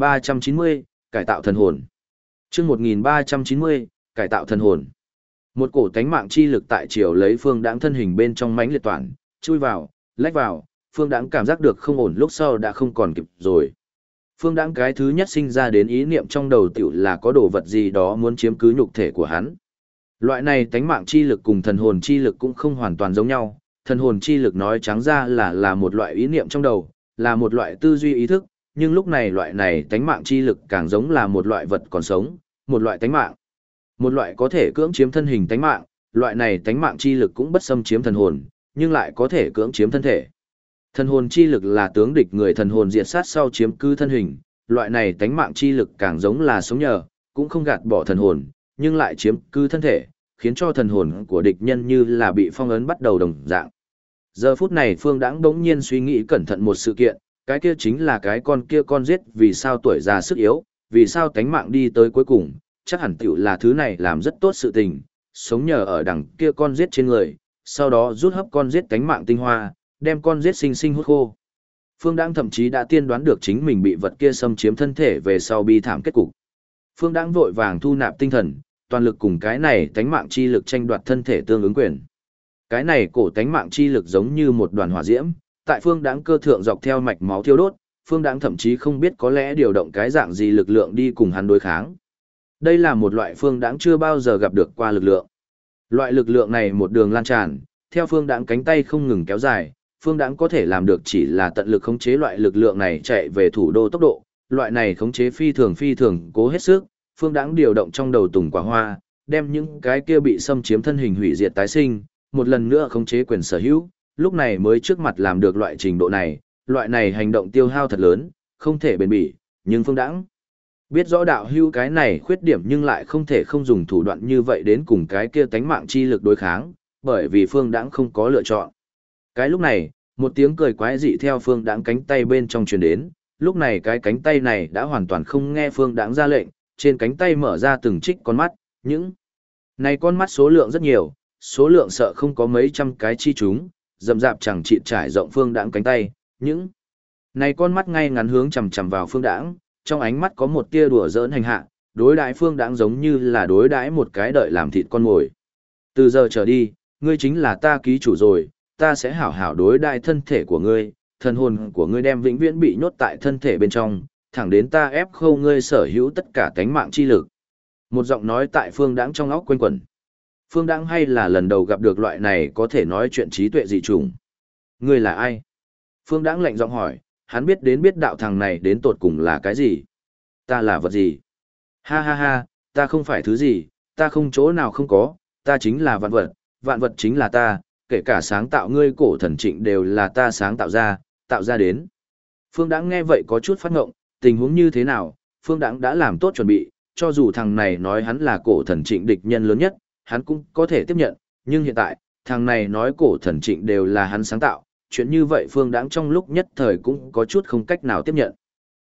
S1: 1390, cải tạo thần hồn. Chương 1390, cải tạo thần hồn. Một cổ tánh mạng chi lực tại chiều lấy Phương Đãng thân hình bên trong mãnh liệt toàn, chui vào, lách vào, Phương Đãng cảm giác được không ổn lúc sau đã không còn kịp rồi. Phương Đãng cái thứ nhất sinh ra đến ý niệm trong đầu tiểu là có đồ vật gì đó muốn chiếm cứ nhục thể của hắn. Loại này tánh mạng chi lực cùng thần hồn chi lực cũng không hoàn toàn giống nhau, thần hồn chi lực nói trắng ra là một loại ý niệm trong đầu, là một loại tư duy ý thức, nhưng lúc này loại này tánh mạng chi lực càng giống là một loại vật còn sống, một loại tánh mạng. Một loại có thể cưỡng chiếm thân hình tánh mạng, loại này tánh mạng chi lực cũng bất xâm chiếm thần hồn, nhưng lại có thể cưỡng chiếm thân thể. Thần hồn chi lực là tướng địch người thần hồn diệt sát sau chiếm cứ thân hình, loại này tánh mạng chi lực càng giống là sống nhờ, cũng không gạt bỏ thần hồn, nhưng lại chiếm cứ thân thể, khiến cho thần hồn của địch nhân như là bị phong ấn bắt đầu đồng dạng. Giờ phút này Phương Đãng đống nhiên suy nghĩ cẩn thận một sự kiện, cái kia chính là cái con kia con giết vì sao tuổi già sức yếu, vì sao tánh mạng đi tới cuối cùng, chắc hẳn tiểu là thứ này làm rất tốt sự tình, sống nhờ ở đằng kia con giết trên người, sau đó rút hấp con giết tánh mạng tinh hoa, đem con giết sinh sinh hút khô. Phương Đãng thậm chí đã tiên đoán được chính mình bị vật kia xâm chiếm thân thể về sau bi thảm kết cục. Phương Đãng vội vàng thu nạp tinh thần, toàn lực cùng cái này tánh mạng chi lực tranh đoạt thân thể tương ứng quyền. Cái này cổ tánh mạng chi lực giống như một đoàn hỏa diễm, tại Phương Đãng cơ thượng dọc theo mạch máu thiêu đốt, Phương Đãng thậm chí không biết có lẽ điều động cái dạng gì lực lượng đi cùng hắn đối kháng. Đây là một loại Phương Đãng chưa bao giờ gặp được qua lực lượng. Loại lực lượng này một đường lan tràn, theo Phương Đãng cánh tay không ngừng kéo dài, Phương Đãng có thể làm được chỉ là tận lực khống chế loại lực lượng này chạy về thủ đô tốc độ, loại này khống chế phi thường cố hết sức, Phương Đãng điều động trong đầu tùng quả hoa, đem những cái kia bị xâm chiếm thân hình hủy diệt tái sinh, một lần nữa khống chế quyền sở hữu, lúc này mới trước mặt làm được loại trình độ này, loại này hành động tiêu hao thật lớn, không thể bền bỉ, nhưng Phương Đãng biết rõ đạo hưu cái này khuyết điểm nhưng lại không thể không dùng thủ đoạn như vậy đến cùng cái kia tánh mạng chi lực đối kháng, bởi vì Phương Đãng không có lựa chọn. Cái lúc này, một tiếng cười quái dị theo Phương Đãng cánh tay bên trong truyền đến, lúc này cái cánh tay này đã hoàn toàn không nghe Phương Đãng ra lệnh, trên cánh tay mở ra từng trích con mắt, những này con mắt số lượng rất nhiều, số lượng sợ không có mấy trăm cái chi chúng, rậm rạp chẳng chịt trải rộng Phương Đãng cánh tay, những này con mắt ngay ngắn hướng chằm chằm vào Phương Đãng, trong ánh mắt có một tia đùa giỡn hành hạ, đối đãi Phương Đãng giống như là đối đãi một cái đợi làm thịt con mồi. Từ giờ trở đi, ngươi chính là ta ký chủ rồi, ta sẽ hảo hảo đối đãi thân thể của ngươi, thần hồn của ngươi đem vĩnh viễn bị nhốt tại thân thể bên trong, thẳng đến ta ép khâu ngươi sở hữu tất cả tánh mạng chi lực. Một giọng nói tại Phương Đãng trong óc quanh quẩn. Phương Đãng hay là lần đầu gặp được loại này có thể nói chuyện trí tuệ dị trùng. Ngươi là ai? Phương Đãng lạnh giọng hỏi, hắn biết đạo thằng này đến tột cùng là cái gì? Ta là vật gì? Ha ha ha, ta không phải thứ gì, ta không chỗ nào không có, ta chính là vạn vật chính là ta, kể cả sáng tạo ngươi cổ thần trịnh đều là ta sáng tạo ra đến. Phương Đãng nghe vậy có chút phát ngộng, tình huống như thế nào, Phương Đãng đã làm tốt chuẩn bị, cho dù thằng này nói hắn là cổ thần trịnh địch nhân lớn nhất, hắn cũng có thể tiếp nhận, nhưng hiện tại, thằng này nói cổ thần trịnh đều là hắn sáng tạo, chuyện như vậy Phương Đãng trong lúc nhất thời cũng có chút không cách nào tiếp nhận.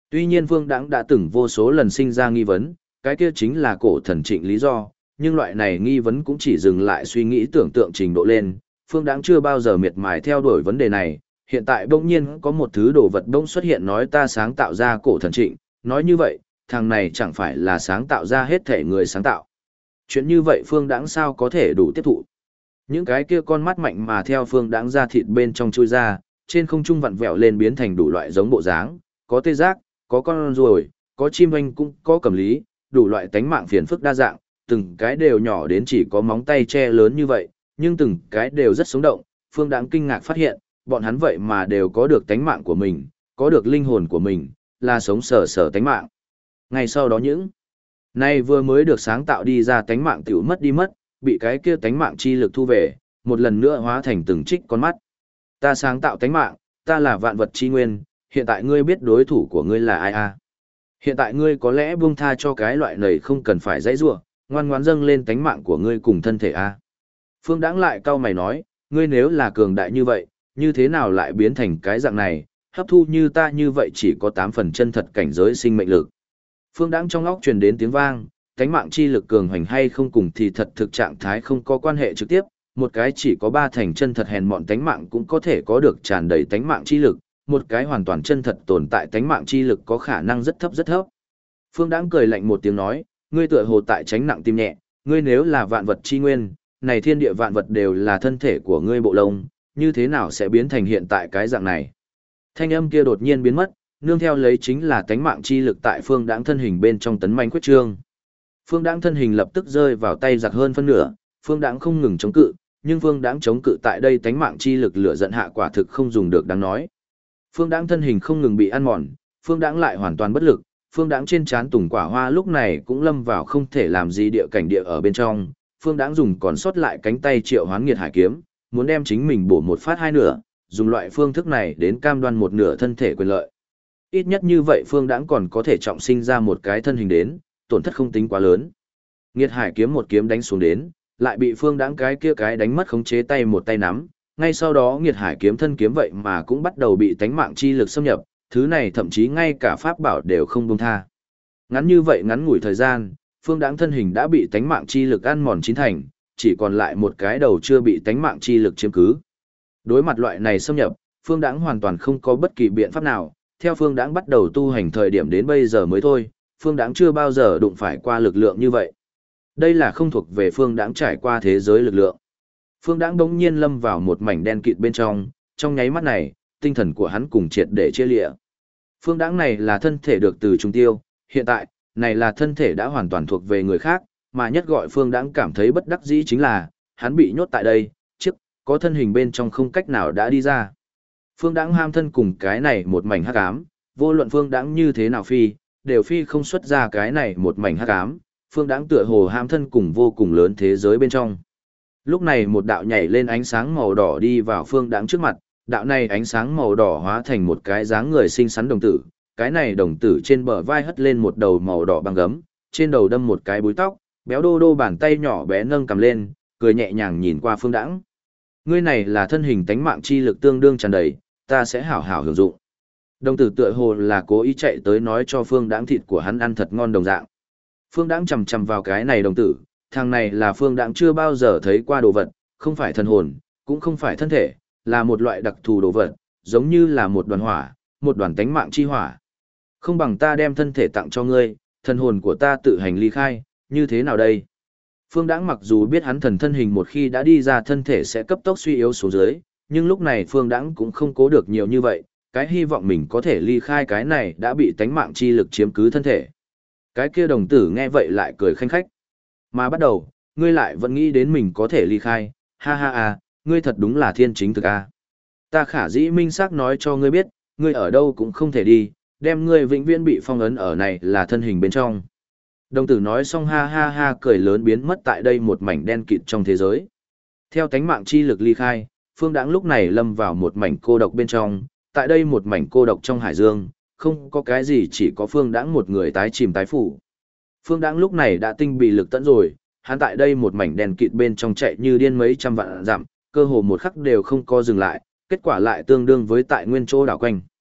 S1: Tuy nhiên Phương Đãng đã từng vô số lần sinh ra nghi vấn, cái kia chính là cổ thần trịnh lý do, nhưng loại này nghi vấn cũng chỉ dừng lại suy nghĩ tưởng tượng trình độ lên, Phương Đãng chưa bao giờ miệt mài theo đuổi vấn đề này, hiện tại bỗng nhiên có một thứ đồ vật bỗng xuất hiện nói ta sáng tạo ra cổ thần trịnh, nói như vậy, thằng này chẳng phải là sáng tạo ra hết thể người sáng tạo. Chuyện như vậy Phương Đãng sao có thể đủ tiếp thụ. Những cái kia con mắt mạnh mà theo Phương Đãng ra thịt bên trong chui ra, trên không trung vặn vẹo lên biến thành đủ loại giống bộ dáng, có tê giác, có con ruồi, có chim anh cũng có cẩm lý, đủ loại tánh mạng phiền phức đa dạng, từng cái đều nhỏ đến chỉ có móng tay che lớn như vậy, nhưng từng cái đều rất sống động. Phương Đãng kinh ngạc phát hiện, bọn hắn vậy mà đều có được tánh mạng của mình, có được linh hồn của mình, là sống sờ sờ tánh mạng. Ngay sau đó những này vừa mới được sáng tạo đi ra tánh mạng tiểu mất đi mất, bị cái kia tánh mạng chi lực thu về, một lần nữa hóa thành từng trích con mắt. Ta sáng tạo tánh mạng, ta là vạn vật chi nguyên, hiện tại ngươi biết đối thủ của ngươi là ai à? Hiện tại ngươi có lẽ buông tha cho cái loại này không cần phải dãy rủa, ngoan ngoãn dâng lên tánh mạng của ngươi cùng thân thể à? Phương Đãng lại cau mày nói, ngươi nếu là cường đại như vậy, như thế nào lại biến thành cái dạng này, hấp thu như ta như vậy chỉ có 8 phần chân thật cảnh giới sinh mệnh lực. Phương Đãng trong óc truyền đến tiếng vang, tánh mạng chi lực cường hoành hay không cùng thì thật thực trạng thái không có quan hệ trực tiếp, một cái chỉ có 3 thành chân thật hèn mọn tánh mạng cũng có thể có được tràn đầy tánh mạng chi lực, một cái hoàn toàn chân thật tồn tại tánh mạng chi lực có khả năng rất thấp rất thấp. Phương Đãng cười lạnh một tiếng nói, ngươi tựa hồ tại tránh nặng tim nhẹ, ngươi nếu là vạn vật chi nguyên, này thiên địa vạn vật đều là thân thể của ngươi bộ lông, như thế nào sẽ biến thành hiện tại cái dạng này? Thanh âm kia đột nhiên biến mất, nương theo lấy chính là tánh mạng chi lực tại Phương Đãng thân hình bên trong tấn manh quyết trương. Phương Đãng thân hình lập tức rơi vào tay giặc hơn phân nửa, Phương Đãng không ngừng chống cự, nhưng Phương Đãng chống cự tại đây tánh mạng chi lực lửa giận hạ quả thực không dùng được đáng nói. Phương Đãng thân hình không ngừng bị ăn mòn, Phương Đãng lại hoàn toàn bất lực, Phương Đãng trên trán tùng quả hoa lúc này cũng lâm vào không thể làm gì địa cảnh địa ở bên trong. Phương Đãng dùng còn sót lại cánh tay triệu hoán nghiệt hải kiếm, muốn đem chính mình bổ một phát hai nửa, dùng loại phương thức này đến cam đoan một nửa thân thể quyền lợi. Ít nhất như vậy Phương Đãng còn có thể trọng sinh ra một cái thân hình đến, tổn thất không tính quá lớn. Nghiệt hải kiếm một kiếm đánh xuống đến, lại bị Phương Đãng cái kia cái đánh mất khống chế tay một tay nắm, ngay sau đó nghiệt hải kiếm thân kiếm vậy mà cũng bắt đầu bị tánh mạng chi lực xâm nhập, thứ này thậm chí ngay cả pháp bảo đều không buông tha. Ngắn như vậy ngắn ngủi thời gian, Phương Đãng thân hình đã bị tánh mạng chi lực ăn mòn chín thành, chỉ còn lại một cái đầu chưa bị tánh mạng chi lực chiếm cứ. Đối mặt loại này xâm nhập, Phương Đãng hoàn toàn không có bất kỳ biện pháp nào, theo Phương Đãng bắt đầu tu hành thời điểm đến bây giờ mới thôi, Phương Đãng chưa bao giờ đụng phải qua lực lượng như vậy. Đây là không thuộc về Phương Đãng trải qua thế giới lực lượng. Phương Đãng đống nhiên lâm vào một mảnh đen kịt bên trong nháy mắt này, tinh thần của hắn cùng triệt để chia lịa. Phương Đãng này là thân thể được từ trùng tiêu, hiện tại, này là thân thể đã hoàn toàn thuộc về người khác, mà nhất gọi Phương Đãng cảm thấy bất đắc dĩ chính là, hắn bị nhốt tại đây, trước, có thân hình bên trong không cách nào đã đi ra. Phương Đãng ham thân cùng cái này một mảnh hắc ám, vô luận Phương Đãng như thế nào phi, đều phi không xuất ra cái này một mảnh hắc ám, Phương Đãng tựa hồ ham thân cùng vô cùng lớn thế giới bên trong. Lúc này một đạo nhảy lên ánh sáng màu đỏ đi vào Phương Đãng trước mặt, đạo này ánh sáng màu đỏ hóa thành một cái dáng người xinh xắn đồng tử, cái này đồng tử trên bờ vai hất lên một đầu màu đỏ băng gấm, trên đầu đâm một cái búi tóc, béo đô đô bàn tay nhỏ bé nâng cầm lên, cười nhẹ nhàng nhìn qua Phương Đãng. Ngươi này là thân hình tánh mạng chi lực tương đương tràn đầy, ta sẽ hảo hảo hưởng dụng. Đồng tử tựa hồ là cố ý chạy tới nói cho Phương Đãng thịt của hắn ăn thật ngon đồng dạng. Phương Đãng chầm chầm vào cái này đồng tử, thằng này là Phương Đãng chưa bao giờ thấy qua đồ vật, không phải thần hồn, cũng không phải thân thể, là một loại đặc thù đồ vật, giống như là một đoàn hỏa, một đoàn tánh mạng chi hỏa. Không bằng ta đem thân thể tặng cho ngươi, thần hồn của ta tự hành ly khai, như thế nào đây? Phương Đãng mặc dù biết hắn thần thân hình một khi đã đi ra thân thể sẽ cấp tốc suy yếu xuống dưới, nhưng lúc này Phương Đãng cũng không cố được nhiều như vậy, cái hy vọng mình có thể ly khai cái này đã bị tánh mạng chi lực chiếm cứ thân thể. Cái kia đồng tử nghe vậy lại cười khanh khách. Mà bắt đầu, ngươi lại vẫn nghĩ đến mình có thể ly khai, ha ha ha, ngươi thật đúng là thiên chính thực a. Ta khả dĩ minh xác nói cho ngươi biết, ngươi ở đâu cũng không thể đi, đem ngươi vĩnh viễn bị phong ấn ở này là thân hình bên trong. Đồng tử nói xong ha ha ha cười lớn biến mất tại đây một mảnh đen kịt trong thế giới. Theo tánh mạng chi lực ly khai, Phương Đãng lúc này lâm vào một mảnh cô độc bên trong, tại đây một mảnh cô độc trong hải dương, không có cái gì chỉ có Phương Đãng một người tái chìm tái phủ. Phương Đãng lúc này đã tinh bị lực tận rồi, hắn tại đây một mảnh đen kịt bên trong chạy như điên mấy trăm vạn dặm, cơ hồ một khắc đều không co dừng lại, kết quả lại tương đương với tại nguyên chỗ đảo quanh.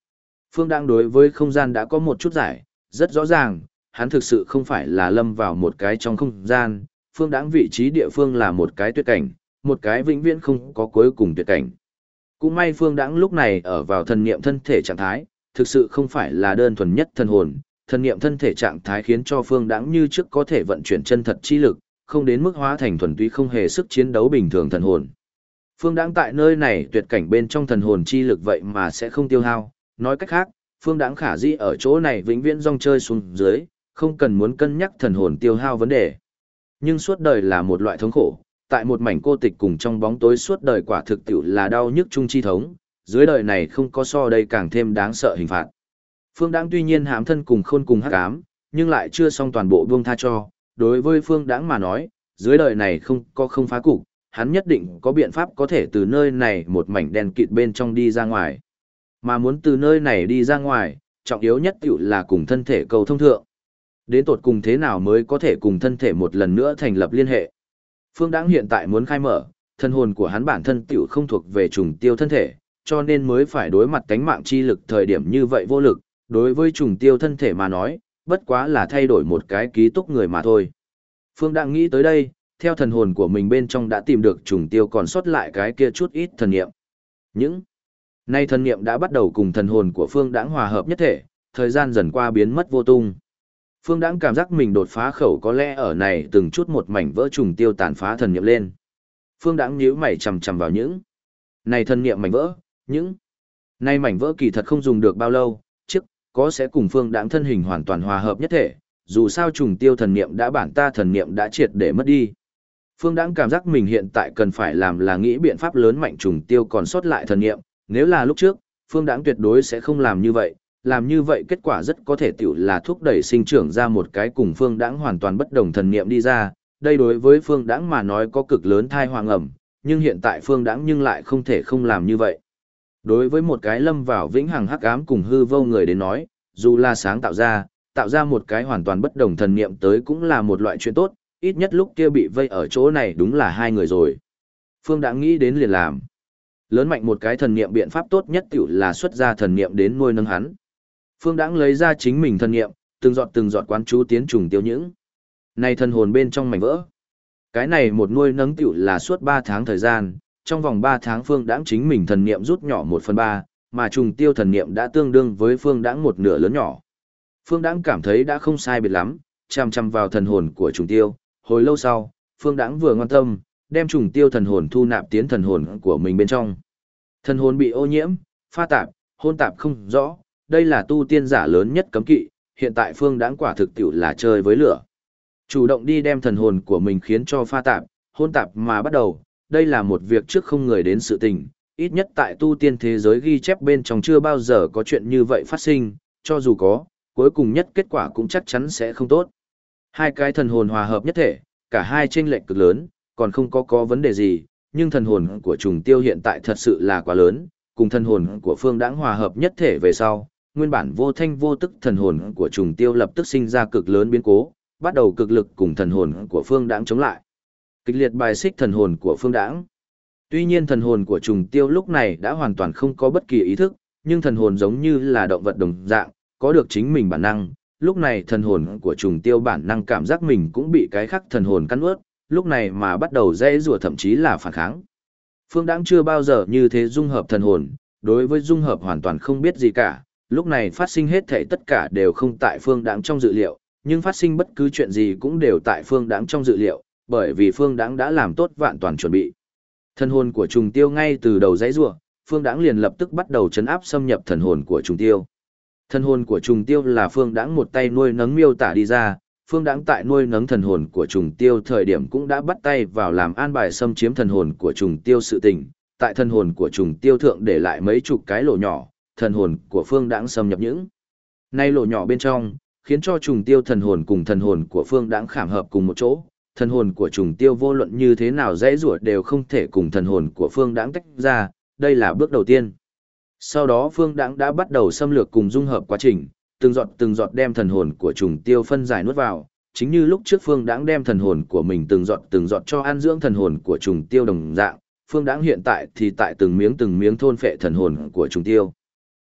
S1: Phương Đãng đối với không gian đã có một chút giải, rất rõ ràng, hắn thực sự không phải là lâm vào một cái trong không gian, Phương Đãng vị trí địa phương là một cái tuyệt cảnh, một cái vĩnh viễn không có cuối cùng tuyệt cảnh. Cũng may Phương Đãng lúc này ở vào thần niệm thân thể trạng thái, thực sự không phải là đơn thuần nhất thần hồn, thần niệm thân thể trạng thái khiến cho Phương Đãng như trước có thể vận chuyển chân thật chi lực, không đến mức hóa thành thuần túy không hề sức chiến đấu bình thường thần hồn. Phương Đãng tại nơi này tuyệt cảnh bên trong thần hồn chi lực vậy mà sẽ không tiêu hao, nói cách khác, Phương Đãng khả dĩ ở chỗ này vĩnh viễn rong chơi xuống dưới, không cần muốn cân nhắc thần hồn tiêu hao vấn đề. Nhưng suốt đời là một loại thống khổ, tại một mảnh cô tịch cùng trong bóng tối suốt đời quả thực tiệu là đau nhức chung chi thống, dưới đời này không có so đây càng thêm đáng sợ hình phạt. Phương Đãng tuy nhiên hãm thân cùng khôn cùng hắc ám, nhưng lại chưa xong toàn bộ buông tha cho, đối với Phương Đãng mà nói, dưới đời này không có không phá cục, hắn nhất định có biện pháp có thể từ nơi này một mảnh đen kịt bên trong đi ra ngoài. Mà muốn từ nơi này đi ra ngoài, trọng yếu nhất tiểu là cùng thân thể cầu thông thượng. Đến tột cùng thế nào mới có thể cùng thân thể một lần nữa thành lập liên hệ. Phương Đãng hiện tại muốn khai mở, thân hồn của hắn bản thân tiểu không thuộc về trùng tiêu thân thể, cho nên mới phải đối mặt cánh mạng chi lực thời điểm như vậy vô lực, đối với trùng tiêu thân thể mà nói, bất quá là thay đổi một cái ký túc người mà thôi. Phương Đãng nghĩ tới đây, theo thần hồn của mình bên trong đã tìm được trùng tiêu còn sót lại cái kia chút ít thần niệm. Những nay thần niệm đã bắt đầu cùng thần hồn của Phương Đãng hòa hợp nhất thể, thời gian dần qua biến mất vô tung. Phương Đãng cảm giác mình đột phá khẩu có lẽ ở này từng chút một mảnh vỡ trùng tiêu tàn phá thần niệm lên. Phương Đãng nhíu mày chằm chằm vào những này thần niệm mảnh vỡ, những này mảnh vỡ kỳ thật không dùng được bao lâu, trước có sẽ cùng Phương Đãng thân hình hoàn toàn hòa hợp nhất thể, dù sao trùng tiêu thần niệm đã bản ta thần niệm đã triệt để mất đi. Phương Đãng cảm giác mình hiện tại cần phải làm là nghĩ biện pháp lớn mạnh trùng tiêu còn sót lại thần niệm, nếu là lúc trước, Phương Đãng tuyệt đối sẽ không làm như vậy kết quả rất có thể tiểu là thúc đẩy sinh trưởng ra một cái cùng Phương Đãng hoàn toàn bất đồng thần niệm đi ra, đây đối với Phương Đãng mà nói có cực lớn thai hoàng ẩm, nhưng hiện tại Phương Đãng nhưng lại không thể không làm như vậy. Đối với một cái lâm vào vĩnh hằng hắc ám cùng hư vô người đến nói, dù là sáng tạo ra một cái hoàn toàn bất đồng thần niệm tới cũng là một loại chuyện tốt, ít nhất lúc kia bị vây ở chỗ này đúng là hai người rồi. Phương Đãng nghĩ đến liền làm. Lớn mạnh một cái thần niệm biện pháp tốt nhất tiểu là xuất ra thần niệm đến nuôi nấng hắn. Phương Đãng lấy ra chính mình thần niệm, từng giọt quán chú tiến trùng tiêu những này thần hồn bên trong mảnh vỡ. Cái này một nuôi nấng tiểu là suốt 3 tháng thời gian, trong vòng 3 tháng Phương Đãng chính mình thần niệm rút nhỏ 1/3, mà trùng tiêu thần niệm đã tương đương với Phương Đãng một nửa lớn nhỏ. Phương Đãng cảm thấy đã không sai biệt lắm, chăm chăm vào thần hồn của trùng tiêu, hồi lâu sau, Phương Đãng vừa ngoan tâm, đem trùng tiêu thần hồn thu nạp tiến thần hồn của mình bên trong. Thần hồn bị ô nhiễm, pha tạp, hôn tạp không rõ, đây là tu tiên giả lớn nhất cấm kỵ, hiện tại Phương Đãng quả thực tiểu là chơi với lửa. Chủ động đi đem thần hồn của mình khiến cho pha tạp, hôn tạp mà bắt đầu, đây là một việc trước không người đến sự tình, ít nhất tại tu tiên thế giới ghi chép bên trong chưa bao giờ có chuyện như vậy phát sinh, cho dù có, cuối cùng nhất kết quả cũng chắc chắn sẽ không tốt. Hai cái thần hồn hòa hợp nhất thể, cả hai chênh lệch cực lớn, còn không có vấn đề gì, nhưng thần hồn của trùng tiêu hiện tại thật sự là quá lớn, cùng thần hồn của Phương Đãng hòa hợp nhất thể về sau, nguyên bản vô thanh vô tức thần hồn của trùng tiêu lập tức sinh ra cực lớn biến cố, bắt đầu cực lực cùng thần hồn của Phương Đãng chống lại. Kịch liệt bài xích thần hồn của Phương Đãng. Tuy nhiên thần hồn của trùng tiêu lúc này đã hoàn toàn không có bất kỳ ý thức, nhưng thần hồn giống như là động vật đồng dạng, có được chính mình bản năng. Lúc này thần hồn của trùng tiêu bản năng cảm giác mình cũng bị cái khác thần hồn cắn ướt, lúc này mà bắt đầu dễ rủa thậm chí là phản kháng. Phương Đãng chưa bao giờ như thế dung hợp thần hồn, đối với dung hợp hoàn toàn không biết gì cả, lúc này phát sinh hết thảy tất cả đều không tại Phương Đãng trong dự liệu, nhưng phát sinh bất cứ chuyện gì cũng đều tại Phương Đãng trong dự liệu, bởi vì Phương Đãng đã làm tốt vạn toàn chuẩn bị. Thần hồn của trùng tiêu ngay từ đầu dãy rủa, Phương Đãng liền lập tức bắt đầu trấn áp xâm nhập thần hồn của trùng tiêu. Thần hồn của trùng tiêu là Phương Đãng một tay nuôi nấng miêu tả đi ra, Phương Đãng tại nuôi nấng thần hồn của trùng tiêu thời điểm cũng đã bắt tay vào làm an bài xâm chiếm thần hồn của trùng tiêu sự tình, tại thần hồn của trùng tiêu thượng để lại mấy chục cái lỗ nhỏ, thần hồn của Phương Đãng xâm nhập những nay lỗ nhỏ bên trong, khiến cho trùng tiêu thần hồn cùng thần hồn của Phương Đãng khảm hợp cùng một chỗ, thần hồn của trùng tiêu vô luận như thế nào dễ rủa đều không thể cùng thần hồn của Phương Đãng tách ra, đây là bước đầu tiên. Sau đó Phương Đãng đã bắt đầu xâm lược cùng dung hợp quá trình, từng giọt đem thần hồn của trùng tiêu phân giải nuốt vào, chính như lúc trước Phương Đãng đem thần hồn của mình từng giọt cho ăn dưỡng thần hồn của trùng tiêu đồng dạng, Phương Đãng hiện tại thì tại từng miếng thôn phệ thần hồn của trùng tiêu.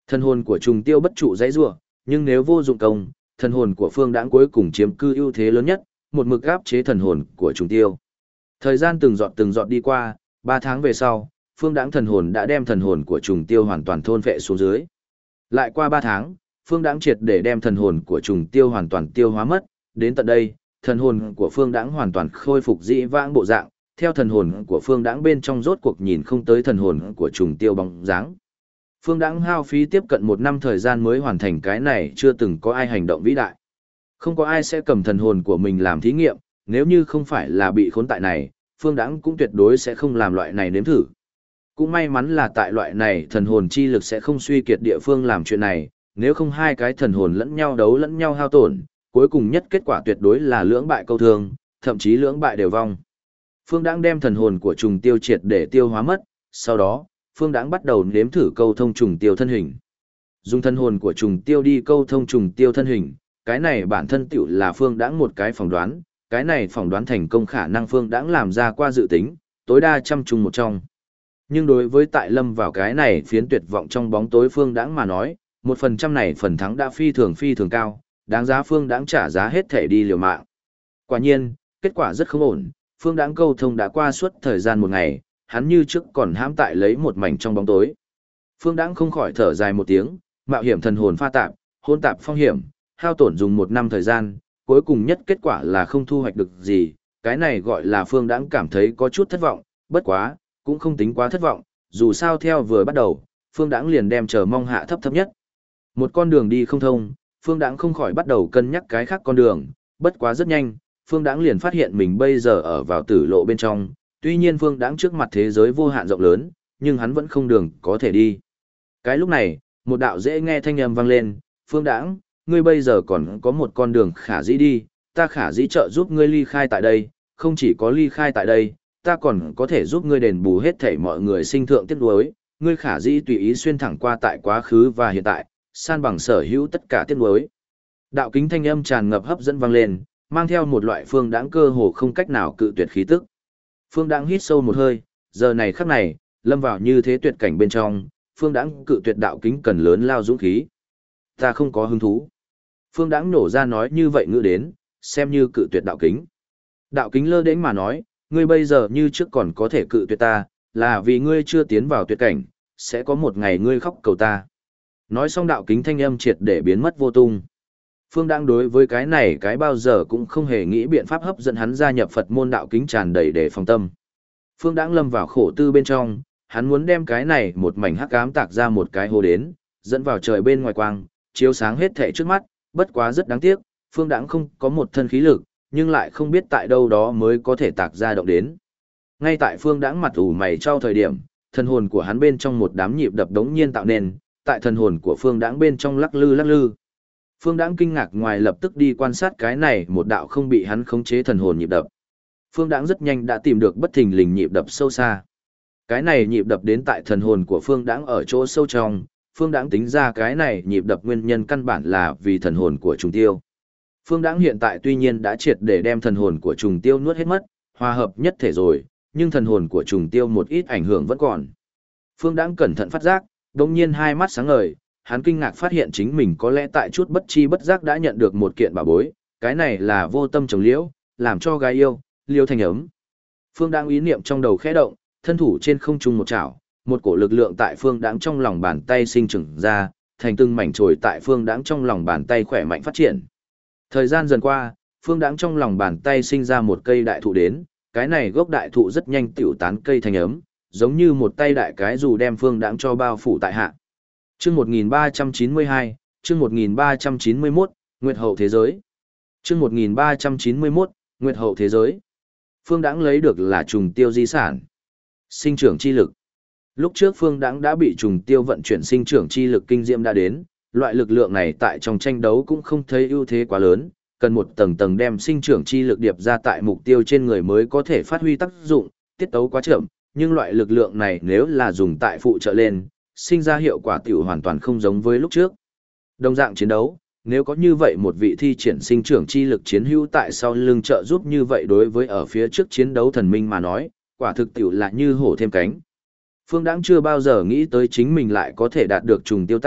S1: Thần hồn của trùng tiêu bất trụ dãy rủa, nhưng nếu vô dụng công, thần hồn của Phương Đãng cuối cùng chiếm cư ưu thế lớn nhất, một mực áp chế thần hồn của trùng tiêu. Thời gian từng giọt đi qua, 3 tháng về sau, Phương Đãng thần hồn đã đem thần hồn của trùng tiêu hoàn toàn thôn phệ xuống dưới. Lại qua 3 tháng, Phương Đãng triệt để đem thần hồn của trùng tiêu hoàn toàn tiêu hóa mất, đến tận đây, thần hồn của Phương Đãng hoàn toàn khôi phục dĩ vãng bộ dạng, theo thần hồn của Phương Đãng bên trong rốt cuộc nhìn không tới thần hồn của trùng tiêu bóng dáng. Phương Đãng hao phí tiếp cận 1 năm thời gian mới hoàn thành cái này, chưa từng có ai hành động vĩ đại. Không có ai sẽ cầm thần hồn của mình làm thí nghiệm, nếu như không phải là bị khốn tại này, Phương Đãng cũng tuyệt đối sẽ không làm loại này nếm thử. Cũng may mắn là tại loại này thần hồn chi lực sẽ không suy kiệt địa phương làm chuyện này, nếu không hai cái thần hồn lẫn nhau đấu lẫn nhau hao tổn, cuối cùng nhất kết quả tuyệt đối là lưỡng bại câu thương, thậm chí lưỡng bại đều vong. Phương Đãng đem thần hồn của trùng tiêu triệt để tiêu hóa mất, sau đó, Phương Đãng bắt đầu nếm thử câu thông trùng tiêu thân hình. Dùng thần hồn của trùng tiêu đi câu thông trùng tiêu thân hình, cái này bản thân tựu là Phương Đãng một cái phỏng đoán, cái này phỏng đoán thành công khả năng Phương Đãng làm ra qua dự tính, tối đa trăm trùng một trong. Nhưng đối với tại lâm vào cái này phiến tuyệt vọng trong bóng tối Phương Đãng mà nói, 1% này phần thắng đã phi thường cao, đáng giá Phương Đãng trả giá hết thể đi liều mạng. Quả nhiên, kết quả rất không ổn, Phương Đãng câu thông đã qua suốt thời gian 1 ngày, hắn như trước còn hãm tại lấy một mảnh trong bóng tối. Phương Đãng không khỏi thở dài một tiếng, mạo hiểm thần hồn pha tạp, hôn tạp phong hiểm, hao tổn dùng 1 năm thời gian, cuối cùng nhất kết quả là không thu hoạch được gì, cái này gọi là Phương Đãng cảm thấy có chút thất vọng, bất quá, cũng không tính quá thất vọng, dù sao theo vừa bắt đầu, Phương Đãng liền đem chờ mong hạ thấp nhất. Một con đường đi không thông, Phương Đãng không khỏi bắt đầu cân nhắc cái khác con đường, bất quá rất nhanh, Phương Đãng liền phát hiện mình bây giờ ở vào tử lộ bên trong, tuy nhiên Phương Đãng trước mặt thế giới vô hạn rộng lớn, nhưng hắn vẫn không đường có thể đi. Cái lúc này, một đạo dễ nghe thanh âm vang lên, Phương Đãng, ngươi bây giờ còn có một con đường khả dĩ đi, ta khả dĩ trợ giúp ngươi ly khai tại đây, không chỉ có ly khai tại đây, ta còn có thể giúp ngươi đền bù hết thảy mọi người sinh thượng tiếc nuối, ngươi khả dĩ tùy ý xuyên thẳng qua tại quá khứ và hiện tại, san bằng sở hữu tất cả tiếc nuối. Đạo kính thanh âm tràn ngập hấp dẫn vang lên, mang theo một loại Phương Đãng cơ hồ không cách nào cự tuyệt khí tức. Phương Đãng hít sâu một hơi, giờ này khắc này, lâm vào như thế tuyệt cảnh bên trong, Phương Đãng cự tuyệt đạo kính cần lớn lao dũng khí. Ta không có hứng thú. Phương Đãng nổ ra nói như vậy ngữ đến, xem như cự tuyệt đạo kính. Đạo kính lơ đễnh mà nói, ngươi bây giờ như trước còn có thể cự tuyệt ta, là vì ngươi chưa tiến vào tuyệt cảnh, sẽ có một ngày ngươi khóc cầu ta. Nói xong đạo kính thanh âm triệt để biến mất vô tung. Phương Đãng đối với cái này cái bao giờ cũng không hề nghĩ biện pháp hấp dẫn hắn gia nhập Phật môn đạo kính tràn đầy để phòng tâm. Phương Đãng lâm vào khổ tư bên trong, hắn muốn đem cái này một mảnh hắc ám tạc ra một cái hồ đến, dẫn vào trời bên ngoài quang, chiếu sáng hết thảy trước mắt, bất quá rất đáng tiếc, Phương Đãng không có một thân khí lực, nhưng lại không biết tại đâu đó mới có thể tạc ra động đến. Ngay tại Phương Đãng mặt ủ mày trao thời điểm, thần hồn của hắn bên trong một đám nhịp đập đống nhiên tạo nên, tại thần hồn của Phương Đãng bên trong lắc lư lắc lư. Phương Đãng kinh ngạc ngoài lập tức đi quan sát cái này một đạo không bị hắn khống chế thần hồn nhịp đập. Phương Đãng rất nhanh đã tìm được bất thình lình nhịp đập sâu xa. Cái này nhịp đập đến tại thần hồn của Phương Đãng ở chỗ sâu trong, Phương Đãng tính ra cái này nhịp đập nguyên nhân căn bản là vì thần hồn của trùng tiêu. Phương Đãng hiện tại tuy nhiên đã triệt để đem thần hồn của trùng tiêu nuốt hết mất, hòa hợp nhất thể rồi, nhưng thần hồn của trùng tiêu một ít ảnh hưởng vẫn còn. Phương Đãng cẩn thận phát giác, đột nhiên hai mắt sáng ngời, hắn kinh ngạc phát hiện chính mình có lẽ tại chút bất chi bất giác đã nhận được một kiện bảo bối, cái này là vô tâm trồng liễu, làm cho gái yêu, liêu thành ấm. Phương Đãng ý niệm trong đầu khẽ động, thân thủ trên không trung một chảo, một cổ lực lượng tại Phương Đãng trong lòng bàn tay sinh trưởng ra, thành từng mảnh chồi tại Phương Đãng trong lòng bàn tay khỏe mạnh phát triển. Thời gian dần qua, Phương Đãng trong lòng bàn tay sinh ra một cây đại thụ đến, cái này gốc đại thụ rất nhanh tiểu tán cây thành ấm, giống như một tay đại cái dù đem Phương Đãng cho bao phủ tại hạ. Chương 1392, chương 1391, Nguyệt hậu thế giới. Chương 1391, Nguyệt hậu thế giới. Phương Đãng lấy được là trùng tiêu di sản. Sinh trưởng chi lực. Lúc trước Phương Đãng đã bị trùng tiêu vận chuyển sinh trưởng chi lực kinh diệm đã đến, loại lực lượng này tại trong tranh đấu cũng không thấy ưu thế quá lớn, cần một tầng tầng đem sinh trưởng chi lực điệp ra tại mục tiêu trên người mới có thể phát huy tác dụng, tiết tấu quá chậm, nhưng loại lực lượng này nếu là dùng tại phụ trợ lên, sinh ra hiệu quả tiểu hoàn toàn không giống với lúc trước. Đồng dạng chiến đấu, nếu có như vậy một vị thi triển sinh trưởng chi lực chiến hữu tại sau lưng trợ giúp như vậy đối với ở phía trước chiến đấu thần minh mà nói, quả thực tiểu là như hổ thêm cánh. Phương Đãng chưa bao giờ nghĩ tới chính mình lại có thể đạt được trùng tiêu tặng,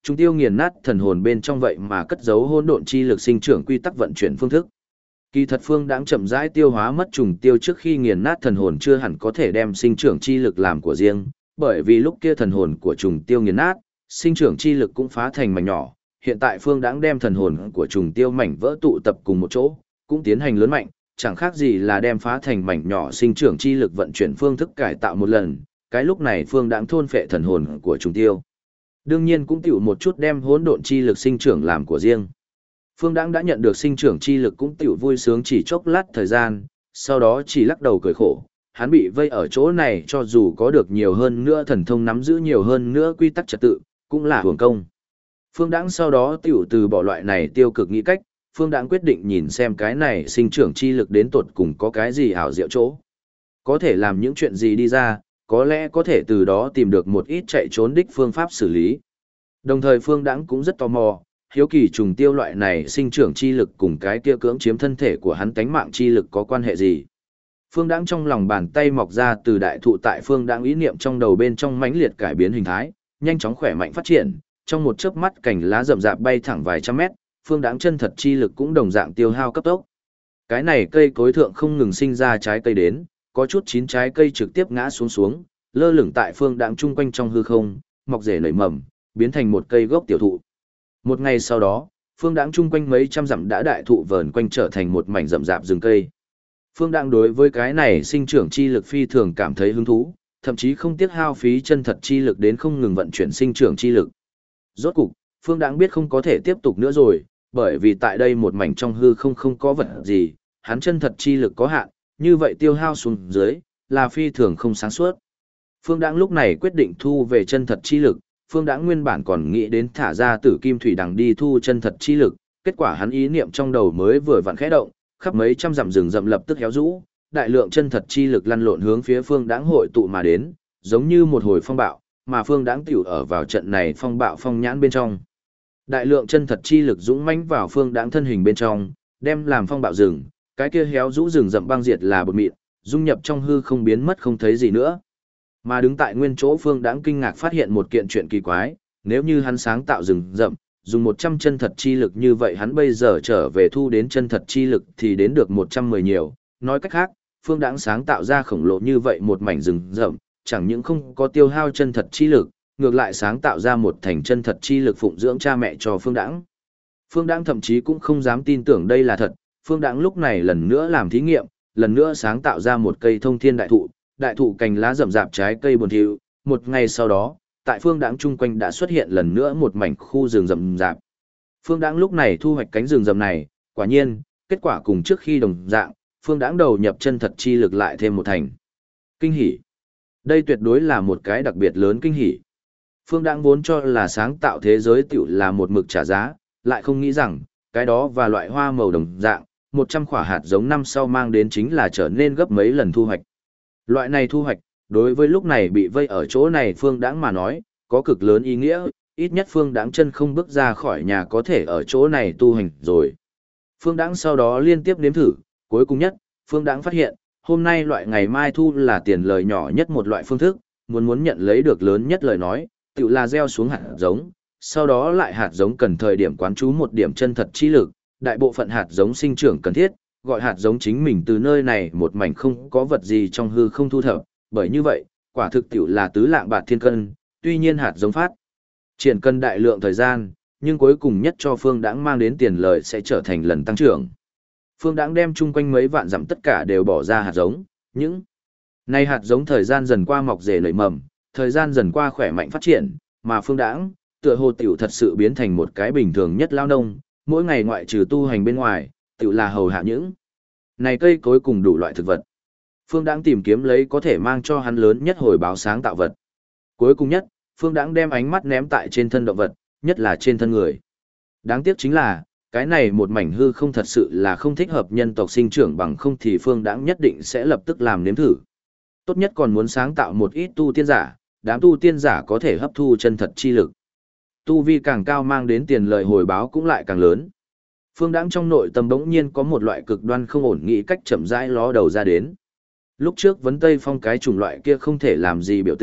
S1: trùng tiêu nghiền nát thần hồn bên trong vậy mà cất giấu hỗn độn chi lực sinh trưởng quy tắc vận chuyển phương thức. Kỳ thật Phương Đãng chậm rãi tiêu hóa mất trùng tiêu trước khi nghiền nát thần hồn chưa hẳn có thể đem sinh trưởng chi lực làm của riêng, bởi vì lúc kia thần hồn của trùng tiêu nghiền nát, sinh trưởng chi lực cũng phá thành mảnh nhỏ. Hiện tại Phương Đãng đem thần hồn của trùng tiêu mảnh vỡ tụ tập cùng một chỗ, cũng tiến hành lớn mạnh, chẳng khác gì là đem phá thành mảnh nhỏ sinh trưởng chi lực vận chuyển phương thức cải tạo một lần. Cái lúc này Phương Đãng thôn phệ thần hồn của trùng tiêu, đương nhiên cũng tiểu một chút đem hỗn độn chi lực sinh trưởng làm của riêng. Phương Đãng đã nhận được sinh trưởng chi lực cũng tiểu vui sướng chỉ chốc lát thời gian, sau đó chỉ lắc đầu cười khổ, hắn bị vây ở chỗ này cho dù có được nhiều hơn nữa thần thông nắm giữ nhiều hơn nữa quy tắc trật tự, cũng là hưởng công. Phương Đãng sau đó tiểu từ bỏ loại này tiêu cực nghĩ cách, Phương Đãng quyết định nhìn xem cái này sinh trưởng chi lực đến tột cùng có cái gì ảo diệu chỗ. Có thể làm những chuyện gì đi ra, có lẽ có thể từ đó tìm được một ít chạy trốn đích phương pháp xử lý. Đồng thời Phương Đãng cũng rất tò mò, hiếu kỳ trùng tiêu loại này sinh trưởng chi lực cùng cái kia cưỡng chiếm thân thể của hắn tánh mạng chi lực có quan hệ gì. Phương Đãng trong lòng bàn tay mọc ra từ đại thụ tại Phương Đãng ý niệm trong đầu bên trong mãnh liệt cải biến hình thái, nhanh chóng khỏe mạnh phát triển, trong một chớp mắt cành lá rậm rạp bay thẳng vài trăm mét, Phương Đãng chân thật chi lực cũng đồng dạng tiêu hao cấp tốc. Cái này cây cối thượng không ngừng sinh ra trái cây đến, có chút chín trái cây trực tiếp ngã xuống, lơ lửng tại Phương Đãng chung quanh trong hư không, mọc rễ nảy mầm, biến thành một cây gốc tiểu thụ. Một ngày sau đó, Phương Đãng chung quanh mấy trăm dặm đã đại thụ vờn quanh trở thành một mảnh rậm rạp rừng cây. Phương Đãng đối với cái này sinh trưởng chi lực phi thường cảm thấy hứng thú, thậm chí không tiếc hao phí chân thật chi lực đến không ngừng vận chuyển sinh trưởng chi lực. Rốt cục, Phương Đãng biết không có thể tiếp tục nữa rồi, bởi vì tại đây một mảnh trong hư không có vật gì, hắn chân thật chi lực có hạn, như vậy tiêu hao xuống dưới, là phi thường không sáng suốt. Phương Đãng lúc này quyết định thu về chân thật chi lực, Phương Đãng nguyên bản còn nghĩ đến thả ra Tử Kim Thủy Đằng đi thu chân thật chi lực, kết quả hắn ý niệm trong đầu mới vừa vặn khẽ động, khắp mấy trăm dặm rừng rậm lập tức héo rũ, đại lượng chân thật chi lực lăn lộn hướng phía Phương Đãng hội tụ mà đến, giống như một hồi phong bạo, mà Phương Đãng tiểu ở vào trận này phong bạo phong nhãn bên trong. Đại lượng chân thật chi lực dũng mãnh vào Phương Đãng thân hình bên trong, đem làm phong bạo rừng, cái kia héo rũ rừng rậm băng diệt là bột mịn, dung nhập trong hư không biến mất không thấy gì nữa. Mà đứng tại nguyên chỗ Phương Đãng kinh ngạc phát hiện một kiện chuyện kỳ quái, nếu như hắn sáng tạo rừng rậm, dùng 100 chân thật chi lực như vậy hắn bây giờ trở về thu đến chân thật chi lực thì đến được 110 nhiều, nói cách khác, Phương Đãng sáng tạo ra khổng lồ như vậy một mảnh rừng rậm, chẳng những không có tiêu hao chân thật chi lực, ngược lại sáng tạo ra một thành chân thật chi lực phụng dưỡng cha mẹ cho Phương Đãng. Phương Đãng thậm chí cũng không dám tin tưởng đây là thật, Phương Đãng lúc này lần nữa làm thí nghiệm, lần nữa sáng tạo ra một cây thông thiên đại thụ cành lá rậm rạp trái cây buồn thiu. Một ngày sau đó, tại Phương Đãng chung quanh đã xuất hiện lần nữa một mảnh khu rừng rậm rạp. Phương Đãng lúc này thu hoạch cánh rừng rậm này, quả nhiên, kết quả cùng trước khi đồng dạng, Phương Đãng đầu nhập chân thật chi lực lại thêm một thành. Kinh hỉ. Đây tuyệt đối là một cái đặc biệt lớn kinh hỉ. Phương Đãng vốn cho là sáng tạo thế giới tiểu là một mực trả giá, lại không nghĩ rằng, cái đó và loại hoa màu đồng dạng, 100 quả hạt giống năm sau mang đến chính là trở nên gấp mấy lần thu hoạch. Loại này thu hoạch, đối với lúc này bị vây ở chỗ này Phương Đãng mà nói, có cực lớn ý nghĩa, ít nhất Phương Đãng chân không bước ra khỏi nhà có thể ở chỗ này tu hành rồi. Phương Đãng sau đó liên tiếp nếm thử, cuối cùng nhất, Phương Đãng phát hiện, hôm nay loại ngày mai thu là tiền lời nhỏ nhất một loại phương thức, muốn nhận lấy được lớn nhất lời nói, tự là gieo xuống hạt giống, sau đó lại hạt giống cần thời điểm quán chú một điểm chân thật chi lực, đại bộ phận hạt giống sinh trưởng cần thiết, gọi hạt giống chính mình từ nơi này một mảnh không có vật gì trong hư không thu thập, bởi như vậy, quả thực tiểu là tứ lạng bạc thiên cân, tuy nhiên hạt giống phát triển cần đại lượng thời gian, nhưng cuối cùng nhất cho Phương Đãng mang đến tiền lợi sẽ trở thành lần tăng trưởng. Phương Đãng đem chung quanh mấy vạn dặm tất cả đều bỏ ra hạt giống, những này hạt giống thời gian dần qua mọc rễ nảy mầm, thời gian dần qua khỏe mạnh phát triển, mà Phương Đãng tựa hồ tiểu thật sự biến thành một cái bình thường nhất lao nông, mỗi ngày ngoại trừ tu hành bên ngoài, tiểu là hầu hạ những này cây cối cùng đủ loại thực vật. Phương Đãng tìm kiếm lấy có thể mang cho hắn lớn nhất hồi báo sáng tạo vật. Cuối cùng nhất, Phương Đãng đem ánh mắt ném tại trên thân động vật, nhất là trên thân người. Đáng tiếc chính là, cái này một mảnh hư không thật sự là không thích hợp nhân tộc sinh trưởng, bằng không thì Phương Đãng nhất định sẽ lập tức làm nếm thử. Tốt nhất còn muốn sáng tạo một ít tu tiên giả, đám tu tiên giả có thể hấp thu chân thật chi lực. Tu vi càng cao mang đến tiền lợi hồi báo cũng lại càng lớn. Phương Đãng trong nội tâm bỗng nhiên có một loại cực đoan không ổn nghĩ cách chậm rãi ló đầu ra đến. Lúc trước vấn Tây Phong cái chủng loại kia không thể làm gì biểu tình,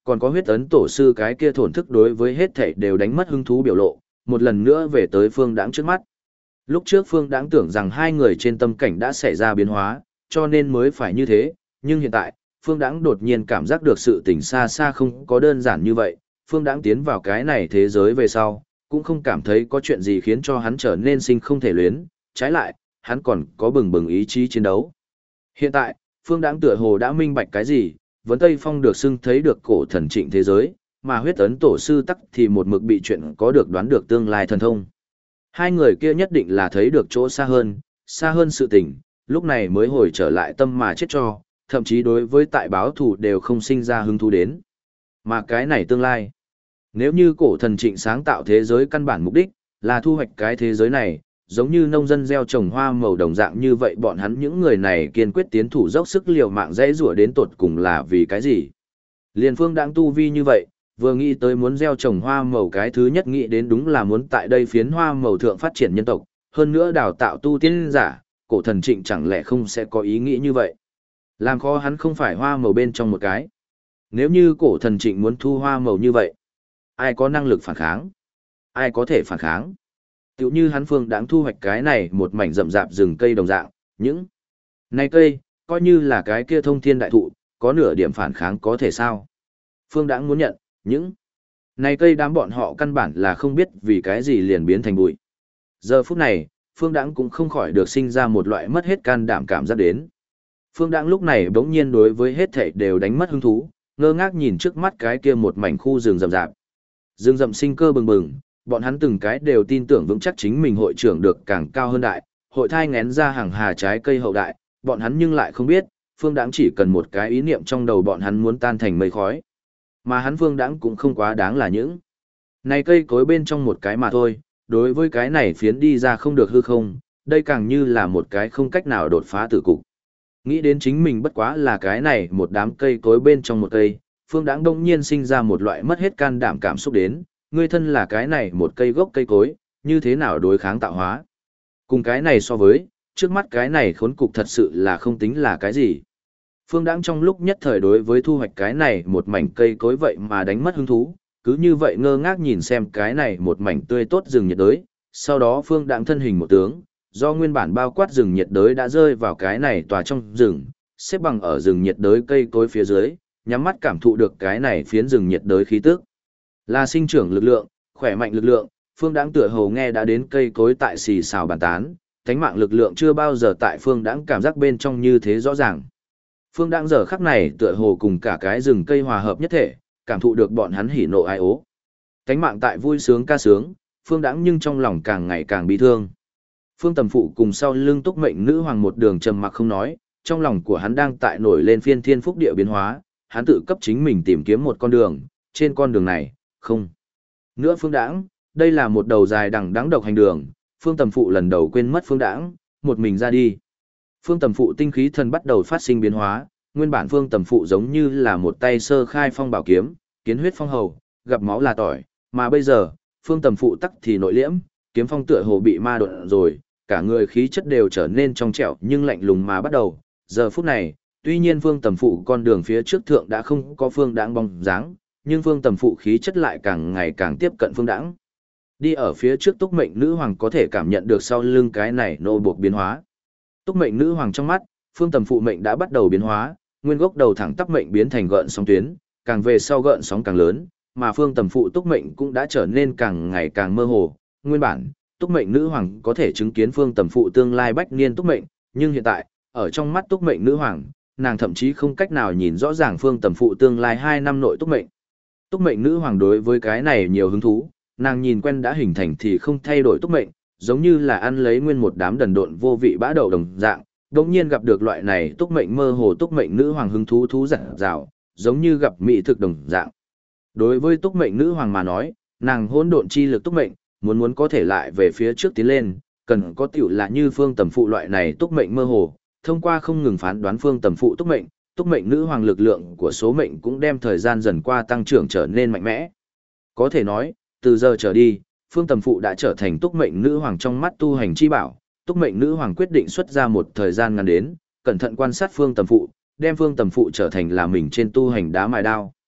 S1: còn có huyết ấn tổ sư cái kia thổn thức đối với hết thảy đều đánh mất hứng thú biểu lộ, một lần nữa về tới Phương Đãng trước mắt. Lúc trước Phương Đãng tưởng rằng hai người trên tâm cảnh đã xảy ra biến hóa, cho nên mới phải như thế, nhưng hiện tại, Phương Đãng đột nhiên cảm giác được sự tình xa xa không có đơn giản như vậy, Phương Đãng tiến vào cái này thế giới về sau, cũng không cảm thấy có chuyện gì khiến cho hắn trở nên sinh không thể luyến, trái lại, hắn còn có bừng bừng ý chí chiến đấu. Hiện tại, Phương Đãng tựa hồ đã minh bạch cái gì, Vấn Tây Phong được xưng thấy được cổ thần trịnh thế giới, mà huyết ấn tổ sư tắc thì một mực bị chuyện có được đoán được tương lai thần thông. Hai người kia nhất định là thấy được chỗ xa hơn sự tình, lúc này mới hồi trở lại tâm mà chết cho, thậm chí đối với tại báo thù đều không sinh ra hứng thú đến. Mà cái này tương lai, nếu như cổ thần trịnh sáng tạo thế giới căn bản mục đích, là thu hoạch cái thế giới này, giống như nông dân gieo trồng hoa màu đồng dạng như vậy bọn hắn những người này kiên quyết tiến thủ dốc sức liều mạng dãy rủa đến tột cùng là vì cái gì. Liên Phương Đãng tu vi như vậy, vừa nghĩ tới muốn gieo trồng hoa màu cái thứ nhất nghĩ đến đúng là muốn tại đây phiến hoa màu thượng phát triển nhân tộc, hơn nữa đào tạo tu tiên giả, cổ thần trịnh chẳng lẽ không sẽ có ý nghĩ như vậy. Làm khó hắn không phải hoa màu bên trong một cái. Nếu như cổ thần trịnh muốn thu hoa màu như vậy, ai có năng lực phản kháng? Ai có thể phản kháng? Tiểu như hắn Phương Đãng thu hoạch cái này một mảnh rậm rạp rừng cây đồng dạng, những này cây, coi như là cái kia thông thiên đại thụ, có nửa điểm phản kháng có thể sao? Phương Đãng muốn nhận, những này cây đám bọn họ căn bản là không biết vì cái gì liền biến thành bụi. Giờ phút này, Phương Đãng cũng không khỏi được sinh ra một loại mất hết can đảm cảm giác đến. Phương Đãng lúc này bỗng nhiên đối với hết thảy đều đánh mất hứng thú, ngơ ngác nhìn trước mắt cái kia một mảnh khu rừng rậm rạp. Rừng rậm sinh cơ bừng bừng, bọn hắn từng cái đều tin tưởng vững chắc chính mình hội trưởng được càng cao hơn đại, hội thai ngén ra hàng hà trái cây hậu đại, bọn hắn nhưng lại không biết, Phương Đãng chỉ cần một cái ý niệm trong đầu bọn hắn muốn tan thành mây khói. Mà hắn Phương Đãng cũng không quá đáng là những này cây cối bên trong một cái mà thôi, đối với cái này phiến đi ra không được hư không, đây càng như là một cái không cách nào đột phá tử cục. Nghĩ đến chính mình bất quá là cái này một đám cây cối bên trong một cây, Phương Đãng đông nhiên sinh ra một loại mất hết can đảm cảm xúc đến, ngươi thân là cái này một cây gốc cây cối, như thế nào đối kháng tạo hóa. Cùng cái này so với, trước mắt cái này khốn cục thật sự là không tính là cái gì. Phương Đãng trong lúc nhất thời đối với thu hoạch cái này một mảnh cây cối vậy mà đánh mất hứng thú, cứ như vậy ngơ ngác nhìn xem cái này một mảnh tươi tốt rừng nhiệt đới, sau đó Phương Đãng thân hình một tướng, do nguyên bản bao quát rừng nhiệt đới đã rơi vào cái này tòa trong rừng, xếp bằng ở rừng nhiệt đới cây cối phía dưới, nhắm mắt cảm thụ được cái này phiến rừng nhiệt đới khí tức. Là sinh trưởng lực lượng, khỏe mạnh lực lượng, Phương Đãng tựa hồ nghe đã đến cây cối tại xì xào bàn tán, thánh mạng lực lượng chưa bao giờ tại Phương Đãng cảm giác bên trong như thế rõ ràng. Phương Đãng giờ khắc này tựa hồ cùng cả cái rừng cây hòa hợp nhất thể, cảm thụ được bọn hắn hỉ nộ ai ố. Thánh mạng tại vui sướng ca sướng, Phương Đãng nhưng trong lòng càng ngày càng bi thương. Phương Tầm Phụ cùng sau lưng Túc Mệnh Nữ Hoàng một đường trầm mặc không nói, trong lòng của hắn đang tại nổi lên phiên thiên phúc địa biến hóa, hắn tự cấp chính mình tìm kiếm một con đường, trên con đường này, không. Nữa Phương Đãng, đây là một đầu dài đằng đẵng độc hành đường, Phương Tầm Phụ lần đầu quên mất Phương Đãng, một mình ra đi. Phương Tầm Phụ tinh khí thần bắt đầu phát sinh biến hóa, nguyên bản Phương Tầm Phụ giống như là một tay sơ khai phong bảo kiếm, kiến huyết phong hầu, gặp máu là tỏi, mà bây giờ, Phương Tầm Phụ tắc thì nội liễm, kiếm phong tựa hồ bị ma độn rồi, cả người khí chất đều trở nên trong trẻo nhưng lạnh lùng mà bắt đầu. Giờ phút này, tuy nhiên Phương Tầm Phụ con đường phía trước thượng đã không có Phương Đãng bóng dáng, nhưng Phương Tầm Phụ khí chất lại càng ngày càng tiếp cận Phương Đãng. Đi ở phía trước Túc Mệnh Nữ Hoàng có thể cảm nhận được sau lưng cái này nô buộc biến hóa. Túc Mệnh Nữ Hoàng trong mắt, Phương Tầm Phụ mệnh đã bắt đầu biến hóa, nguyên gốc đầu thẳng tắp mệnh biến thành gợn sóng tuyến, càng về sau gợn sóng càng lớn, mà Phương Tầm Phụ Túc Mệnh cũng đã trở nên càng ngày càng mơ hồ. Nguyên bản, Túc Mệnh Nữ Hoàng có thể chứng kiến Phương Tầm Phụ tương lai bách niên Túc Mệnh, nhưng hiện tại, ở trong mắt Túc Mệnh Nữ Hoàng, nàng thậm chí không cách nào nhìn rõ ràng Phương Tầm Phụ tương lai 2 năm nội Túc Mệnh. Túc Mệnh Nữ Hoàng đối với cái này nhiều hứng thú, nàng nhìn quen đã hình thành thì không thay đổi Túc Mệnh, giống như là ăn lấy nguyên một đám đần độn vô vị bã đậu đồng dạng, đột nhiên gặp được loại này Túc Mệnh mơ hồ Túc Mệnh Nữ Hoàng hứng thú thú dạt dào, giống như gặp mỹ thực đồng dạng. Đối với Túc Mệnh Nữ Hoàng mà nói, nàng hỗn độn chi lực Túc Mệnh, muốn có thể lại về phía trước tiến lên, cần có tiểu là như Phương Tầm Phụ loại này Túc Mệnh mơ hồ, thông qua không ngừng phán đoán Phương Tầm Phụ Túc Mệnh Nữ Hoàng lực lượng của số mệnh cũng đem thời gian dần qua tăng trưởng trở nên mạnh mẽ. Có thể nói, từ giờ trở đi, Phương Tầm Phụ đã trở thành Túc Mệnh Nữ Hoàng trong mắt tu hành chi bảo. Túc Mệnh Nữ Hoàng quyết định xuất ra một thời gian ngắn đến, cẩn thận quan sát Phương Tầm Phụ, đem Phương Tầm Phụ trở thành là mình trên tu hành đá mài đao.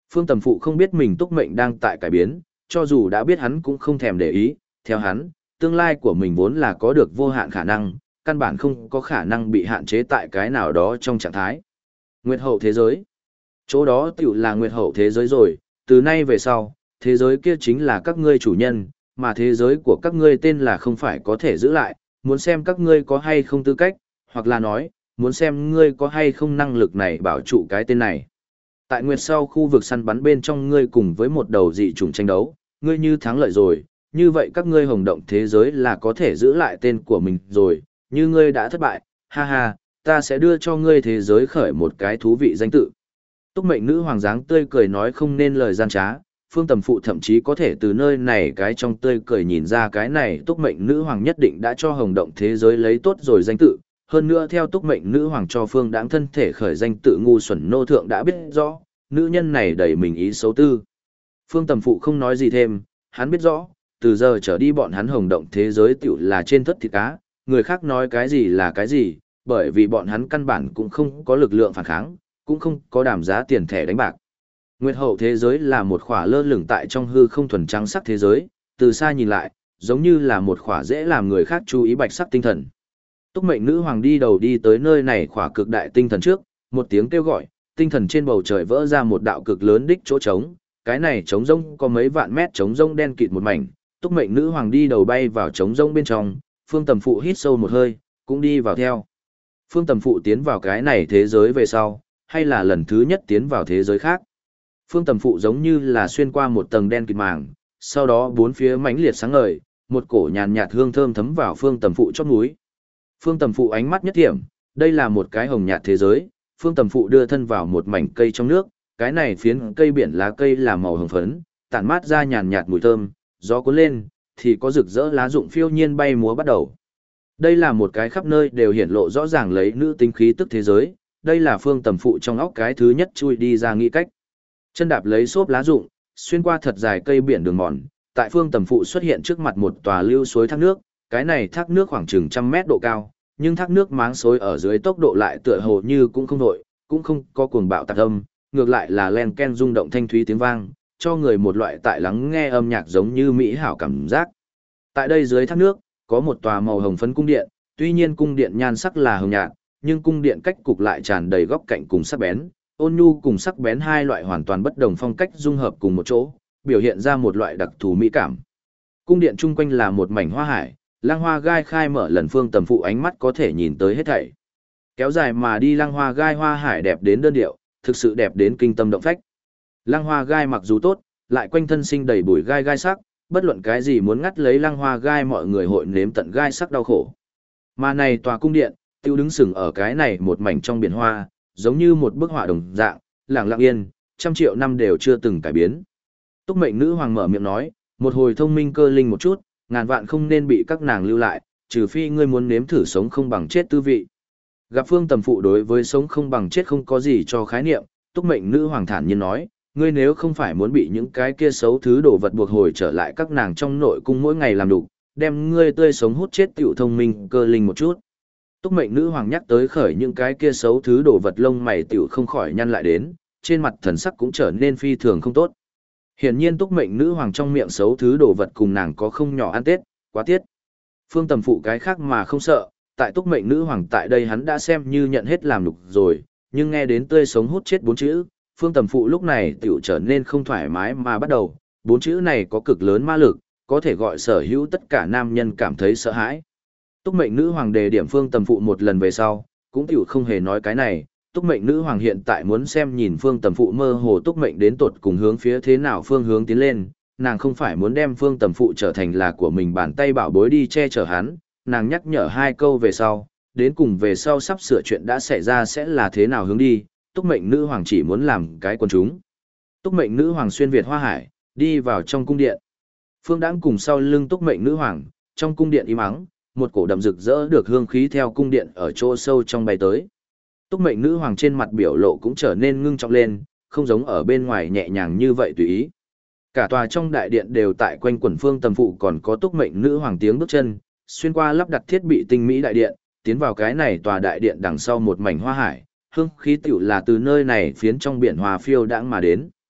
S1: Phương Tầm Phụ không biết mình túc mệnh đang tại cải biến, cho dù đã biết hắn cũng không thèm để ý, theo hắn, tương lai của mình vốn là có được vô hạn khả năng, căn bản không có khả năng bị hạn chế tại cái nào đó trong trạng thái. Nguyệt hậu thế giới. Chỗ đó tiểu là Nguyệt hậu thế giới rồi, từ nay về sau, thế giới kia chính là các ngươi chủ nhân, mà thế giới của các ngươi tên là không phải có thể giữ lại, muốn xem các ngươi có hay không tư cách, hoặc là nói, muốn xem ngươi có hay không năng lực này bảo trụ cái tên này. Tại Nguyệt sau khu vực săn bắn bên trong ngươi cùng với một đầu dị chủng tranh đấu, ngươi như thắng lợi rồi, như vậy các ngươi hồng động thế giới là có thể giữ lại tên của mình rồi, như ngươi đã thất bại, ha ha, ta sẽ đưa cho ngươi thế giới khởi một cái thú vị danh tự. Túc mệnh nữ hoàng dáng tươi cười nói không nên lời gian trá, Phương Tầm Phụ thậm chí có thể từ nơi này cái trong tươi cười nhìn ra cái này túc mệnh nữ hoàng nhất định đã cho hồng động thế giới lấy tốt rồi danh tự. Hơn nữa theo túc mệnh nữ hoàng cho Phương Đãng thân thể khởi danh tự ngu xuẩn nô thượng đã biết rõ, nữ nhân này đầy mình ý xấu tư. Phương Tầm Phụ không nói gì thêm, hắn biết rõ, từ giờ trở đi bọn hắn hồng động thế giới tiểu là trên thất thịt cá, người khác nói cái gì là cái gì, bởi vì bọn hắn căn bản cũng không có lực lượng phản kháng, cũng không có đảm giá tiền thẻ đánh bạc. Nguyệt hậu thế giới là một khỏa lơ lửng tại trong hư không thuần trắng sắc thế giới, từ xa nhìn lại, giống như là một khỏa dễ làm người khác chú ý bạch sắc tinh thần. Túc mệnh nữ hoàng đi đầu đi tới nơi này khỏa cực đại tinh thần trước, một tiếng kêu gọi, tinh thần trên bầu trời vỡ ra một đạo cực lớn đích chỗ trống, cái này trống rông có mấy vạn mét trống rông đen kịt một mảnh, Túc mệnh nữ hoàng đi đầu bay vào trống rông bên trong, Phương Tầm Phụ hít sâu một hơi, cũng đi vào theo. Phương Tầm Phụ tiến vào cái này thế giới về sau, hay là lần thứ nhất tiến vào thế giới khác. Phương Tầm Phụ giống như là xuyên qua một tầng đen kịt màng, sau đó bốn phía mãnh liệt sáng ngời, một cổ nhàn nhạt hương thơm thấm vào Phương Tầm Phụ chót mũi. Phương Tầm Phụ ánh mắt nhất thiểm, đây là một cái hồng nhạt thế giới, Phương Tầm Phụ đưa thân vào một mảnh cây trong nước, cái này phiến cây biển lá cây là màu hồng phấn, tản mát ra nhàn nhạt mùi thơm, gió cuốn lên, thì có rực rỡ lá rụng phiêu nhiên bay múa bắt đầu. Đây là một cái khắp nơi đều hiển lộ rõ ràng lấy nữ tính khí tức thế giới, đây là Phương Tầm Phụ trong óc cái thứ nhất chui đi ra nghĩ cách. Chân đạp lấy xốp lá rụng, xuyên qua thật dài cây biển đường mòn, tại Phương Tầm Phụ xuất hiện trước mặt một tòa lưu suối thác nước, cái này thác nước khoảng chừng 100 mét độ cao, nhưng thác nước máng xối ở dưới tốc độ lại tựa hồ như cũng không đổi, cũng không có cuồng bạo tạc âm, ngược lại là len ken rung động thanh thúy tiếng vang, cho người một loại tại lắng nghe âm nhạc giống như mỹ hảo cảm giác. Tại đây dưới thác nước, có một tòa màu hồng phấn cung điện, tuy nhiên cung điện nhan sắc là hồng nhạt, nhưng cung điện cách cục lại tràn đầy góc cạnh cùng sắc bén, ôn nhu cùng sắc bén hai loại hoàn toàn bất đồng phong cách dung hợp cùng một chỗ, biểu hiện ra một loại đặc thù mỹ cảm. Cung điện chung quanh là một mảnh hoa hải, lăng hoa gai khai mở lần Phương Tầm Phụ ánh mắt có thể nhìn tới hết thảy. Kéo dài mà đi lăng hoa gai hoa hải đẹp đến đơn điệu, thực sự đẹp đến kinh tâm động phách. Lăng hoa gai mặc dù tốt, lại quanh thân sinh đầy bụi gai gai sắc, bất luận cái gì muốn ngắt lấy lăng hoa gai mọi người hội nếm tận gai sắc đau khổ. Mà này tòa cung điện, tiêu đứng sừng ở cái này một mảnh trong biển hoa, giống như một bức họa đồng dạng, lặng lặng yên, 100 triệu năm đều chưa từng cải biến. Túc mệnh nữ hoàng mở miệng nói, một hồi thông minh cơ linh một chút, ngàn vạn không nên bị các nàng lưu lại, trừ phi ngươi muốn nếm thử sống không bằng chết tư vị. Gặp Phương Tầm Phụ đối với sống không bằng chết không có gì cho khái niệm, Túc mệnh nữ hoàng thản nhiên nói, ngươi nếu không phải muốn bị những cái kia xấu thứ đồ vật buộc hồi trở lại các nàng trong nội cung mỗi ngày làm đủ, đem ngươi tươi sống hút chết tiểu thông minh cơ linh một chút. Túc mệnh nữ hoàng nhắc tới khởi những cái kia xấu thứ đồ vật lông mày tiểu không khỏi nhăn lại đến, trên mặt thần sắc cũng trở nên phi thường không tốt. Hiển nhiên Túc mệnh nữ hoàng trong miệng xấu thứ đồ vật cùng nàng có không nhỏ ăn tết, quá tiết. Phương Tầm Phụ cái khác mà không sợ, tại Túc mệnh nữ hoàng tại đây hắn đã xem như nhận hết làm lục rồi, nhưng nghe đến tươi sống hút chết 4 chữ, Phương Tầm Phụ lúc này tiểu trở nên không thoải mái mà bắt đầu, 4 chữ này có cực lớn ma lực, có thể gọi sở hữu tất cả nam nhân cảm thấy sợ hãi. Túc mệnh nữ hoàng đề điểm Phương Tầm Phụ một lần về sau, cũng tiểu không hề nói cái này, Túc mệnh nữ hoàng hiện tại muốn xem nhìn Phương Tầm Phụ mơ hồ Túc mệnh đến tột cùng hướng phía thế nào phương hướng tiến lên, nàng không phải muốn đem Phương Tầm Phụ trở thành là của mình bàn tay bảo bối đi che chở hắn, nàng nhắc nhở 2 câu về sau, đến cùng về sau sắp sửa chuyện đã xảy ra sẽ là thế nào hướng đi, Túc mệnh nữ hoàng chỉ muốn làm cái quần chúng. Túc mệnh nữ hoàng xuyên việt hoa hải, đi vào trong cung điện. Phương Đãng cùng sau lưng Túc mệnh nữ hoàng, trong cung điện im ắng, một cổ đậm rực rỡ được hương khí theo cung điện ở chỗ sâu trong bay tới. Túc mệnh nữ hoàng trên mặt biểu lộ cũng trở nên ngưng trọng lên, không giống ở bên ngoài nhẹ nhàng như vậy tùy ý. Cả tòa trong đại điện đều tại quanh quần Phương Tầm Phụ còn có Túc mệnh nữ hoàng tiếng bước chân, xuyên qua lắp đặt thiết bị tinh mỹ đại điện, tiến vào cái này tòa đại điện đằng sau một mảnh hoa hải, hương khí tiểu là từ nơi này phiến trong biển hòa phiêu đãng mà đến.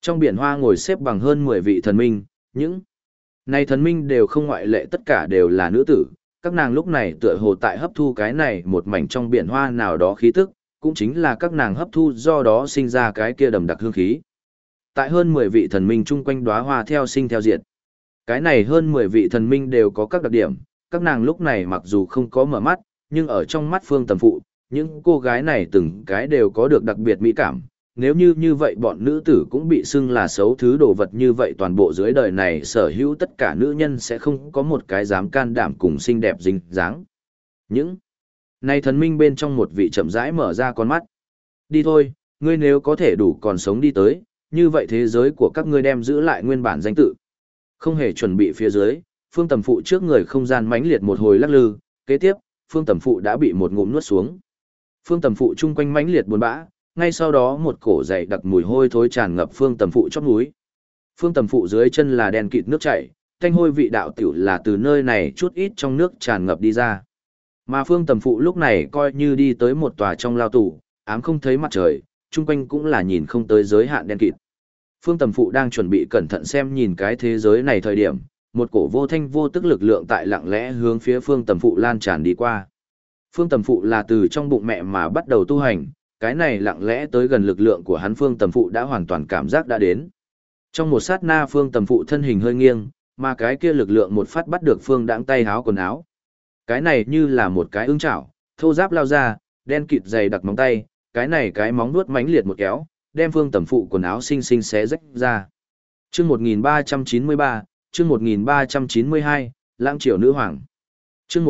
S1: Trong biển hoa ngồi xếp bằng hơn 10 vị thần minh, những này thần minh đều không ngoại lệ, tất cả đều là nữ tử, các nàng lúc này tựa hồ tại hấp thu cái này một mảnh trong biển hoa nào đó khí tức, cũng chính là các nàng hấp thu do đó sinh ra cái kia đầm đặc hương khí. Tại hơn 10 vị thần minh chung quanh đóa hoa theo sinh theo diệt. Cái này hơn 10 vị thần minh đều có các đặc điểm, các nàng lúc này mặc dù không có mở mắt, nhưng ở trong mắt Phương Tầm Phụ, những cô gái này từng cái đều có được đặc biệt mỹ cảm. Nếu như vậy bọn nữ tử cũng bị xưng là xấu thứ đồ vật như vậy, toàn bộ dưới đời này sở hữu tất cả nữ nhân sẽ không có một cái dám can đảm cùng xinh đẹp dính dáng. Những này thần minh bên trong một vị chậm rãi mở ra con mắt. Đi thôi, ngươi nếu có thể đủ còn sống đi tới, như vậy thế giới của các ngươi đem giữ lại nguyên bản danh tự. Không hề chuẩn bị phía dưới, Phương Tầm Phụ trước người không gian mãnh liệt một hồi lắc lư, kế tiếp, Phương Tầm Phụ đã bị một ngụm nuốt xuống. Phương Tầm Phụ chung quanh mãnh liệt buồn bã, ngay sau đó một cổ dày đặc mùi hôi thối tràn ngập Phương Tầm Phụ chóp núi. Phương Tầm Phụ dưới chân là đen kịt nước chảy, tanh hôi vị đạo tiểu là từ nơi này chút ít trong nước tràn ngập đi ra. Mà Phương Tầm Phụ lúc này coi như đi tới một tòa trong lao tù, ám không thấy mặt trời, chung quanh cũng là nhìn không tới giới hạn đen kịt. Phương Tầm Phụ đang chuẩn bị cẩn thận xem nhìn cái thế giới này thời điểm, một cổ vô thanh vô tức lực lượng tại lặng lẽ hướng phía Phương Tầm Phụ lan tràn đi qua. Phương Tầm Phụ là từ trong bụng mẹ mà bắt đầu tu hành, cái này lặng lẽ tới gần lực lượng của hắn Phương Tầm Phụ đã hoàn toàn cảm giác đã đến. Trong một sát na Phương Tầm Phụ thân hình hơi nghiêng, mà cái kia lực lượng một phát bắt được Phương Đãng tay háo quần áo. Cái này như là một cái ưng chảo, thô giáp lao ra, đen kịt dày đặc móng tay, cái này cái móng nuốt mãnh liệt một kéo, đem Phương Tầm Phụ quần áo xinh xinh xé rách ra. Chương 1393, chương 1392, Lãng Triều Nữ Hoàng. Chương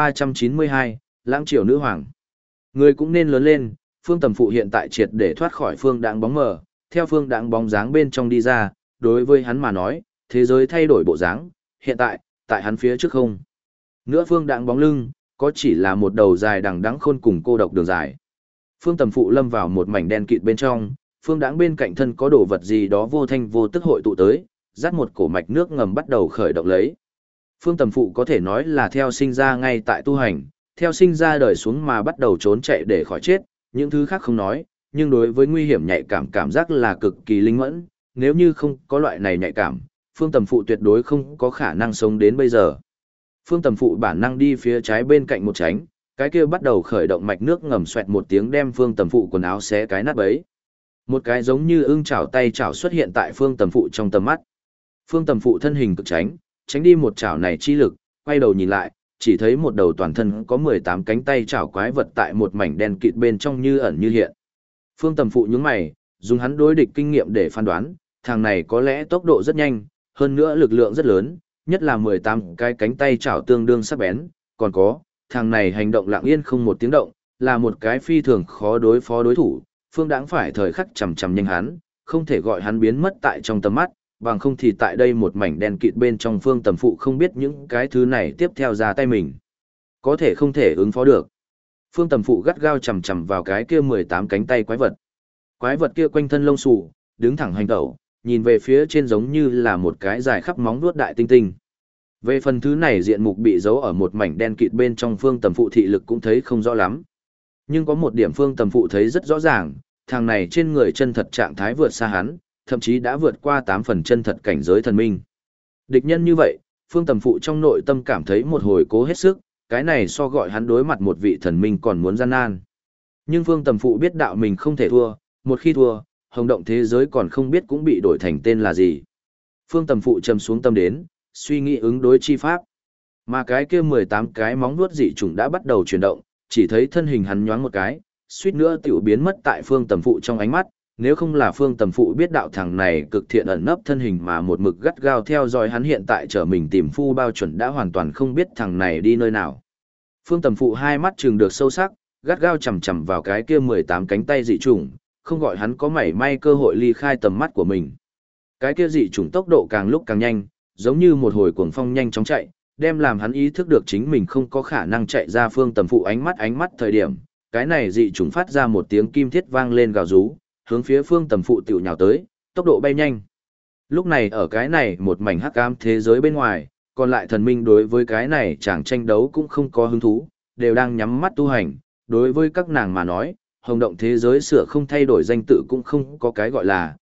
S1: 1392, Lãng Triều Nữ Hoàng. Người cũng nên lớn lên, Phương Tầm Phụ hiện tại triệt để thoát khỏi Phương Đãng bóng mờ, theo Phương Đãng bóng dáng bên trong đi ra, đối với hắn mà nói, thế giới thay đổi bộ dáng, hiện tại hắn phía trước không. Nữa Phương Đãng bóng lưng, có chỉ là một đầu dài đằng đẵng khôn cùng cô độc đường dài. Phương Tầm Phụ lâm vào một mảnh đen kịt bên trong, Phương Đãng bên cạnh thân có đồ vật gì đó vô thanh vô tức hội tụ tới, dắt một cổ mạch nước ngầm bắt đầu khởi động lấy. Phương Tầm Phụ có thể nói là theo sinh ra ngay tại tu hành, theo sinh ra đời xuống mà bắt đầu trốn chạy để khỏi chết, những thứ khác không nói, nhưng đối với nguy hiểm nhạy cảm giác là cực kỳ linh mẫn, nếu như không có loại này nhạy cảm, Phương Tầm Phụ tuyệt đối không có khả năng sống đến bây giờ. Phương Tầm Phụ bản năng đi phía trái bên cạnh một tránh, cái kia bắt đầu khởi động mạch nước ngầm xoẹt một tiếng đem Phương Tầm Phụ quần áo xé cái nát bấy. Một cái giống như ưng chảo tay chảo xuất hiện tại Phương Tầm Phụ trong tầm mắt. Phương Tầm Phụ thân hình cực tránh đi một chảo này chi lực, quay đầu nhìn lại, chỉ thấy một đầu toàn thân có 18 cánh tay chảo quái vật tại một mảnh đen kịt bên trong như ẩn như hiện. Phương Tầm Phụ nhướng mày, dùng hắn đối địch kinh nghiệm để phán đoán, thằng này có lẽ tốc độ rất nhanh, hơn nữa lực lượng rất lớn, nhất là 18 cái cánh tay chảo tương đương sắc bén, còn có, thằng này hành động lặng yên không một tiếng động, là một cái phi thường khó đối phó đối thủ, Phương Đãng phải thời khắc chằm chằm nhanh hắn, không thể gọi hắn biến mất tại trong tầm mắt, bằng không thì tại đây một mảnh đen kịt bên trong Phương Tầm Phụ không biết những cái thứ này tiếp theo ra tay mình. Có thể không thể ứng phó được. Phương Tầm Phụ gắt gao chằm chằm vào cái kia 18 cánh tay quái vật. Quái vật kia quanh thân lông xù, đứng thẳng hành tẩu, nhìn về phía trên giống như là một cái dài khắp móng vuốt đại tinh tinh. Về phần thứ này diện mục bị giấu ở một mảnh đen kịt bên trong Phương Tầm Phụ thị lực cũng thấy không rõ lắm. Nhưng có một điểm Phương Tầm Phụ thấy rất rõ ràng, thằng này trên người chân thật trạng thái vượt xa hắn, thậm chí đã vượt qua 8 phần chân thật cảnh giới thần minh. Địch nhân như vậy, Phương Tầm Phụ trong nội tâm cảm thấy một hồi cố hết sức, cái này so gọi hắn đối mặt một vị thần minh còn muốn gian nan. Nhưng Phương Tầm Phụ biết đạo mình không thể thua, một khi thua, hồng động thế giới còn không biết cũng bị đổi thành tên là gì. Phương Tầm Phụ trầm xuống tâm đến, suy nghĩ ứng đối chi pháp. Mà cái kia 18 cái móng vuốt dị chủng đã bắt đầu chuyển động, chỉ thấy thân hình hắn nhoáng một cái, suýt nữa tiểu biến mất tại Phương Tầm Phụ trong ánh mắt, nếu không là Phương Tầm Phụ biết đạo thằng này cực thiện ẩn nấp thân hình mà một mực gắt gao theo dõi hắn hiện tại trở mình tìm phu bao chuẩn đã hoàn toàn không biết thằng này đi nơi nào. Phương Tầm Phụ hai mắt trừng được sâu sắc, gắt gao chằm chằm vào cái kia 18 cánh tay dị chủng, không gọi hắn có mảy may cơ hội ly khai tầm mắt của mình. Cái kia dị chủng tốc độ càng lúc càng nhanh, giống như một hồi cuồng phong nhanh chóng chạy, đem làm hắn ý thức được chính mình không có khả năng chạy ra Phương Tầm Phụ ánh mắt thời điểm, cái này dị chủng phát ra một tiếng kim thiết vang lên gào rú, hướng phía Phương Tầm Phụ tiểu nhào tới, tốc độ bay nhanh. Lúc này ở cái này một mảnh hắc ám thế giới bên ngoài, còn lại thần minh đối với cái này chẳng tranh đấu cũng không có hứng thú, đều đang nhắm mắt tu hành, đối với các nàng mà nói, hồng động thế giới sửa không thay đổi danh tự cũng không có cái gọi là,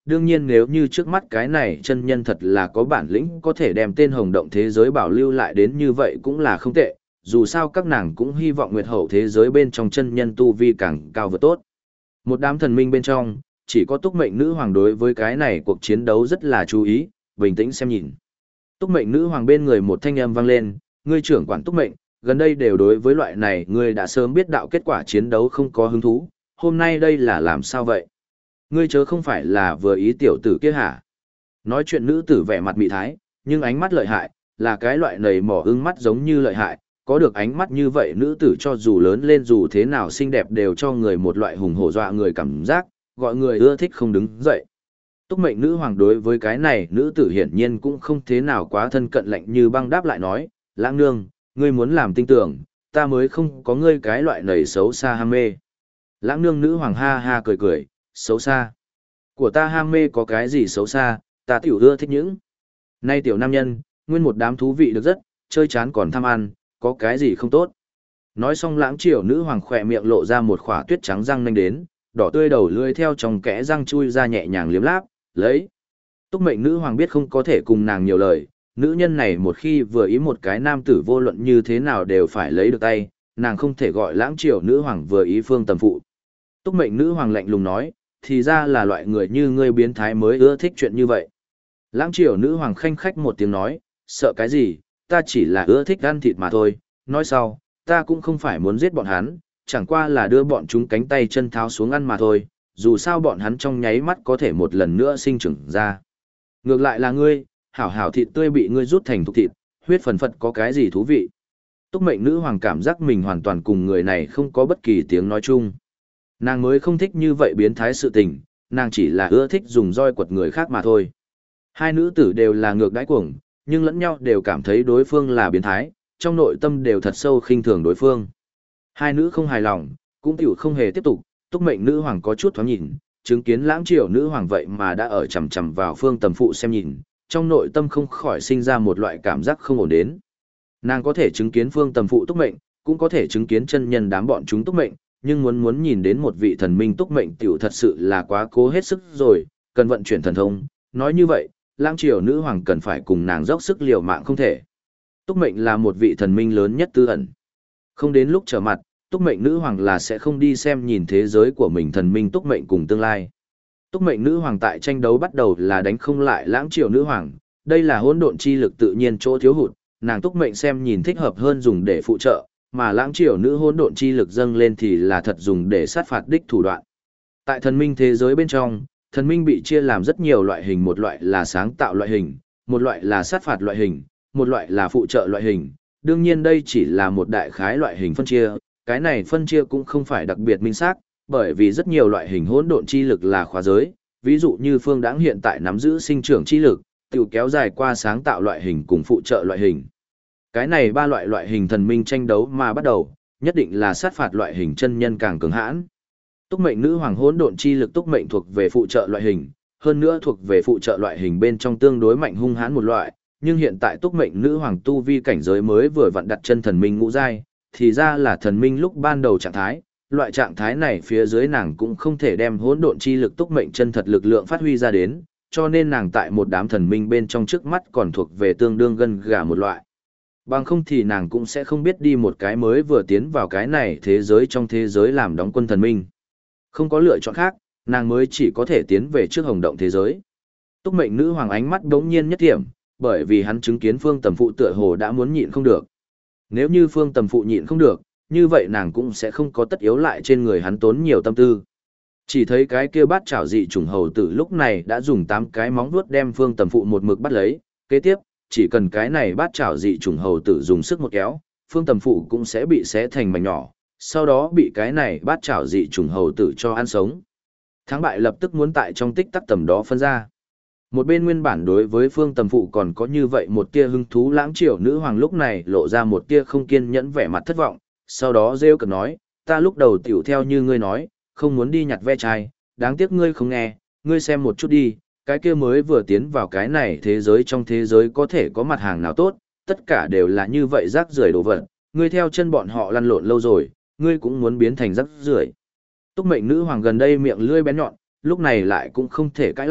S1: đương nhiên nếu như trước mắt cái này chân nhân thật là có bản lĩnh có thể đem tên hồng động thế giới bảo lưu lại đến như vậy cũng là không tệ, dù sao các nàng cũng hy vọng nguyệt hậu thế giới bên trong chân nhân tu vi càng cao vượt tốt. Một đám thần minh bên trong, chỉ có túc mệnh nữ hoàng đối với cái này cuộc chiến đấu rất là chú ý, bình tĩnh xem nhìn. Túc mệnh nữ hoàng bên người một thanh âm vang lên, ngươi trưởng quản túc mệnh, gần đây đều đối với loại này ngươi đã sớm biết đạo kết quả chiến đấu không có hứng thú, hôm nay đây là làm sao vậy? Ngươi chớ không phải là vừa ý tiểu tử kia hả? Nói chuyện nữ tử vẻ mặt mị thái, nhưng ánh mắt lợi hại, là cái loại nầy mỏ ưng mắt giống như lợi hại, có được ánh mắt như vậy nữ tử cho dù lớn lên dù thế nào xinh đẹp đều cho người một loại hùng hổ dọa người cảm giác, gọi người ưa thích không đứng dậy. Túc mệnh nữ hoàng đối với cái này nữ tử hiển nhiên cũng không thế nào quá thân cận lạnh như băng đáp lại nói, lãng nương, ngươi muốn làm tinh tưởng, ta mới không có ngươi cái loại nầy xấu xa ham mê. Lãng nương nữ hoàng ha ha cười cười, xấu xa. Của ta ham mê có cái gì xấu xa, ta tiểu ưa thích những. Nay tiểu nam nhân, nguyên một đám thú vị được rất, chơi chán còn tham ăn, có cái gì không tốt. Nói xong lãng triều nữ hoàng khỏe miệng lộ ra một khỏa tuyết trắng răng nanh đến, đỏ tươi đầu lưỡi theo trong kẽ răng chui ra nhẹ nhàng liếm láp, lấy. Túc mệnh nữ hoàng biết không có thể cùng nàng nhiều lời, nữ nhân này một khi vừa ý một cái nam tử vô luận như thế nào đều phải lấy được tay, nàng không thể gọi lãng triều nữ hoàng vừa ý phương tầm phụ. Túc mệnh nữ hoàng lạnh lùng nói, thì ra là loại người như ngươi biến thái mới ưa thích chuyện như vậy. Lãng triều nữ hoàng khanh khách một tiếng nói, sợ cái gì, ta chỉ là ưa thích ăn thịt mà thôi, nói sau, ta cũng không phải muốn giết bọn hắn, chẳng qua là đưa bọn chúng cánh tay chân tháo xuống ăn mà thôi, dù sao bọn hắn trong nháy mắt có thể một lần nữa sinh trưởng ra. Ngược lại là ngươi, hảo hảo thịt tươi bị ngươi rút thành thục thịt, huyết phần phật có cái gì thú vị. Túc mệnh nữ hoàng cảm giác mình hoàn toàn cùng người này không có bất kỳ tiếng nói chung. Nàng mới không thích như vậy biến thái sự tình, nàng chỉ là ưa thích dùng roi quật người khác mà thôi. Hai nữ tử đều là ngược đãi cuồng, nhưng lẫn nhau đều cảm thấy đối phương là biến thái, trong nội tâm đều thật sâu khinh thường đối phương. Hai nữ không hài lòng, cũng tiểu không hề tiếp tục, túc mệnh nữ hoàng có chút thoáng nhìn, chứng kiến lãng triều nữ hoàng vậy mà đã ở chầm chầm vào phương tầm phụ xem nhìn, trong nội tâm không khỏi sinh ra một loại cảm giác không ổn đến. Nàng có thể chứng kiến phương tầm phụ túc mệnh, cũng có thể chứng kiến chân nhân đám bọn chúng túc mệnh, nhưng muốn nhìn đến một vị thần minh túc mệnh tiểu thật sự là quá cố hết sức rồi, cần vận chuyển thần thông. Nói như vậy, lãng triều nữ hoàng cần phải cùng nàng dốc sức liều mạng không thể. Túc mệnh là một vị thần minh lớn nhất tư ẩn. Không đến lúc trở mặt, túc mệnh nữ hoàng là sẽ không đi xem nhìn thế giới của mình thần minh túc mệnh cùng tương lai. Túc mệnh nữ hoàng tại tranh đấu bắt đầu là đánh không lại lãng triều nữ hoàng, đây là hỗn độn chi lực tự nhiên chỗ thiếu hụt, nàng túc mệnh xem nhìn thích hợp hơn dùng để phụ trợ, mà lãng triều nữ hỗn độn chi lực dâng lên thì là thật dùng để sát phạt đích thủ đoạn. Tại thần minh thế giới bên trong, thần minh bị chia làm rất nhiều loại hình, một loại là sáng tạo loại hình, một loại là sát phạt loại hình, một loại là phụ trợ loại hình. Đương nhiên đây chỉ là một đại khái loại hình phân chia, cái này phân chia cũng không phải đặc biệt minh xác, bởi vì rất nhiều loại hình hỗn độn chi lực là khóa giới, ví dụ như Phương Đãng hiện tại nắm giữ sinh trưởng chi lực, tiểu kéo dài qua sáng tạo loại hình cùng phụ trợ loại hình. Cái này ba loại hình thần minh tranh đấu mà bắt đầu, nhất định là sát phạt loại hình chân nhân càng cường hãn. Túc mệnh nữ hoàng hỗn độn chi lực túc mệnh thuộc về phụ trợ loại hình, hơn nữa thuộc về phụ trợ loại hình bên trong tương đối mạnh hung hãn một loại, nhưng hiện tại túc mệnh nữ hoàng tu vi cảnh giới mới vừa vặn đặt chân thần minh ngũ giai, thì ra là thần minh lúc ban đầu trạng thái, loại trạng thái này phía dưới nàng cũng không thể đem hỗn độn chi lực túc mệnh chân thật lực lượng phát huy ra đến, cho nên nàng tại một đám thần minh bên trong trước mắt còn thuộc về tương đương gân gà một loại. Bằng không thì nàng cũng sẽ không biết đi một cái mới vừa tiến vào cái này thế giới trong thế giới làm đóng quân thần minh. Không có lựa chọn khác, nàng mới chỉ có thể tiến về trước hồng động thế giới. Túc mệnh nữ hoàng ánh mắt đống nhiên nhất thiểm, bởi vì hắn chứng kiến phương tầm phụ tựa hồ đã muốn nhịn không được. Nếu như phương tầm phụ nhịn không được, như vậy nàng cũng sẽ không có tất yếu lại trên người hắn tốn nhiều tâm tư. Chỉ thấy cái kia bát chảo dị trùng hầu tử lúc này đã dùng 8 cái móng vuốt đem phương tầm phụ một mực bắt lấy, kế tiếp, chỉ cần cái này bát chảo dị trùng hầu tử dùng sức một kéo, phương tầm phụ cũng sẽ bị xé thành mảnh nhỏ, sau đó bị cái này bát chảo dị trùng hầu tử cho ăn sống. Thắng bại lập tức muốn tại trong tích tắc tầm đó phân ra. Một bên nguyên bản đối với phương tầm phụ còn có như vậy một tia hứng thú lãng triều nữ hoàng lúc này lộ ra một tia không kiên nhẫn vẻ mặt thất vọng, sau đó rêu cực nói, ta lúc đầu tiểu theo như ngươi nói, không muốn đi nhặt ve chai, đáng tiếc ngươi không nghe, ngươi xem một chút đi, cái kia mới vừa tiến vào cái này thế giới trong thế giới có thể có mặt hàng nào tốt, tất cả đều là như vậy rác rưởi đồ vật, ngươi theo chân bọn họ lăn lộn lâu rồi, ngươi cũng muốn biến thành rác rưởi. Túc mệnh nữ hoàng gần đây miệng lưỡi bén nhọn, lúc này lại cũng không thể cãi lại,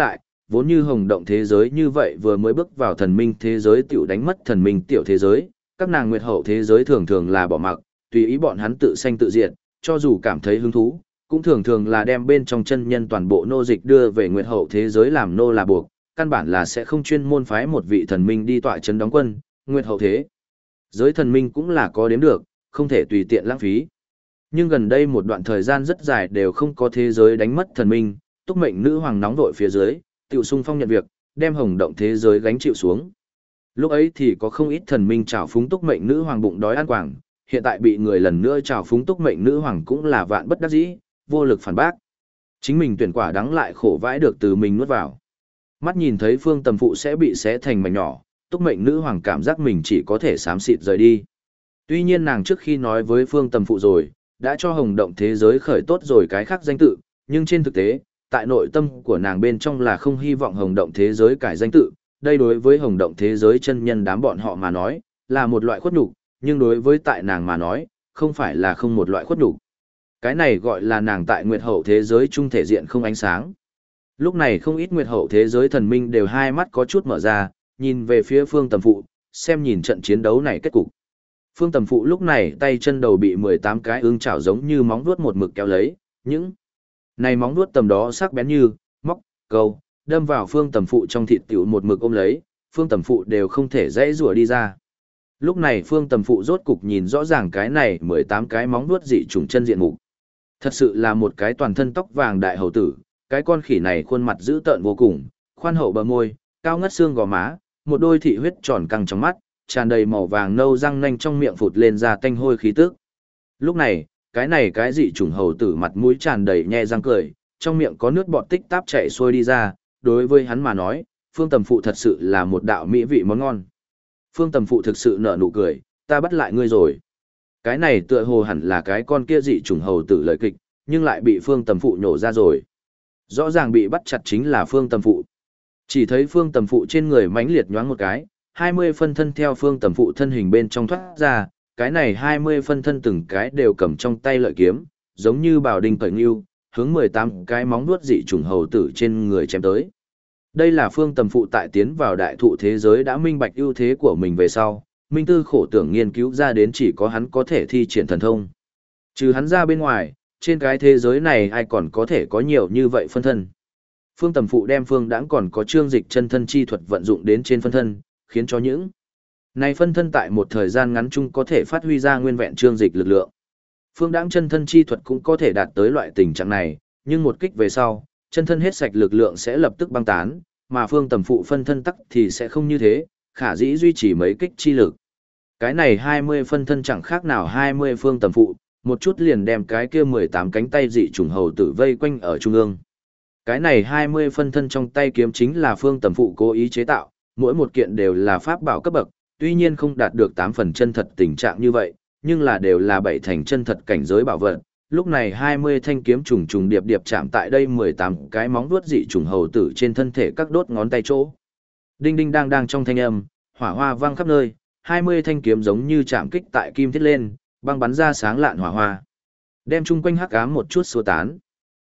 S1: vốn như hồng động thế giới như vậy vừa mới bước vào thần minh thế giới tiểu đánh mất thần minh tiểu thế giới, các nàng nguyệt hậu thế giới thường thường là bỏ mặc, tùy ý bọn hắn tự sanh tự diệt, cho dù cảm thấy hứng thú, cũng thường thường là đem bên trong chân nhân toàn bộ nô dịch đưa về nguyệt hậu thế giới làm nô là buộc, căn bản là sẽ không chuyên môn phái một vị thần minh đi tọa trấn đóng quân, nguyệt hậu thế. Giới thần minh cũng là có đếm được, không thể tùy tiện lãng phí. Nhưng gần đây một đoạn thời gian rất dài đều không có thế giới đánh mất thần minh, túc mệnh nữ hoàng nóng vội phía dưới, tiểu sung phong nhận việc, đem hồng động thế giới gánh chịu xuống. Lúc ấy thì có không ít thần minh trào phúng túc mệnh nữ hoàng bụng đói ăn quảng, hiện tại bị người lần nữa trào phúng túc mệnh nữ hoàng cũng là vạn bất đắc dĩ, vô lực phản bác. Chính mình tuyển quả đắng lại khổ vãi được từ mình nuốt vào. Mắt nhìn thấy Phương Tầm Phụ sẽ bị xé thành mảnh nhỏ, túc mệnh nữ hoàng cảm giác mình chỉ có thể xám xịt rời đi. Tuy nhiên nàng trước khi nói với Phương Tầm Phụ rồi, đã cho hồng động thế giới khởi tốt rồi cái khác danh tự, nhưng trên thực tế, tại nội tâm của nàng bên trong là không hy vọng hồng động thế giới cải danh tự. Đây đối với hồng động thế giới chân nhân đám bọn họ mà nói, là một loại khuất nhục, nhưng đối với tại nàng mà nói, không phải là không một loại khuất nhục. Cái này gọi là nàng tại nguyệt hậu thế giới trung thể diện không ánh sáng. Lúc này không ít nguyệt hậu thế giới thần minh đều hai mắt có chút mở ra, nhìn về phía Phương Tầm Phụ, xem nhìn trận chiến đấu này kết cục. Phương Tầm Phụ lúc này tay chân đầu bị 18 cái ương chảo giống như móng vuốt một mực kéo lấy, những này móng vuốt tầm đó sắc bén như móc, câu, đâm vào Phương Tầm Phụ trong thịt tiểu một mực ôm lấy, Phương Tầm Phụ đều không thể dãy rủa đi ra. Lúc này Phương Tầm Phụ rốt cục nhìn rõ ràng cái này 18 cái móng vuốt dị trùng chân diện mục. Thật sự là một cái toàn thân tóc vàng đại hầu tử, cái con khỉ này khuôn mặt dữ tợn vô cùng, khoan hậu bờ môi, cao ngất xương gò má, một đôi thị huyết tròn căng trong mắt, tràn đầy màu vàng nâu răng nanh trong miệng phụt lên ra tanh hôi khí tức. Lúc này cái dị trùng hầu tử mặt mũi tràn đầy nhe răng cười, trong miệng có nước bọt tích táp chảy xuôi đi ra, đối với hắn mà nói, Phương Tầm Phụ thật sự là một đạo mỹ vị món ngon. Phương Tầm Phụ thực sự nở nụ cười, ta bắt lại ngươi rồi. Cái này tựa hồ hẳn là cái con kia dị trùng hầu tử lời kịch, nhưng lại bị Phương Tầm Phụ nhổ ra rồi. Rõ ràng bị bắt chặt chính là Phương Tầm Phụ. Chỉ thấy Phương Tầm Phụ trên người mãnh liệt nhoáng một cái, 20 phân thân theo Phương Tầm Phụ thân hình bên trong thoát ra, cái này 20 phân thân từng cái đều cầm trong tay lợi kiếm, giống như bảo đinh cởi ngưu, hướng 18 cái móng vuốt dị trùng hầu tử trên người chém tới. Đây là Phương Tầm Phụ tại tiến vào đại thụ thế giới đã minh bạch ưu thế của mình về sau, minh tư khổ tưởng nghiên cứu ra đến chỉ có hắn có thể thi triển thần thông. Trừ hắn ra bên ngoài, trên cái thế giới này ai còn có thể có nhiều như vậy phân thân. Phương Tầm Phụ đem Phương Đãng còn có trương dịch chân thân chi thuật vận dụng đến trên phân thân, khiến cho những này phân thân tại một thời gian ngắn chung có thể phát huy ra nguyên vẹn trương dịch lực lượng. Phương Đãng chân thân chi thuật cũng có thể đạt tới loại tình trạng này, nhưng một kích về sau, chân thân hết sạch lực lượng sẽ lập tức băng tán, mà Phương Tầm Phụ phân thân tắc thì sẽ không như thế, khả dĩ duy trì mấy kích chi lực. Cái này 20 phân thân chẳng khác nào 20 Phương Tầm Phụ, một chút liền đem cái kia 18 cánh tay dị trùng hầu tử vây quanh ở trung ương. Cái này 20 phân thân trong tay kiếm chính là Phương Tầm Phụ cố ý chế tạo, mỗi một kiện đều là pháp bảo cấp bậc, tuy nhiên không đạt được 8 phần chân thật tình trạng như vậy, nhưng là đều là 7 thành chân thật cảnh giới bảo vật. Lúc này 20 thanh kiếm trùng trùng điệp điệp chạm tại đây 18 cái móng vuốt dị trùng hầu tử trên thân thể các đốt ngón tay chỗ. Đinh đinh đang đang trong thanh âm, hỏa hoa vang khắp nơi, 20 thanh kiếm giống như chạm kích tại kim thiết lên, băng bắn ra sáng lạn hỏa hoa. Đem chung quanh hắc ám một chút xua tán.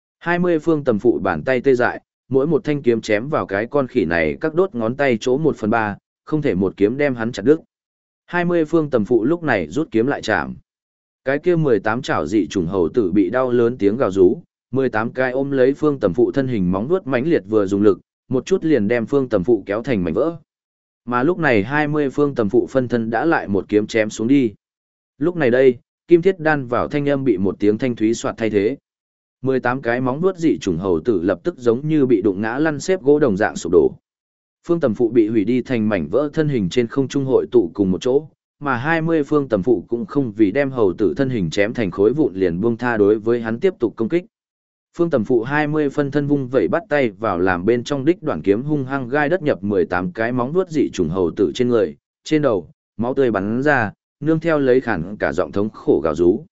S1: 20 Phương Tầm Phụ bàn tay tê dại, mỗi một thanh kiếm chém vào cái con khỉ này các đốt ngón tay chỗ 1/3, không thể một kiếm đem hắn chặt đứt. 20 Phương Tầm Phụ lúc này rút kiếm lại chạm. Cái kia 18 chảo dị trùng hầu tử bị đau lớn tiếng gào rú, 18 cái ôm lấy Phương Tầm Phụ thân hình móng vuốt mãnh liệt vừa dùng lực, một chút liền đem Phương Tầm Phụ kéo thành mảnh vỡ. Mà lúc này 20 Phương Tầm Phụ phân thân đã lại một kiếm chém xuống đi. Lúc này đây, kim thiết đan vào thanh âm bị một tiếng thanh thúy soạt thay thế. 18 cái móng vuốt dị trùng hầu tử lập tức giống như bị đụng ngã lăn xếp gỗ đồng dạng sụp đổ. Phương Tầm Phụ bị hủy đi thành mảnh vỡ thân hình trên không trung hội tụ cùng một chỗ, mà 20 Phương Tầm Phụ cũng không vì đem hầu tử thân hình chém thành khối vụn liền buông tha đối với hắn tiếp tục công kích. Phương Tầm Phụ 20 phân thân vung vẩy bắt tay vào làm bên trong đích đoạn kiếm hung hăng gai đất nhập 18 cái móng vuốt dị trùng hầu tử trên người, trên đầu, máu tươi bắn ra, nương theo lấy khản cả giọng thống khổ gào rú.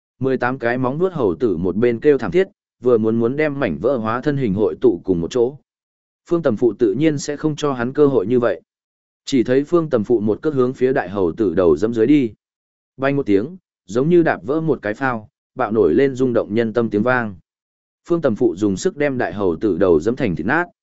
S1: 18 cái móng vuốt hầu tử một bên kêu thảm thiết, vừa muốn đem mảnh vỡ hóa thân hình hội tụ cùng một chỗ. Phương Tầm Phụ tự nhiên sẽ không cho hắn cơ hội như vậy. Chỉ thấy Phương Tầm Phụ một cước hướng phía đại hầu tử đầu dẫm dưới đi. Bay một tiếng, giống như đạp vỡ một cái phao, bạo nổi lên rung động nhân tâm tiếng vang. Phương Tầm Phụ dùng sức đem đại hầu tử đầu dẫm thành thịt nát.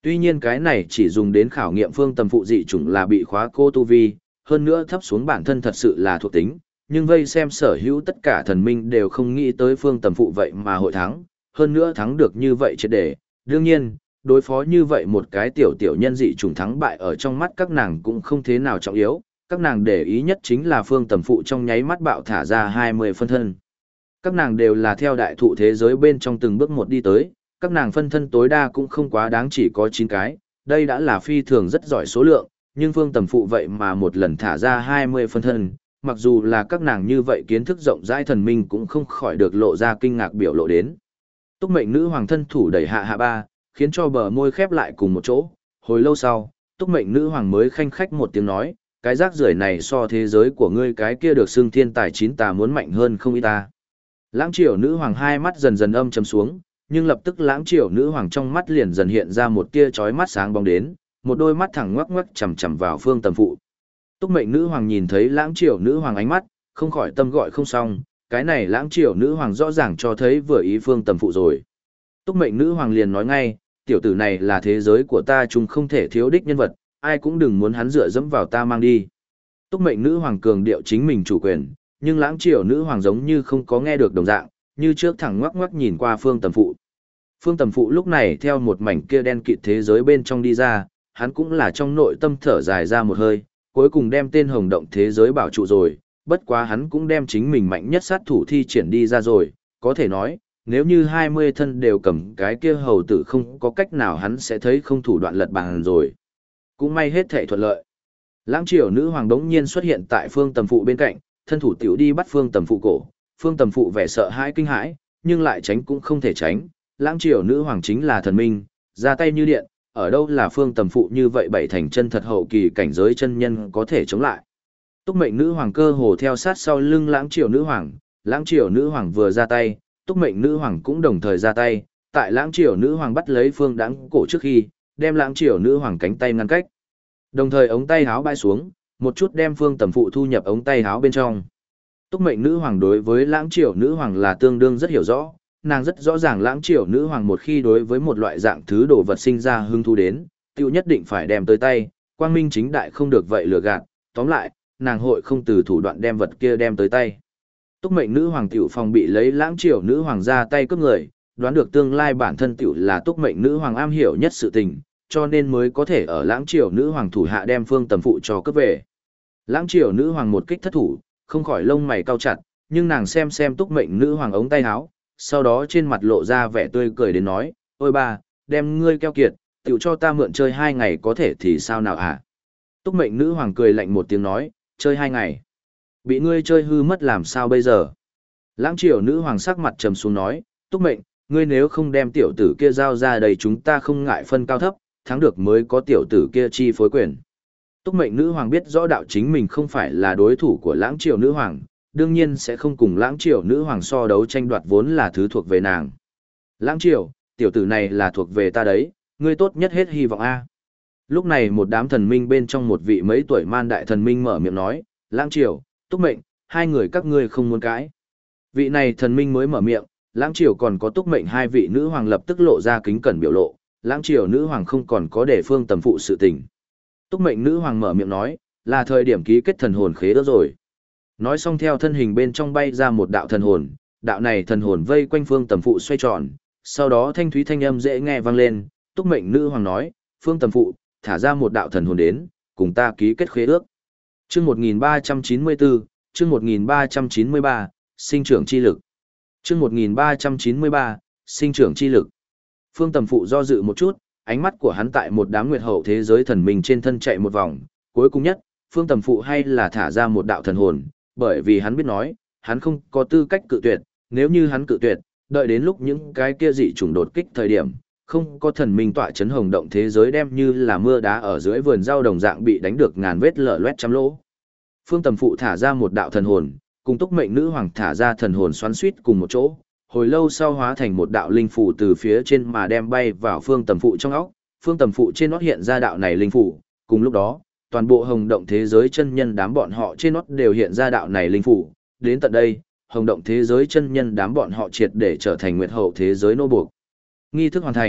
S1: Tuy nhiên cái này chỉ dùng đến khảo nghiệm phương tầm phụ dị chủng là bị khóa cô tu vi, hơn nữa thấp xuống bản thân thật sự là thuộc tính, nhưng vây xem sở hữu tất cả thần minh đều không nghĩ tới phương tầm phụ vậy mà hội thắng, hơn nữa thắng được như vậy triệt để. Đương nhiên, đối phó như vậy một cái tiểu tiểu nhân dị chủng thắng bại ở trong mắt các nàng cũng không thế nào trọng yếu, các nàng để ý nhất chính là phương tầm phụ trong nháy mắt bạo thả ra 20 phân thân. Các nàng đều là theo đại thụ thế giới bên trong từng bước một đi tới, các nàng phân thân tối đa cũng không quá đáng chỉ có 9 cái, đây đã là phi thường rất giỏi số lượng, nhưng phương tầm phụ vậy mà một lần thả ra 20 phân thân, mặc dù là các nàng như vậy kiến thức rộng rãi thần minh cũng không khỏi được lộ ra kinh ngạc biểu lộ đến. Túc mệnh nữ hoàng thân thủ đẩy hạ hạ ba, khiến cho bờ môi khép lại cùng một chỗ, hồi lâu sau, túc mệnh nữ hoàng mới khanh khách một tiếng nói, cái rác rưởi này so thế giới của ngươi cái kia được xưng thiên tài chín tà muốn mạnh hơn không ít ta. Lãng triều nữ hoàng hai mắt dần dần âm trầm xuống, nhưng lập tức lãng triều nữ hoàng trong mắt liền dần hiện ra một tia chói mắt sáng bóng đến, một đôi mắt thẳng ngoắc ngoắc chằm chằm vào phương tầm phụ. Túc mệnh nữ hoàng nhìn thấy lãng triều nữ hoàng ánh mắt, không khỏi tâm gọi không xong, cái này lãng triều nữ hoàng rõ ràng cho thấy vừa ý phương tầm phụ rồi. Túc mệnh nữ hoàng liền nói ngay, tiểu tử này là thế giới của ta chúng không thể thiếu đích nhân vật, ai cũng đừng muốn hắn dựa dẫm vào ta mang đi. Túc mệnh nữ hoàng cường điệu chính mình chủ quyền, nhưng lãng triều nữ hoàng giống như không có nghe được đồng dạng, như trước thẳng ngoắc ngoắc nhìn qua phương tầm phụ. Phương tầm phụ lúc này theo một mảnh kia đen kịt thế giới bên trong đi ra, hắn cũng là trong nội tâm thở dài ra một hơi, cuối cùng đem tên hồng động thế giới bảo trụ rồi, bất quá hắn cũng đem chính mình mạnh nhất sát thủ thi triển đi ra rồi, có thể nói, nếu như 20 thân đều cầm cái kia hầu tử không có cách nào hắn sẽ thấy không thủ đoạn lật bàn rồi. Cũng may hết thảy thuận lợi. Lãng triều nữ hoàng đống nhiên xuất hiện tại phương tầm phụ bên cạnh, thân thủ tiểu đi bắt phương tầm phụ cổ, phương tầm phụ vẻ sợ hãi kinh hãi, nhưng lại tránh cũng không thể tránh, lãng triều nữ hoàng chính là thần minh, ra tay như điện, ở đâu là phương tầm phụ như vậy bảy thành chân thật hậu kỳ cảnh giới chân nhân có thể chống lại. Túc mệnh nữ hoàng cơ hồ theo sát sau lưng lãng triều nữ hoàng vừa ra tay, túc mệnh nữ hoàng cũng đồng thời ra tay, tại lãng triều nữ hoàng bắt lấy phương đáng cổ trước khi, đem lãng triều nữ hoàng cánh tay ngăn cách. Đồng thời ống tay háo bay xuống, một chút đem phương tầm phụ thu nhập ống tay háo bên trong. Túc mệnh nữ hoàng đối với lãng triều nữ hoàng là tương đương rất hiểu rõ, nàng rất rõ ràng lãng triều nữ hoàng một khi đối với một loại dạng thứ đồ vật sinh ra hứng thú đến, tiêu nhất định phải đem tới tay, quang minh chính đại không được vậy lừa gạt, tóm lại, nàng hội không từ thủ đoạn đem vật kia đem tới tay. Túc mệnh nữ hoàng tiểu phòng bị lấy lãng triều nữ hoàng ra tay cướp người, đoán được tương lai bản thân tiểu là túc mệnh nữ hoàng am hiểu nhất sự tình, cho nên mới có thể ở lãng triều nữ hoàng thủ hạ đem phương tầm phụ cho cướp về. Lãng triều nữ hoàng một kích thất thủ, không khỏi lông mày cau chặt, nhưng nàng xem túc mệnh nữ hoàng ống tay áo, sau đó trên mặt lộ ra vẻ tươi cười đến nói, ôi ba, đem ngươi keo kiệt, tiểu cho ta mượn chơi 2 ngày có thể thì sao nào hả? Túc mệnh nữ hoàng cười lạnh một tiếng nói, chơi 2 ngày. Bị ngươi chơi hư mất làm sao bây giờ? Lãng triều nữ hoàng sắc mặt trầm xuống nói, Túc mệnh, ngươi nếu không đem tiểu tử kia giao ra đây chúng ta không ngại phân cao thấp, thắng được mới có tiểu tử kia chi phối quyền. Túc mệnh nữ hoàng biết rõ đạo chính mình không phải là đối thủ của lãng triều nữ hoàng, đương nhiên sẽ không cùng lãng triều nữ hoàng so đấu tranh đoạt vốn là thứ thuộc về nàng. Lãng triều, tiểu tử này là thuộc về ta đấy, ngươi tốt nhất hết hy vọng a. Lúc này một đám thần minh bên trong một vị mấy tuổi man đại thần minh mở miệng nói, lãng triều, Túc mệnh, hai người các ngươi không muốn cãi. Vị này thần minh mới mở miệng, lãng triều còn có Túc mệnh hai vị nữ hoàng lập tức lộ ra kính cẩn biểu lộ, lãng triều nữ hoàng không còn có để phương tầm phụ sự tình. Túc mệnh nữ hoàng mở miệng nói, là thời điểm ký kết thần hồn khế đó rồi. Nói xong theo thân hình bên trong bay ra một đạo thần hồn, đạo này thần hồn vây quanh phương tầm phụ xoay tròn, sau đó thanh thúy thanh âm dễ nghe vang lên, Túc mệnh nữ hoàng nói, phương tầm phụ, thả ra một đạo thần hồn đến, cùng ta ký kết khế ước. Chương 1394, chương 1393, sinh trưởng chi lực. Chương 1393, sinh trưởng chi lực. Phương tầm phụ do dự một chút, ánh mắt của hắn tại một đám nguyệt hậu thế giới thần minh trên thân chạy một vòng, cuối cùng nhất, phương tầm phụ hay là thả ra một đạo thần hồn, bởi vì hắn biết nói, hắn không có tư cách cự tuyệt, nếu như hắn cự tuyệt, đợi đến lúc những cái kia dị chủng đột kích thời điểm, không có thần minh tọa chấn hồng động thế giới đem như là mưa đá ở dưới vườn rau đồng dạng bị đánh được ngàn vết lở loét trăm lỗ. Phương tầm phụ thả ra một đạo thần hồn, cùng Túc mệnh nữ hoàng thả ra thần hồn xoắn xuýt cùng một chỗ, hồi lâu sau hóa thành một đạo linh phủ từ phía trên mà đem bay vào phương tầm phụ trong óc, phương tầm phụ trên nót hiện ra đạo này linh phủ, cùng lúc đó, toàn bộ hồng động thế giới chân nhân đám bọn họ trên nót đều hiện ra đạo này linh phủ, đến tận đây, hồng động thế giới chân nhân đám bọn họ triệt để trở thành nguyệt hậu thế giới nô buộc. Nghi thức hoàn thành,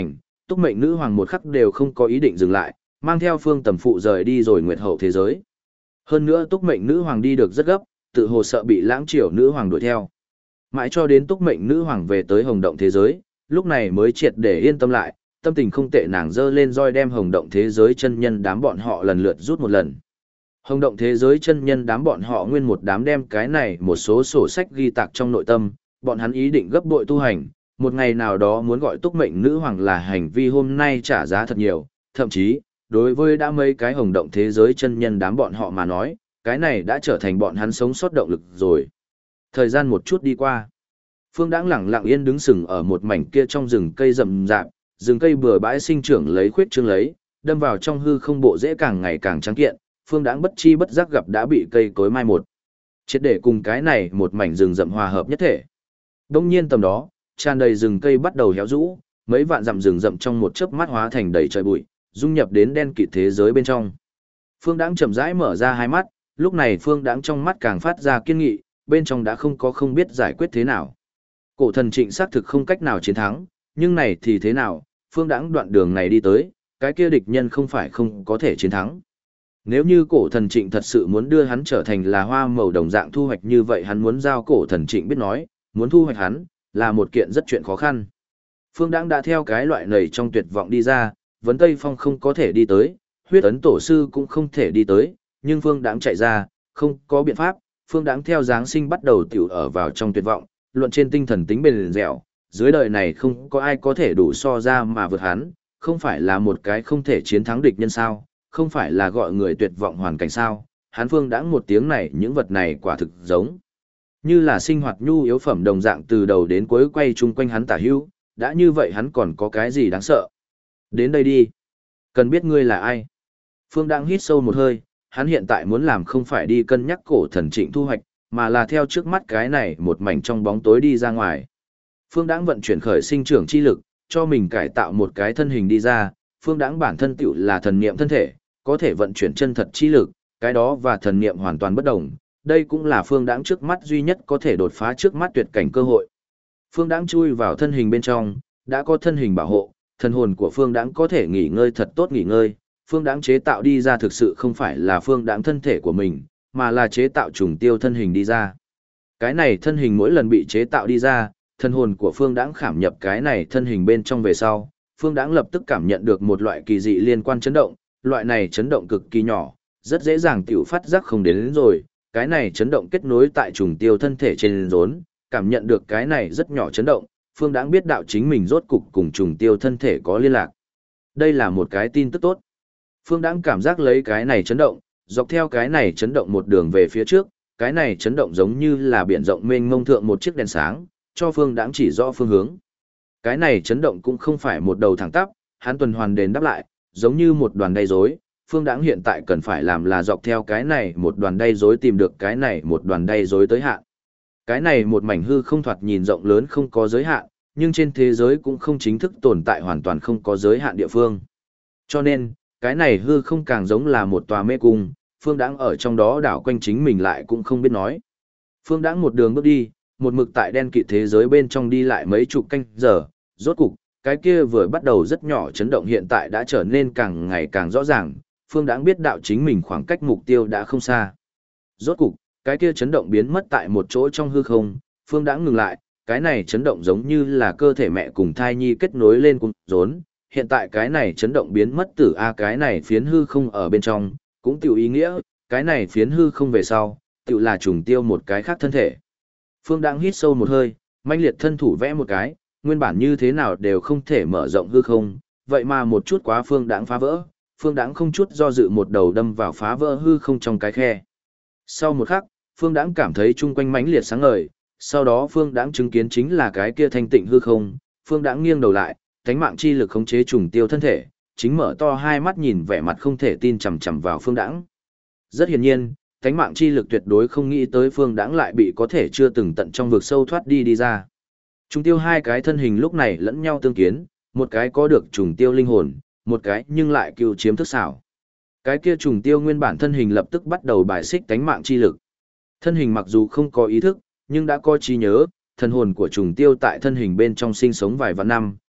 S1: Túc Mệnh Nữ Hoàng một khắc đều không có ý định dừng lại, mang theo Phương Tầm Phụ rời đi rồi nguyệt hậu thế giới. Hơn nữa Túc Mệnh Nữ Hoàng đi được rất gấp, tự hồ sợ bị Lãng Triều Nữ Hoàng đuổi theo. Mãi cho đến Túc Mệnh Nữ Hoàng về tới Hồng Động thế giới, lúc này mới triệt để yên tâm lại, tâm tình không tệ, nàng giơ lên roi đem Hồng Động thế giới chân nhân đám bọn họ lần lượt rút một lần. Hồng Động thế giới chân nhân đám bọn họ nguyên một đám đem cái này một số sổ sách ghi tạc trong nội tâm, bọn hắn ý định gấp bội tu hành, một ngày nào đó muốn gọi Túc Mệnh Nữ Hoàng là hành vi hôm nay trả giá thật nhiều, thậm chí, đối với đã mấy cái Hồng Động thế giới chân nhân đám bọn họ mà nói, cái này đã trở thành bọn hắn sống sót động lực rồi. Thời gian một chút đi qua. Phương Đãng lẳng lặng yên đứng sừng ở một mảnh kia trong rừng cây rậm rạp, rừng cây bừa bãi sinh trưởng lấy khuyết trương lấy, đâm vào trong hư không bộ rễ càng ngày càng trắng kiện, Phương Đãng bất chi bất giác gặp đã bị cây cối mai một. Triệt để cùng cái này một mảnh rừng rậm hòa hợp nhất thể. Đông nhiên tầm đó, tràn đầy rừng cây bắt đầu héo rũ, mấy vạn dặm rừng rậm trong một chớp mắt hóa thành đầy trời bụi, dung nhập đến đen kịt thế giới bên trong. Phương Đãng chậm rãi mở ra hai mắt, lúc này Phương Đãng trong mắt càng phát ra kiên nghị, bên trong đã không biết giải quyết thế nào. Cổ thần Trịnh xác thực không cách nào chiến thắng, nhưng này thì thế nào, Phương Đãng đoạn đường này đi tới, cái kia địch nhân không phải không có thể chiến thắng. Nếu như cổ thần Trịnh thật sự muốn đưa hắn trở thành là hoa màu đồng dạng thu hoạch như vậy, hắn muốn giao cổ thần Trịnh biết nói, muốn thu hoạch hắn, là một kiện rất chuyện khó khăn. Phương Đãng đã theo cái loại nầy trong tuyệt vọng đi ra, Vấn Tây Phong không có thể đi tới, Huyết Ấn Tổ Sư cũng không thể đi tới, nhưng Phương Đãng chạy ra, không có biện pháp, Phương Đãng theo Giáng sinh bắt đầu tiểu ở vào trong tuyệt vọng, luận trên tinh thần tính bền dẻo, dưới đời này không có ai có thể đủ so ra mà vượt hắn, không phải là một cái không thể chiến thắng địch nhân sao, không phải là gọi người tuyệt vọng hoàn cảnh sao, hắn Phương Đãng một tiếng này những vật này quả thực giống như là sinh hoạt nhu yếu phẩm đồng dạng từ đầu đến cuối quay chung quanh hắn tả hữu, đã như vậy hắn còn có cái gì đáng sợ. Đến đây đi. Cần biết ngươi là ai. Phương Đãng hít sâu một hơi, hắn hiện tại muốn làm không phải đi cân nhắc cổ thần Trịnh thu hoạch, mà là theo trước mắt cái này một mảnh trong bóng tối đi ra ngoài. Phương Đãng vận chuyển khởi sinh trưởng chi lực, cho mình cải tạo một cái thân hình đi ra, Phương Đãng bản thân tựu là thần niệm thân thể, có thể vận chuyển chân thật chi lực, cái đó và thần niệm hoàn toàn bất đồng, đây cũng là Phương Đãng trước mắt duy nhất có thể đột phá trước mắt tuyệt cảnh cơ hội. Phương Đãng chui vào thân hình bên trong, đã có thân hình bảo hộ, thần hồn của Phương Đãng có thể nghỉ ngơi thật tốt nghỉ ngơi, Phương Đãng chế tạo đi ra thực sự không phải là Phương Đãng thân thể của mình, mà là chế tạo trùng tiêu thân hình đi ra. Cái này thân hình mỗi lần bị chế tạo đi ra, thần hồn của Phương Đãng khảm nhập cái này thân hình bên trong về sau, Phương Đãng lập tức cảm nhận được một loại kỳ dị liên quan chấn động, loại này chấn động cực kỳ nhỏ, rất dễ dàng tiểu phát giác không đến rồi, cái này chấn động kết nối tại trùng tiêu thân thể trên rốn, cảm nhận được cái này rất nhỏ chấn động, Phương Đãng biết đạo chính mình rốt cục cùng trùng tiêu thân thể có liên lạc. Đây là một cái tin tức tốt. Phương Đãng cảm giác lấy cái này chấn động, dọc theo cái này chấn động một đường về phía trước, cái này chấn động giống như là biển rộng mênh mông thượng một chiếc đèn sáng, cho Phương Đãng chỉ rõ phương hướng. Cái này chấn động cũng không phải một đầu thẳng tắp, hắn tuần hoàn đền đáp lại, giống như một đoàn đay rối. Phương Đãng hiện tại cần phải làm là dọc theo cái này một đoàn đay rối tìm được cái này một đoàn đay rối tới hạn. Cái này một mảnh hư không thoạt nhìn rộng lớn không có giới hạn, nhưng trên thế giới cũng không chính thức tồn tại hoàn toàn không có giới hạn địa phương. Cho nên, cái này hư không càng giống là một tòa mê cung, Phương Đãng ở trong đó đảo quanh chính mình lại cũng không biết nói. Phương Đãng một đường bước đi, một mực tại đen kịt thế giới bên trong đi lại mấy chục canh giờ, rốt cục, cái kia vừa bắt đầu rất nhỏ chấn động hiện tại đã trở nên càng ngày càng rõ ràng, Phương Đãng biết đạo chính mình khoảng cách mục tiêu đã không xa. Rốt cục, cái kia chấn động biến mất tại một chỗ trong hư không, Phương Đãng ngừng lại, cái này chấn động giống như là cơ thể mẹ cùng thai nhi kết nối lên cùng rốn, hiện tại cái này chấn động biến mất từ cái này phiến hư không ở bên trong, cũng tiểu ý nghĩa, cái này phiến hư không về sau, tiểu là trùng tiêu một cái khác thân thể. Phương Đãng hít sâu một hơi, manh liệt thân thủ vẽ một cái, nguyên bản như thế nào đều không thể mở rộng hư không, vậy mà một chút quá Phương Đãng phá vỡ, Phương Đãng không chút do dự một đầu đâm vào phá vỡ hư không trong cái khe. Sau một khắc, Phương Đãng cảm thấy chung quanh mãnh liệt sáng ngời, sau đó Phương Đãng chứng kiến chính là cái kia thanh tịnh hư không, Phương Đãng nghiêng đầu lại, thánh mạng chi lực khống chế trùng tiêu thân thể, chính mở to hai mắt nhìn vẻ mặt không thể tin chằm chằm vào Phương Đãng. Rất hiển nhiên, thánh mạng chi lực tuyệt đối không nghĩ tới Phương Đãng lại bị có thể chưa từng tận trong vực sâu thoát đi ra. Trùng tiêu hai cái thân hình lúc này lẫn nhau tương kiến, một cái có được trùng tiêu linh hồn, một cái nhưng lại cưu chiếm thức xảo. Cái kia trùng tiêu nguyên bản thân hình lập tức bắt đầu bài xích tánh mạng chi lực. Thân hình mặc dù không có ý thức, nhưng đã có trí nhớ, thần hồn của trùng tiêu tại thân hình bên trong sinh sống vài vạn năm,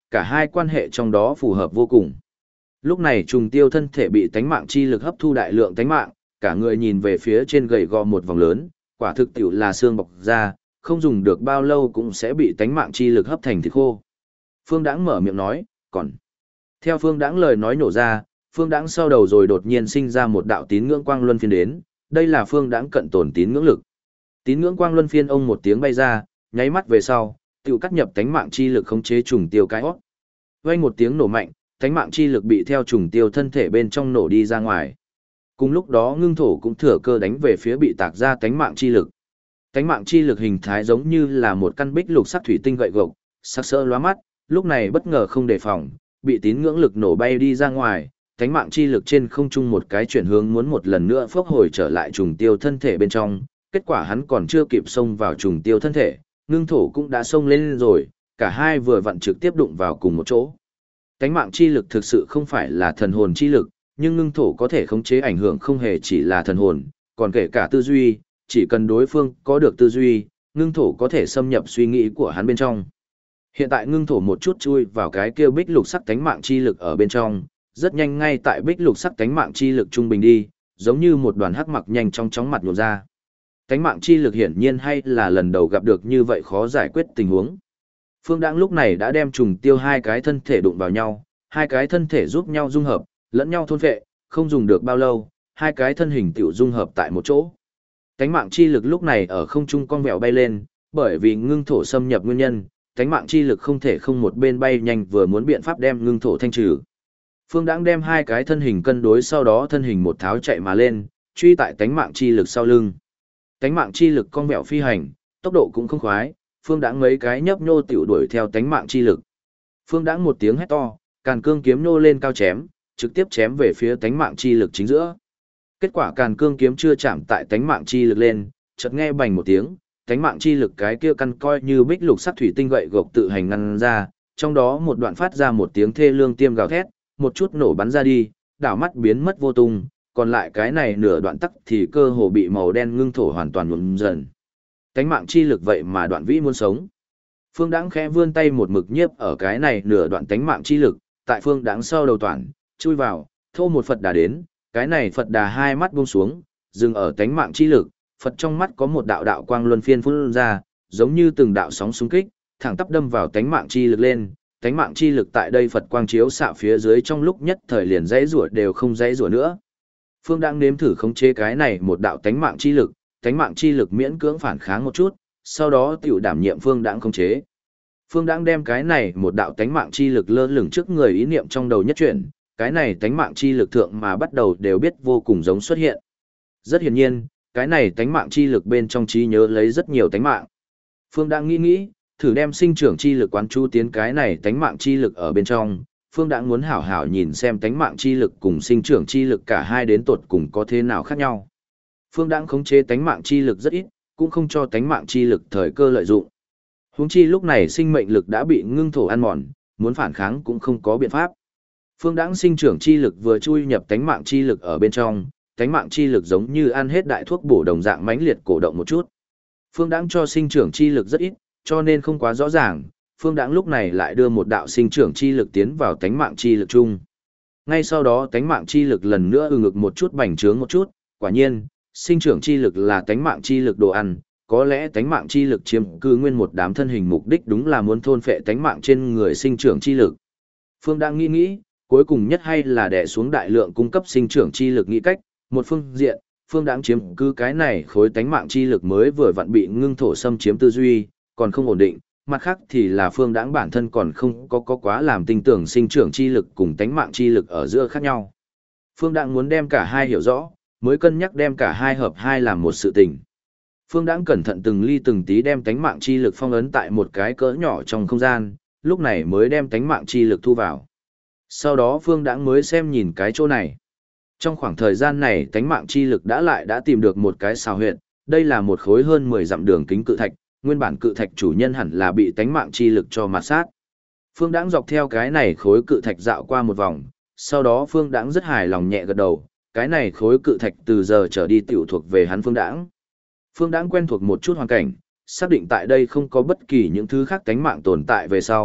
S1: cả hai quan hệ trong đó phù hợp vô cùng. Lúc này trùng tiêu thân thể bị tánh mạng chi lực hấp thu đại lượng tánh mạng, cả người nhìn về phía trên gầy gò một vòng lớn, quả thực tiểu là xương bọc ra, không dùng được bao lâu cũng sẽ bị tánh mạng chi lực hấp thành thịt khô. Phương Đãng mở miệng nói, còn. Theo Phương Đãng lời nói nổ ra, Phương Đãng sau đầu rồi đột nhiên sinh ra một đạo tín ngưỡng quang luân phiên đến, đây là Phương Đãng cận tồn tín ngưỡng lực. Tín ngưỡng quang luân phiên ông một tiếng bay ra, nháy mắt về sau, tiểu cắt nhập tánh mạng chi lực khống chế trùng tiêu cái hót. Vang một tiếng nổ mạnh, tánh mạng chi lực bị theo trùng tiêu thân thể bên trong nổ đi ra ngoài. Cùng lúc đó ngưng thổ cũng thừa cơ đánh về phía bị tạc ra tánh mạng chi lực. Tánh mạng chi lực hình thái giống như là một căn bích lục sắc thủy tinh gậy gộc, sắc sỡ lóa mắt, lúc này bất ngờ không đề phòng, bị tín ngưỡng lực nổ bay đi ra ngoài, tánh mạng chi lực trên không trung một cái chuyển hướng muốn một lần nữa phốc hồi trở lại trùng tiêu thân thể bên trong, kết quả hắn còn chưa kịp xông vào trùng tiêu thân thể, ngưng thổ cũng đã xông lên rồi, cả hai vừa vặn trực tiếp đụng vào cùng một chỗ. Tánh mạng chi lực thực sự không phải là thần hồn chi lực, nhưng ngưng thổ có thể khống chế ảnh hưởng không hề chỉ là thần hồn, còn kể cả tư duy, chỉ cần đối phương có được tư duy, ngưng thổ có thể xâm nhập suy nghĩ của hắn bên trong. Hiện tại ngưng thổ một chút chui vào cái kia bích lục sắc tánh mạng chi lực ở bên trong, rất nhanh ngay tại bích lục sắc tánh mạng chi lực trung bình đi, giống như một đoàn hắc mặc nhanh trong chóng mặt nhộn ra. Tánh mạng chi lực hiển nhiên hay là lần đầu gặp được như vậy khó giải quyết tình huống. Phương Đãng lúc này đã đem trùng tiêu hai cái thân thể đụng vào nhau, hai cái thân thể giúp nhau dung hợp, lẫn nhau thôn phệ, không dùng được bao lâu, hai cái thân hình tiểu dung hợp tại một chỗ. Tánh mạng chi lực lúc này ở không trung cong vẹo bay lên, bởi vì ngưng thổ xâm nhập nguyên nhân, tánh mạng chi lực không thể không một bên bay nhanh vừa muốn biện pháp đem ngưng thổ thanh trừ. Phương Đãng đem hai cái thân hình cân đối sau đó thân hình một tháo chạy mà lên, truy tại tánh mạng chi lực sau lưng. Tánh mạng chi lực cong vẹo phi hành, tốc độ cũng không khoái, Phương Đãng mấy cái nhấp nhô tiểu đuổi theo tánh mạng chi lực. Phương Đãng một tiếng hét to, càn cương kiếm nhô lên cao chém, trực tiếp chém về phía tánh mạng chi lực chính giữa. Kết quả càn cương kiếm chưa chạm tại tánh mạng chi lực lên, chợt nghe bành một tiếng, tánh mạng chi lực cái kia căn coi như bích lục sắc thủy tinh gậy gộc tự hành ngăn ra, trong đó một đoạn phát ra một tiếng thê lương tiêm gào thét, một chút nổ bắn ra đi, đảo mắt biến mất vô tung, còn lại cái này nửa đoạn tắc thì cơ hồ bị màu đen ngưng thổ hoàn toàn nhuộm dần. Tánh mạng chi lực vậy mà đoạn vĩ muốn sống. Phương Đãng khẽ vươn tay một mực nhiếp ở cái này nửa đoạn tánh mạng chi lực, tại Phương Đãng sau đầu toàn, chui vào, thô một Phật đà đến, cái này Phật đà hai mắt buông xuống, dừng ở tánh mạng chi lực, Phật trong mắt có một đạo đạo quang luân phiên phun ra, giống như từng đạo sóng xung kích, thẳng tắp đâm vào tánh mạng chi lực lên, tánh mạng chi lực tại đây Phật quang chiếu xạ phía dưới trong lúc nhất thời liền dãy rủa đều không dãy rủa nữa. Phương Đãng nếm thử khống chế cái này một đạo tánh mạng chi lực miễn cưỡng phản kháng một chút, sau đó tiểu đảm nhiệm Phương Đãng khống chế. Phương Đãng đem cái này một đạo tánh mạng chi lực lơ lửng trước người ý niệm trong đầu nhất chuyển, cái này tánh mạng chi lực thượng mà bắt đầu đều biết vô cùng giống xuất hiện. Rất hiển nhiên, cái này tánh mạng chi lực bên trong trí nhớ lấy rất nhiều tánh mạng. Phương Đãng nghĩ, thử đem sinh trưởng chi lực quán chú tiến cái này tánh mạng chi lực ở bên trong. Phương Đãng muốn hảo hảo nhìn xem tánh mạng chi lực cùng sinh trưởng chi lực cả hai đến tột cùng có thế nào khác nhau. Phương Đãng khống chế tánh mạng chi lực rất ít, cũng không cho tánh mạng chi lực thời cơ lợi dụng. Huống chi lúc này sinh mệnh lực đã bị ngưng thổ ăn mòn, muốn phản kháng cũng không có biện pháp. Phương Đãng sinh trưởng chi lực vừa chui nhập tánh mạng chi lực ở bên trong, tánh mạng chi lực giống như ăn hết đại thuốc bổ đồng dạng mãnh liệt cổ động một chút. Phương Đãng cho sinh trưởng chi lực rất ít, cho nên không quá rõ ràng, Phương Đãng lúc này lại đưa một đạo sinh trưởng chi lực tiến vào tánh mạng chi lực chung. Ngay sau đó tánh mạng chi lực lần nữa ngực một chút bành trướng một chút, quả nhiên, sinh trưởng chi lực là tánh mạng chi lực đồ ăn, có lẽ tánh mạng chi lực chiếm cư nguyên một đám thân hình mục đích đúng là muốn thôn phệ tánh mạng trên người sinh trưởng chi lực. Phương Đãng nghĩ, cuối cùng nhất hay là đè xuống đại lượng cung cấp sinh trưởng chi lực nghĩ cách, một phương diện, Phương Đãng chiếm cư cái này khối tánh mạng chi lực mới vừa vặn bị ngưng thổ xâm chiếm tư duy, còn không ổn định, mặt khác thì là Phương Đãng bản thân còn không có quá làm tinh tưởng sinh trưởng chi lực cùng tánh mạng chi lực ở giữa khác nhau. Phương Đãng muốn đem cả hai hiểu rõ, mới cân nhắc đem cả hai hợp hai làm một sự tình. Phương Đãng cẩn thận từng ly từng tí đem tánh mạng chi lực phong ấn tại một cái cỡ nhỏ trong không gian, lúc này mới đem tánh mạng chi lực thu vào. Sau đó Phương Đãng mới xem nhìn cái chỗ này. Trong khoảng thời gian này tánh mạng chi lực đã tìm được một cái xào huyệt, đây là một khối hơn 10 dặm đường kính cự thạch, nguyên bản cự thạch chủ nhân hẳn là bị tánh mạng chi lực cho mạt sát. Phương Đãng dọc theo cái này khối cự thạch dạo qua một vòng, sau đó Phương Đãng rất hài lòng nhẹ gật đầu, cái này khối cự thạch từ giờ trở đi tiểu thuộc về hắn Phương Đãng. Phương Đãng quen thuộc một chút hoàn cảnh, xác định tại đây không có bất kỳ những thứ khác tánh mạng tồn tại về sau,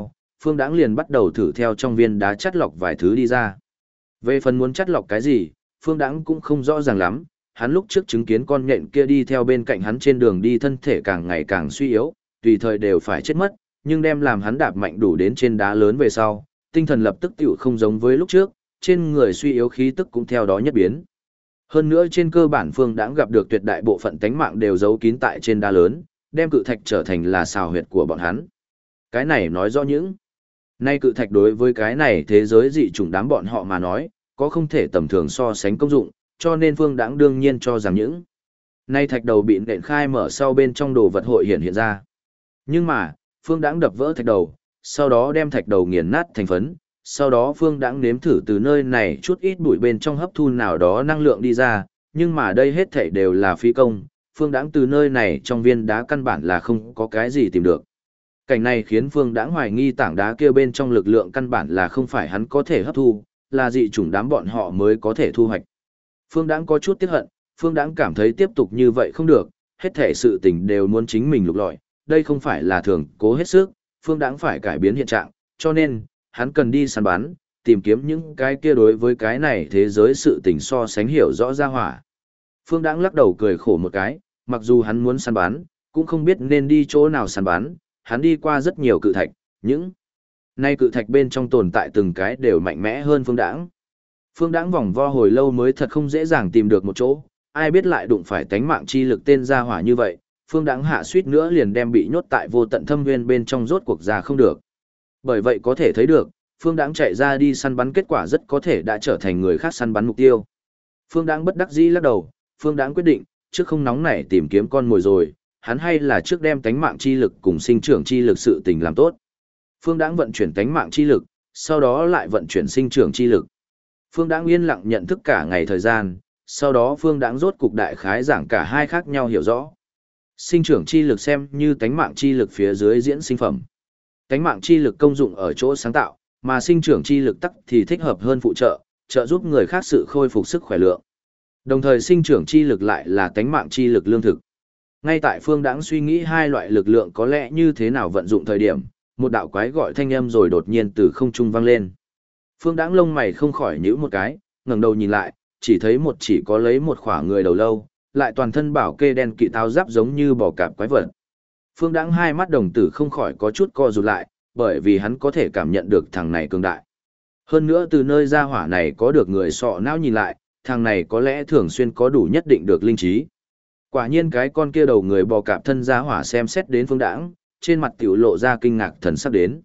S1: Phương Đãng liền bắt đầu thử theo trong viên đá chắt lọc vài thứ đi ra. Về phần muốn chắt lọc cái gì, Phương Đãng cũng không rõ ràng lắm, hắn lúc trước chứng kiến con nhện kia đi theo bên cạnh hắn trên đường đi thân thể càng ngày càng suy yếu, tùy thời đều phải chết mất, nhưng đem làm hắn đạp mạnh đủ đến trên đá lớn về sau, tinh thần lập tức tiểu không giống với lúc trước, trên người suy yếu khí tức cũng theo đó nhất biến. Hơn nữa trên cơ bản Phương Đãng gặp được tuyệt đại bộ phận tánh mạng đều giấu kín tại trên đá lớn, đem cự thạch trở thành là xào huyệt của bọn hắn. Cái này nói rõ những nay cự thạch đối với cái này thế giới dị chủng đám bọn họ mà nói, có không thể tầm thường so sánh công dụng, cho nên Phương Đãng đương nhiên cho rằng những nay thạch đầu bị nện khai mở sau bên trong đồ vật hội hiện ra. Nhưng mà, Phương Đãng đập vỡ thạch đầu, sau đó đem thạch đầu nghiền nát thành phấn, sau đó Phương Đãng nếm thử từ nơi này chút ít bụi bên trong hấp thu nào đó năng lượng đi ra, nhưng mà đây hết thảy đều là phí công, Phương Đãng từ nơi này trong viên đá căn bản là không có cái gì tìm được. Cảnh này khiến Phương Đãng hoài nghi tảng đá kia bên trong lực lượng căn bản là không phải hắn có thể hấp thu, là dị chủng đám bọn họ mới có thể thu hoạch. Phương Đãng có chút tiếc hận, Phương Đãng cảm thấy tiếp tục như vậy không được, hết thảy sự tình đều muốn chính mình lục lọi, đây không phải là thường cố hết sức, Phương Đãng phải cải biến hiện trạng, cho nên, hắn cần đi săn bắn, tìm kiếm những cái kia đối với cái này thế giới sự tình so sánh hiểu rõ ra hỏa. Phương Đãng lắc đầu cười khổ một cái, mặc dù hắn muốn săn bắn, cũng không biết nên đi chỗ nào săn bắn, hắn đi qua rất nhiều cự thạch, những nay cự thạch bên trong tồn tại từng cái đều mạnh mẽ hơn Phương Đãng. Phương Đãng vòng vo hồi lâu mới thật không dễ dàng tìm được một chỗ, ai biết lại đụng phải tánh mạng chi lực tên gia hỏa như vậy, Phương Đãng hạ suýt nữa liền đem bị nhốt tại vô tận thâm nguyên bên trong rốt cuộc ra không được. Bởi vậy có thể thấy được, Phương Đãng chạy ra đi săn bắn kết quả rất có thể đã trở thành người khác săn bắn mục tiêu. Phương Đãng bất đắc dĩ lắc đầu, Phương Đãng quyết định, trước không nóng nảy tìm kiếm con mồi rồi, hắn hay là trước đem tánh mạng chi lực cùng sinh trưởng chi lực sự tình làm tốt. Phương Đãng vận chuyển tánh mạng chi lực, sau đó lại vận chuyển sinh trưởng chi lực. Phương Đãng yên lặng nhận thức cả ngày thời gian, sau đó Phương Đãng rốt cục đại khái giảng cả hai khác nhau hiểu rõ. Sinh trưởng chi lực xem như tánh mạng chi lực phía dưới diễn sinh phẩm. Tánh mạng chi lực công dụng ở chỗ sáng tạo, mà sinh trưởng chi lực tắc thì thích hợp hơn phụ trợ, trợ giúp người khác sự khôi phục sức khỏe lượng. Đồng thời sinh trưởng chi lực lại là tánh mạng chi lực lương thực. Ngay tại Phương Đãng suy nghĩ hai loại lực lượng có lẽ như thế nào vận dụng thời điểm, một đạo quái gọi thanh âm rồi đột nhiên từ không trung vang lên. Phương Đãng lông mày không khỏi nhíu một cái, ngẩng đầu nhìn lại, chỉ thấy một chỉ có lấy một khỏa người đầu lâu, lại toàn thân bảo kê đen kỵ tháo giáp giống như bò cạp quái vật. Phương Đãng hai mắt đồng tử không khỏi có chút co rụt lại, bởi vì hắn có thể cảm nhận được thằng này cường đại. Hơn nữa từ nơi ra hỏa này có được người sọ não nhìn lại, thằng này có lẽ thường xuyên có đủ nhất định được linh trí. Quả nhiên cái con kia đầu người bò cạp thân ra hỏa xem xét đến Phương Đãng, trên mặt tiểu lộ ra kinh ngạc thần sắc đến.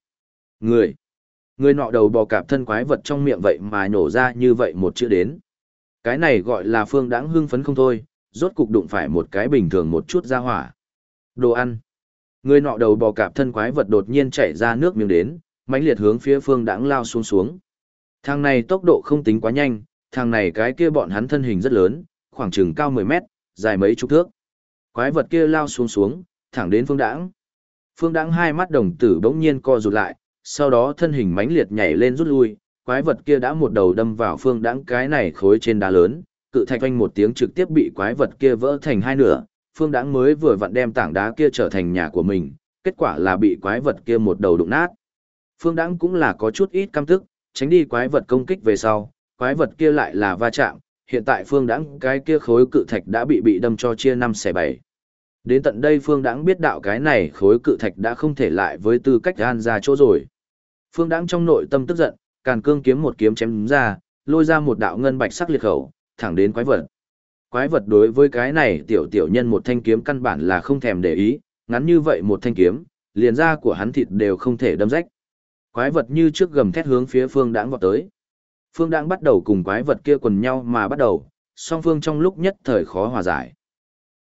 S1: Người nọ đầu bò cạp thân quái vật trong miệng vậy mà nhổ ra như vậy một chữ đến. Cái này gọi là Phương Đãng hưng phấn không thôi, rốt cục đụng phải một cái bình thường một chút ra hỏa. Đồ ăn. Người nọ đầu bò cạp thân quái vật đột nhiên chảy ra nước miếng đến, mãnh liệt hướng phía Phương Đãng lao xuống xuống. Thằng này tốc độ không tính quá nhanh, thằng này cái kia bọn hắn thân hình rất lớn, khoảng chừng cao 10 mét, dài mấy chục thước. Quái vật kia lao xuống xuống, thẳng đến Phương Đãng. Phương Đãng hai mắt đồng tử bỗng nhiên co rụt lại, sau đó thân hình mãnh liệt nhảy lên rút lui, quái vật kia đã một đầu đâm vào Phương Đãng cái này khối trên đá lớn, cự thạch vang một tiếng trực tiếp bị quái vật kia vỡ thành hai nửa. Phương Đãng mới vừa vặn đem tảng đá kia trở thành nhà của mình, kết quả là bị quái vật kia một đầu đụng nát. Phương Đãng cũng là có chút ít căm tức, tránh đi quái vật công kích về sau, quái vật kia lại là va chạm, hiện tại Phương Đãng cái kia khối cự thạch đã bị đâm cho chia 5 xẻ 7. Đến tận đây Phương Đãng biết đạo cái này khối cự thạch đã không thể lại với tư cách gan ra chỗ rồi. Phương Đãng trong nội tâm tức giận, càn cương kiếm một kiếm chém ra, lôi ra một đạo ngân bạch sắc liệt khẩu, thẳng đến quái vật. Quái vật đối với cái này tiểu nhân một thanh kiếm căn bản là không thèm để ý, ngắn như vậy một thanh kiếm, liền da của hắn thịt đều không thể đâm rách. Quái vật như trước gầm thét hướng phía Phương Đãng vọt tới. Phương Đãng bắt đầu cùng quái vật kia quần nhau mà bắt đầu, song phương trong lúc nhất thời khó hòa giải.